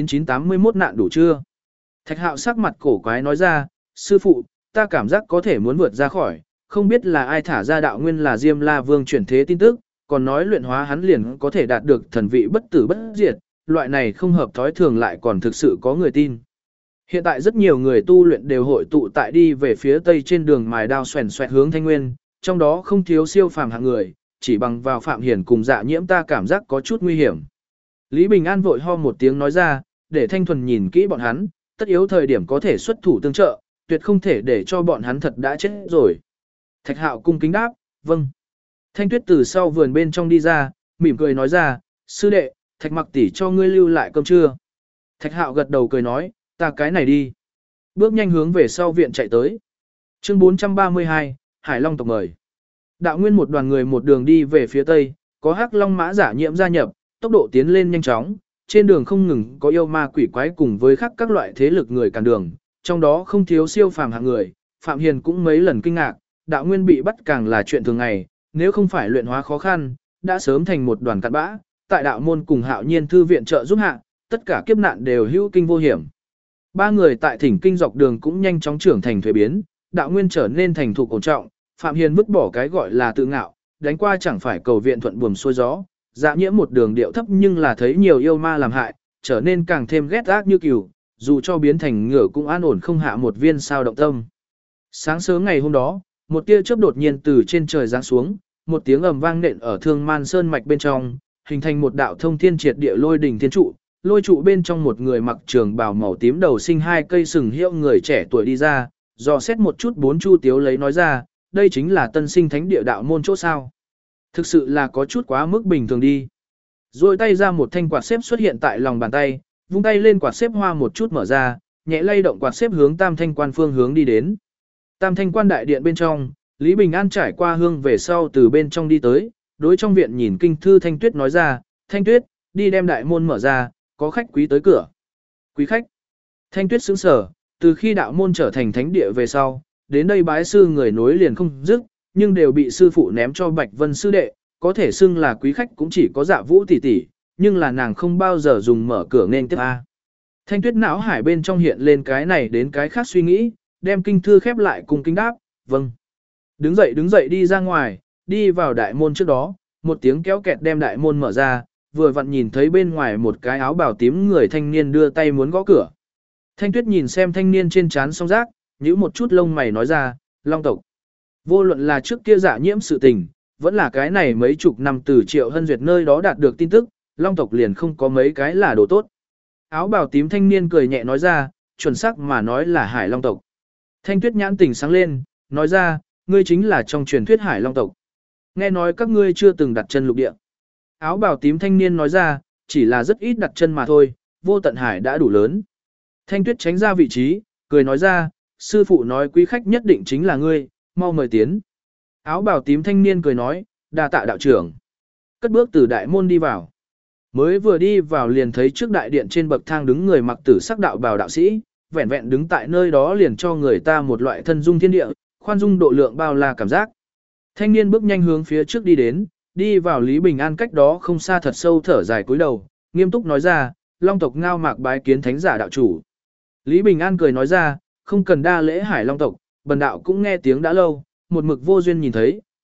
9981 nạn đủ chưa? Thạch Hạo sắc mặt cổ quái nói ra, sư phụ, ta cảm giác có thể muốn vượt ra khỏi, không biết là ai thả ra đạo nguyên là Diêm La Vương chuyển thế tin tức, còn nói luyện hóa hắn liền có thể đạt được thần vị bất tử bất diệt, loại này không hợp thói thường lại còn thực sự có người tin. Hiện tại rất nhiều người tu luyện đều hội tụ tại đi về phía tây trên đường mài đao xoèn xoẹt hướng Thanh Nguyên, trong đó không thiếu siêu phàm hạng người, chỉ bằng vào Phạm Hiển cùng Dạ Nhiễm ta cảm giác có chút nguy hiểm. Lý Bình An vội ho một tiếng nói ra, để Thanh Thuần nhìn kỹ bọn hắn, tất yếu thời điểm có thể xuất thủ tương trợ, tuyệt không thể để cho bọn hắn thật đã chết rồi. Thạch Hạo cung kính đáp, vâng. Thanh Tuyết từ sau vườn bên trong đi ra, mỉm cười nói ra, sư đệ, Thạch Mặc tỷ cho ngươi lưu lại cơm trưa. Thạch Hạo gật đầu cười nói, ta cái này đi. Bước nhanh hướng về sau viện chạy tới. Chương 432, Hải Long tộc mời. Đạo nguyên một đoàn người một đường đi về phía tây, có hắc long mã Giả Nhiễm gia nhập, tốc độ tiến lên nhanh chóng, trên đường không ngừng có yêu ma quỷ quái cùng với khác các loại thế lực người cản đường, trong đó không thiếu siêu phàm hạng người. Phạm Hiền cũng mấy lần kinh ngạc, đạo nguyên bị bắt càng là chuyện thường ngày, nếu không phải luyện hóa khó khăn, đã sớm thành một đoàn cặn bã, tại đạo môn cùng Hạo Nhiên thư viện trợ giúp hạ, tất cả kiếp nạn đều hữu kinh vô hiểm. Ba người tại thỉnh kinh dọc đường cũng nhanh chóng trưởng thành thuế biến, đạo nguyên trở nên thành thục ổn trọng, Phạm Hiền vứt bỏ cái gọi là tự ngạo, đánh qua chẳng phải cầu viện thuận buồm xuôi gió, Dạ Nhiễm một đường điệu thấp nhưng là thấy nhiều yêu ma làm hại, trở nên càng thêm ghét ác như cừu, dù cho biến thành ngựa cũng an ổn không hạ một viên sao động tâm. Sáng sớm ngày hôm đó, một tia chớp đột nhiên từ trên trời giáng xuống, một tiếng ầm vang nện ở Thương Man Sơn mạch bên trong, hình thành một đạo thông thiên triệt địa lôi đỉnh thiên trụ. Lôi trụ bên trong một người mặc trường bào màu tím đầu sinh 2 cây sừng hiệu người trẻ tuổi đi ra, dò xét một chút 4 chu tiếu lấy nói ra, đây chính là tân sinh thánh địa đạo môn chỗ sao. Thực sự là có chút quá mức bình thường đi. Rồi tay ra một thanh quạt xếp xuất hiện tại lòng bàn tay, vung tay lên quạt xếp hoa một chút mở ra, nhẹ lay động quạt xếp hướng Tam Thanh quan phương hướng đi đến. Tam Thanh quan đại điện bên trong, Lý Bình An trải qua hương về sau từ bên trong đi tới, đối trong viện nhìn kinh thư Thanh Tuyết nói ra, Thanh Tuyết, đi đem đại môn mở ra, có khách quý tới cửa. Quý khách. Thanh Tuyết sững sờ, từ khi đạo môn trở thành thánh địa về sau, đến đây bái sư người nối liền không dứt, nhưng đều bị sư phụ ném cho Bạch Vân sư đệ, có thể xưng là quý khách cũng chỉ có Dạ Vũ tỷ tỷ, nhưng là nàng không bao giờ dùng mở cửa nên tiếp a. Thanh Tuyết não hải bên trong hiện lên cái này đến cái khác suy nghĩ, đem kinh thư khép lại cùng kính đáp, vâng. Đứng dậy đi ra ngoài, đi vào đại môn trước đó, một tiếng kéo kẹt đem đại môn mở ra, vừa vặn nhìn thấy bên ngoài một cái áo bào tím người thanh niên đưa tay muốn gõ cửa. Thanh Tuyết nhìn xem thanh niên trên trán song rác, nhíu một chút lông mày nói ra, Long tộc. Vô luận là trước kia Dạ Nhiễm sự tình, vẫn là cái này mấy chục năm từ Triệu Hân Duyệt nơi đó đạt được tin tức, Long tộc liền không có mấy cái là đồ tốt. Áo bào tím thanh niên cười nhẹ nói ra, chuẩn xác mà nói là Hải Long tộc. Thanh Tuyết nhãn tỉnh sáng lên, nói ra, ngươi chính là trong truyền thuyết Hải Long tộc. Nghe nói các ngươi chưa từng đặt chân lục địa. Áo bào tím thanh niên nói ra, chỉ là rất ít đặt chân mà thôi, vô tận hải đã đủ lớn. Thanh Tuyết tránh ra vị trí, cười nói ra, sư phụ nói quý khách nhất định chính là ngươi, mau mời tiến. Áo bào tím thanh niên cười nói, đa tạ đạo trưởng. Cất bước từ đại môn đi vào. Mới vừa đi vào liền thấy trước đại điện trên bậc thang đứng người mặc tử sắc đạo bào đạo sĩ, vẹn vẹn đứng tại nơi đó liền cho người ta một loại thân dung thiên địa, khoan dung độ lượng bao la cảm giác. Thanh niên bước nhanh hướng phía trước đi đến, đi vào Lý Bình An cách đó không xa thật sâu thở dài cúi đầu, nghiêm túc nói ra, Long tộc Ngao Mạc bái kiến thánh giả đạo chủ. Lý Bình An cười nói ra, không cần đa lễ Hải Long tộc, bần đạo cũng nghe tiếng đã lâu, một mực vô duyên nhìn thấy,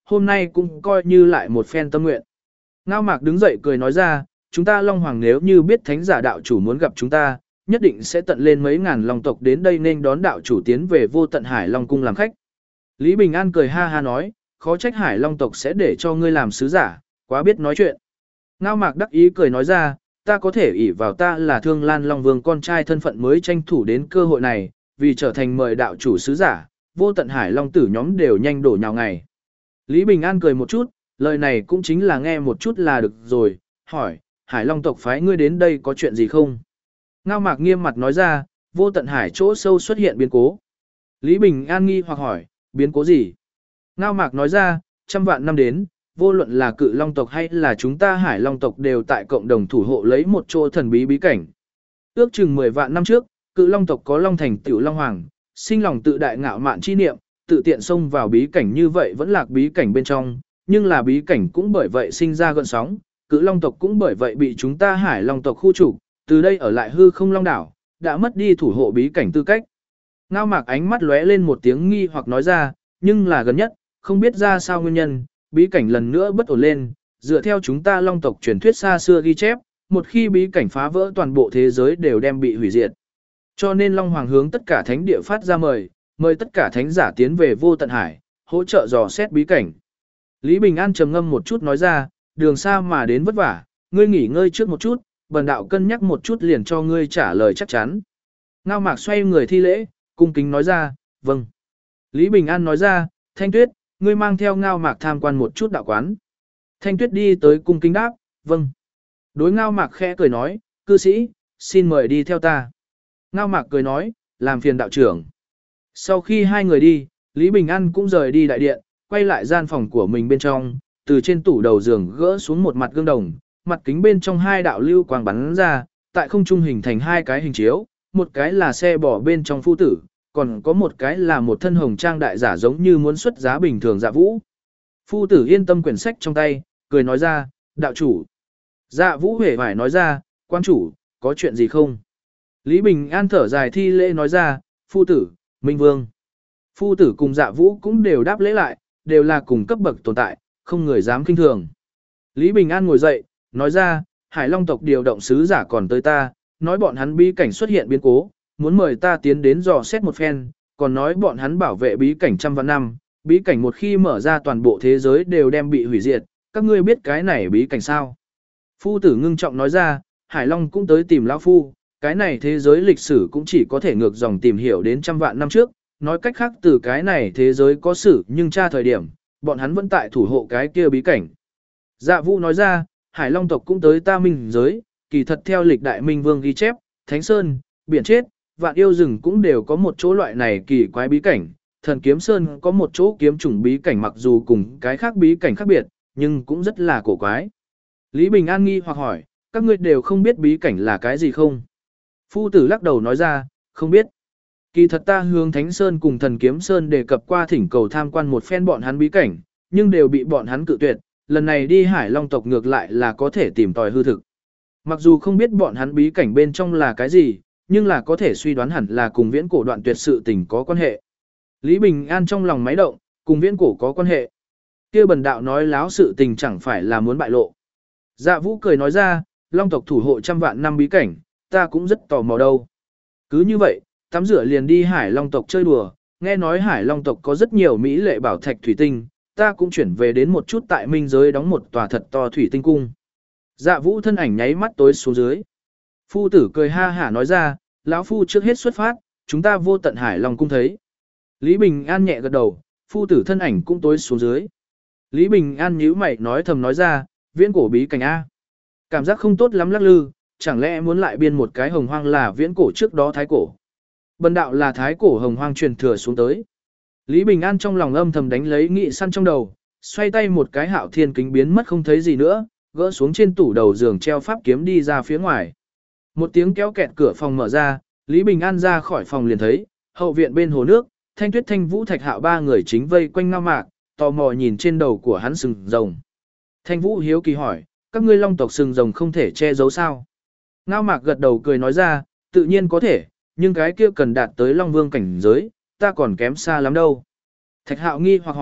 hôm nay cũng coi như lại một phen tâm nguyện. Ngao Mạc đứng dậy cười nói ra, chúng ta Long Hoàng nếu như biết thánh giả đạo chủ muốn gặp chúng ta, nhất định sẽ tận lên mấy ngàn long tộc đến đây nên đón đạo chủ tiến về vô tận Hải Long cung làm khách. Lý Bình An cười ha ha nói, khó trách Hải Long tộc sẽ để cho ngươi làm sứ giả, quá biết nói chuyện. Ngao Mạc đắc ý cười nói ra, ta có thể ỷ vào ta là Thương Lan Long Vương con trai thân phận mới tranh thủ đến cơ hội này, vì trở thành mời đạo chủ sứ giả, vô tận Hải Long tử nhóm đều nhanh đổ nhào ngày. Lý Bình An cười một chút, lời này cũng chính là nghe một chút là được rồi, hỏi, Hải Long tộc phái ngươi đến đây có chuyện gì không? Ngao Mạc nghiêm mặt nói ra, vô tận hải chỗ sâu xuất hiện biến cố. Lý Bình An nghi hoặc hỏi, biến cố gì? Ngao Mạc nói ra, trăm vạn năm đến, vô luận là cự long tộc hay là chúng ta Hải Long tộc đều tại cộng đồng thủ hộ lấy một chỗ thần bí bí cảnh. Ước chừng 10 vạn năm trước, cự long tộc có long thành tiểu long hoàng, sinh lòng tự đại ngạo mạn chi niệm, tự tiện xông vào bí cảnh như vậy vẫn lạc bí cảnh bên trong, nhưng là bí cảnh cũng bởi vậy sinh ra gợn sóng, cự long tộc cũng bởi vậy bị chúng ta Hải Long tộc khu trục, từ đây ở lại hư không long đảo, đã mất đi thủ hộ bí cảnh tư cách. Ngao Mạc ánh mắt lóe lên một tiếng nghi hoặc nói ra, nhưng là gần nhất, không biết ra sao nguyên nhân, bí cảnh lần nữa bất ổn lên, dựa theo chúng ta long tộc truyền thuyết xa xưa ghi chép, một khi bí cảnh phá vỡ toàn bộ thế giới đều đem bị hủy diệt. Cho nên Long Hoàng hướng tất cả thánh địa phát ra mời tất cả thánh giả tiến về vô tận hải, hỗ trợ dò xét bí cảnh. Lý Bình An trầm ngâm một chút nói ra, đường xa mà đến vất vả, ngươi nghỉ ngơi trước một chút, bần đạo cân nhắc một chút liền cho ngươi trả lời chắc chắn. Ngao Mạc xoay người thi lễ, cung kính nói ra, vâng. Lý Bình An nói ra, Thanh Tuyết, ngươi mang theo Ngao Mạc tham quan một chút đạo quán. Thanh Tuyết đi tới cung kính đáp, vâng. Đối Ngao Mạc khẽ cười nói, cư sĩ, xin mời đi theo ta. Ngao Mạc cười nói, làm phiền đạo trưởng. Sau khi hai người đi, Lý Bình An cũng rời đi đại điện, quay lại gian phòng của mình bên trong, từ trên tủ đầu giường gỡ xuống một mặt gương đồng, mặt kính bên trong hai đạo lưu quang bắn ra, tại không trung hình thành hai cái hình chiếu, một cái là xe bò bên trong phu tử, còn có một cái là một thân hồng trang đại giả giống như muốn xuất giá bình thường Dạ Vũ. Phu tử yên tâm quyển sách trong tay, cười nói ra, đạo chủ. Dạ Vũ hề phải nói ra, quan chủ, có chuyện gì không? Lý Bình An thở dài thi lễ nói ra, phu tử, Minh Vương. Phu tử cùng Dạ Vũ cũng đều đáp lễ lại, đều là cùng cấp bậc tồn tại, không người dám kinh thường. Lý Bình An ngồi dậy, nói ra, Hải Long tộc điều động sứ giả còn tới ta, nói bọn hắn bí cảnh xuất hiện biến cố, muốn mời ta tiến đến dò xét một phen, còn nói bọn hắn bảo vệ bí cảnh trăm vạn năm, bí cảnh một khi mở ra toàn bộ thế giới đều đem bị hủy diệt, các ngươi biết cái này bí cảnh sao? Phu tử ngưng trọng nói ra, Hải Long cũng tới tìm lão phu, cái này thế giới lịch sử cũng chỉ có thể ngược dòng tìm hiểu đến trăm vạn năm trước, nói cách khác từ cái này thế giới có sử nhưng tra thời điểm, bọn hắn vẫn tại thủ hộ cái kia bí cảnh. Dạ Vũ nói ra, Hải Long tộc cũng tới ta minh giới, kỳ thật theo lịch đại minh vương ghi chép, Thánh Sơn, Biển Chết, Vạn Yêu Rừng cũng đều có một chỗ loại này kỳ quái bí cảnh, Thần Kiếm Sơn có một chỗ kiếm trùng bí cảnh mặc dù cùng cái khác bí cảnh khác biệt, nhưng cũng rất là cổ quái. Lý Bình An nghi hoặc hỏi, các ngươi đều không biết bí cảnh là cái gì không? Phu tử lắc đầu nói ra, không biết. Kỳ thật ta hướng Thánh Sơn cùng Thần Kiếm Sơn đề cập qua thỉnh cầu tham quan một phen bọn hắn bí cảnh, nhưng đều bị bọn hắn cự tuyệt, lần này đi Hải Long tộc ngược lại là có thể tìm tòi hư thực. Mặc dù không biết bọn hắn bí cảnh bên trong là cái gì, nhưng là có thể suy đoán hẳn là cùng viễn cổ đoạn tuyệt sự tình có quan hệ. Lý Bình An trong lòng máy động, cùng viễn cổ có quan hệ. Kia bần đạo nói láo sự tình chẳng phải là muốn bại lộ. Dạ Vũ cười nói ra, Long tộc thủ hộ trăm vạn năm bí cảnh, ta cũng rất tò mò đâu. Cứ như vậy, tắm rửa liền đi Hải Long tộc chơi đùa, nghe nói Hải Long tộc có rất nhiều mỹ lệ bảo thạch thủy tinh, ta cũng chuyển về đến một chút tại minh giới đóng một tòa thật to thủy tinh cung. Dạ Vũ thân ảnh nháy mắt tối xuống dưới. Phu tử cười ha hả nói ra, lão phu trước hết xuất phát, chúng ta vô tận Hải Long cung thấy. Lý Bình An nhẹ gật đầu, phu tử thân ảnh cũng tối xuống dưới. Lý Bình An nhíu mày nói thầm nói ra, viễn cổ bí cảnh A. Cảm giác không tốt lắm lắc lư, chẳng lẽ muốn lại biên một cái hồng hoang là viễn cổ trước đó thái cổ. Bần đạo là thái cổ hồng hoang truyền thừa xuống tới. Lý Bình An trong lòng âm thầm đánh lấy nghị săn trong đầu, xoay tay một cái hạo thiên kính biến mất không thấy gì nữa, gỡ xuống trên tủ đầu giường treo pháp kiếm đi ra phía ngoài. Một tiếng kéo kẹt cửa phòng mở ra, Lý Bình An ra khỏi phòng liền thấy, hậu viện bên hồ nước, Thanh Tuyết Thanh Vũ Thạch Hạo ba người chính vây quanh Ngao Mạc, tò mò nhìn trên đầu của hắn sừng rồng. Thanh Vũ hiếu kỳ hỏi, các ngươi long tộc sừng rồng không thể che giấu sao? Ngao Mạc gật đầu cười nói ra, tự nhiên có thể, nhưng cái kia cần đạt tới Long Vương cảnh giới, ta còn kém xa lắm đâu. Thạch Hạo nghi hoặc hỏi,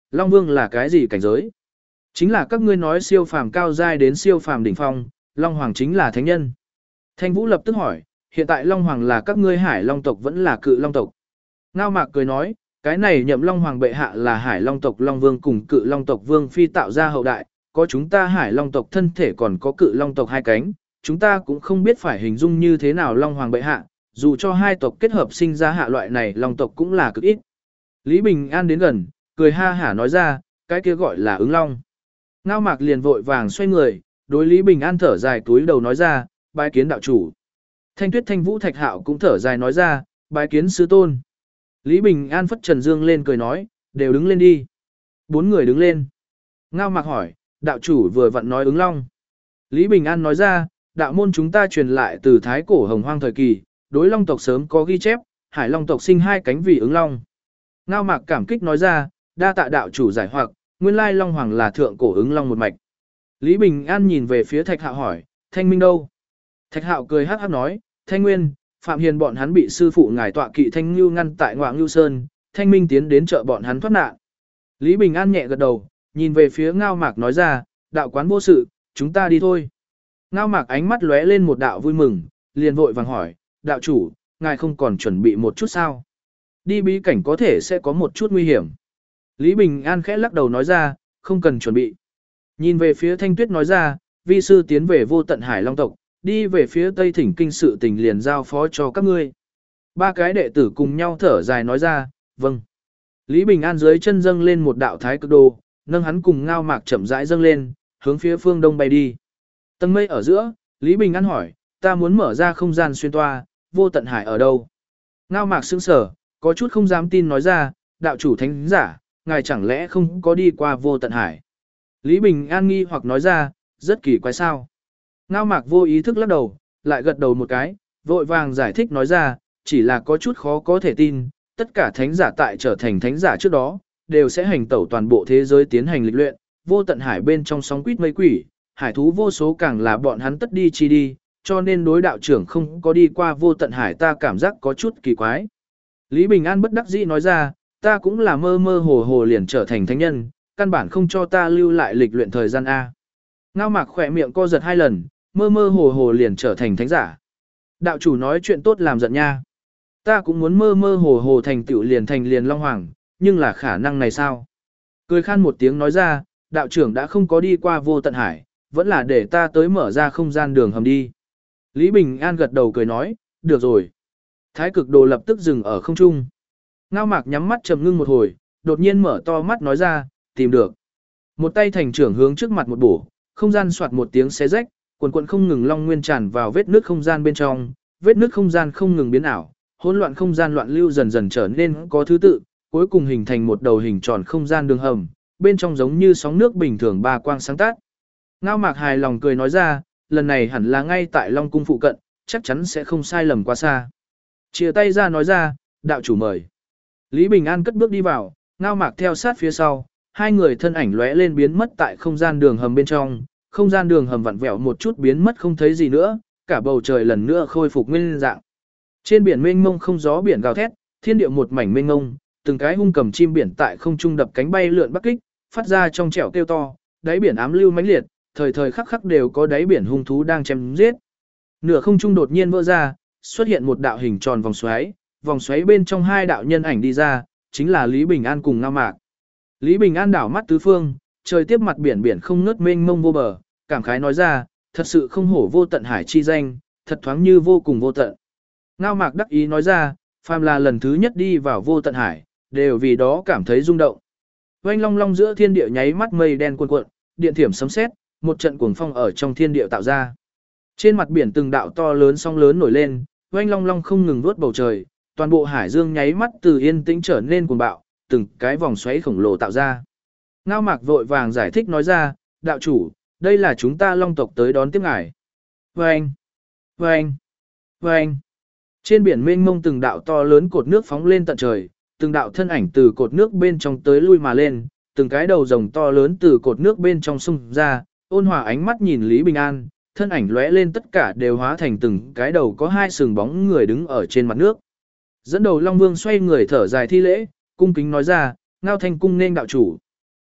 Long Vương là cái gì cảnh giới? Chính là các ngươi nói siêu phàm cao giai đến siêu phàm đỉnh phong, Long Hoàng chính là thánh nhân. Thanh Vũ lập tức hỏi, hiện tại Long Hoàng là các ngươi Hải Long tộc vẫn là Cự Long tộc? Ngao Mạc cười nói, cái này nhậm Long Hoàng bệ hạ là Hải Long tộc Long Vương cùng Cự Long tộc Vương Phi tạo ra hậu đại, có chúng ta Hải Long tộc thân thể còn có Cự Long tộc hai cánh, chúng ta cũng không biết phải hình dung như thế nào Long Hoàng bệ hạ, dù cho hai tộc kết hợp sinh ra hạ loại này Long tộc cũng là cực ít. Lý Bình An đến gần, cười ha hả nói ra, cái kia gọi là ứng long. Ngao Mạc liền vội vàng xoay người, đối Lý Bình An thở dài túi đầu nói ra, bái kiến đạo chủ. Thanh Tuyết Thanh Vũ Thạch Hạo cũng thở dài nói ra, bái kiến sư tôn. Lý Bình An phất Trần Dương lên cười nói, đều đứng lên đi. Bốn người đứng lên. Ngao Mạc hỏi, đạo chủ vừa vặn nói ứng long. Lý Bình An nói ra, đạo môn chúng ta truyền lại từ thái cổ hồng hoang thời kỳ, đối long tộc sớm có ghi chép, Hải Long tộc sinh hai cánh vì ứng long. Ngao Mạc cảm kích nói ra, đa tạ đạo chủ giải hoặc, nguyên lai Long Hoàng là thượng cổ ứng long một mạch. Lý Bình An nhìn về phía Thạch Hạo hỏi, Thanh Minh đâu? Thạch Hạo cười hắc hắc nói, Thanh Nguyên, Phạm Hiền bọn hắn bị sư phụ ngài tọa kỵ Thanh Nưu ngăn tại Ngoạn Nưu Sơn, Thanh Minh tiến đến trợ bọn hắn thoát nạn. Lý Bình An nhẹ gật đầu, nhìn về phía Ngao Mạc nói ra, đạo quán vô sự, chúng ta đi thôi. Ngao Mạc ánh mắt lóe lên một đạo vui mừng, liền vội vàng hỏi, đạo chủ, ngài không còn chuẩn bị một chút sao? Đi bí cảnh có thể sẽ có một chút nguy hiểm. Lý Bình An khẽ lắc đầu nói ra, không cần chuẩn bị. Nhìn về phía Thanh Tuyết nói ra, vi sư tiến về vô tận Hải Long tộc, đi về phía Tây Thỉnh kinh sự tình liền giao phó cho các ngươi. Ba cái đệ tử cùng nhau thở dài nói ra, vâng. Lý Bình An dưới chân dâng lên một đạo thái cực đồ, nâng hắn cùng Ngao Mạc chậm rãi dâng lên, hướng phía phương đông bay đi. Tầng mây ở giữa, Lý Bình An hỏi, ta muốn mở ra không gian xuyên toa, vô tận hải ở đâu? Ngao Mạc sững sờ, có chút không dám tin nói ra, đạo chủ thánh giả, ngài chẳng lẽ không có đi qua vô tận hải? Lý Bình An nghi hoặc nói ra, rất kỳ quái sao? Ngao Mạc vô ý thức lắc đầu, lại gật đầu một cái, vội vàng giải thích nói ra, chỉ là có chút khó có thể tin, tất cả thánh giả tại trở thành thánh giả trước đó, đều sẽ hành tẩu toàn bộ thế giới tiến hành lịch luyện, vô tận hải bên trong sóng quýt mây quỷ, hải thú vô số càng là bọn hắn tất đi chi đi, cho nên đối đạo trưởng không có đi qua vô tận hải ta cảm giác có chút kỳ quái. Lý Bình An bất đắc dĩ nói ra, ta cũng là mơ mơ hồ hồ liền trở thành thánh nhân, căn bản không cho ta lưu lại lịch luyện thời gian A. Ngao Mạc khỏe miệng co giật hai lần, mơ mơ hồ hồ liền trở thành thánh giả. Đạo chủ nói chuyện tốt làm giận nha. Ta cũng muốn mơ mơ hồ hồ thành tựu liền Long Hoàng, nhưng là khả năng này sao? Cười khan một tiếng nói ra, đạo trưởng đã không có đi qua vô tận hải, vẫn là để ta tới mở ra không gian đường hầm đi. Lý Bình An gật đầu cười nói, được rồi. Thái cực đồ lập tức dừng ở không trung. Ngao Mạc nhắm mắt trầm ngưng một hồi, đột nhiên mở to mắt nói ra, tìm được. Một tay thành trưởng hướng trước mặt một bổ, không gian soạt một tiếng xé rách, quần quần không ngừng long nguyên tràn vào vết nước không gian bên trong, vết nước không gian không ngừng biến ảo, hỗn loạn không gian loạn lưu dần dần trở nên có thứ tự, cuối cùng hình thành một đầu hình tròn không gian đường hầm, bên trong giống như sóng nước bình thường ba quang sáng tát. Ngao Mạc hài lòng cười nói ra, lần này hẳn là ngay tại Long cung phụ cận, chắc chắn sẽ không sai lầm quá xa. Chia tay ra nói ra, đạo chủ mời. Lý Bình An cất bước đi vào, Ngao Mạc theo sát phía sau, hai người thân ảnh lóe lên biến mất tại không gian đường hầm bên trong, không gian đường hầm vặn vẹo một chút biến mất không thấy gì nữa, cả bầu trời lần nữa khôi phục nguyên dạng. Trên biển mênh mông không gió biển gào thét, thiên địa một mảnh mênh mông, từng cái hung cầm chim biển tại không trung đập cánh bay lượn bắc kích, phát ra trong trẻo kêu to, đáy biển ám lưu mãnh liệt, thời thời khắc khắc đều có đáy biển hung thú đang chém giết. Nửa không trung đột nhiên vỡ ra, xuất hiện một đạo hình tròn vòng xoáy bên trong hai đạo nhân ảnh đi ra, chính là Lý Bình An cùng Ngao Mạc. Lý Bình An đảo mắt tứ phương, trời tiếp mặt biển biển không ngớt mênh mông vô bờ, cảm khái nói ra, thật sự không hổ vô tận hải chi danh, thật thoáng như vô cùng vô tận. Ngao Mạc đắc ý nói ra, phàm là lần thứ nhất đi vào vô tận hải, đều vì đó cảm thấy rung động. Oanh long long giữa thiên địa nháy mắt mây đen cuồn cuộn, điện thiểm sấm sét, một trận cuồng phong ở trong thiên địa tạo ra. Trên mặt biển từng đạo to lớn sóng lớn nổi lên, oanh long long không ngừng vuốt bầu trời, toàn bộ hải dương nháy mắt từ yên tĩnh trở nên cuồng bạo, từng cái vòng xoáy khổng lồ tạo ra. Ngao Mạc vội vàng giải thích nói ra, đạo chủ, đây là chúng ta Long tộc tới đón tiếp ngài. Vâng, vâng, vâng. Trên biển mênh mông từng đạo to lớn cột nước phóng lên tận trời, từng đạo thân ảnh từ cột nước bên trong tới lui mà lên, từng cái đầu rồng to lớn từ cột nước bên trong xung ra, ôn hòa ánh mắt nhìn Lý Bình An, thân ảnh lóe lên tất cả đều hóa thành từng cái đầu có hai sừng bóng người đứng ở trên mặt nước. Dẫn đầu Long Vương xoay người thở dài thi lễ, cung kính nói ra, Ngao Thanh cung nên đạo chủ.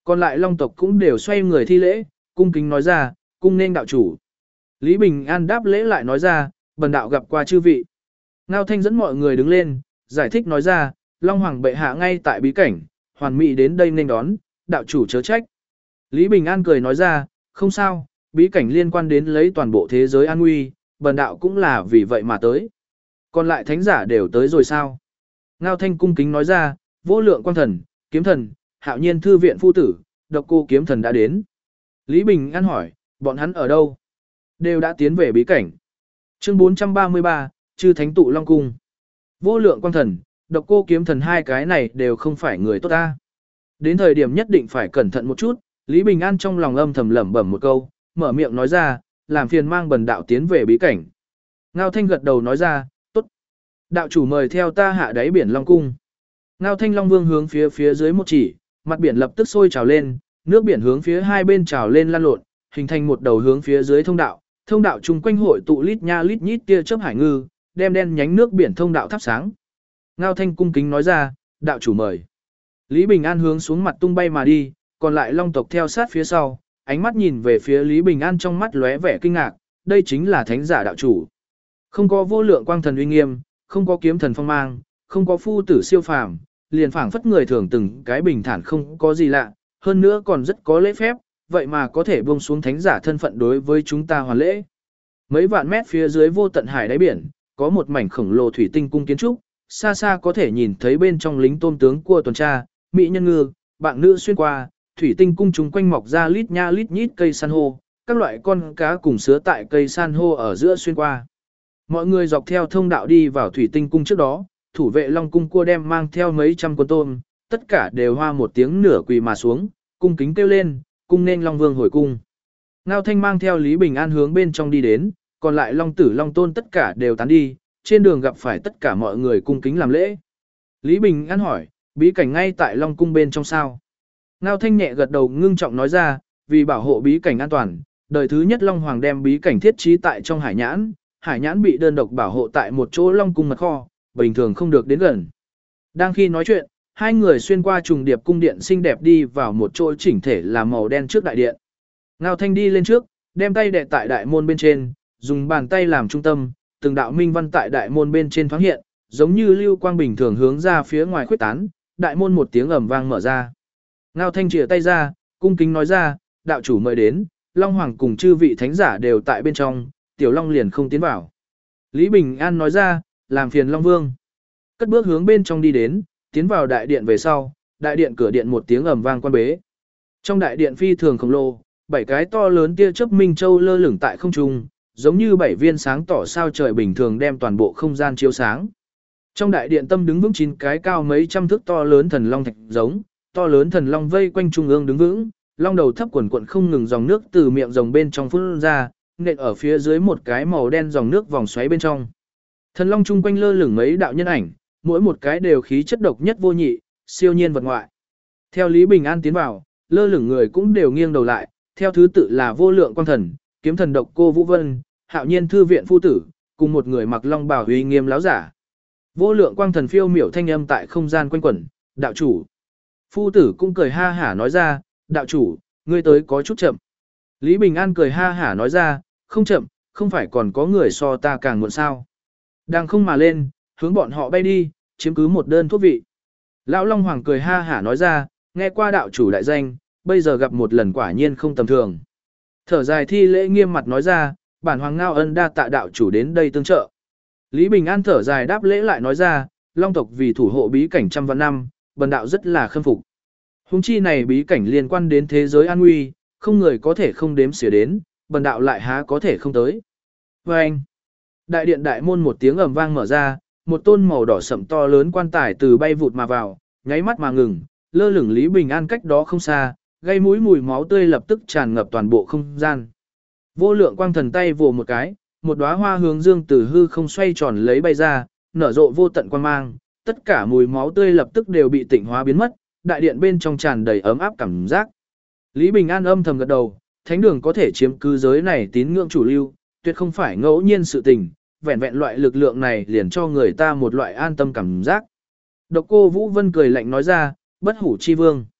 Còn lại long tộc cũng đều xoay người thi lễ, cung kính nói ra, cung nên đạo chủ. Lý Bình An đáp lễ lại nói ra, bần đạo gặp qua chư vị. Ngao Thanh dẫn mọi người đứng lên, giải thích nói ra, Long Hoàng bệ hạ ngay tại bí cảnh, hoàn mỹ đến đây nên đón, đạo chủ chớ trách. Lý Bình An cười nói ra, không sao, bí cảnh liên quan đến lấy toàn bộ thế giới an nguy, bần đạo cũng là vì vậy mà tới. Còn lại thánh giả đều tới rồi sao? Ngao Thanh cung kính nói ra, vô lượng quang thần, kiếm thần, hạo nhiên thư viện phu tử, độc cô kiếm thần đã đến. Lý Bình An hỏi, bọn hắn ở đâu? Đều đã tiến về bí cảnh. Chương 433, chư thánh tụ Long Cung. Vô lượng quang thần, độc cô kiếm thần hai cái này đều không phải người tốt ta. Đến thời điểm nhất định phải cẩn thận một chút, Lý Bình An trong lòng âm thầm lẩm bẩm một câu, mở miệng nói ra, làm phiền mang bần đạo tiến về bí cảnh. Ngao Thanh gật đầu nói ra, tốt. Đạo chủ mời theo ta hạ đáy biển Long Cung. Ngao Thanh Long Vương hướng phía dưới một chỉ, mặt biển lập tức sôi trào lên, nước biển hướng phía hai bên trào lên lan lộn, hình thành một đầu hướng phía dưới thông đạo. Thông đạo chung quanh hội tụ lít nha lít nhít tia chớp hải ngư, đem đen nhánh nước biển thông đạo thắp sáng. Ngao Thanh cung kính nói ra, đạo chủ mời. Lý Bình An hướng xuống mặt tung bay mà đi, còn lại long tộc theo sát phía sau, ánh mắt nhìn về phía Lý Bình An trong mắt lóe vẻ kinh ngạc, đây chính là thánh giả đạo chủ. Không có vô lượng quang thần uy nghiêm, không có kiếm thần phong mang, không có phu tử siêu phàm, liền phảng phất người thường từng cái bình thản không có gì lạ, hơn nữa còn rất có lễ phép, vậy mà có thể buông xuống thánh giả thân phận đối với chúng ta hoàn lễ. Mấy vạn mét phía dưới vô tận hải đáy biển, có một mảnh khổng lồ thủy tinh cung kiến trúc, xa xa có thể nhìn thấy bên trong lính tôm tướng cua tuần tra, mỹ nhân ngư, bạn nữ xuyên qua, thủy tinh cung chúng quanh mọc ra lít nha lít nhít cây san hô, các loại con cá cùng sứa tại cây san hô ở giữa xuyên qua. Mọi người dọc theo thông đạo đi vào thủy tinh cung trước đó, thủ vệ Long cung cua đem mang theo mấy trăm con tôm, tất cả đều hoa một tiếng nửa quỳ mà xuống, cung kính kêu lên, cung nên Long Vương hồi cung. Ngao Thanh mang theo Lý Bình An hướng bên trong đi đến, còn lại Long tử Long tôn tất cả đều tán đi, trên đường gặp phải tất cả mọi người cung kính làm lễ. Lý Bình An hỏi, bí cảnh ngay tại Long cung bên trong sao? Ngao Thanh nhẹ gật đầu ngưng trọng nói ra, vì bảo hộ bí cảnh an toàn, đời thứ nhất Long Hoàng đem bí cảnh thiết trí tại trong hải nhãn bị đơn độc bảo hộ tại một chỗ Long cung mật kho, bình thường không được đến gần. Đang khi nói chuyện, hai người xuyên qua trùng điệp cung điện xinh đẹp đi vào một chỗ chỉnh thể là màu đen trước đại điện. Ngao Thanh đi lên trước, đem tay đè tại đại môn bên trên, dùng bàn tay làm trung tâm, từng đạo minh văn tại đại môn bên trên thoáng hiện, giống như lưu quang bình thường hướng ra phía ngoài khuếch tán, đại môn một tiếng ầm vang mở ra. Ngao Thanh chìa tay ra, cung kính nói ra, đạo chủ mời đến, Long Hoàng cùng chư vị thánh giả đều tại bên trong, Tiểu Long liền không tiến vào. Lý Bình An nói ra, làm phiền Long Vương. Cất bước hướng bên trong đi đến, tiến vào đại điện về sau, đại điện cửa điện một tiếng ầm vang quan bế. Trong đại điện phi thường khổng lồ, 7 cái to lớn tia chớp minh châu lơ lửng tại không trung, giống như 7 viên sáng tỏ sao trời bình thường đem toàn bộ không gian chiếu sáng. Trong đại điện tâm đứng vững 9 cái cao mấy trăm thước to lớn thần long thạch giống, to lớn thần long vây quanh trung ương đứng vững, long đầu thấp quần quần không ngừng dòng nước từ miệng rồng bên trong phun ra, nện ở phía dưới một cái màu đen dòng nước vòng xoáy bên trong. Thần long chung quanh lơ lửng mấy đạo nhân ảnh, mỗi một cái đều khí chất độc nhất vô nhị, siêu nhiên vật ngoại. Theo Lý Bình An tiến vào, lơ lửng người cũng đều nghiêng đầu lại, theo thứ tự là vô lượng quang thần, kiếm thần độc cô Vũ Vân, hạo nhiên thư viện phu tử, cùng một người mặc long bào uy nghiêm láo giả. Vô lượng quang thần phiêu miểu thanh âm tại không gian quanh quẩn, đạo chủ. Phu tử cũng cười ha hả nói ra, đạo chủ, ngươi tới có chút chậm. Lý Bình An cười ha hả nói ra, không chậm, không phải còn có người so ta càng muộn sao. Đang không mà lên, hướng bọn họ bay đi, chiếm cứ một đơn thuốc vị. Lão Long Hoàng cười ha hả nói ra, nghe qua đạo chủ đại danh, bây giờ gặp một lần quả nhiên không tầm thường. Thở dài thi lễ nghiêm mặt nói ra, bản Hoàng Ngao Ân đa tạ đạo chủ đến đây tương trợ. Lý Bình An thở dài đáp lễ lại nói ra, Long tộc vì thủ hộ bí cảnh trăm vạn năm, bần đạo rất là khâm phục. Huống chi này bí cảnh liên quan đến thế giới an nguy, không người có thể không đếm xỉa đến, bần đạo lại há có thể không tới. Và anh, đại điện đại môn một tiếng ầm vang mở ra, một tôn màu đỏ sậm to lớn quan tài từ bay vụt mà vào, nháy mắt mà ngừng, lơ lửng Lý Bình An cách đó không xa, gây mũi mùi máu tươi lập tức tràn ngập toàn bộ không gian. Vô lượng quang thần tay vồ một cái, một đóa hoa hướng dương từ hư không xoay tròn lấy bay ra, nở rộ vô tận quang mang, tất cả mùi máu tươi lập tức đều bị tịnh hóa biến mất, đại điện bên trong tràn đầy ấm áp cảm giác. Lý Bình An âm thầm gật đầu, thánh đường có thể chiếm cứ giới này tín ngưỡng chủ lưu, tuyệt không phải ngẫu nhiên sự tình, vẹn vẹn loại lực lượng này liền cho người ta một loại an tâm cảm giác. Độc cô Vũ Vân cười lạnh nói ra, bất hủ chi vương.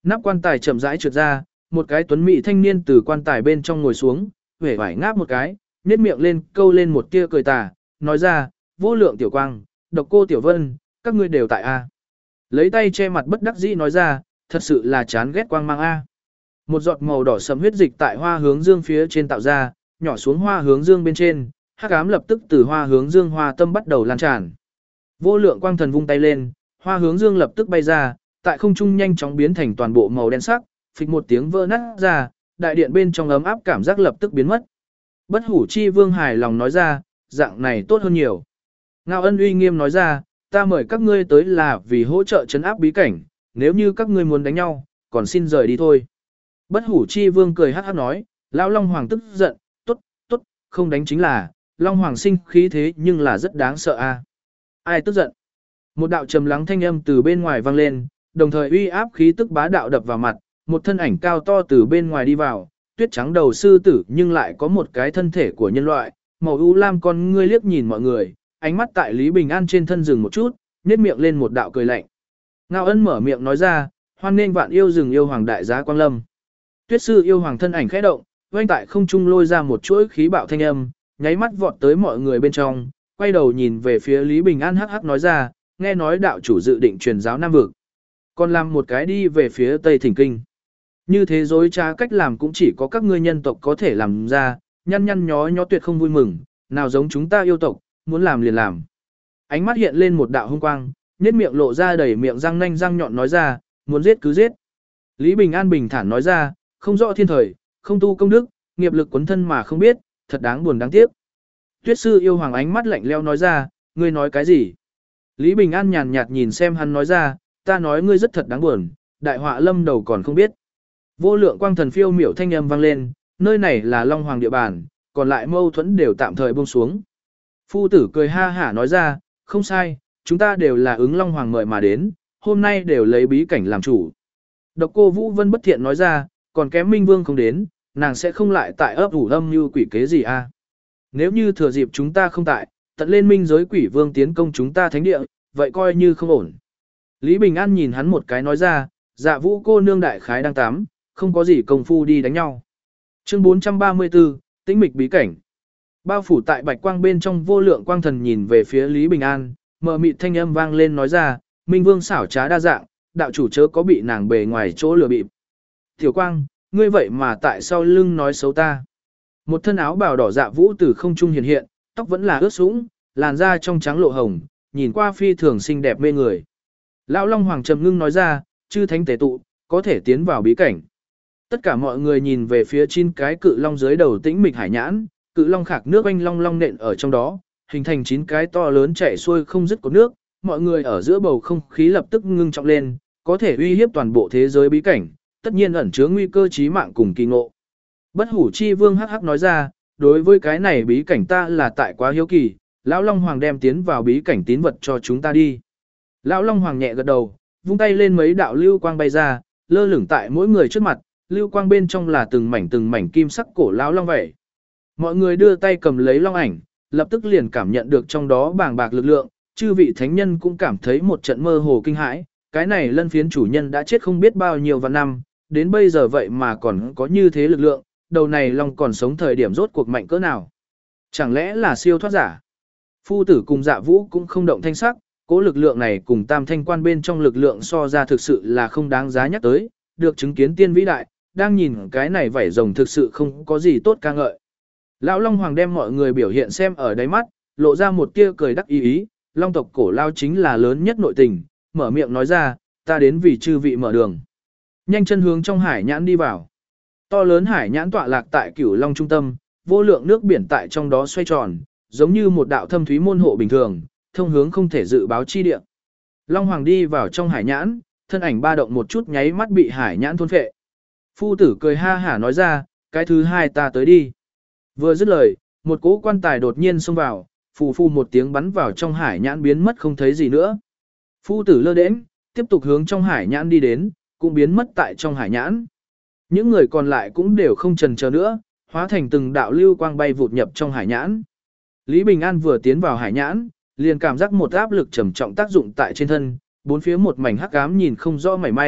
Nắp quan tài chậm rãi trượt ra, một cái tuấn mỹ thanh niên từ quan tài bên trong ngồi xuống, vẻ vải ngáp một cái, nhếch miệng lên câu lên một tia cười tà, nói ra, vô lượng tiểu quang, độc cô tiểu vân, các ngươi đều tại A. Lấy tay che mặt bất đắc dĩ nói ra, thật sự là chán ghét quang mang A. Một giọt màu đỏ sẫm huyết dịch tại hoa hướng dương phía trên tạo ra, nhỏ xuống hoa hướng dương bên trên, hắc ám lập tức từ hoa hướng dương hoa tâm bắt đầu lan tràn. Vô lượng quang thần vung tay lên, hoa hướng dương lập tức bay ra, tại không trung nhanh chóng biến thành toàn bộ màu đen sắc, phịch một tiếng vỡ nát ra, đại điện bên trong ấm áp cảm giác lập tức biến mất. Bất hủ chi vương hài lòng nói ra, dạng này tốt hơn nhiều. Ngao Ân uy nghiêm nói ra, ta mời các ngươi tới là vì hỗ trợ trấn áp bí cảnh, nếu như các ngươi muốn đánh nhau, còn xin rời đi thôi. Bất hủ chi vương cười hắc hắc nói, lão Long Hoàng tức giận, tốt, không đánh chính là, Long Hoàng sinh khí thế nhưng là rất đáng sợ a. Ai tức giận? Một đạo trầm lắng thanh âm từ bên ngoài vang lên, đồng thời uy áp khí tức bá đạo đập vào mặt, một thân ảnh cao to từ bên ngoài đi vào, tuyết trắng đầu sư tử nhưng lại có một cái thân thể của nhân loại, màu u lam con ngươi liếc nhìn mọi người, ánh mắt tại Lý Bình An trên thân dừng một chút, nhếch miệng lên một đạo cười lạnh. Ngao Ân mở miệng nói ra, hoan nghênh vạn yêu rừng yêu hoàng đại giá quang lâm. Tuyết sư yêu hoàng thân ảnh khẽ động, oanh tại không trung lôi ra một chuỗi khí bạo thanh âm, nháy mắt vọt tới mọi người bên trong, quay đầu nhìn về phía Lý Bình An hắc hắc nói ra, nghe nói đạo chủ dự định truyền giáo Nam vực, còn làm một cái đi về phía Tây Thỉnh Kinh. Như thế dối trá cách làm cũng chỉ có các ngươi nhân tộc có thể làm ra, nhăn nhăn nhó nhó tuyệt không vui mừng, nào giống chúng ta yêu tộc, muốn làm liền làm. Ánh mắt hiện lên một đạo hung quang, nhếch miệng lộ ra đầy miệng răng nanh răng nhọn nói ra, muốn giết cứ giết. Lý Bình An bình thản nói ra, không rõ thiên thời, không tu công đức, nghiệp lực quấn thân mà không biết, thật đáng buồn đáng tiếc. Tuyết sư yêu hoàng ánh mắt lạnh lẽo nói ra, ngươi nói cái gì? Lý Bình An nhàn nhạt nhìn xem hắn nói ra, ta nói ngươi rất thật đáng buồn, đại họa lâm đầu còn không biết. Vô lượng quang thần phiêu miểu thanh âm vang lên, nơi này là Long Hoàng địa bàn, còn lại mâu thuẫn đều tạm thời buông xuống. Phu tử cười ha hả nói ra, không sai, chúng ta đều là ứng Long Hoàng mời mà đến, hôm nay đều lấy bí cảnh làm chủ. Độc cô Vũ Vân bất thiện nói ra, còn kém Minh Vương không đến, nàng sẽ không lại tại ấp ủ âm như quỷ kế gì a? Nếu như thừa dịp chúng ta không tại, tận lên minh giới quỷ vương tiến công chúng ta thánh địa, vậy coi như không ổn. Lý Bình An nhìn hắn một cái nói ra, dạ Vũ cô nương đại khái đang tắm, không có gì công phu đi đánh nhau. Chương 434, tĩnh mịch bí cảnh. Bao phủ tại bạch quang bên trong vô lượng quang thần nhìn về phía Lý Bình An, mờ mịt thanh âm vang lên nói ra, Minh Vương xảo trá đa dạng, đạo chủ chớ có bị nàng bề ngoài chỗ lừa bịp. Tiểu Quang, ngươi vậy mà tại sao lưng nói xấu ta? Một thân áo bào đỏ dạ vũ từ không trung hiện hiện, tóc vẫn là ướt sũng, làn da trong trắng lộ hồng, nhìn qua phi thường xinh đẹp mê người. Lão Long Hoàng trầm ngưng nói ra, chư thánh tề tụ, có thể tiến vào bí cảnh. Tất cả mọi người nhìn về phía 9 cái cự long dưới đầu tĩnh mịch hải nhãn, cự long khạc nước oanh long long nện ở trong đó, hình thành 9 cái to lớn chảy xuôi không dứt cột nước, mọi người ở giữa bầu không khí lập tức ngưng trọng lên, có thể uy hiếp toàn bộ thế giới bí cảnh, tất nhiên ẩn chứa nguy cơ chí mạng cùng kỳ ngộ. Bất hủ chi vương hắc hắc nói ra, đối với cái này bí cảnh ta là tại quá hiếu kỳ, lão Long Hoàng đem tiến vào bí cảnh tín vật cho chúng ta đi. Lão Long Hoàng nhẹ gật đầu, vung tay lên mấy đạo lưu quang bay ra, lơ lửng tại mỗi người trước mặt, lưu quang bên trong là từng mảnh kim sắc cổ lão long vậy. Mọi người đưa tay cầm lấy long ảnh, lập tức liền cảm nhận được trong đó bàng bạc lực lượng, chư vị thánh nhân cũng cảm thấy một trận mơ hồ kinh hãi, cái này lân phiến chủ nhân đã chết không biết bao nhiêu vạn năm, đến bây giờ vậy mà còn có như thế lực lượng, đầu này long còn sống thời điểm rốt cuộc mạnh cỡ nào. Chẳng lẽ là siêu thoát giả? Phu tử cùng dạ vũ cũng không động thanh sắc, cố lực lượng này cùng tam thanh quan bên trong lực lượng so ra thực sự là không đáng giá nhắc tới, được chứng kiến tiên vĩ đại, đang nhìn cái này vảy rồng thực sự không có gì tốt ca ngợi. Lão Long Hoàng đem mọi người biểu hiện xem ở đáy mắt, lộ ra một tia cười đắc ý, Long tộc cổ lao chính là lớn nhất nội tình, mở miệng nói ra, ta đến vì chư vị mở đường. Nhanh chân hướng trong hải nhãn đi vào. To lớn hải nhãn tọa lạc tại Cửu Long trung tâm, vô lượng nước biển tại trong đó xoay tròn, giống như một đạo thâm thúy môn hộ bình thường, thông hướng không thể dự báo chi địa. Long Hoàng đi vào trong hải nhãn, thân ảnh ba động một chút nháy mắt bị hải nhãn thôn phệ. Phu tử cười ha hả nói ra, cái thứ hai ta tới đi. Vừa dứt lời, một cỗ quan tài đột nhiên xông vào, phù phù một tiếng bắn vào trong hải nhãn biến mất không thấy gì nữa. Phu tử lơ đễnh, tiếp tục hướng trong hải nhãn đi đến, cũng biến mất tại trong hải nhãn. Những người còn lại cũng đều không chần chờ nữa, hóa thành từng đạo lưu quang bay vụt nhập trong hải nhãn. Lý Bình An vừa tiến vào hải nhãn, liền cảm giác một áp lực trầm trọng tác dụng tại trên thân, bốn phía một mảnh hắc ám nhìn không rõ mảy may,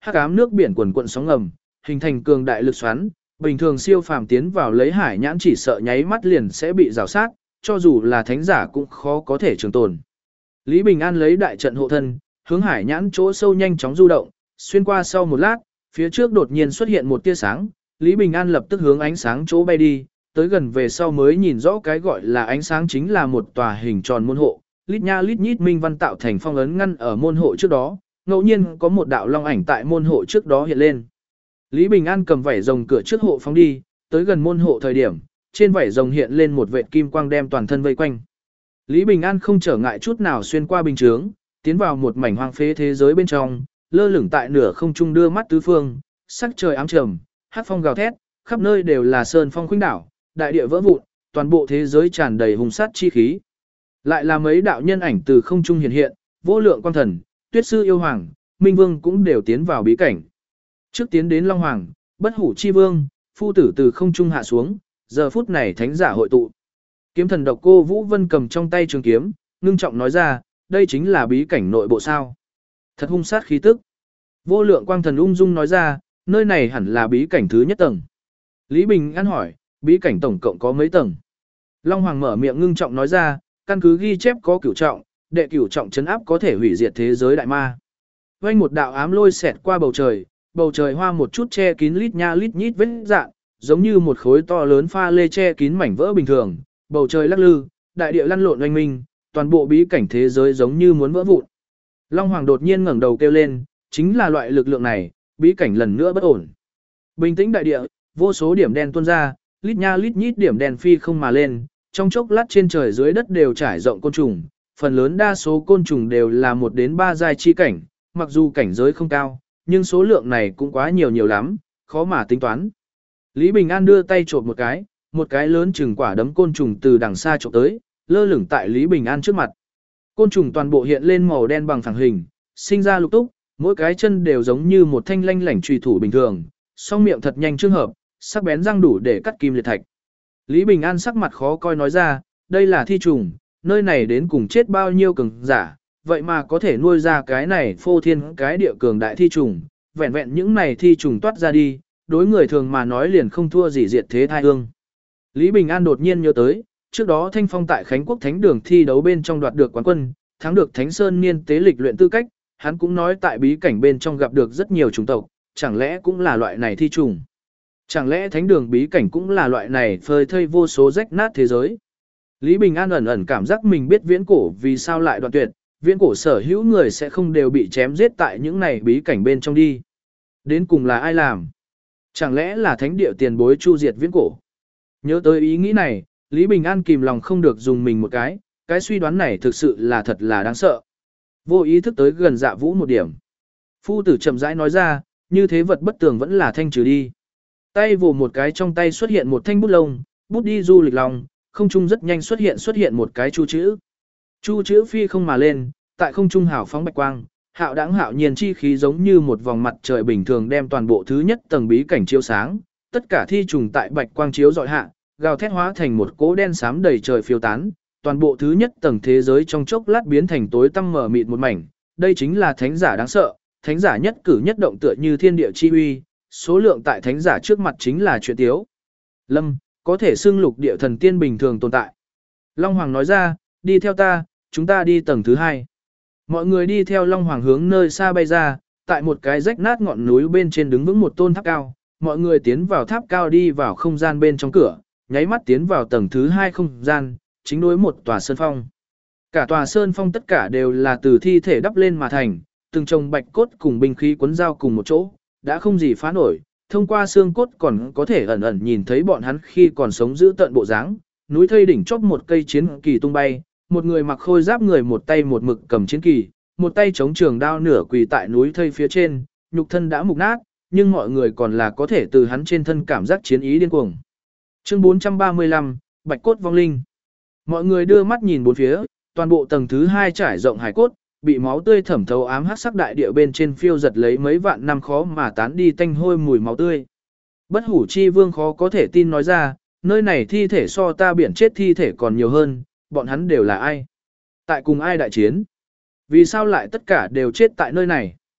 hắc ám nước biển quần quận sóng ngầm, hình thành cường đại lực xoắn, bình thường siêu phàm tiến vào lấy hải nhãn chỉ sợ nháy mắt liền sẽ bị rào sát, cho dù là thánh giả cũng khó có thể trường tồn. Lý Bình An lấy đại trận hộ thân, hướng hải nhãn chỗ sâu nhanh chóng du động, xuyên qua sau một lát, phía trước đột nhiên xuất hiện một tia sáng, Lý Bình An lập tức hướng ánh sáng chỗ bay đi, tới gần về sau mới nhìn rõ cái gọi là ánh sáng chính là một tòa hình tròn môn hộ, lít nha lít nhít minh văn tạo thành phong ấn ngăn ở môn hộ trước đó, ngẫu nhiên có một đạo long ảnh tại môn hộ trước đó hiện lên. Lý Bình An cầm vảy rồng cửa trước hộ phóng đi, tới gần môn hộ thời điểm, trên vảy rồng hiện lên một vệt kim quang đem toàn thân vây quanh. Lý Bình An không trở ngại chút nào xuyên qua bình chướng, tiến vào một mảnh hoang phế thế giới bên trong, lơ lửng tại nửa không trung đưa mắt tứ phương, sắc trời ám trầm, hắc phong gào thét, khắp nơi đều là sơn phong khuynh đảo, đại địa vỡ vụn, toàn bộ thế giới tràn đầy hung sát chi khí. Lại là mấy đạo nhân ảnh từ không trung hiện hiện, vô lượng quang thần, tuyết sư yêu hoàng, minh vương cũng đều tiến vào bí cảnh. Trước tiến đến Long Hoàng, bất hủ chi vương, phu tử từ không trung hạ xuống, giờ phút này thánh giả hội tụ. Kiếm thần độc cô Vũ Vân cầm trong tay trường kiếm, ngưng trọng nói ra, đây chính là bí cảnh nội bộ sao. Thật hung sát khí tức. Vô lượng quang thần ung dung nói ra, nơi này hẳn là bí cảnh thứ nhất tầng. Lý Bình An hỏi, bí cảnh tổng cộng có mấy tầng? Long Hoàng mở miệng ngưng trọng nói ra, căn cứ ghi chép có cửu trọng, đệ cửu trọng chấn áp có thể hủy diệt thế giới đại ma. Vây một đạo ám lôi xẹt qua bầu trời hoa một chút che kín lít nha lít nhít vết dạn, giống như một khối to lớn pha lê che kín mảnh vỡ bình thường, bầu trời lắc lư, đại địa lăn lộn oanh minh, toàn bộ bí cảnh thế giới giống như muốn vỡ vụn. Long Hoàng đột nhiên ngẩng đầu kêu lên, chính là loại lực lượng này, bí cảnh lần nữa bất ổn. Bình tĩnh đại địa, vô số điểm đen tuôn ra, lít nha lít nhít điểm đen phi không mà lên, trong chốc lát trên trời dưới đất đều trải rộng côn trùng, phần lớn đa số côn trùng đều là 1 đến 3 giai chi cảnh, mặc dù cảnh giới không cao, nhưng số lượng này cũng quá nhiều lắm, khó mà tính toán. Lý Bình An đưa tay chộp một cái lớn chừng quả đấm côn trùng từ đằng xa chộp tới, lơ lửng tại Lý Bình An trước mặt. Côn trùng toàn bộ hiện lên màu đen bằng phẳng hình, sinh ra lục túc, mỗi cái chân đều giống như một thanh lanh lảnh chùy thủ bình thường, song miệng thật nhanh trường hợp, sắc bén răng đủ để cắt kim liệt thạch. Lý Bình An sắc mặt khó coi nói ra, đây là thi trùng, nơi này đến cùng chết bao nhiêu cường giả, vậy mà có thể nuôi ra cái này phô thiên cái địa cường đại thi trùng, vẹn vẹn những này thi trùng toát ra đi, đối người thường mà nói liền không thua gì diệt thế thai ương. Lý Bình An đột nhiên nhớ tới, trước đó Thanh Phong tại Khánh Quốc Thánh Đường thi đấu bên trong đoạt được quán quân, thắng được Thánh Sơn niên tế lịch luyện tư cách, hắn cũng nói tại bí cảnh bên trong gặp được rất nhiều chủng tộc, chẳng lẽ cũng là loại này thi trùng. Chẳng lẽ Thánh Đường bí cảnh cũng là loại này phơi thây vô số rách nát thế giới. Lý Bình An ẩn ẩn cảm giác mình biết viễn cổ vì sao lại đoạn tuyệt, viễn cổ sở hữu người sẽ không đều bị chém giết tại những này bí cảnh bên trong đi. Đến cùng là ai làm? Chẳng lẽ là thánh địa tiền bối chu diệt viễn cổ? Nhớ tới ý nghĩ này, Lý Bình An kìm lòng không được dùng mình một cái suy đoán này thực sự là thật là đáng sợ. Vô ý thức tới gần Dạ Vũ một điểm. Phu tử chậm rãi nói ra, như thế vật bất tường vẫn là thanh trừ đi. Tay vồ một cái trong tay xuất hiện một thanh bút lông, bút đi du lịch lòng, không trung rất nhanh xuất hiện một cái chu chữ. Chu chữ phi không mà lên, tại không trung hào phóng bạch quang, hạo đãng hạo nhiên chi khí giống như một vòng mặt trời bình thường đem toàn bộ thứ nhất tầng bí cảnh chiếu sáng, tất cả thi trùng tại bạch quang chiếu dọi hạ, gào thét hóa thành một cỗ đen xám đầy trời phiêu tán, toàn bộ thứ nhất tầng thế giới trong chốc lát biến thành tối tăm mờ mịt một mảnh, đây chính là thánh giả đáng sợ, thánh giả nhất cử nhất động tựa như thiên địa chi uy, số lượng tại thánh giả trước mặt chính là chuyện tiếu. Lâm, có thể xưng lục địa thần tiên bình thường tồn tại. Long Hoàng nói ra, đi theo ta, chúng ta đi tầng thứ 2. Mọi người đi theo Long Hoàng hướng nơi xa bay ra, tại một cái rách nát ngọn núi bên trên đứng vững một tôn tháp cao. Mọi người tiến vào tháp cao đi vào không gian bên trong cửa, nháy mắt tiến vào tầng thứ 2 không gian, chính đối một tòa sơn phong. Cả tòa sơn phong tất cả đều là từ thi thể đắp lên mà thành, từng chồng bạch cốt cùng binh khí quấn dao cùng một chỗ, đã không gì phá nổi, thông qua xương cốt còn có thể ẩn ẩn nhìn thấy bọn hắn khi còn sống giữ tận bộ dáng. Núi thây đỉnh chóp một cây chiến kỳ tung bay, một người mặc khôi giáp người một tay một mực cầm chiến kỳ, một tay chống trường đao nửa quỳ tại núi thây phía trên, nhục thân đã mục nát, nhưng mọi người còn là có thể từ hắn trên thân cảm giác chiến ý điên cuồng. Chương 435, Bạch cốt vong linh. Mọi người đưa mắt nhìn bốn phía, toàn bộ tầng thứ 2 trải rộng hải cốt, bị máu tươi thẩm thấu ám hắc sắc đại địa bên trên phiêu giật lấy mấy vạn năm khó mà tán đi tanh hôi mùi máu tươi. Bất hủ chi vương khó có thể tin nói ra, nơi này thi thể so ta biển chết thi thể còn nhiều hơn, bọn hắn đều là ai? Tại cùng ai đại chiến? Vì sao lại tất cả đều chết tại nơi này?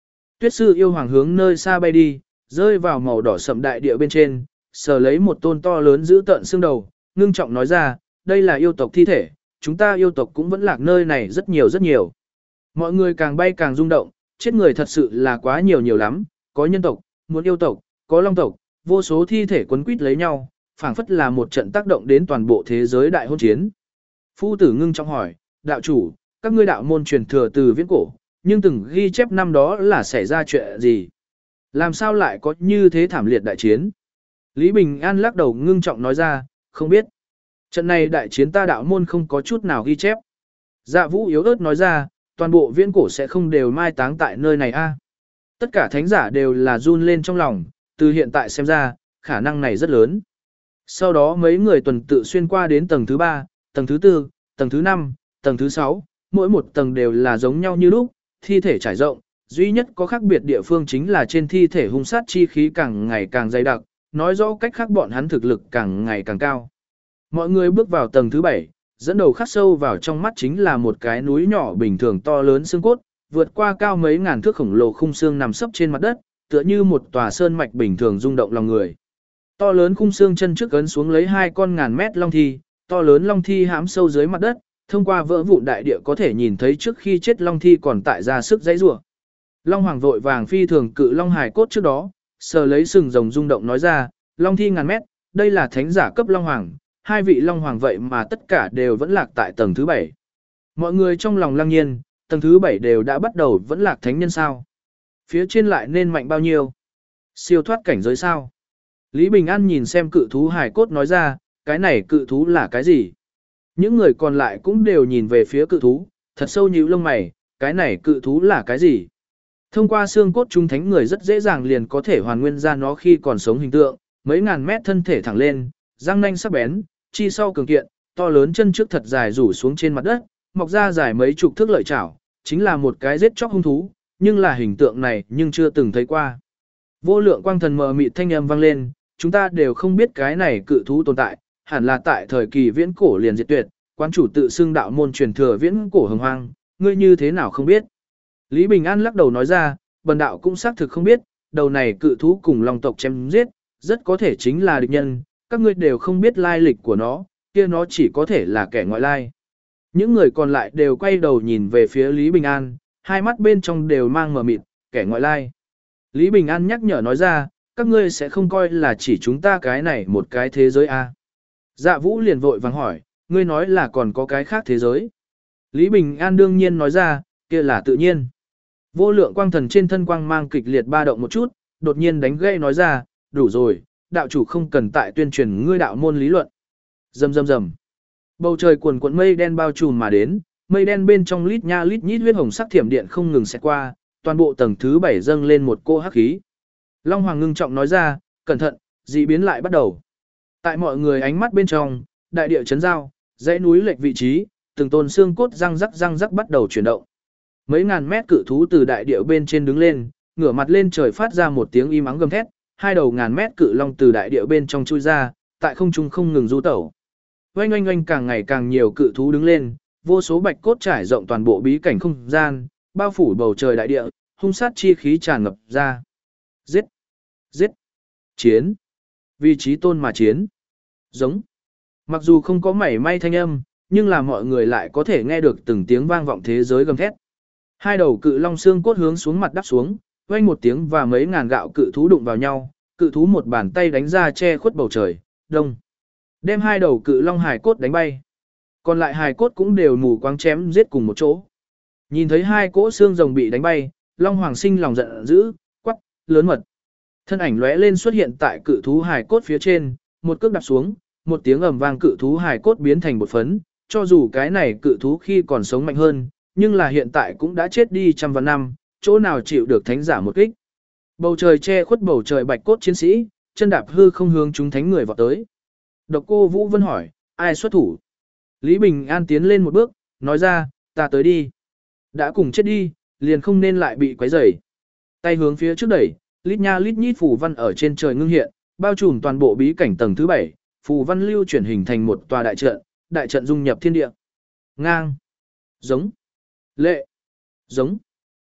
Tuyết sư yêu hoàng hướng nơi xa bay đi, rơi vào màu đỏ sậm đại địa bên trên, sờ lấy một tôn to lớn giữ tợn xương đầu, ngưng trọng nói ra, đây là yêu tộc thi thể, chúng ta yêu tộc cũng vẫn lạc nơi này rất nhiều rất nhiều. Mọi người càng bay càng rung động, chết người thật sự là quá nhiều nhiều lắm, có nhân tộc, muốn yêu tộc, có long tộc, vô số thi thể quấn quýt lấy nhau, phảng phất là một trận tác động đến toàn bộ thế giới đại hôn chiến. Phu tử ngưng trọng hỏi, đạo chủ, các ngươi đạo môn truyền thừa từ viễn cổ, nhưng từng ghi chép năm đó là xảy ra chuyện gì? Làm sao lại có như thế thảm liệt đại chiến? Lý Bình An lắc đầu ngưng trọng nói ra, không biết. Trận này đại chiến ta đạo môn không có chút nào ghi chép. Dạ Vũ yếu ớt nói ra, toàn bộ viễn cổ sẽ không đều mai táng tại nơi này a. Tất cả thánh giả đều là run lên trong lòng, từ hiện tại xem ra, khả năng này rất lớn. Sau đó mấy người tuần tự xuyên qua đến tầng thứ 3, tầng thứ 4, tầng thứ 5, tầng thứ 6, mỗi một tầng đều là giống nhau như lúc, thi thể trải rộng, duy nhất có khác biệt địa phương chính là trên thi thể hung sát chi khí càng ngày càng dày đặc, nói rõ cách khác bọn hắn thực lực càng ngày càng cao. Mọi người bước vào tầng thứ 7, dẫn đầu khắc sâu vào trong mắt chính là một cái núi nhỏ bình thường to lớn xương cốt, vượt qua cao mấy ngàn thước khổng lồ khung xương nằm sấp trên mặt đất, tựa như một tòa sơn mạch bình thường rung động lòng người. To lớn khung xương chân trước ấn xuống lấy 2 con ngàn mét long thi, to lớn long thi hãm sâu dưới mặt đất, thông qua vỡ vụn đại địa có thể nhìn thấy trước khi chết long thi còn tại ra sức dãy rủa. Long hoàng vội vàng phi thường cự long hài cốt trước đó, sờ lấy sừng rồng rung động nói ra, long thi ngàn mét, đây là thánh giả cấp long hoàng, hai vị long hoàng vậy mà tất cả đều vẫn lạc tại tầng thứ 7. Mọi người trong lòng lăng nhiên, tầng thứ 7 đều đã bắt đầu vẫn lạc thánh nhân sao? Phía trên lại nên mạnh bao nhiêu? Siêu thoát cảnh giới sao? Lý Bình An nhìn xem cự thú hài cốt nói ra, cái này cự thú là cái gì? Những người còn lại cũng đều nhìn về phía cự thú, thật sâu nhíu lông mày, cái này cự thú là cái gì? Thông qua xương cốt trung thánh người rất dễ dàng liền có thể hoàn nguyên ra nó khi còn sống hình tượng, mấy ngàn mét thân thể thẳng lên, răng nanh sắc bén, chi sau cường kiện, to lớn chân trước thật dài rủ xuống trên mặt đất, mọc ra dài mấy chục thước lợi chảo, chính là một cái giết chóc hung thú, nhưng là hình tượng này nhưng chưa từng thấy qua. Vô lượng quang thần mờ mịt thanh âm vang lên, chúng ta đều không biết cái này cự thú tồn tại, hẳn là tại thời kỳ viễn cổ liền diệt tuyệt, quán chủ tự xưng đạo môn truyền thừa viễn cổ hồng hoang, ngươi như thế nào không biết? Lý Bình An lắc đầu nói ra, bần đạo cũng xác thực không biết, đầu này cự thú cùng long tộc chém giết, rất có thể chính là địch nhân, các ngươi đều không biết lai lịch của nó, kia nó chỉ có thể là kẻ ngoại lai. Những người còn lại đều quay đầu nhìn về phía Lý Bình An, hai mắt bên trong đều mang mờ mịt, kẻ ngoại lai. Lý Bình An nhắc nhở nói ra, các ngươi sẽ không coi là chỉ chúng ta cái này một cái thế giới a? Dạ Vũ liền vội vàng hỏi, ngươi nói là còn có cái khác thế giới. Lý Bình An đương nhiên nói ra, kia là tự nhiên. Vô lượng quang thần trên thân quang mang kịch liệt ba động một chút, đột nhiên đánh gây nói ra, đủ rồi, đạo chủ không cần tại tuyên truyền ngươi đạo môn lý luận. Rầm rầm rầm. Bầu trời cuồn cuộn mây đen bao trùm mà đến, mây đen bên trong lít nha lít nhít huyết hồng sắc thiểm điện không ngừng xẹt qua, toàn bộ tầng thứ 7 dâng lên một cô hắc khí. Long Hoàng ngưng trọng nói ra, cẩn thận, dị biến lại bắt đầu. Tại mọi người ánh mắt bên trong, đại địa chấn giao, dãy núi lệch vị trí, từng tôn xương cốt răng rắc bắt đầu chuyển động. Mấy ngàn mét cự thú từ đại địa bên trên đứng lên, ngửa mặt lên trời phát ra một tiếng im ắng gầm thét, hai đầu ngàn mét cự long từ đại địa bên trong chui ra, tại không trung không ngừng du tẩu. Oanh oanh oanh, càng ngày càng nhiều cự thú đứng lên, vô số bạch cốt trải rộng toàn bộ bí cảnh không gian, bao phủ bầu trời đại địa, hung sát chi khí tràn ngập ra. Giết! Giết! Chiến! Vì chí tôn mà chiến! Giống! Mặc dù không có mảy may thanh âm, nhưng là mọi người lại có thể nghe được từng tiếng vang vọng thế giới gầm thét. Hai đầu cự long xương cốt hướng xuống mặt đắp xuống, vang một tiếng và mấy ngàn gạo cự thú đụng vào nhau, cự thú một bàn tay đánh ra che khuất bầu trời, đông. Đem hai đầu cự long hài cốt đánh bay. Còn lại hài cốt cũng đều mù quáng chém giết cùng một chỗ. Nhìn thấy hai cỗ xương rồng bị đánh bay, Long Hoàng sinh lòng giận dữ, quắc, lớn mật. Thân ảnh lóe lên xuất hiện tại cự thú hài cốt phía trên, một cước đạp xuống, một tiếng ầm vang cự thú hài cốt biến thành bột phấn, cho dù cái này cự thú khi còn sống mạnh hơn, nhưng là hiện tại cũng đã chết đi trăm vạn năm, chỗ nào chịu được thánh giả một kích. Bầu trời che khuất bầu trời bạch cốt chiến sĩ, chân đạp hư không hướng chúng thánh người vào tới. Độc Cô Vũ Vân hỏi, ai xuất thủ? Lý Bình An tiến lên một bước, nói ra, ta tới đi. Đã cùng chết đi, liền không nên lại bị quấy rầy. Tay hướng phía trước đẩy, lít nha lít nhít phù văn ở trên trời ngưng hiện, bao trùm toàn bộ bí cảnh tầng thứ 7, phù văn lưu chuyển hình thành một tòa đại trận dung nhập thiên địa. Ngang, giống, lệ, giống.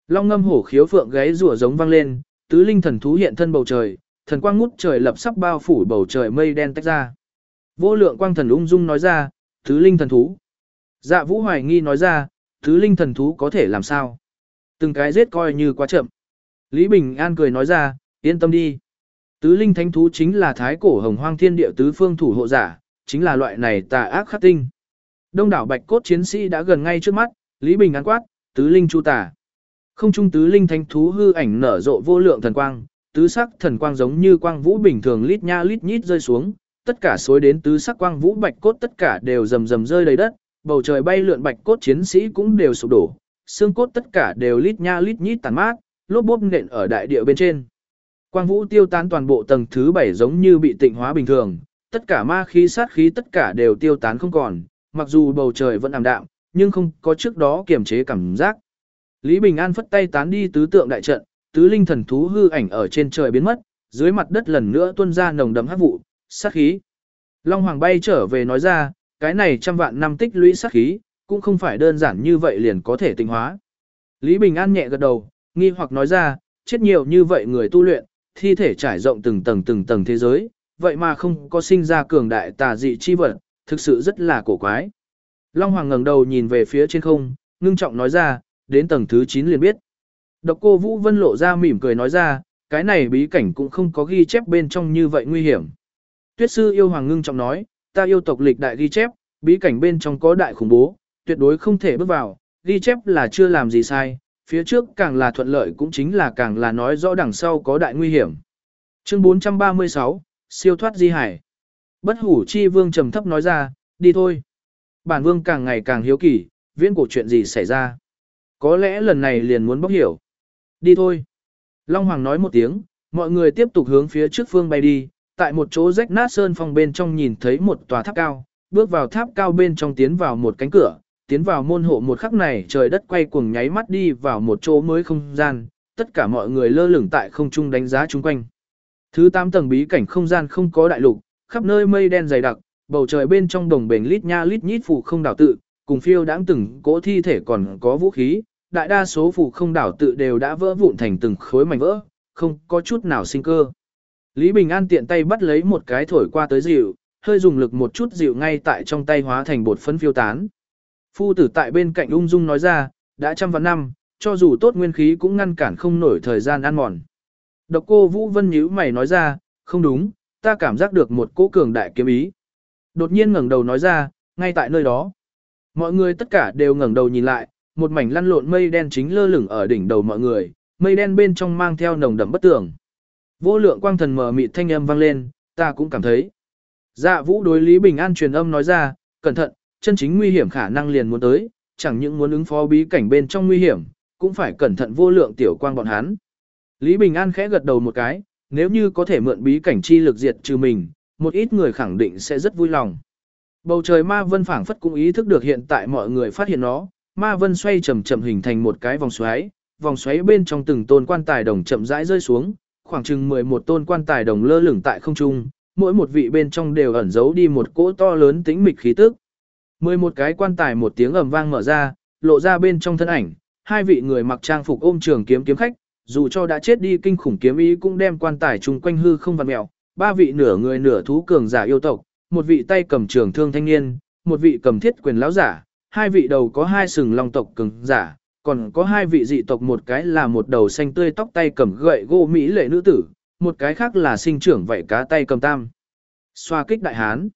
Long ngâm hổ khiếu phượng gáy rủa giống vang lên, tứ linh thần thú hiện thân bầu trời, thần quang ngút trời lập sắp bao phủ bầu trời mây đen tách ra. Vô lượng quang thần ung dung nói ra, tứ linh thần thú. Dạ Vũ hoài nghi nói ra, tứ linh thần thú có thể làm sao? Từng cái giết coi như quá chậm. Lý Bình An cười nói ra, yên tâm đi. Tứ linh thánh thú chính là thái cổ hồng hoang thiên địa tứ phương thủ hộ giả, chính là loại này tà ác khắc tinh. Đông đảo bạch cốt chiến sĩ đã gần ngay trước mắt, Lý Bình An quát, tứ linh chu tà. Không trung tứ linh thánh thú hư ảnh nở rộ vô lượng thần quang, tứ sắc thần quang giống như quang vũ bình thường lít nha lít nhít rơi xuống, tất cả xối đến tứ sắc quang vũ bạch cốt tất cả đều rầm rầm rơi đầy đất, bầu trời bay lượn bạch cốt chiến sĩ cũng đều sụp đổ, xương cốt tất cả đều lít nha lít nhít tàn mát, lốp bốp nện ở đại địa bên trên. Quang vũ tiêu tán toàn bộ tầng thứ 7 giống như bị tịnh hóa bình thường, tất cả ma khí sát khí tất cả đều tiêu tán không còn, mặc dù bầu trời vẫn ảm đạm, nhưng không có trước đó kiềm chế cảm giác. Lý Bình An phất tay tán đi tứ tượng đại trận, tứ linh thần thú hư ảnh ở trên trời biến mất, dưới mặt đất lần nữa tuôn ra nồng đậm hắc vụ, sát khí. Long Hoàng bay trở về nói ra, cái này trăm vạn năm tích lũy sát khí, cũng không phải đơn giản như vậy liền có thể tịnh hóa. Lý Bình An nhẹ gật đầu, nghi hoặc nói ra, chết nhiều như vậy người tu luyện, thi thể trải rộng từng tầng thế giới, vậy mà không có sinh ra cường đại tà dị chi vật, thực sự rất là cổ quái. Long Hoàng ngẩng đầu nhìn về phía trên không, ngưng trọng nói ra, đến tầng thứ 9 liền biết. Độc Cô Vũ Vân lộ ra mỉm cười nói ra, cái này bí cảnh cũng không có ghi chép bên trong như vậy nguy hiểm. Tuyết sư yêu hoàng ngưng trọng nói, ta yêu tộc lịch đại ghi chép, bí cảnh bên trong có đại khủng bố, tuyệt đối không thể bước vào, ghi chép là chưa làm gì sai, phía trước càng là thuận lợi cũng chính là càng là nói rõ đằng sau có đại nguy hiểm. Chương 436, siêu thoát di hải. Bất Hủ Chi Vương trầm thấp nói ra, đi thôi. Bản vương càng ngày càng hiếu kỳ, viễn cổ chuyện gì xảy ra. Có lẽ lần này liền muốn bóc hiểu. Đi thôi. Long Hoàng nói một tiếng, mọi người tiếp tục hướng phía trước phương bay đi, tại một chỗ rách nát sơn phong bên trong nhìn thấy một tòa tháp cao, bước vào tháp cao bên trong tiến vào một cánh cửa, tiến vào môn hộ một khắc này trời đất quay cuồng nháy mắt đi vào một chỗ mới không gian, tất cả mọi người lơ lửng tại không trung đánh giá chung quanh. Thứ 8 tầng bí cảnh không gian không có đại lục, khắp nơi mây đen dày đặc, bầu trời bên trong đồng bền lít nha lít nhít phù không đảo tự, cùng phiêu đãng từng cỗ thi thể còn có vũ khí, đại đa số phù không đảo tự đều đã vỡ vụn thành từng khối mảnh vỡ, không có chút nào sinh cơ. Lý Bình An tiện tay bắt lấy một cái thổi qua tới dịu, hơi dùng lực một chút dịu ngay tại trong tay hóa thành bột phấn phiêu tán. Phu tử tại bên cạnh ung dung nói ra, đã trăm vạn năm, cho dù tốt nguyên khí cũng ngăn cản không nổi thời gian ăn mòn. Độc Cô Vũ Vân nhíu mày nói ra, không đúng, ta cảm giác được một cỗ cường đại kiếm ý. Đột nhiên ngẩng đầu nói ra, ngay tại nơi đó. Mọi người tất cả đều ngẩng đầu nhìn lại, một mảnh lăn lộn mây đen chính lơ lửng ở đỉnh đầu mọi người, mây đen bên trong mang theo nồng đậm bất tường. Vô lượng quang thần mờ mịt thanh âm vang lên, ta cũng cảm thấy. Dạ Vũ đối Lý Bình An truyền âm nói ra, cẩn thận, chân chính nguy hiểm khả năng liền muốn tới, chẳng những muốn ứng phó bí cảnh bên trong nguy hiểm, cũng phải cẩn thận vô lượng tiểu quang bọn hắn. Lý Bình An khẽ gật đầu một cái, nếu như có thể mượn bí cảnh chi lực diệt trừ mình, một ít người khẳng định sẽ rất vui lòng. Bầu trời ma vân phảng phất cũng ý thức được hiện tại mọi người phát hiện nó, ma vân xoay chậm chậm hình thành một cái vòng xoáy bên trong từng tôn quan tài đồng chậm rãi rơi xuống, khoảng chừng 11 tôn quan tài đồng lơ lửng tại không trung, mỗi một vị bên trong đều ẩn giấu đi một cỗ to lớn tĩnh mịch khí tức. 11 cái quan tài một tiếng ầm vang mở ra, lộ ra bên trong thân ảnh, hai vị người mặc trang phục ôm trường kiếm kiếm khách, dù cho đã chết đi kinh khủng kiếm ý cũng đem quan tài chung quanh hư không vặn mèo, ba vị nửa người nửa thú cường giả yêu tộc, một vị tay cầm trường thương thanh niên, một vị cầm thiết quyền lão giả, hai vị đầu có hai sừng long tộc cường giả, còn có hai vị dị tộc, một cái là một đầu xanh tươi tóc tay cầm gậy gỗ mỹ lệ nữ tử, một cái khác là sinh trưởng vảy cá tay cầm tam. Xoa kích đại hán.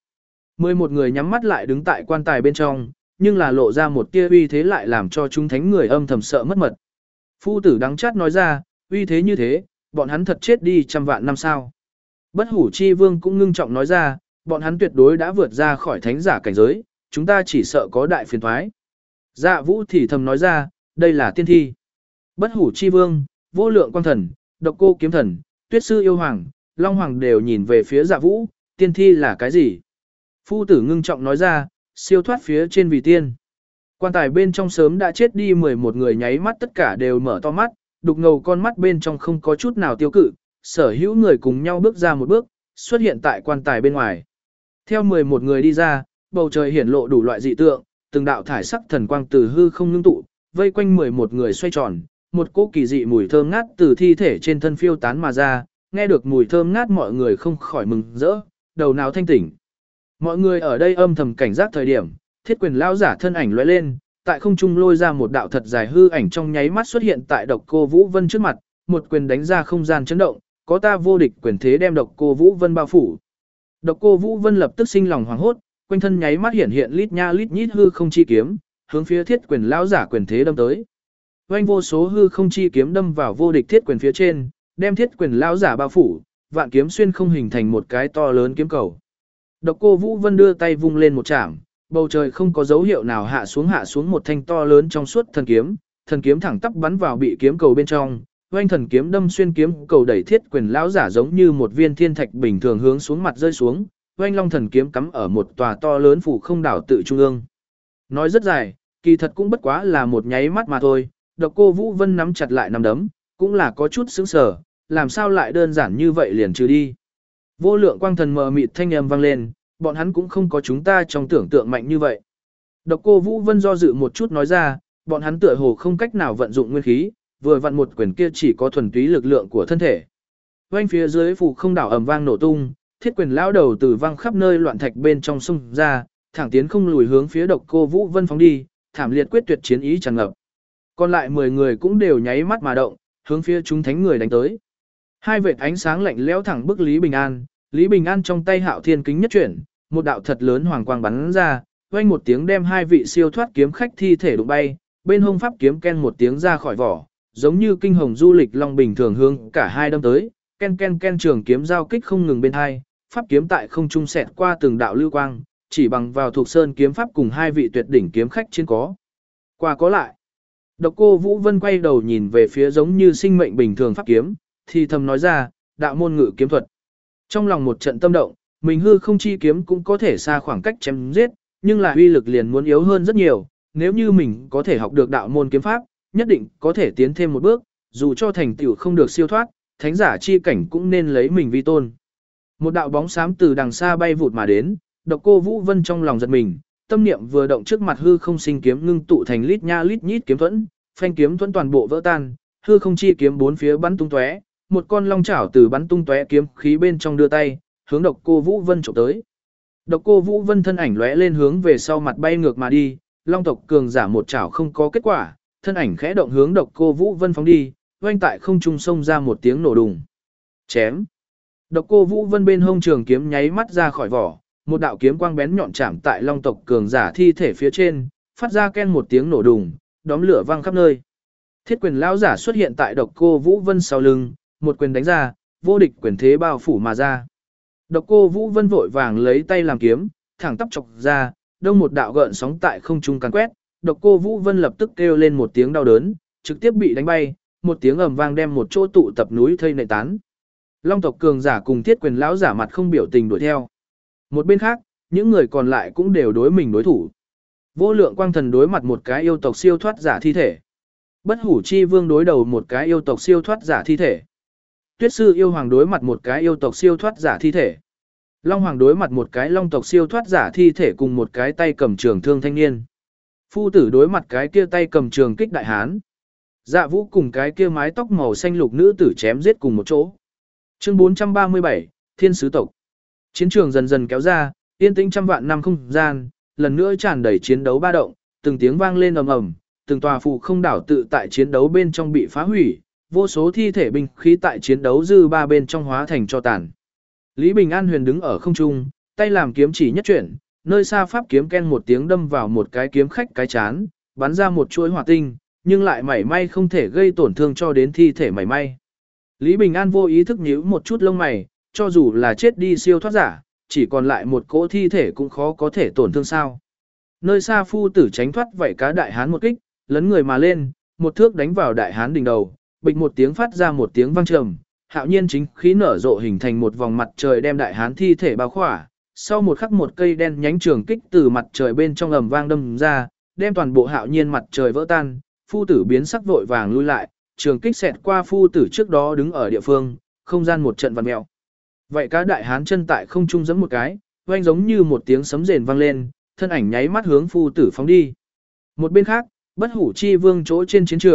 11 người nhắm mắt lại đứng tại quan tài bên trong, nhưng là lộ ra một tia uy thế lại làm cho chúng thánh người âm thầm sợ mất mật. Phu tử đắng chát nói ra, uy thế như thế, bọn hắn thật chết đi trăm vạn năm sao. Bất Hủ Chi Vương cũng ngưng trọng nói ra, bọn hắn tuyệt đối đã vượt ra khỏi thánh giả cảnh giới, chúng ta chỉ sợ có đại phiền thoái. Dạ Vũ thì thầm nói ra, đây là tiên thi. Bất Hủ Chi Vương, Vô Lượng Quang Thần, Độc Cô Kiếm Thần, Tuyết Sư Yêu Hoàng, Long Hoàng đều nhìn về phía Dạ Vũ, tiên thi là cái gì? Phu tử ngưng trọng nói ra, siêu thoát phía trên vì tiên. Quan tài bên trong sớm đã chết đi 11 người nháy mắt tất cả đều mở to mắt, đục ngầu con mắt bên trong không có chút nào tiêu cự, sở hữu người cùng nhau bước ra một bước, xuất hiện tại quan tài bên ngoài. Theo 11 người đi ra, bầu trời hiển lộ đủ loại dị tượng, từng đạo thải sắc thần quang từ hư không ngưng tụ, vây quanh 11 người xoay tròn, một cỗ kỳ dị mùi thơm ngát từ thi thể trên thân phiêu tán mà ra, nghe được mùi thơm ngát mọi người không khỏi mừng rỡ, đầu não thanh tỉnh. Mọi người ở đây âm thầm cảnh giác thời điểm, Thiết Quyền lão giả thân ảnh lóe lên, tại không trung lôi ra một đạo thật dài hư ảnh trong nháy mắt xuất hiện tại Độc Cô Vũ Vân trước mặt, một quyền đánh ra không gian chấn động, có ta vô địch quyền thế đem Độc Cô Vũ Vân bao phủ. Độc Cô Vũ Vân lập tức sinh lòng hoảng hốt, quanh thân nháy mắt hiện hiện lít nha lít nhít hư không chi kiếm, hướng phía Thiết Quyền lão giả quyền thế đâm tới. Oanh vô số hư không chi kiếm đâm vào vô địch Thiết Quyền phía trên, đem Thiết Quyền lão giả bao phủ, vạn kiếm xuyên không hình thành một cái to lớn kiếm cầu. Độc Cô Vũ Vân đưa tay vung lên một chạm, bầu trời không có dấu hiệu nào hạ xuống một thanh to lớn trong suốt thần kiếm thẳng tắp bắn vào bị kiếm cầu bên trong, oanh thần kiếm đâm xuyên kiếm cầu đẩy Thiết Quyền lão giả giống như một viên thiên thạch bình thường hướng xuống mặt rơi xuống, oanh long thần kiếm cắm ở một tòa to lớn phủ không đảo tự trung ương. Nói rất dài, kỳ thật cũng bất quá là một nháy mắt mà thôi, Độc Cô Vũ Vân nắm chặt lại nắm đấm, cũng là có chút sững sờ, làm sao lại đơn giản như vậy liền trừ đi. Vô lượng quang thần mờ mịt thanh âm vang lên, bọn hắn cũng không có chúng ta trong tưởng tượng mạnh như vậy. Độc Cô Vũ Vân do dự một chút nói ra, bọn hắn tựa hồ không cách nào vận dụng nguyên khí, vừa vặn một quyền kia chỉ có thuần túy lực lượng của thân thể. Oanh phía dưới phủ không đảo ầm vang nổ tung, Thiết Quyền lão đầu từ văng khắp nơi loạn thạch bên trong sông ra, thẳng tiến không lùi hướng phía Độc Cô Vũ Vân phóng đi, thảm liệt quyết tuyệt chiến ý tràn ngập. Còn lại 10 người cũng đều nháy mắt mà động, hướng phía chúng thánh người đánh tới. Hai vệt ánh sáng lạnh lẽo thẳng bức Lý Bình An, Lý Bình An trong tay Hạo Thiên kính nhất chuyển, một đạo thật lớn hoàng quang bắn ra, vang một tiếng đem hai vị siêu thoát kiếm khách thi thể đụng bay, bên hông pháp kiếm ken một tiếng ra khỏi vỏ, giống như kinh hồng du lịch long bình thường hướng cả hai đâm tới, ken ken ken trường kiếm giao kích không ngừng bên hai, pháp kiếm tại không trung xẹt qua từng đạo lưu quang, chỉ bằng vào thuộc sơn kiếm pháp cùng hai vị tuyệt đỉnh kiếm khách trên có. Qua có lại. Độc Cô Vũ Vân quay đầu nhìn về phía giống như sinh mệnh bình thường pháp kiếm, thì thầm nói ra, đạo môn ngự kiếm thuật. Trong lòng một trận tâm động, mình hư không chi kiếm cũng có thể xa khoảng cách chém giết, nhưng là uy lực liền muốn yếu hơn rất nhiều, nếu như mình có thể học được đạo môn kiếm pháp, nhất định có thể tiến thêm một bước, dù cho thành tựu không được siêu thoát, thánh giả chi cảnh cũng nên lấy mình vi tôn. Một đạo bóng xám từ đằng xa bay vụt mà đến, Độc Cô Vũ Vân trong lòng giật mình, tâm niệm vừa động trước mặt hư không sinh kiếm ngưng tụ thành lít nha lít nhít kiếm thuẫn, phanh kiếm thuẫn toàn bộ vỡ tan, hư không chi kiếm bốn phía bắn tung tóe, một con long chảo từ bắn tung tóe kiếm khí bên trong đưa tay, hướng Độc Cô Vũ Vân chụp tới. Độc Cô Vũ Vân thân ảnh lóe lên hướng về sau mặt bay ngược mà đi, long tộc cường giả một chảo không có kết quả, thân ảnh khẽ động hướng Độc Cô Vũ Vân phóng đi, oanh tại không trung xông ra một tiếng nổ đùng. Chém. Độc Cô Vũ Vân bên hông trường kiếm nháy mắt ra khỏi vỏ, một đạo kiếm quang bén nhọn chạm tại long tộc cường giả thi thể phía trên, phát ra ken một tiếng nổ đùng, đóm lửa vang khắp nơi. Thiết Quyền lão giả xuất hiện tại Độc Cô Vũ Vân sau lưng, một quyền đánh ra, vô địch quyền thế bao phủ mà ra. Độc Cô Vũ Vân vội vàng lấy tay làm kiếm, thẳng tắp chọc ra, đông một đạo gợn sóng tại không trung càn quét, Độc Cô Vũ Vân lập tức kêu lên một tiếng đau đớn, trực tiếp bị đánh bay, một tiếng ầm vang đem một chỗ tụ tập núi thây nệ tán. Long tộc cường giả cùng Thiết Quyền lão giả mặt không biểu tình đuổi theo. Một bên khác, những người còn lại cũng đều đối mình đối thủ. Vô lượng quang thần đối mặt một cái yêu tộc siêu thoát giả thi thể. Bất hủ chi vương đối đầu một cái yêu tộc siêu thoát giả thi thể. Tuyết sư yêu hoàng đối mặt một cái yêu tộc siêu thoát giả thi thể. Long hoàng đối mặt một cái long tộc siêu thoát giả thi thể cùng một cái tay cầm trường thương thanh niên. Phu tử đối mặt cái kia tay cầm trường kích đại hán. Dạ vũ cùng cái kia mái tóc màu xanh lục nữ tử chém giết cùng một chỗ. Chương 437, Thiên sứ tộc. Chiến trường dần dần kéo ra, yên tĩnh trăm vạn năm không gian, lần nữa tràn đầy chiến đấu ba động, từng tiếng vang lên ầm ầm, từng tòa phù không đảo tự tại chiến đấu bên trong bị phá hủy, vô số thi thể binh khí tại chiến đấu dư ba bên trong hóa thành tro tàn. Lý Bình An huyền đứng ở không trung, tay làm kiếm chỉ nhất chuyển, nơi xa pháp kiếm ken một tiếng đâm vào một cái kiếm khách cái chán, bắn ra một chuỗi hỏa tinh, nhưng lại mảy may không thể gây tổn thương cho đến thi thể mảy may. Lý Bình An vô ý thức nhíu một chút lông mày, cho dù là chết đi siêu thoát giả, chỉ còn lại một cỗ thi thể cũng khó có thể tổn thương sao. Nơi xa phu tử tránh thoát vậy cá đại hán một kích, lấn người mà lên, một thước đánh vào đại hán đỉnh đầu, bịch một tiếng phát ra một tiếng vang trầm, hạo nhiên chính khí nở rộ hình thành một vòng mặt trời đem đại hán thi thể bao khỏa, sau một khắc một cây đen nhánh trường kích từ mặt trời bên trong ầm vang đâm ra, đem toàn bộ hạo nhiên mặt trời vỡ tan, phu tử biến sắc vội vàng lui lại, trường kích xẹt qua phu tử trước đó đứng ở địa phương, không gian một trận vặn mèo. Vậy cá đại hán chân tại không trung giẫm một cái, oanh giống như một tiếng sấm rền vang lên, thân ảnh nháy mắt hướng phu tử phóng đi. Một bên khác, bất hủ chi vương chỗ trên chiến trường,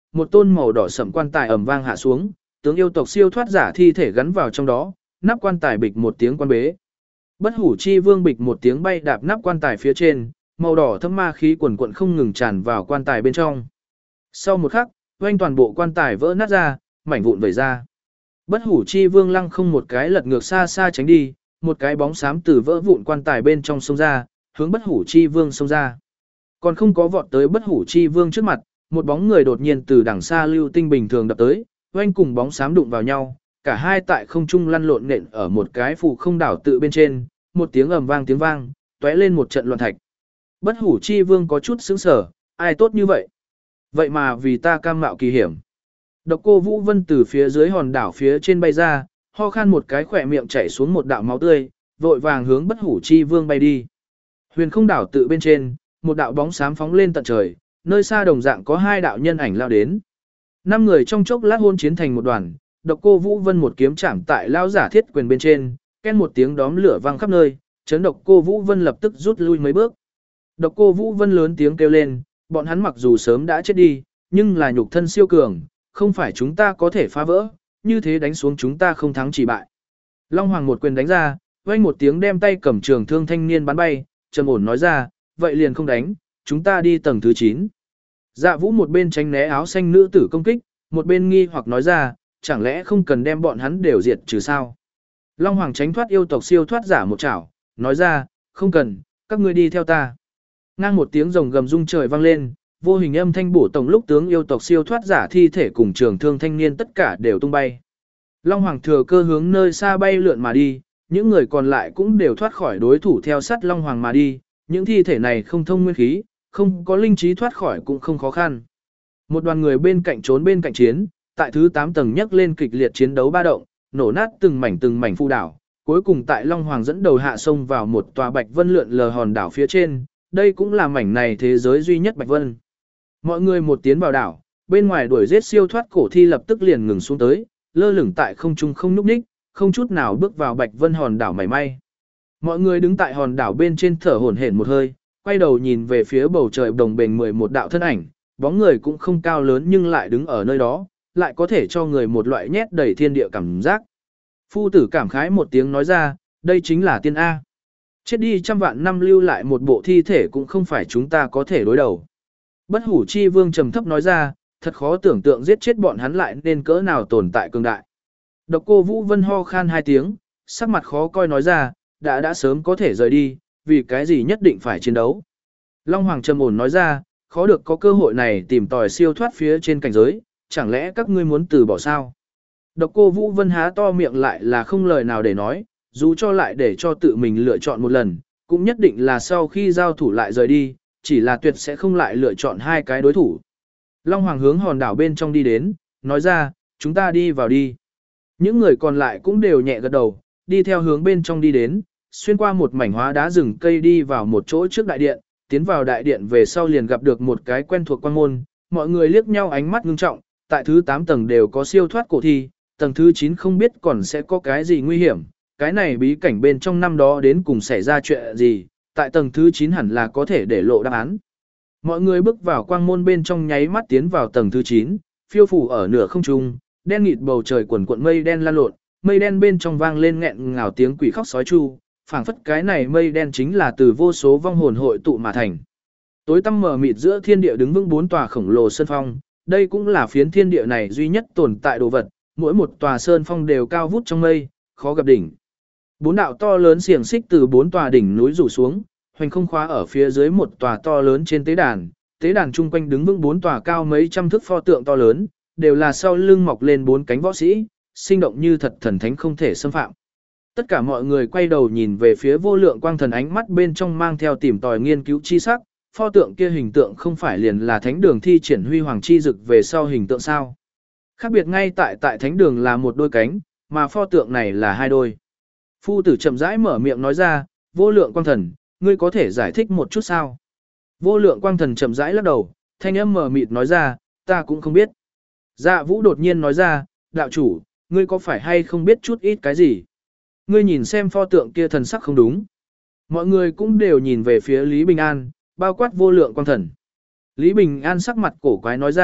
một tôn màu đỏ sẫm quan tài ầm vang hạ xuống, tướng yêu tộc siêu thoát giả thi thể gắn vào trong đó, nắp quan tài bịch một tiếng quan bế. Bất hủ chi vương bịch một tiếng bay đạp nắp quan tài phía trên, màu đỏ thâm ma khí quần quận không ngừng tràn vào quan tài bên trong. Sau một khắc, oanh toàn bộ quan tài vỡ nát ra, mảnh vụn vẩy ra. Bất hủ chi vương lăng không một cái lật ngược xa xa tránh đi, một cái bóng xám từ vỡ vụn quan tài bên trong xông ra, hướng bất hủ chi vương xông ra. Còn không có vọt tới bất hủ chi vương trước mặt, một bóng người đột nhiên từ đằng xa lưu tinh bình thường đập tới, oanh cùng bóng xám đụng vào nhau, cả hai tại không trung lăn lộn nện ở một cái phù không đảo tự bên trên, một tiếng ầm vang tiếng vang, tóe lên một trận loạn thạch. Bất hủ chi vương có chút sững sờ, ai tốt như vậy? Vậy mà vì ta cam mạo kỳ hiểm. Độc Cô Vũ Vân từ phía dưới hòn đảo phía trên bay ra, ho khan một cái khỏe miệng chảy xuống một đạo máu tươi, vội vàng hướng bất hủ chi vương bay đi. Huyền không đảo tự bên trên, một đạo bóng xám phóng lên tận trời, nơi xa đồng dạng có hai đạo nhân ảnh lao đến. 5 người trong chốc lát hôn chiến thành một đoàn, Độc Cô Vũ Vân một kiếm chạm tại lao giả thiết quyền bên trên, ken một tiếng đóm lửa vang khắp nơi, chấn Độc Cô Vũ Vân lập tức rút lui mấy bước. Độc Cô Vũ Vân lớn tiếng kêu lên, bọn hắn mặc dù sớm đã chết đi, nhưng là nhục thân siêu cường, không phải chúng ta có thể phá vỡ, như thế đánh xuống chúng ta không thắng chỉ bại. Long Hoàng một quyền đánh ra, vang một tiếng đem tay cầm trường thương thanh niên bắn bay, trầm ổn nói ra, vậy liền không đánh, chúng ta đi tầng thứ 9. Dạ Vũ một bên tránh né áo xanh nữ tử công kích, một bên nghi hoặc nói ra, chẳng lẽ không cần đem bọn hắn đều diệt trừ sao? Long Hoàng tránh thoát yêu tộc siêu thoát giả một chảo, nói ra, không cần, các ngươi đi theo ta. Ngang một tiếng rồng gầm rung trời vang lên, vô hình âm thanh bổ tổng lúc tướng yêu tộc siêu thoát giả thi thể cùng trường thương thanh niên tất cả đều tung bay. Long Hoàng thừa cơ hướng nơi xa bay lượn mà đi, những người còn lại cũng đều thoát khỏi đối thủ theo sát Long Hoàng mà đi, những thi thể này không thông nguyên khí, không có linh trí thoát khỏi cũng không khó khăn. Một đoàn người bên cạnh trốn bên cạnh chiến, tại thứ 8 tầng nhấc lên kịch liệt chiến đấu ba động, nổ nát từng mảnh phu đảo, cuối cùng tại Long Hoàng dẫn đầu hạ sông vào một tòa bạch vân lượn lờ hòn đảo phía trên, đây cũng là mảnh này thế giới duy nhất bạch vân. Mọi người một tiến vào đảo, bên ngoài đuổi giết siêu thoát cổ thi lập tức liền ngừng xuống tới, lơ lửng tại không trung không nhúc nhích, không chút nào bước vào bạch vân hòn đảo mảy may. Mọi người đứng tại hòn đảo bên trên thở hổn hển một hơi, quay đầu nhìn về phía bầu trời đồng bền 11 đạo thân ảnh, bóng người cũng không cao lớn nhưng lại đứng ở nơi đó, lại có thể cho người một loại nhét đầy thiên địa cảm giác. Phu tử cảm khái một tiếng nói ra, đây chính là tiên A. Chết đi trăm vạn năm lưu lại một bộ thi thể cũng không phải chúng ta có thể đối đầu. Bất hủ chi vương trầm thấp nói ra, thật khó tưởng tượng giết chết bọn hắn lại nên cỡ nào tồn tại cường đại. Độc Cô Vũ Vân ho khan 2 tiếng, sắc mặt khó coi nói ra, đã sớm có thể rời đi, vì cái gì nhất định phải chiến đấu. Long Hoàng trầm ổn nói ra, khó được có cơ hội này tìm tòi siêu thoát phía trên cảnh giới, chẳng lẽ các ngươi muốn từ bỏ sao? Độc Cô Vũ Vân há to miệng lại là không lời nào để nói, dù cho lại để cho tự mình lựa chọn một lần, cũng nhất định là sau khi giao thủ lại rời đi, chỉ là tuyệt sẽ không lại lựa chọn hai cái đối thủ. Long Hoàng hướng hòn đảo bên trong đi đến, nói ra, chúng ta đi vào đi. Những người còn lại cũng đều nhẹ gật đầu, đi theo hướng bên trong đi đến, xuyên qua một mảnh hóa đá rừng cây đi vào một chỗ trước đại điện, tiến vào đại điện về sau liền gặp được một cái quen thuộc quan môn, mọi người liếc nhau ánh mắt ngưng trọng, tại thứ 8 tầng đều có siêu thoát cổ thi, tầng thứ 9 không biết còn sẽ có cái gì nguy hiểm, cái này bí cảnh bên trong năm đó đến cùng xảy ra chuyện gì, tại tầng thứ 9 hẳn là có thể để lộ đáp án. Mọi người bước vào quang môn bên trong nháy mắt tiến vào tầng thứ 9, phiêu phù ở nửa không trung, đen nghịt bầu trời quần cuộn mây đen lan lộn, mây đen bên trong vang lên nghẹn ngào tiếng quỷ khóc sói chu, phảng phất cái này mây đen chính là từ vô số vong hồn hội tụ mà thành. Tối tăm mờ mịt giữa thiên địa đứng vững 4 tòa khổng lồ sơn phong, đây cũng là phiến thiên địa này duy nhất tồn tại đồ vật, mỗi một tòa sơn phong đều cao vút trong mây, khó gặp đỉnh. 4 đạo to lớn xiềng xích từ 4 tòa đỉnh núi rủ xuống, hoành không khóa ở phía dưới một tòa to lớn trên tế đàn chung quanh đứng vững 4 tòa cao mấy trăm thước pho tượng to lớn, đều là sau lưng mọc lên 4 cánh võ sĩ, sinh động như thật thần thánh không thể xâm phạm. Tất cả mọi người quay đầu nhìn về phía vô lượng quang thần, ánh mắt bên trong mang theo tìm tòi nghiên cứu chi sắc, pho tượng kia hình tượng không phải liền là thánh đường thi triển huy hoàng chi dực về sau hình tượng sao? Khác biệt ngay tại thánh đường là một đôi cánh, mà pho tượng này là 2 đôi. Phu tử chậm rãi mở miệng nói ra, vô lượng quang thần, ngươi có thể giải thích một chút sao? Vô lượng quang thần chậm rãi lắc đầu, thanh âm mở mịt nói ra, ta cũng không biết. Dạ Vũ đột nhiên nói ra, đạo chủ, ngươi có phải hay không biết chút ít cái gì? Ngươi nhìn xem pho tượng kia thần sắc không đúng. Mọi người cũng đều nhìn về phía Lý Bình An, bao quát vô lượng quang thần. Lý Bình An sắc mặt cổ quái nói ra,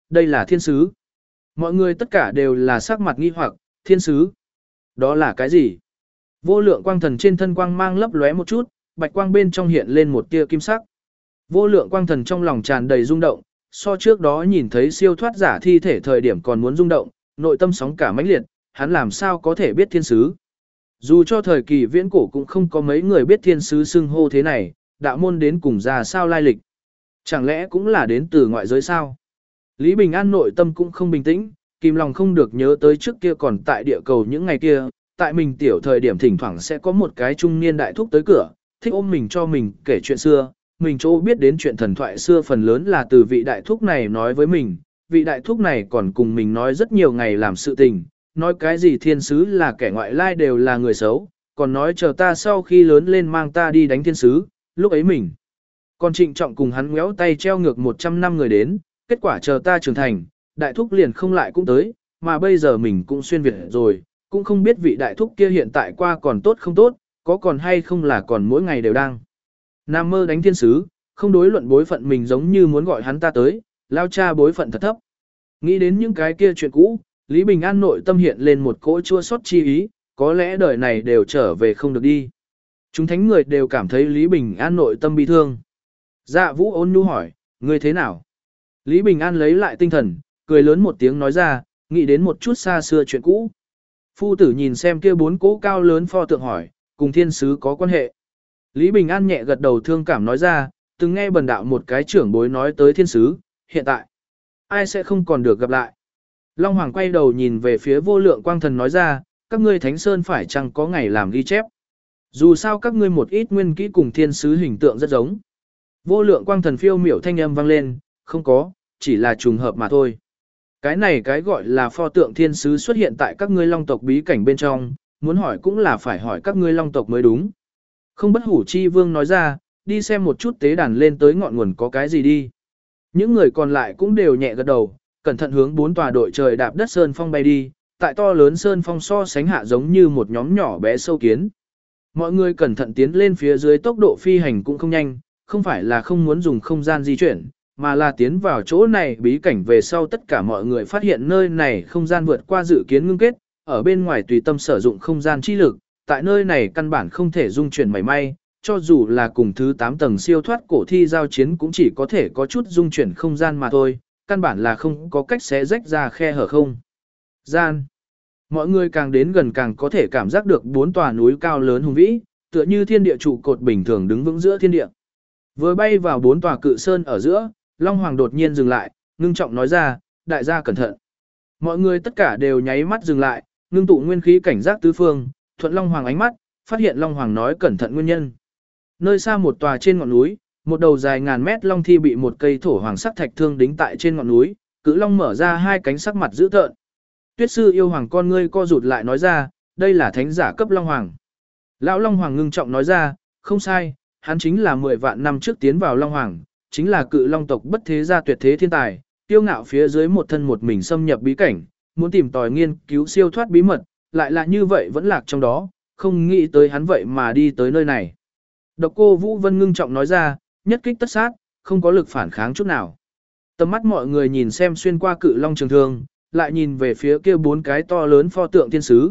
đây là thiên sứ. Mọi người tất cả đều là sắc mặt nghi hoặc, thiên sứ. Đó là cái gì? Vô lượng quang thần trên thân quang mang lấp lóe một chút, bạch quang bên trong hiện lên một tia kim sắc. Vô lượng quang thần trong lòng tràn đầy rung động, so trước đó nhìn thấy siêu thoát giả thi thể thời điểm còn muốn rung động, nội tâm sóng cả mãnh liệt, hắn làm sao có thể biết thiên sứ. Dù cho thời kỳ viễn cổ cũng không có mấy người biết thiên sứ xưng hô thế này, đạo môn đến cùng ra sao lai lịch. Chẳng lẽ cũng là đến từ ngoại giới sao? Lý Bình An nội tâm cũng không bình tĩnh, kìm lòng không được nhớ tới trước kia còn tại địa cầu những ngày kia, tại mình tiểu thời điểm thỉnh thoảng sẽ có một cái trung niên đại thúc tới cửa, thích ôm mình cho mình kể chuyện xưa, mình chỗ biết đến chuyện thần thoại xưa phần lớn là từ vị đại thúc này nói với mình, vị đại thúc này còn cùng mình nói rất nhiều ngày làm sự tình, nói cái gì thiên sứ là kẻ ngoại lai đều là người xấu, còn nói chờ ta sau khi lớn lên mang ta đi đánh thiên sứ, lúc ấy mình còn trịnh trọng cùng hắn ngéo tay treo ngược 100 năm người đến, kết quả chờ ta trưởng thành, đại thúc liền không lại cũng tới, mà bây giờ mình cũng xuyên Việt rồi, cũng không biết vị đại thúc kia hiện tại qua còn tốt không tốt, có còn hay không là còn mỗi ngày đều đang nam mơ đánh thiên sứ, không đối luận bối phận mình giống như muốn gọi hắn ta tới, lao cha bối phận thật thấp. Nghĩ đến những cái kia chuyện cũ, Lý Bình An nội tâm hiện lên một cỗ chua xót chi ý, có lẽ đời này đều trở về không được đi. Chúng thánh người đều cảm thấy Lý Bình An nội tâm bị thương. Dạ Vũ ôn nhu hỏi, ngươi thế nào? Lý Bình An lấy lại tinh thần, cười lớn một tiếng nói ra, nghĩ đến một chút xa xưa chuyện cũ. Phu tử nhìn xem kia 4 cỗ cao lớn pho tượng hỏi, cùng thiên sứ có quan hệ. Lý Bình An nhẹ gật đầu thương cảm nói ra, từng nghe bần đạo một cái trưởng bối nói tới thiên sứ, hiện tại, ai sẽ không còn được gặp lại. Long Hoàng quay đầu nhìn về phía vô lượng quang thần nói ra, các ngươi Thánh Sơn phải chăng có ngày làm ghi chép. Dù sao các ngươi một ít nguyên kỹ cùng thiên sứ hình tượng rất giống. Vô lượng quang thần phiêu miểu thanh âm vang lên, không có, chỉ là trùng hợp mà thôi. Cái này cái gọi là pho tượng thiên sứ xuất hiện tại các ngươi long tộc bí cảnh bên trong, muốn hỏi cũng là phải hỏi các ngươi long tộc mới đúng. Không bất hủ chi vương nói ra, đi xem một chút tế đàn lên tới ngọn nguồn có cái gì đi. Những người còn lại cũng đều nhẹ gật đầu, cẩn thận hướng 4 tòa đội trời đạp đất sơn phong bay đi, tại to lớn sơn phong so sánh hạ giống như một nhóm nhỏ bé sâu kiến. Mọi người cẩn thận tiến lên phía dưới, tốc độ phi hành cũng không nhanh, không phải là không muốn dùng không gian di chuyển, mà là tiến vào chỗ này bí cảnh về sau tất cả mọi người phát hiện nơi này không gian vượt qua dự kiến ngưng kết, ở bên ngoài tùy tâm sử dụng không gian chi lực, tại nơi này căn bản không thể dung chuyển mảy may, cho dù là cùng thứ 8 tầng siêu thoát cổ thi giao chiến cũng chỉ có thể có chút dung chuyển không gian mà thôi, căn bản là không có cách xé rách ra khe hở không gian. Mọi người càng đến gần càng có thể cảm giác được 4 tòa núi cao lớn hùng vĩ, tựa như thiên địa trụ cột bình thường đứng vững giữa thiên địa. Vừa bay vào 4 tòa cự sơn ở giữa, Long Hoàng đột nhiên dừng lại, ngưng trọng nói ra, đại gia cẩn thận. Mọi người tất cả đều nháy mắt dừng lại, ngưng tụ nguyên khí cảnh giác tứ phương, thuận Long Hoàng ánh mắt, phát hiện Long Hoàng nói cẩn thận nguyên nhân. Nơi xa một tòa trên ngọn núi, một đầu dài ngàn mét long thi bị một cây thổ hoàng sắc thạch thương đính tại trên ngọn núi, cự long mở ra 2 cánh sắc mặt dữ tợn. Tuyết sư yêu hoàng con ngươi co rụt lại nói ra, đây là thánh giả cấp Long Hoàng. Lão Long Hoàng ngưng trọng nói ra, không sai, hắn chính là 10 vạn năm trước tiến vào Long Hoàng, chính là cự long tộc bất thế gia tuyệt thế thiên tài, tiêu ngạo phía dưới một thân một mình xâm nhập bí cảnh, muốn tìm tòi nghiên cứu siêu thoát bí mật, lại là như vậy vẫn lạc trong đó, không nghĩ tới hắn vậy mà đi tới nơi này. Độc Cô Vũ Vân ngưng trọng nói ra, nhất kích tất sát, không có lực phản kháng chút nào. Tầm mắt mọi người nhìn xem xuyên qua cự long trường thương, lại nhìn về phía kia 4 cái to lớn pho tượng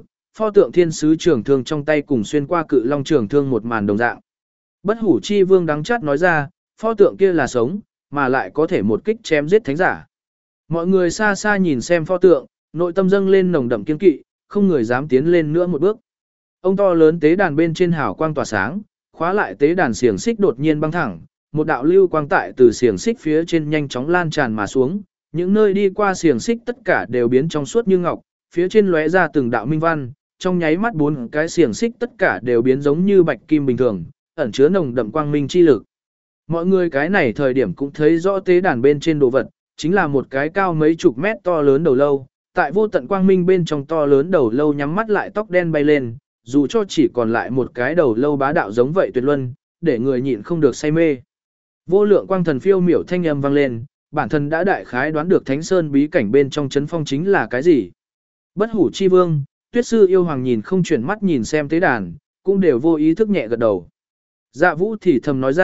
thiên sứ trường thương trong tay cùng xuyên qua cự long trường thương một màn đồng dạng. Bất hủ chi vương đắng chát nói ra, pho tượng kia là sống, mà lại có thể một kích chém giết thánh giả. Mọi người xa xa nhìn xem pho tượng, nội tâm dâng lên nồng đậm kiên kỵ, không người dám tiến lên nữa một bước. Ông to lớn tế đàn bên trên hào quang tỏa sáng, khóa lại tế đàn xiềng xích đột nhiên băng thẳng, một đạo lưu quang tại từ xiềng xích phía trên nhanh chóng lan tràn mà xuống, những nơi đi qua xiềng xích tất cả đều biến trong suốt như ngọc, phía trên lóe ra từng đạo minh văn, trong nháy mắt 4 cái xiềng xích tất cả đều biến giống như bạch kim bình thường, ẩn chứa nồng đậm quang minh chi lực. Mọi người cái này thời điểm cũng thấy rõ tế đàn bên trên đồ vật, chính là một cái cao mấy chục mét to lớn đầu lâu, tại vô tận quang minh bên trong to lớn đầu lâu nhắm mắt lại tóc đen bay lên, dù cho chỉ còn lại một cái đầu lâu bá đạo giống vậy tuyệt luân, để người nhịn không được say mê. Vô lượng quang thần phiêu miểu thanh âm vang lên, bản thân đã đại khái đoán được Thánh Sơn bí cảnh bên trong chấn phong chính là cái gì. Bất hủ chi vương, Tuyết sư yêu hoàng nhìn không chuyển mắt nhìn xem tế đàn, cũng đều vô ý thức nhẹ gật đầu. Dạ Vũ thì thầm nói ra,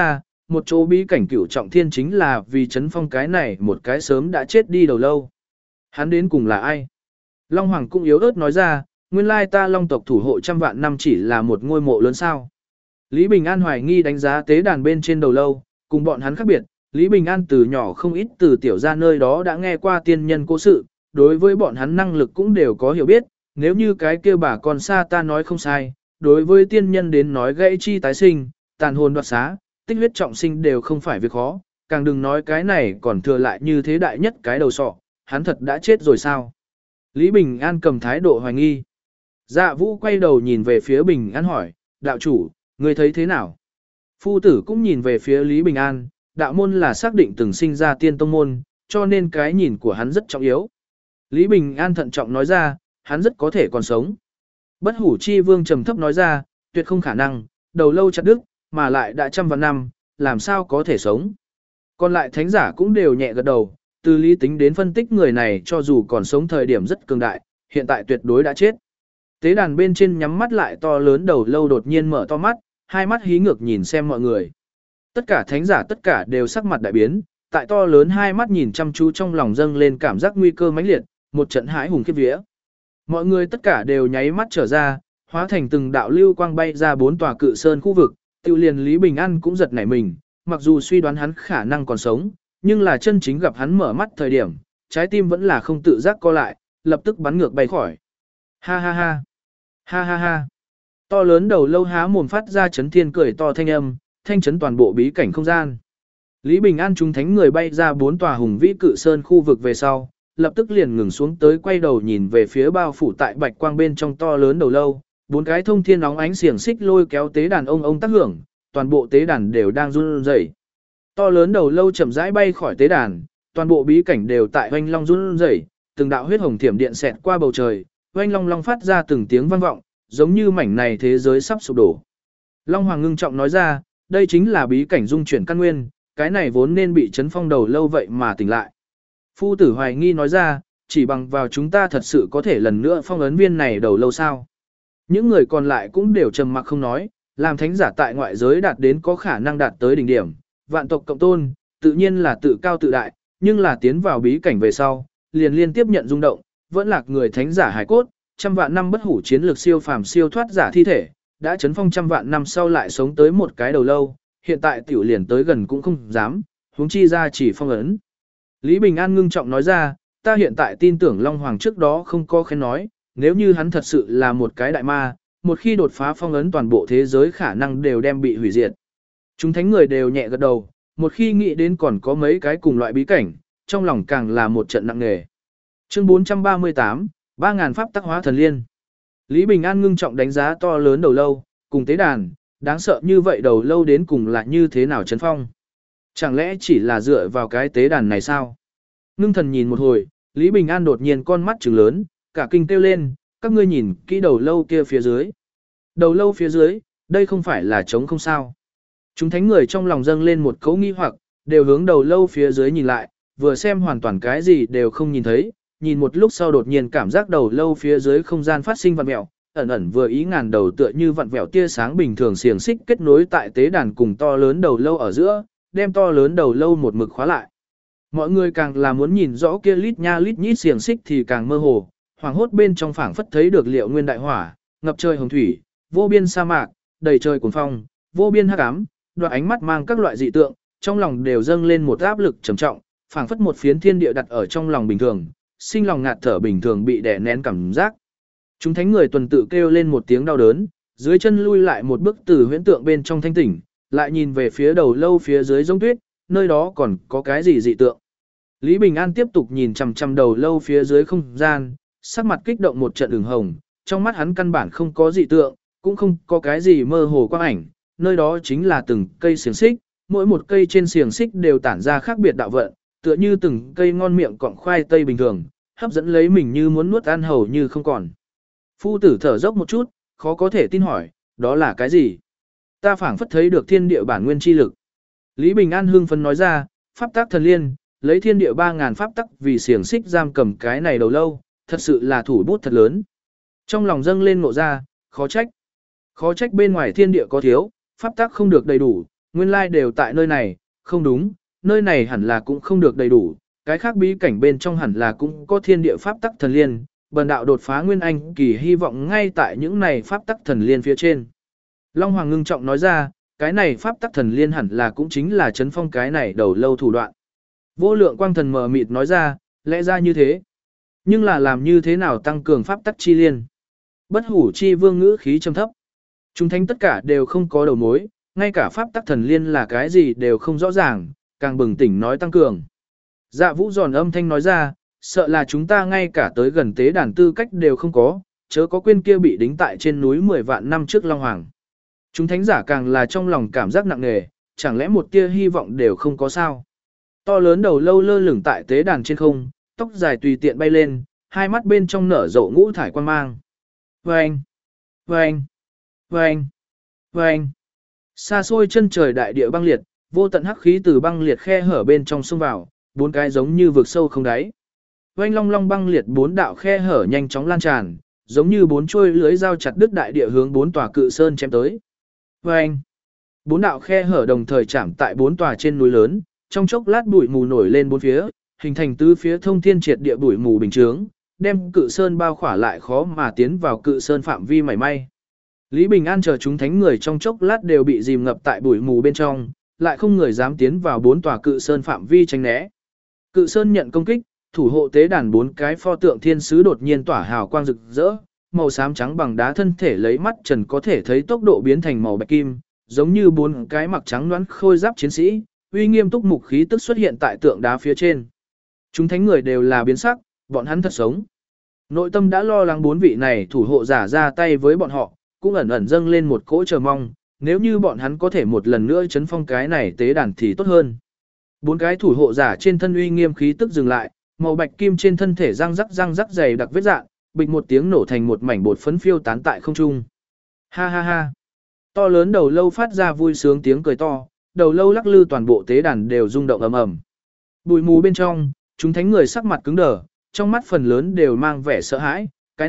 một chỗ bí cảnh cửu trọng thiên chính là vì chấn phong cái này một cái sớm đã chết đi đầu lâu. Hắn đến cùng là ai? Long Hoàng cũng yếu ớt nói ra, nguyên lai ta Long tộc thủ hộ trăm vạn năm chỉ là một ngôi mộ lớn sao. Lý Bình An hoài nghi đánh giá tế đàn bên trên đầu lâu, cùng bọn hắn khác biệt, Lý Bình An từ nhỏ không ít từ tiểu ra nơi đó đã nghe qua tiên nhân cố sự, đối với bọn hắn năng lực cũng đều có hiểu biết, nếu như cái kia bà con xa ta nói không sai, đối với tiên nhân đến nói gãy chi tái sinh, tàn hồn đoạt xá, tích huyết trọng sinh đều không phải việc khó, càng đừng nói cái này còn thừa lại như thế đại nhất cái đầu sọ, hắn thật đã chết rồi sao? Lý Bình An cầm thái độ hoài nghi. Dạ Vũ quay đầu nhìn về phía Bình An hỏi, đạo chủ, người thấy thế nào? Phu tử cũng nhìn về phía Lý Bình An, đạo môn là xác định từng sinh ra tiên tông môn, cho nên cái nhìn của hắn rất trọng yếu. Lý Bình An thận trọng nói ra, hắn rất có thể còn sống. Bất Hủ Chi Vương trầm thấp nói ra, tuyệt không khả năng, đầu lâu chặt đứt, mà lại đã trăm vạn năm, làm sao có thể sống. Còn lại thánh giả cũng đều nhẹ gật đầu, từ lý tính đến phân tích người này cho dù còn sống thời điểm rất cường đại, hiện tại tuyệt đối đã chết. Tế đàn bên trên nhắm mắt lại to lớn đầu lâu đột nhiên mở to mắt, hai mắt hí ngược nhìn xem mọi người. Tất cả thánh giả tất cả đều sắc mặt đại biến, tại to lớn hai mắt nhìn chăm chú trong lòng dâng lên cảm giác nguy cơ mãnh liệt, một trận hãi hùng khiếp vía. Mọi người tất cả đều nháy mắt trở ra, hóa thành từng đạo lưu quang bay ra bốn tòa cự sơn khu vực, tiêu liền Lý Bình An cũng giật nảy mình, mặc dù suy đoán hắn khả năng còn sống, nhưng là chân chính gặp hắn mở mắt thời điểm, trái tim vẫn là không tự giác co lại, lập tức bắn ngược bay khỏi. Ha ha ha, ha ha ha. To lớn đầu lâu há mồm phát ra chấn thiên cười to thanh âm, thanh chấn toàn bộ bí cảnh không gian. Lý Bình An chúng thánh người bay ra bốn tòa hùng vĩ cự sơn khu vực về sau, lập tức liền ngừng xuống tới quay đầu nhìn về phía bao phủ tại bạch quang bên trong to lớn đầu lâu, bốn cái thông thiên óng ánh xiềng xích lôi kéo tế đàn ông tác hưởng, toàn bộ tế đàn đều đang run rẩy. To lớn đầu lâu chậm rãi bay khỏi tế đàn, toàn bộ bí cảnh đều tại oanh long run rẩy, từng đạo huyết hồng thiểm điện xẹt qua bầu trời, oanh long long phát ra từng tiếng vang vọng, giống như mảnh này thế giới sắp sụp đổ. Long Hoàng ngưng trọng nói ra, đây chính là bí cảnh dung chuyển căn nguyên, cái này vốn nên bị chấn phong đầu lâu vậy mà tỉnh lại. Phu tử hoài nghi nói ra, chỉ bằng vào chúng ta thật sự có thể lần nữa phong ấn viên này đầu lâu sao. Những người còn lại cũng đều trầm mặc không nói, làm thánh giả tại ngoại giới đạt đến có khả năng đạt tới đỉnh điểm, vạn tộc cộng tôn, tự nhiên là tự cao tự đại, nhưng là tiến vào bí cảnh về sau, liền liên tiếp nhận rung động, vẫn lạc người thánh giả hải cốt, trăm vạn năm bất hủ chiến lược siêu phàm siêu thoát giả thi thể, đã chấn phong trăm vạn năm sau lại sống tới một cái đầu lâu, hiện tại tiểu liền tới gần cũng không dám, huống chi ra chỉ phong ấn. Lý Bình An ngưng trọng nói ra, ta hiện tại tin tưởng Long Hoàng trước đó không có khen nói, nếu như hắn thật sự là một cái đại ma, một khi đột phá phong ấn toàn bộ thế giới khả năng đều đem bị hủy diệt. Chúng thánh người đều nhẹ gật đầu, một khi nghĩ đến còn có mấy cái cùng loại bí cảnh, trong lòng càng là một trận nặng nề. Chương 438, 3000 pháp tắc hóa thần liên. Lý Bình An ngưng trọng đánh giá to lớn đầu lâu, cùng tế đàn, đáng sợ như vậy đầu lâu đến cùng là như thế nào chấn phong. Chẳng lẽ chỉ là dựa vào cái tế đàn này sao? Ngưng thần nhìn một hồi, Lý Bình An đột nhiên con mắt trừng lớn, cả kinh kêu lên, các ngươi nhìn kỹ đầu lâu kia phía dưới. Đầu lâu phía dưới, đây không phải là trống không sao. Chúng thánh người trong lòng dâng lên một cấu nghi hoặc, đều hướng đầu lâu phía dưới nhìn lại, vừa xem hoàn toàn cái gì đều không nhìn thấy, nhìn một lúc sau đột nhiên cảm giác đầu lâu phía dưới không gian phát sinh vặn vẹo, ẩn ẩn vừa ý ngàn đầu tựa như vặn vẹo tia sáng bình thường xiềng xích kết nối tại tế đàn cùng to lớn đầu lâu ở giữa, đem to lớn đầu lâu một mực khóa lại. Mọi người càng là muốn nhìn rõ kia lít nha lít nhít xiềng xích thì càng mơ hồ, hoàng hốt bên trong phảng phất thấy được Liệu Nguyên đại hỏa, ngập trời hồng thủy, vô biên sa mạc, đầy trời cuồng phong, vô biên hắc ám, đoạt ánh mắt mang các loại dị tượng, trong lòng đều dâng lên một áp lực trầm trọng, phảng phất một phiến thiên địa đặt ở trong lòng bình thường, sinh lòng ngạt thở bình thường bị đè nén cảm giác. Chúng thánh người tuần tự kêu lên một tiếng đau đớn, dưới chân lui lại một bước từ huyễn tượng bên trong thanh tỉnh, lại nhìn về phía đầu lâu phía dưới giống tuyết, nơi đó còn có cái gì dị tượng. Lý Bình An tiếp tục nhìn chằm chằm đầu lâu phía dưới không gian, sắc mặt kích động một trận ửng hồng, trong mắt hắn căn bản không có dị tượng, cũng không có cái gì mơ hồ quang ảnh, nơi đó chính là từng cây xiềng xích, mỗi một cây trên xiềng xích đều tản ra khác biệt đạo vận, tựa như từng cây ngon miệng cọng khoai tây bình thường, hấp dẫn lấy mình như muốn nuốt ăn hầu như không còn. Phu tử thở dốc một chút, khó có thể tin hỏi, đó là cái gì? Ta phảng phất thấy được thiên địa bản nguyên chi lực. Lý Bình An hưng phấn nói ra, pháp tắc thần liên, lấy thiên địa 3000 pháp tắc vì xiềng xích giam cầm cái này đầu lâu, thật sự là thủ bút thật lớn. Trong lòng dâng lên ngộ ra, khó trách. Khó trách bên ngoài thiên địa có thiếu, pháp tắc không được đầy đủ, nguyên lai đều tại nơi này, không đúng, nơi này hẳn là cũng không được đầy đủ, cái khác bí cảnh bên trong hẳn là cũng có thiên địa pháp tắc thần liên, bần đạo đột phá nguyên anh kỳ hy vọng ngay tại những này pháp tắc thần liên phía trên. Long Hoàng ngưng trọng nói ra, cái này pháp tắc thần liên hẳn là cũng chính là chấn phong cái này đầu lâu thủ đoạn. Vô lượng quang thần mờ mịt nói ra, lẽ ra như thế. Nhưng là làm như thế nào tăng cường pháp tắc chi liên? Bất hủ chi vương ngữ khí trầm thấp. Chúng thánh tất cả đều không có đầu mối, ngay cả pháp tắc thần liên là cái gì đều không rõ ràng, càng bừng tỉnh nói tăng cường. Dạ vũ giòn âm thanh nói ra, sợ là chúng ta ngay cả tới gần tế đàn tư cách đều không có, chớ có quên kia bị đính tại trên núi 10 vạn năm trước Long Hoàng. Chúng thánh giả càng là trong lòng cảm giác nặng nề, chẳng lẽ một tia hy vọng đều không có sao. To lớn đầu lâu lơ lửng tại tế đàn trên không, tóc dài tùy tiện bay lên, hai mắt bên trong nở rộ ngũ thải quan mang. Vâng! Vâng! Vâng! Vâng! Xa xôi chân trời đại địa băng liệt, vô tận hắc khí từ băng liệt khe hở bên trong xông vào, bốn cái giống như vực sâu không đáy. Vành long long băng liệt bốn đạo khe hở nhanh chóng lan tràn, giống như bốn chuôi lưới dao chặt đứt đại địa hướng bốn tòa cự sơn chém tới. Vâng! Bốn đạo khe hở đồng thời chạm tại bốn tòa trên núi lớn, trong chốc lát bụi mù nổi lên bốn phía, hình thành tứ phía thông thiên triệt địa bụi mù bình chướng, đem cự sơn bao khỏa lại khó mà tiến vào cự sơn phạm vi mảy may. Lý Bình An chờ chúng thánh người trong chốc lát đều bị dìm ngập tại bụi mù bên trong, lại không người dám tiến vào bốn tòa cự sơn phạm vi tránh né. Cự sơn nhận công kích, thủ hộ tế đàn bốn cái pho tượng thiên sứ đột nhiên tỏa hào quang rực rỡ, màu xám trắng bằng đá thân thể lấy mắt trần có thể thấy tốc độ biến thành màu bạch kim, giống như bốn cái mặc trắng đoán khôi giáp chiến sĩ, uy nghiêm túc mục khí tức xuất hiện tại tượng đá phía trên. Chúng thánh người đều là biến sắc, bọn hắn thật sống. Nội tâm đã lo lắng bốn vị này thủ hộ giả ra tay với bọn họ, cũng ẩn ẩn dâng lên một cỗ chờ mong, nếu như bọn hắn có thể một lần nữa chấn phong cái này tế đàn thì tốt hơn. Bốn cái thủ hộ giả trên thân uy nghiêm khí tức dừng lại, màu bạch kim trên thân thể răng rắc dày đặc vết dạn, bịch một tiếng nổ thành một mảnh bột phấn phiêu tán tại không trung. Ha ha ha. To lớn đầu lâu phát ra vui sướng tiếng cười to, đầu lâu lắc lư toàn bộ tế đàn đều rung động ầm ầm. Bụi mù bên trong, chúng thánh người sắc mặt cứng đờ, trong mắt phần lớn đều mang vẻ sợ hãi,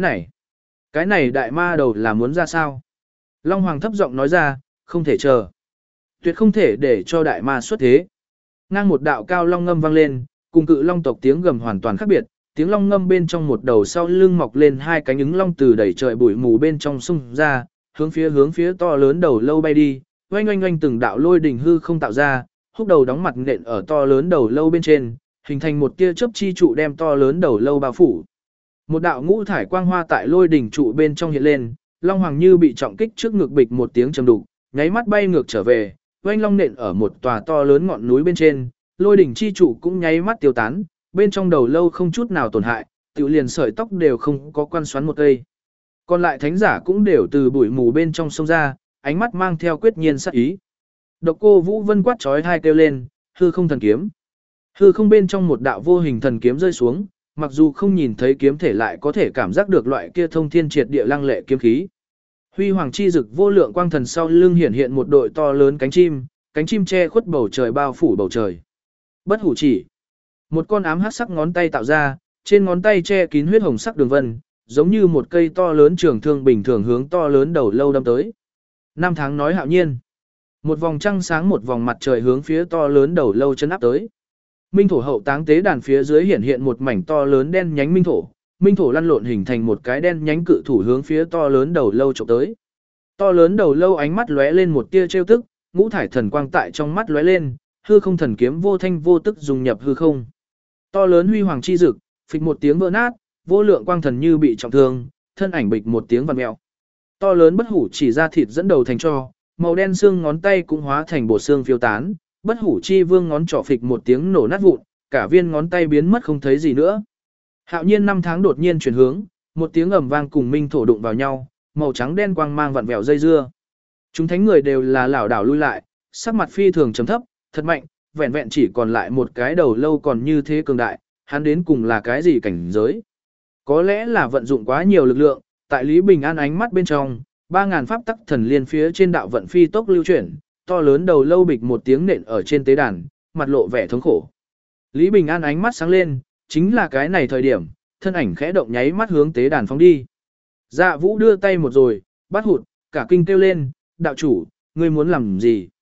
cái này đại ma đầu là muốn ra sao? Long Hoàng thấp giọng nói ra, không thể chờ. Tuyệt không thể để cho đại ma xuất thế. Ngang một đạo cao long ngâm vang lên, cùng cự long tộc tiếng gầm hoàn toàn khác biệt, tiếng long ngâm bên trong một đầu sau lưng mọc lên hai cánh ứng long từ đẩy trời bụi mù bên trong xung ra, hướng phía to lớn đầu lâu bay đi, oanh oanh oanh từng đạo lôi đỉnh hư không tạo ra, húc đầu đóng mặt nện ở to lớn đầu lâu bên trên, hình thành một tia chớp chi trụ đem to lớn đầu lâu bao phủ. Một đạo ngũ thải quang hoa tại lôi đỉnh trụ bên trong hiện lên, Long Hoàng như bị trọng kích trước ngực bịch một tiếng trầm đục, nháy mắt bay ngược trở về, oanh long nện ở một tòa to lớn ngọn núi bên trên, lôi đỉnh chi trụ cũng nháy mắt tiêu tán, bên trong đầu lâu không chút nào tổn hại, tiểu liền sợi tóc đều không có quan xoắn một cây. Còn lại thánh giả cũng đều từ bụi mù bên trong sông ra, ánh mắt mang theo quyết nhiên sát ý. Độc Cô Vũ Vân quát chói tai kêu lên, hư không thần kiếm. Hư không bên trong một đạo vô hình thần kiếm rơi xuống, mặc dù không nhìn thấy kiếm thể lại có thể cảm giác được loại kia thông thiên triệt địa lăng lệ kiếm khí. Huy hoàng chi dực vô lượng quang thần sau lưng hiện hiện một đội to lớn cánh chim che khuất bầu trời bao phủ bầu trời. Bất hủ chỉ. Một con ám hắc sắc ngón tay tạo ra, trên ngón tay che kín huyết hồng sắc đường vân, giống như một cây to lớn trường thương bình thường hướng to lớn đầu lâu đâm tới. Năm tháng nói hạo nhiên. Một vòng trăng sáng một vòng mặt trời hướng phía to lớn đầu lâu chân áp tới. Minh thổ hậu táng tế đàn phía dưới hiện một mảnh to lớn đen nhánh minh thổ lăn lộn hình thành một cái đen nhánh cự thủ hướng phía to lớn đầu lâu chụp tới. To lớn đầu lâu ánh mắt lóe lên một tia trêu tức, ngũ thải thần quang tại trong mắt lóe lên, hư không thần kiếm vô thanh vô tức dùng nhập hư không. To lớn huy hoàng chi dực, phịch một tiếng vỡ nát, vô lượng quang thần như bị trọng thương, thân ảnh bịch một tiếng vặn mèo. To lớn bất hủ chỉ ra thịt dẫn đầu thành tro, màu đen xương ngón tay cũng hóa thành bột xương phiêu tán, bất hủ chi vương ngón trỏ phịch một tiếng nổ nát vụn, cả viên ngón tay biến mất không thấy gì nữa. Hạo nhiên năm tháng đột nhiên chuyển hướng, một tiếng ầm vang cùng minh thổ đụng vào nhau, màu trắng đen quang mang vặn vẹo dây dưa. Chúng thánh người đều là lảo đảo lui lại, sắc mặt phi thường trầm thấp, thật mạnh, vẹn vẹn chỉ còn lại một cái đầu lâu còn như thế cường đại, hắn đến cùng là cái gì cảnh giới? Có lẽ là vận dụng quá nhiều lực lượng, tại Lý Bình An ánh mắt bên trong, 3000 pháp tắc thần liên phía trên đạo vận phi tốc lưu chuyển, to lớn đầu lâu bịch một tiếng nện ở trên tế đàn, mặt lộ vẻ thống khổ. Lý Bình An ánh mắt sáng lên, chính là cái này thời điểm, thân ảnh khẽ động nháy mắt hướng tế đàn phóng đi. Dạ Vũ đưa tay một rồi, bắt hụt, cả kinh kêu lên, đạo chủ, ngươi muốn làm gì?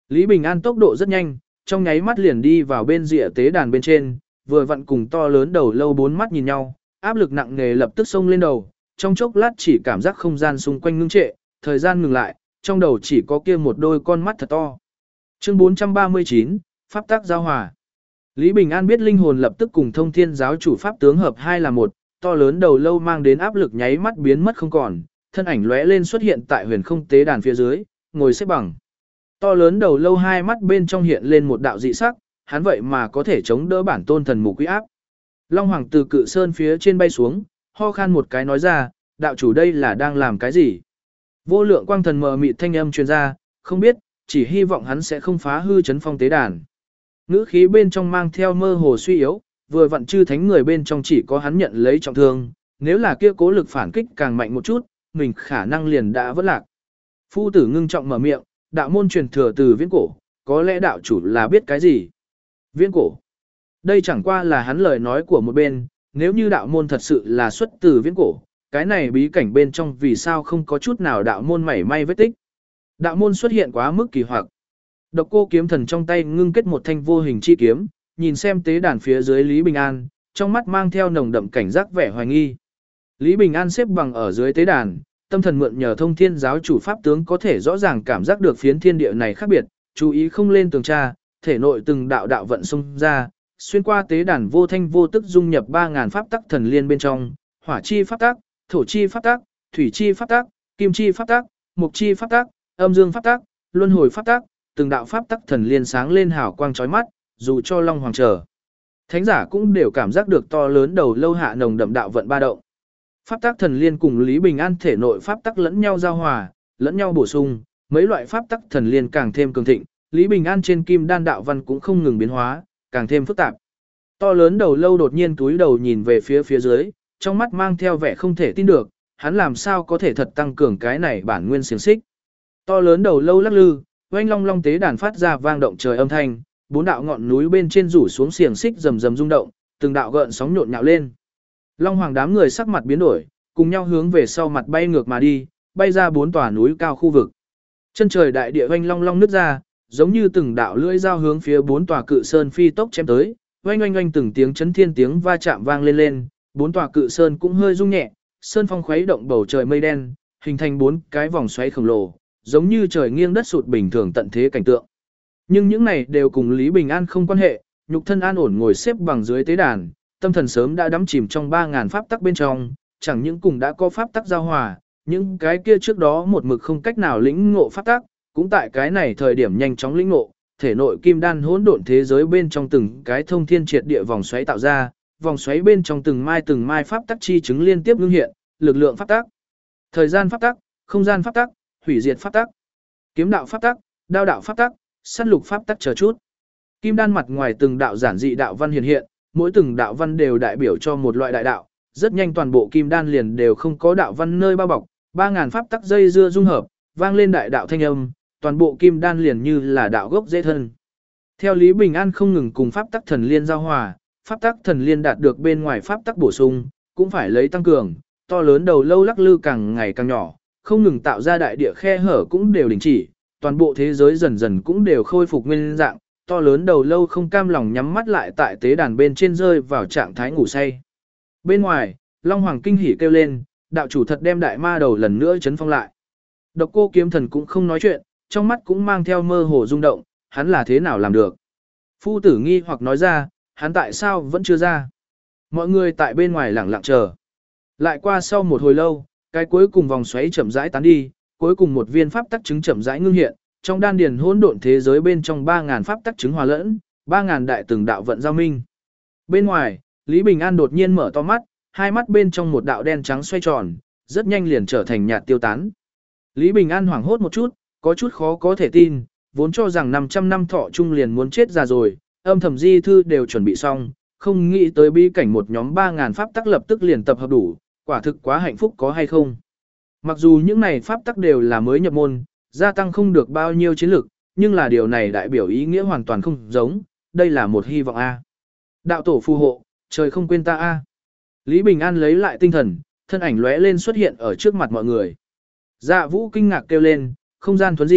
Lý Bình An tốc độ rất nhanh, trong nháy mắt liền đi vào bên rìa tế đàn bên trên, vừa vặn cùng to lớn đầu lâu bốn mắt nhìn nhau, áp lực nặng nề lập tức xông lên đầu, trong chốc lát chỉ cảm giác không gian xung quanh ngưng trệ, thời gian ngừng lại, trong đầu chỉ có kia một đôi con mắt thật to. Chương 439, Pháp tác giao hòa. Lý Bình An biết linh hồn lập tức cùng Thông Thiên giáo chủ pháp tướng hợp hai là một, to lớn đầu lâu mang đến áp lực nháy mắt biến mất không còn, thân ảnh lóe lên xuất hiện tại huyền không tế đàn phía dưới, ngồi xếp bằng. To lớn đầu lâu hai mắt bên trong hiện lên một đạo dị sắc, hắn vậy mà có thể chống đỡ bản tôn thần mục quý áp. Long Hoàng từ cự sơn phía trên bay xuống, ho khan một cái nói ra, đạo chủ đây là đang làm cái gì? Vô lượng quang thần mờ mịt thanh âm truyền ra, không biết, chỉ hy vọng hắn sẽ không phá hư chấn phong tế đàn. Ngữ khí bên trong mang theo mơ hồ suy yếu, vừa vặn chư thánh người bên trong chỉ có hắn nhận lấy trọng thương, nếu là kia cố lực phản kích càng mạnh một chút, mình khả năng liền đã vỡ lạc. Phu tử ngưng trọng mở miệng, đạo môn truyền thừa từ viễn cổ, có lẽ đạo chủ là biết cái gì? Viễn cổ. Đây chẳng qua là hắn lời nói của một bên, nếu như đạo môn thật sự là xuất từ viễn cổ, cái này bí cảnh bên trong vì sao không có chút nào đạo môn mảy may vết tích. Đạo môn xuất hiện quá mức kỳ hoặc. Độc Cô kiếm thần trong tay ngưng kết một thanh vô hình chi kiếm, nhìn xem tế đàn phía dưới Lý Bình An, trong mắt mang theo nồng đậm cảnh giác vẻ hoài nghi. Lý Bình An xếp bằng ở dưới tế đàn, tâm thần mượn nhờ Thông Thiên giáo chủ pháp tướng có thể rõ ràng cảm giác được phiến thiên địa này khác biệt, chú ý không lên tường tra, thể nội từng đạo đạo vận xung ra, xuyên qua tế đàn vô thanh vô tức dung nhập 3000 pháp tắc thần liên bên trong, hỏa chi pháp tắc, thổ chi pháp tắc, thủy chi pháp tắc, kim chi pháp tắc, mục chi pháp tắc, âm dương pháp tắc, luân hồi pháp tắc, từng đạo pháp tắc thần liên sáng lên hào quang chói mắt, dù cho Long Hoàng chờ. Thánh giả cũng đều cảm giác được to lớn đầu lâu hạ nồng đậm đạo vận ba động. Pháp tắc thần liên cùng Lý Bình An thể nội pháp tắc lẫn nhau giao hòa, lẫn nhau bổ sung, mấy loại pháp tắc thần liên càng thêm cường thịnh, Lý Bình An trên kim đan đạo văn cũng không ngừng biến hóa, càng thêm phức tạp. To lớn đầu lâu đột nhiên túi đầu nhìn về phía dưới, trong mắt mang theo vẻ không thể tin được, hắn làm sao có thể thật tăng cường cái này bản nguyên xiềng xích. To lớn đầu lâu lắc lư, oanh long long tế đàn phát ra vang động trời âm thanh, bốn đạo ngọn núi bên trên rủ xuống xiềng xích rầm rầm rung động, từng đạo gợn sóng nhộn nhạo lên. Long Hoàng đám người sắc mặt biến đổi, cùng nhau hướng về sau mặt bay ngược mà đi, bay ra bốn tòa núi cao khu vực. Chân trời đại địa oanh long long nứt ra, giống như từng đạo lưỡi dao hướng phía bốn tòa cự sơn phi tốc chém tới, oanh oanh oanh từng tiếng chấn thiên tiếng va chạm vang lên lên, bốn tòa cự sơn cũng hơi rung nhẹ, sơn phong khuấy động bầu trời mây đen, hình thành bốn cái vòng xoáy khổng lồ, giống như trời nghiêng đất sụt bình thường tận thế cảnh tượng. Nhưng những này đều cùng Lý Bình An không quan hệ, nhục thân an ổn ngồi xếp bằng dưới tế đàn, tâm thần sớm đã đắm chìm trong 3000 pháp tắc bên trong, chẳng những cùng đã có pháp tắc giao hòa, những cái kia trước đó một mực không cách nào lĩnh ngộ pháp tắc, cũng tại cái này thời điểm nhanh chóng lĩnh ngộ, thể nội kim đan hỗn độn thế giới bên trong từng cái thông thiên triệt địa vòng xoáy tạo ra, vòng xoáy bên trong từng mai pháp tắc chi chứng liên tiếp ngưng hiện, lực lượng pháp tắc, thời gian pháp tắc, không gian pháp tắc, hủy diệt pháp tắc, kiếm đạo pháp tắc, đao đạo pháp tắc, sát lục pháp tắc chờ chút. Kim đan mặt ngoài từng đạo giản dị đạo văn hiện, mỗi từng đạo văn đều đại biểu cho một loại đại đạo, rất nhanh toàn bộ kim đan liền đều không có đạo văn nơi bao bọc, 3000 pháp tắc dây dưa dung hợp, vang lên đại đạo thanh âm, toàn bộ kim đan liền như là đạo gốc dễ thân. Theo Lý Bình An không ngừng cùng pháp tắc thần liên giao hòa, pháp tắc thần liên đạt được bên ngoài pháp tắc bổ sung, cũng phải lấy tăng cường, to lớn đầu lâu lắc lư càng ngày càng nhỏ, không ngừng tạo ra đại địa khe hở cũng đều đình chỉ, toàn bộ thế giới dần dần cũng đều khôi phục nguyên dạng, to lớn đầu lâu không cam lòng nhắm mắt lại tại tế đàn bên trên rơi vào trạng thái ngủ say. Bên ngoài, Long Hoàng kinh hỉ kêu lên, đạo chủ thật đem đại ma đầu lần nữa chấn phong lại. Độc Cô kiếm thần cũng không nói chuyện, trong mắt cũng mang theo mơ hồ rung động, hắn là thế nào làm được. Phu tử nghi hoặc nói ra, hắn tại sao vẫn chưa ra. Mọi người tại bên ngoài lặng lặng chờ. Lại qua sau một hồi lâu, cái cuối cùng vòng xoáy chậm rãi tán đi, cuối cùng một viên pháp tắc chứng chậm rãi ngưng hiện, trong đan điền hỗn độn thế giới bên trong 3000 pháp tắc chứng hòa lẫn, 3000 đại từng đạo vận giao minh. Bên ngoài, Lý Bình An đột nhiên mở to mắt, hai mắt bên trong một đạo đen trắng xoay tròn, rất nhanh liền trở thành nhạt tiêu tán. Lý Bình An hoảng hốt một chút, có chút khó có thể tin, vốn cho rằng 500 năm thọ chung liền muốn chết ra rồi, âm thầm di thư đều chuẩn bị xong, không nghĩ tới bi cảnh một nhóm 3000 pháp tắc lập tức liền tập hợp đủ, quả thực quá hạnh phúc có hay không. Mặc dù những này pháp tắc đều là mới nhập môn, gia tăng không được bao nhiêu chiến lực, nhưng là điều này đại biểu ý nghĩa hoàn toàn không giống, đây là một hy vọng A. Đạo tổ phù hộ, trời không quên ta A. Lý Bình An lấy lại tinh thần, thân ảnh lóe lên xuất hiện ở trước mặt mọi người. Dạ Vũ kinh ngạc kêu lên, không gian thuấn di,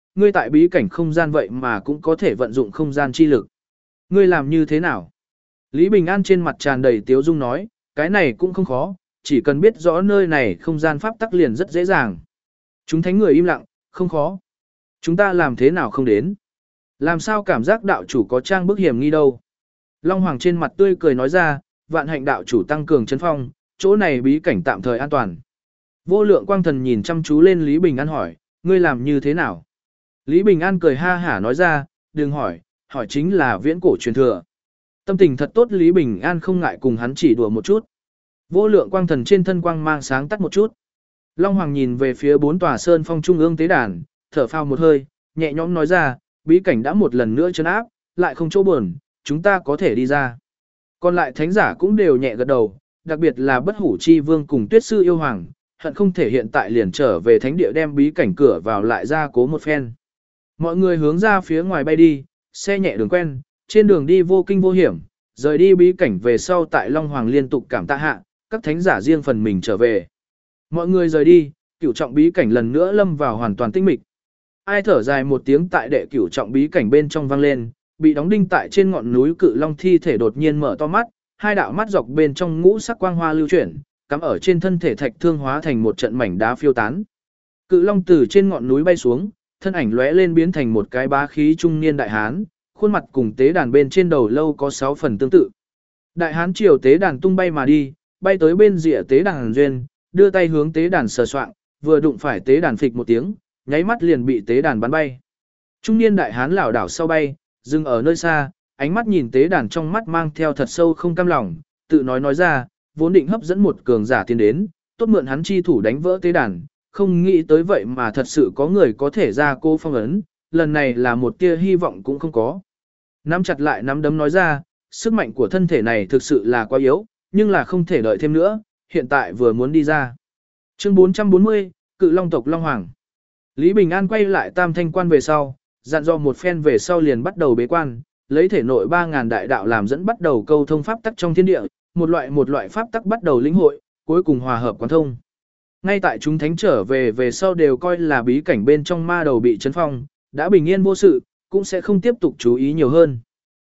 ngươi tại bí cảnh không gian vậy mà cũng có thể vận dụng không gian chi lực. Ngươi làm như thế nào? Lý Bình An trên mặt tràn đầy tiếu dung nói, cái này cũng không khó, chỉ cần biết rõ nơi này không gian pháp tắc liền rất dễ dàng. Chúng thánh người im lặng, không khó. Chúng ta làm thế nào không đến? Làm sao cảm giác đạo chủ có trang bức hiểm nghi đâu? Long Hoàng trên mặt tươi cười nói ra, vạn hạnh đạo chủ tăng cường chấn phong, chỗ này bí cảnh tạm thời an toàn. Vô lượng quang thần nhìn chăm chú lên Lý Bình An hỏi, ngươi làm như thế nào? Lý Bình An cười ha hả nói ra, đừng hỏi, hỏi chính là viễn cổ truyền thừa. Tâm tình thật tốt, Lý Bình An không ngại cùng hắn chỉ đùa một chút. Vô lượng quang thần trên thân quang mang sáng tắt một chút. Long Hoàng nhìn về phía 4 tòa sơn phong trung ương tế đàn, thở phào một hơi, nhẹ nhõm nói ra, bí cảnh đã một lần nữa trấn áp, lại không chỗ buồn, chúng ta có thể đi ra. Còn lại thánh giả cũng đều nhẹ gật đầu, đặc biệt là Bất Hủ Chi Vương cùng Tuyết Sư Yêu Hoàng, hận không thể hiện tại liền trở về thánh địa đem bí cảnh cửa vào lại ra cố một phen. Mọi người hướng ra phía ngoài bay đi, xe nhẹ đường quen, trên đường đi vô kinh vô hiểm, rời đi bí cảnh về sau tại Long Hoàng liên tục cảm tạ hạ, các thánh giả riêng phần mình trở về. Mọi người rời đi, cửu trọng bí cảnh lần nữa lâm vào hoàn toàn tĩnh mịch. Ai thở dài một tiếng tại đệ cửu trọng bí cảnh bên trong vang lên, bị đóng đinh tại trên ngọn núi cự long thi thể đột nhiên mở to mắt, hai đạo mắt dọc bên trong ngũ sắc quang hoa lưu chuyển, cắm ở trên thân thể thạch thương hóa thành một trận mảnh đá phiêu tán. Cự long từ trên ngọn núi bay xuống, thân ảnh lóe lên biến thành một cái bá khí trung niên đại hán, khuôn mặt cùng tế đàn bên trên đầu lâu có 6 phần tương tự. Đại hán chiều tế đàn tung bay mà đi, bay tới bên rìa tế đàn duyên, đưa tay hướng tế đàn sờ soạng, vừa đụng phải tế đàn phịch một tiếng, nháy mắt liền bị tế đàn bắn bay. Trung niên đại hán lảo đảo sau bay, dừng ở nơi xa, ánh mắt nhìn tế đàn trong mắt mang theo thật sâu không cam lòng, tự nói ra, vốn định hấp dẫn một cường giả tiến đến, tốt mượn hắn chi thủ đánh vỡ tế đàn, không nghĩ tới vậy mà thật sự có người có thể ra cô phong ấn, lần này là một tia hy vọng cũng không có. Nắm chặt lại nắm đấm nói ra, sức mạnh của thân thể này thực sự là quá yếu, nhưng là không thể đợi thêm nữa, hiện tại vừa muốn đi ra. Chương 440, Cự Long tộc Long Hoàng. Lý Bình An quay lại Tam Thanh Quan về sau, dặn dò một phen về sau liền bắt đầu bế quan, lấy thể nội 3000 đại đạo làm dẫn bắt đầu câu thông pháp tắc trong thiên địa, một loại pháp tắc bắt đầu lĩnh hội, cuối cùng hòa hợp quán thông. Ngay tại chúng thánh trở về sau đều coi là bí cảnh bên trong ma đầu bị chấn phong, đã bình yên vô sự, cũng sẽ không tiếp tục chú ý nhiều hơn.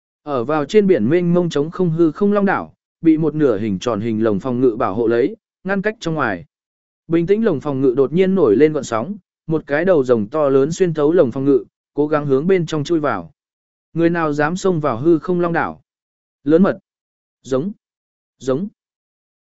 Ở vào trên biển mênh mông trống không hư không long đảo, bị một nửa hình tròn hình lồng phòng ngự bảo hộ lấy, ngăn cách trong ngoài. Bình tĩnh lồng phòng ngự đột nhiên nổi lên gợn sóng, một cái đầu rồng to lớn xuyên thấu lồng phòng ngự, cố gắng hướng bên trong chui vào. Người nào dám xông vào hư không long đảo? Lớn mật. Giống. Giống.